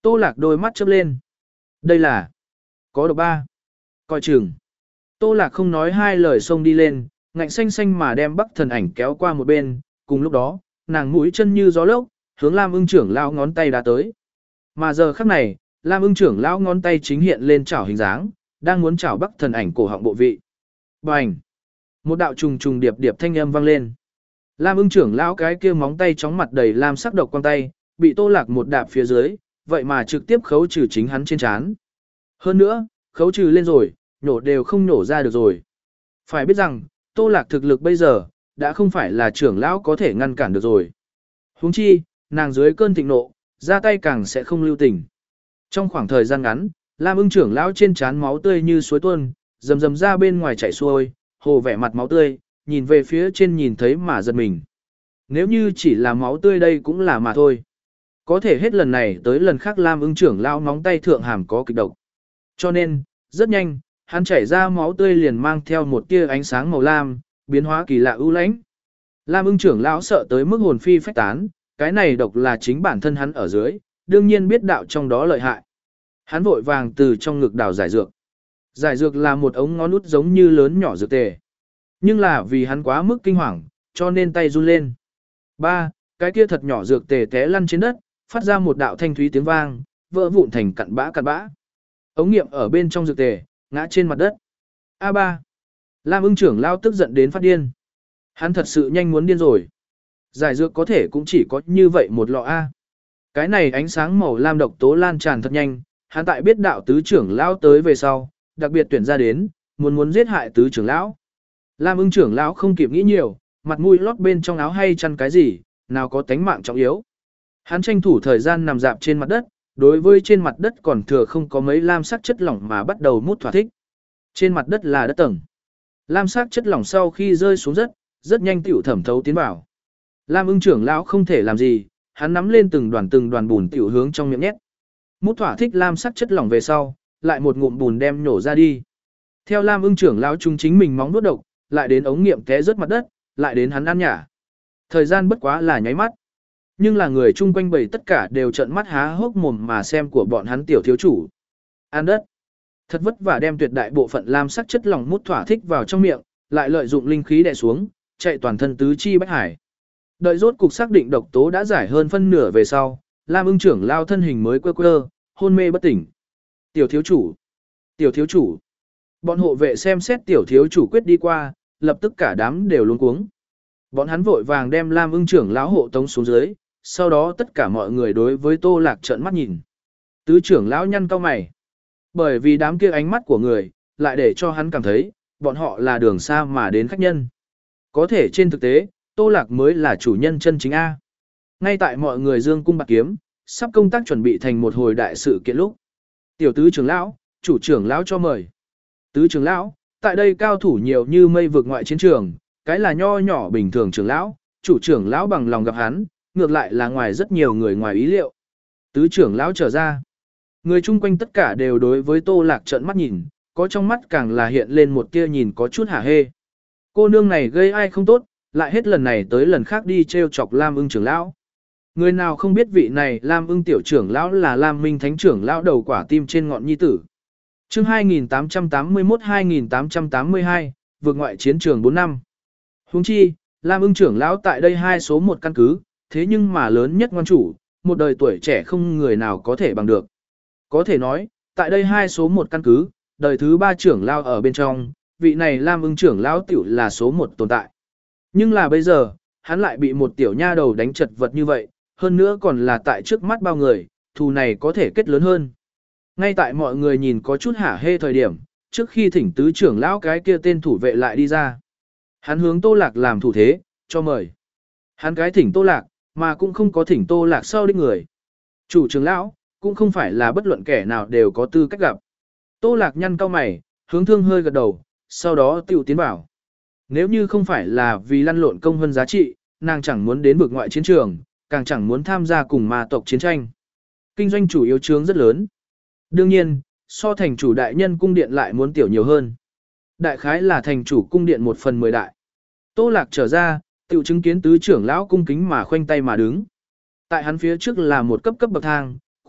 Tô Lạc đôi mắt chớp lên. Đây là... Có độc ba. Coi chừng. Tô Lạc không nói hai lời xông đi lên, ngạnh xanh xanh mà đem Bắc Thần Ảnh kéo qua một bên, cùng lúc đó, nàng mũi chân như gió lốc, hướng Lam Ưng trưởng lão ngón tay đã tới. Mà giờ khắc này, Lam Ưng trưởng lão ngón tay chính hiện lên chảo hình dáng, đang muốn chảo Bắc Thần Ảnh cổ họng bộ vị. Bành! Một đạo trùng trùng điệp điệp thanh âm vang lên. Lam Ưng trưởng lão cái kia móng tay chóng mặt đầy lam sắc độc quang tay, bị Tô Lạc một đạp phía dưới, vậy mà trực tiếp khấu trừ chính hắn trên trán. Hơn nữa, khấu trừ lên rồi, nhổ đều không nhổ ra được rồi. Phải biết rằng, Tô Lạc thực lực bây giờ, đã không phải là trưởng lão có thể ngăn cản được rồi. Huống chi, nàng dưới cơn thịnh nộ, ra tay càng sẽ không lưu tình. Trong khoảng thời gian ngắn, Lam Ưng trưởng lão trên trán máu tươi như suối tuôn, rầm rầm ra bên ngoài chảy xuôi, hồ vẻ mặt máu tươi, nhìn về phía trên nhìn thấy mà giật mình. Nếu như chỉ là máu tươi đây cũng là mà thôi. Có thể hết lần này tới lần khác Lam Ưng trưởng lão móng tay thượng hàm có kịch độc. Cho nên, rất nhanh, hắn chảy ra máu tươi liền mang theo một tia ánh sáng màu lam, biến hóa kỳ lạ ưu lãnh. Lam Ưng trưởng lão sợ tới mức hồn phi phách tán, cái này độc là chính bản thân hắn ở dưới, đương nhiên biết đạo trong đó lợi hại. Hắn vội vàng từ trong ngực đào giải dược. Giải dược là một ống ngón út giống như lớn nhỏ dược tề. Nhưng là vì hắn quá mức kinh hoàng, cho nên tay run lên. Ba, cái kia thật nhỏ dược tề té lăn trên đất, phát ra một đạo thanh thúy tiếng vang, vỡ vụn thành cặn bã cặn bã. Ống nghiệm ở bên trong dược tề, ngã trên mặt đất. A ba. Lam Ưng trưởng lao tức giận đến phát điên. Hắn thật sự nhanh muốn điên rồi. Giải dược có thể cũng chỉ có như vậy một lọ A. Cái này ánh sáng màu lam độc tố lan tràn thật nhanh, hắn tại biết đạo tứ trưởng lão tới về sau, đặc biệt tuyển ra đến, muốn muốn giết hại tứ trưởng lão. Lam Ưng trưởng lão không kịp nghĩ nhiều, mặt mũi lót bên trong áo hay chăn cái gì, nào có tánh mạng trọng yếu. Hắn tranh thủ thời gian nằm dạp trên mặt đất, đối với trên mặt đất còn thừa không có mấy lam sắc chất lỏng mà bắt đầu mút thỏa thích. Trên mặt đất là đất tầng. Lam sắc chất lỏng sau khi rơi xuống rất, rất nhanh tiểu thẩm thấu tiến vào. Lam Ưng trưởng lão không thể làm gì, hắn nắm lên từng đoàn từng đoàn bùn tiểu hướng trong miệng nhét. Mút thỏa thích lam sắc chất lỏng về sau, lại một ngụm bùn đem nhổ ra đi. Theo Lam Ưng trưởng lão trung chính mình móng nuốt độc, lại đến ống nghiệm té rớt mặt đất, lại đến hắn ăn nhả. Thời gian bất quá là nháy mắt. Nhưng là người chung quanh bầy tất cả đều trợn mắt há hốc mồm mà xem của bọn hắn tiểu thiếu chủ. Ăn đất. Thật vất vả đem tuyệt đại bộ phận lam sắc chất lỏng mút thỏa thích vào trong miệng, lại lợi dụng linh khí đè xuống, chạy toàn thân tứ chi bách hải. Đợi rốt cục xác định độc tố đã giải hơn phân nửa về sau, Lam Ưng trưởng lao thân hình mới quơ quơ, hôn mê bất tỉnh. Tiểu thiếu chủ. Tiểu thiếu chủ. Bọn hộ vệ xem xét tiểu thiếu chủ quyết đi qua, lập tức cả đám đều luống cuống. Bọn hắn vội vàng đem Lam Ưng trưởng lão hộ tống xuống dưới, sau đó tất cả mọi người đối với Tô Lạc trợn mắt nhìn. Tứ trưởng lão nhăn cau mày. Bởi vì đám kia ánh mắt của người, lại để cho hắn cảm thấy, bọn họ là đường xa mà đến khách nhân. Có thể trên thực tế, Tô Lạc mới là chủ nhân chân chính A. Ngay tại mọi người dương cung bạc kiếm, sắp công tác chuẩn bị thành một hồi đại sự kiện lúc. Tiểu tứ trưởng lão, chủ trưởng lão cho mời. Tứ trưởng lão, tại đây cao thủ nhiều như mây vượt ngoại chiến trường, cái là nho nhỏ bình thường trưởng lão, chủ trưởng lão bằng lòng gặp hắn, ngược lại là ngoài rất nhiều người ngoài ý liệu. Tứ trưởng lão trở ra. Người chung quanh tất cả đều đối với Tô Lạc trợn mắt nhìn, có trong mắt càng là hiện lên một tia nhìn có chút hả hê. Cô nương này gây ai không tốt, lại hết lần này tới lần khác đi trêu chọc Lam Ưng trưởng lão. Người nào không biết vị này Lam Ưng tiểu trưởng lão là Lam Minh Thánh trưởng lão đầu quả tim trên ngọn nhi tử. Chương hai nghìn tám trăm tám mươi mốt hai nghìn tám trăm tám mươi hai, vượt ngoại chiến trường bốn năm. Huống chi, Lam Ưng trưởng lão tại đây hai số một căn cứ, thế nhưng mà lớn nhất ngoan chủ, một đời tuổi trẻ không người nào có thể bằng được. Có thể nói, tại đây hai số một căn cứ, đời thứ ba trưởng lão ở bên trong, vị này Lam Ưng trưởng lão tiểu là số một tồn tại. Nhưng là bây giờ, hắn lại bị một tiểu nha đầu đánh chật vật như vậy, hơn nữa còn là tại trước mắt bao người, thù này có thể kết lớn hơn. Ngay tại mọi người nhìn có chút hả hê thời điểm, trước khi thỉnh tứ trưởng lão cái kia tên thủ vệ lại đi ra. Hắn hướng Tô Lạc làm thủ thế, cho mời. Hắn cái thỉnh Tô Lạc, mà cũng không có thỉnh Tô Lạc sau đích người. Chủ trưởng lão, cũng không phải là bất luận kẻ nào đều có tư cách gặp. Tô Lạc nhăn cau mày, hướng thương hơi gật đầu, sau đó tiểu tiến bảo. Nếu như không phải là vì lăn lộn công hơn giá trị, nàng chẳng muốn đến vực ngoại chiến trường, càng chẳng muốn tham gia cùng ma tộc chiến tranh. Kinh doanh chủ yếu trướng rất lớn. Đương nhiên, so thành chủ đại nhân cung điện lại muốn tiểu nhiều hơn. Đại khái là thành chủ cung điện một phần mười đại. Tô Lạc trở ra, tiểu chứng kiến tứ trưởng lão cung kính mà khoanh tay mà đứng. Tại hắn phía trước là một cấp cấp bậc thang,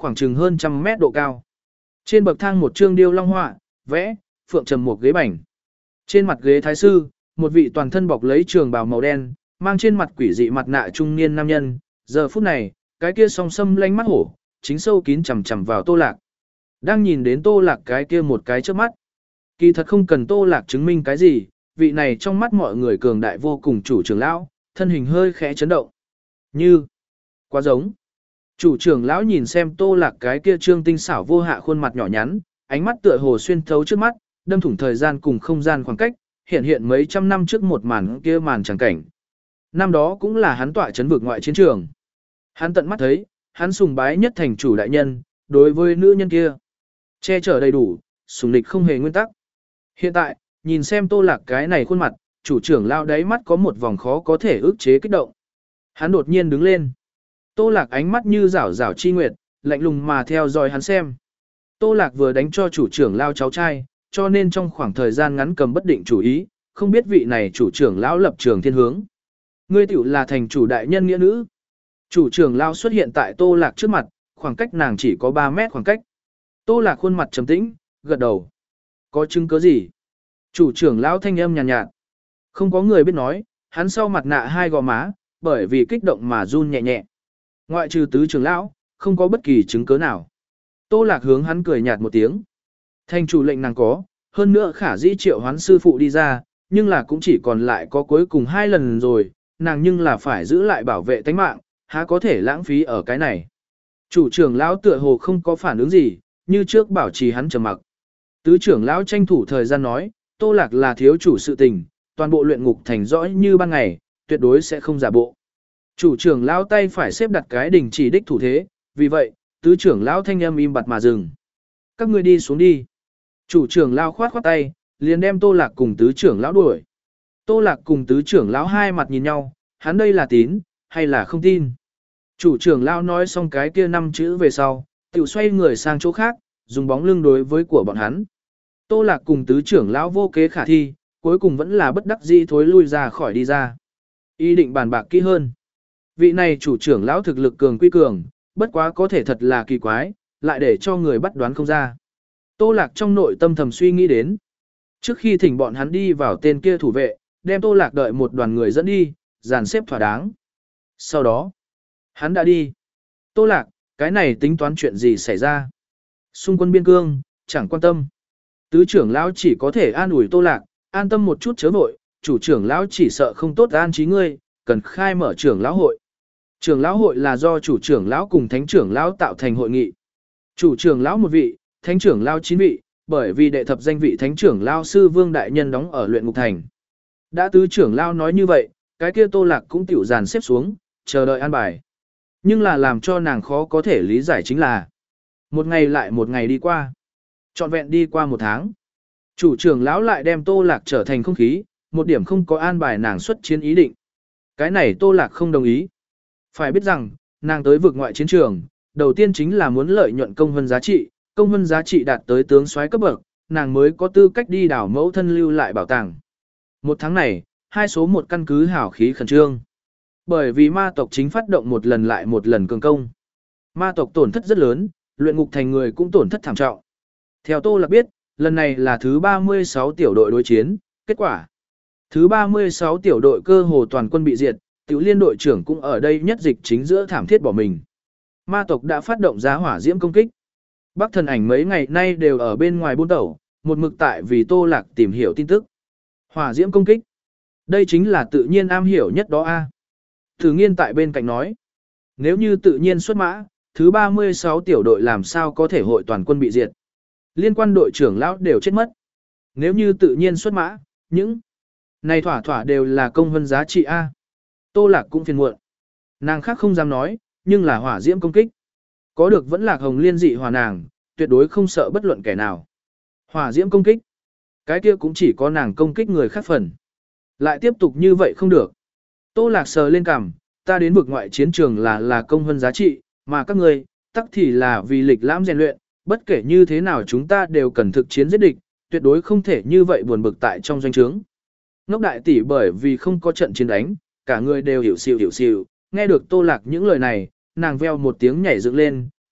khoảng chừng hơn trăm mét độ cao. Trên bậc thang một chương điêu long họa, vẽ, phượng trầm một ghế bành. Trên mặt ghế thái sư, một vị toàn thân bọc lấy trường bào màu đen, mang trên mặt quỷ dị mặt nạ trung niên nam nhân, giờ phút này, cái kia song sâm lanh mắt hổ, chính sâu kín chằm chằm vào Tô Lạc. Đang nhìn đến Tô Lạc cái kia một cái trước mắt. Kỳ thật không cần Tô Lạc chứng minh cái gì, vị này trong mắt mọi người cường đại vô cùng chủ trưởng lão, thân hình hơi khẽ chấn động. Như, quá giống. Chủ trưởng lão nhìn xem Tô Lạc cái kia trương tinh xảo vô hạ khuôn mặt nhỏ nhắn, ánh mắt tựa hồ xuyên thấu trước mắt, đâm thủng thời gian cùng không gian khoảng cách, hiện hiện mấy trăm năm trước một màn kia màn chẳng cảnh. Năm đó cũng là hắn tọa chấn vực ngoại chiến trường. Hắn tận mắt thấy, hắn sùng bái nhất thành chủ đại nhân, đối với nữ nhân kia. Che chở đầy đủ, sùng địch không hề nguyên tắc. Hiện tại, nhìn xem Tô Lạc cái này khuôn mặt, chủ trưởng lao đáy mắt có một vòng khó có thể ức chế kích động. Hắn đột nhiên đứng lên. Tô Lạc ánh mắt như rảo rảo chi nguyệt, lạnh lùng mà theo dõi hắn xem. Tô Lạc vừa đánh cho chủ trưởng lao cháu trai, cho nên trong khoảng thời gian ngắn cầm bất định chủ ý, không biết vị này chủ trưởng lão lập trường thiên hướng. Ngươi tiểu là thành chủ đại nhân nghĩa nữ. Chủ trưởng lao xuất hiện tại Tô Lạc trước mặt, khoảng cách nàng chỉ có ba mét khoảng cách. Tô Lạc khuôn mặt trầm tĩnh, gật đầu. Có chứng cứ gì? Chủ trưởng lão thanh âm nhàn nhạt, nhạt. Không có người biết nói, hắn sau mặt nạ hai gò má, bởi vì kích động mà run nhẹ nhẹ. Ngoại trừ tứ trưởng lão, không có bất kỳ chứng cứ nào. Tô Lạc hướng hắn cười nhạt một tiếng. Thành chủ lệnh nàng có, hơn nữa khả dĩ triệu hoán sư phụ đi ra, nhưng là cũng chỉ còn lại có cuối cùng hai lần rồi, nàng nhưng là phải giữ lại bảo vệ tánh mạng, há có thể lãng phí ở cái này. Chủ trưởng lão tựa hồ không có phản ứng gì, như trước bảo trì hắn trầm mặc. Tứ trưởng lão tranh thủ thời gian nói, Tô Lạc là thiếu chủ sự tình, toàn bộ luyện ngục thành rõ như ban ngày, tuyệt đối sẽ không giả bộ. Chủ trưởng lão tay phải xếp đặt cái đỉnh chỉ đích thủ thế, vì vậy, tứ trưởng lão thanh âm im bặt mà dừng. Các ngươi đi xuống đi. Chủ trưởng lão khoát khoát tay, liền đem Tô Lạc cùng tứ trưởng lão đuổi. Tô Lạc cùng tứ trưởng lão hai mặt nhìn nhau, hắn đây là tín, hay là không tin. Chủ trưởng lão nói xong cái kia năm chữ về sau, tiểu xoay người sang chỗ khác, dùng bóng lưng đối với của bọn hắn. Tô Lạc cùng tứ trưởng lão vô kế khả thi, cuối cùng vẫn là bất đắc dĩ thối lui ra khỏi đi ra. Ý định bàn bạc kỹ hơn. Vị này chủ trưởng lão thực lực cường quy cường, bất quá có thể thật là kỳ quái, lại để cho người bắt đoán không ra. Tô Lạc trong nội tâm thầm suy nghĩ đến. Trước khi thỉnh bọn hắn đi vào tên kia thủ vệ, đem Tô Lạc đợi một đoàn người dẫn đi, dàn xếp thỏa đáng. Sau đó, hắn đã đi. Tô Lạc, cái này tính toán chuyện gì xảy ra? Xung quân biên cương, chẳng quan tâm. Tứ trưởng lão chỉ có thể an ủi Tô Lạc, an tâm một chút chớ vội, chủ trưởng lão chỉ sợ không tốt an trí ngươi, cần khai mở trưởng lão hội. Trưởng lão hội là do chủ trưởng lão cùng thánh trưởng lão tạo thành hội nghị. Chủ trưởng lão một vị, thánh trưởng lão chín vị, bởi vì đệ thập danh vị thánh trưởng lão sư Vương đại nhân đóng ở luyện ngục thành. Đã tứ trưởng lão nói như vậy, cái kia Tô Lạc cũng tiểu dàn xếp xuống, chờ đợi an bài. Nhưng là làm cho nàng khó có thể lý giải chính là một ngày lại một ngày đi qua. Trọn vẹn đi qua một tháng. Chủ trưởng lão lại đem Tô Lạc trở thành không khí, một điểm không có an bài nàng xuất chiến ý định. Cái này Tô Lạc không đồng ý. Phải biết rằng, nàng tới vực ngoại chiến trường, đầu tiên chính là muốn lợi nhuận công vân giá trị, công vân giá trị đạt tới tướng soái cấp bậc, nàng mới có tư cách đi đảo mẫu thân lưu lại bảo tàng. Một tháng này, hai số một căn cứ hào khí khẩn trương. Bởi vì ma tộc chính phát động một lần lại một lần cường công. Ma tộc tổn thất rất lớn, luyện ngục thành người cũng tổn thất thảm trọng. Theo Tô Lạc biết, lần này là thứ ba mươi sáu tiểu đội đối chiến, kết quả. Thứ ba mươi sáu tiểu đội cơ hồ toàn quân bị diệt, tiểu liên đội trưởng cũng ở đây nhất dịch chính giữa thảm thiết bỏ mình. Ma tộc đã phát động giá hỏa diễm công kích. Bắc thần ảnh mấy ngày nay đều ở bên ngoài buôn tẩu, một mực tại vì Tô Lạc tìm hiểu tin tức. Hỏa diễm công kích. Đây chính là tự nhiên am hiểu nhất đó a. Thử nghiên tại bên cạnh nói. Nếu như tự nhiên xuất mã, thứ ba mươi sáu tiểu đội làm sao có thể hội toàn quân bị diệt. Liên quan đội trưởng lão đều chết mất. Nếu như tự nhiên xuất mã, những này thỏa thỏa đều là công vân giá trị A. Tô Lạc cũng phiền muộn. Nàng khác không dám nói, nhưng là hỏa diễm công kích. Có được vẫn là hồng liên dị hòa nàng, tuyệt đối không sợ bất luận kẻ nào. Hỏa diễm công kích. Cái kia cũng chỉ có nàng công kích người khác phần. Lại tiếp tục như vậy không được. Tô Lạc sờ lên cằm, ta đến vực ngoại chiến trường là là công vân giá trị, mà các ngươi, tắc thì là vì lịch lãm rèn luyện, bất kể như thế nào chúng ta đều cần thực chiến giết địch, tuyệt đối không thể như vậy buồn bực tại trong doanh trướng. Ngốc đại tỷ bởi vì không có trận chiến đánh, cả người đều hiểu xìu hiểu xìu, nghe được Tô Lạc những lời này, nàng veo một tiếng nhảy dựng lên,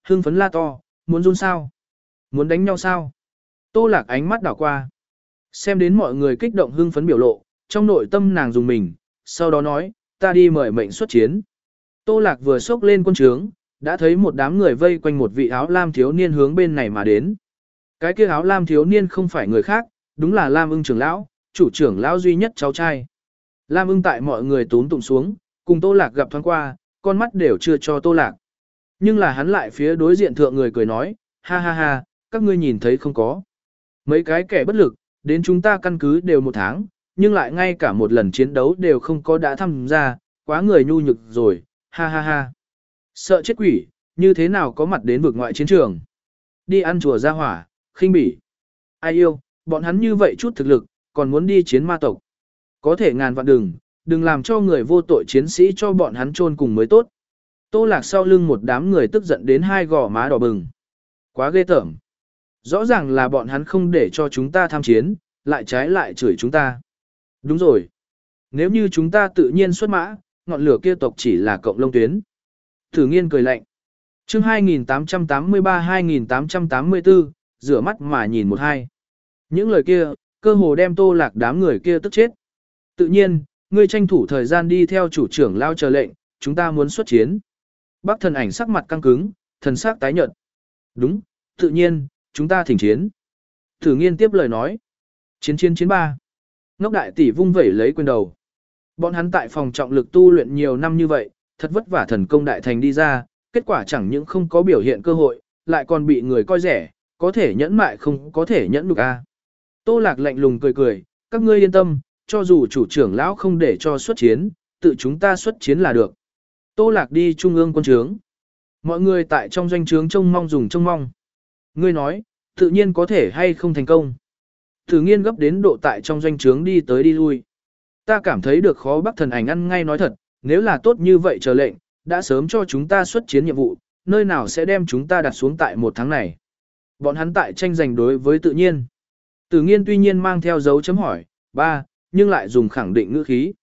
hưng phấn la to, muốn run sao? Muốn đánh nhau sao? Tô Lạc ánh mắt đảo qua. Xem đến mọi người kích động hưng phấn biểu lộ, trong nội tâm nàng dùng mình, sau đó nói, ta đi mời mệnh xuất chiến. Tô Lạc vừa xốc lên quân trướng, đã thấy một đám người vây quanh một vị áo lam thiếu niên hướng bên này mà đến. Cái kia áo lam thiếu niên không phải người khác, đúng là Lam Ưng trưởng lão, chủ trưởng lão duy nhất cháu trai. Lam Ưng tại mọi người túm tụng xuống, cùng Tô Lạc gặp thoáng qua, con mắt đều chưa cho Tô Lạc. Nhưng là hắn lại phía đối diện thượng người cười nói, ha ha ha, các ngươi nhìn thấy không có. Mấy cái kẻ bất lực, đến chúng ta căn cứ đều một tháng, nhưng lại ngay cả một lần chiến đấu đều không có đã tham gia, quá người nhu nhược rồi, ha ha ha. Sợ chết quỷ, như thế nào có mặt đến vực ngoại chiến trường. Đi ăn chùa ra hỏa, khinh bỉ. Ai yêu, bọn hắn như vậy chút thực lực, còn muốn đi chiến ma tộc. Có thể ngàn vạn đừng, đừng làm cho người vô tội chiến sĩ cho bọn hắn chôn cùng mới tốt. Tô Lạc sau lưng một đám người tức giận đến hai gò má đỏ bừng. Quá ghê tởm. Rõ ràng là bọn hắn không để cho chúng ta tham chiến, lại trái lại chửi chúng ta. Đúng rồi. Nếu như chúng ta tự nhiên xuất mã, ngọn lửa kia tộc chỉ là cộng lông tuyến. Thử Nghiên cười lạnh. Chương hai nghìn tám trăm tám mươi ba hai nghìn tám trăm tám mươi tư, rửa mắt mà nhìn một hai. Những lời kia, cơ hồ đem Tô Lạc đám người kia tức chết. Tự nhiên, ngươi tranh thủ thời gian đi theo chủ trưởng lao chờ lệnh, chúng ta muốn xuất chiến. Bác Thần Ảnh sắc mặt căng cứng, thần sắc tái nhợt. Đúng, tự nhiên, chúng ta thỉnh chiến. Thử Nghiên tiếp lời nói. Chiến chiến chiến ba. Ngốc đại tỷ vung vẩy lấy quyền đầu. Bọn hắn tại phòng trọng lực tu luyện nhiều năm như vậy, thật vất vả thần công đại thành đi ra, kết quả chẳng những không có biểu hiện cơ hội, lại còn bị người coi rẻ, có thể nhẫn mại không có thể nhẫn được a. Tô Lạc lạnh lùng cười cười, các ngươi yên tâm, cho dù chủ trưởng lão không để cho xuất chiến, tự chúng ta xuất chiến là được. Tô Lạc đi trung ương quân trướng. Mọi người tại trong doanh trướng trông mong dùng trông mong. Ngươi nói, tự nhiên có thể hay không thành công. Thử Nghiên gấp đến độ tại trong doanh trướng đi tới đi lui. Ta cảm thấy được khó Bắc Thần Ảnh ăn ngay nói thật, nếu là tốt như vậy chờ lệnh, đã sớm cho chúng ta xuất chiến nhiệm vụ, nơi nào sẽ đem chúng ta đặt xuống tại một tháng này. Bọn hắn tại tranh giành đối với tự nhiên. Tử Nghiên tuy nhiên mang theo dấu chấm hỏi, ba, nhưng lại dùng khẳng định ngữ khí.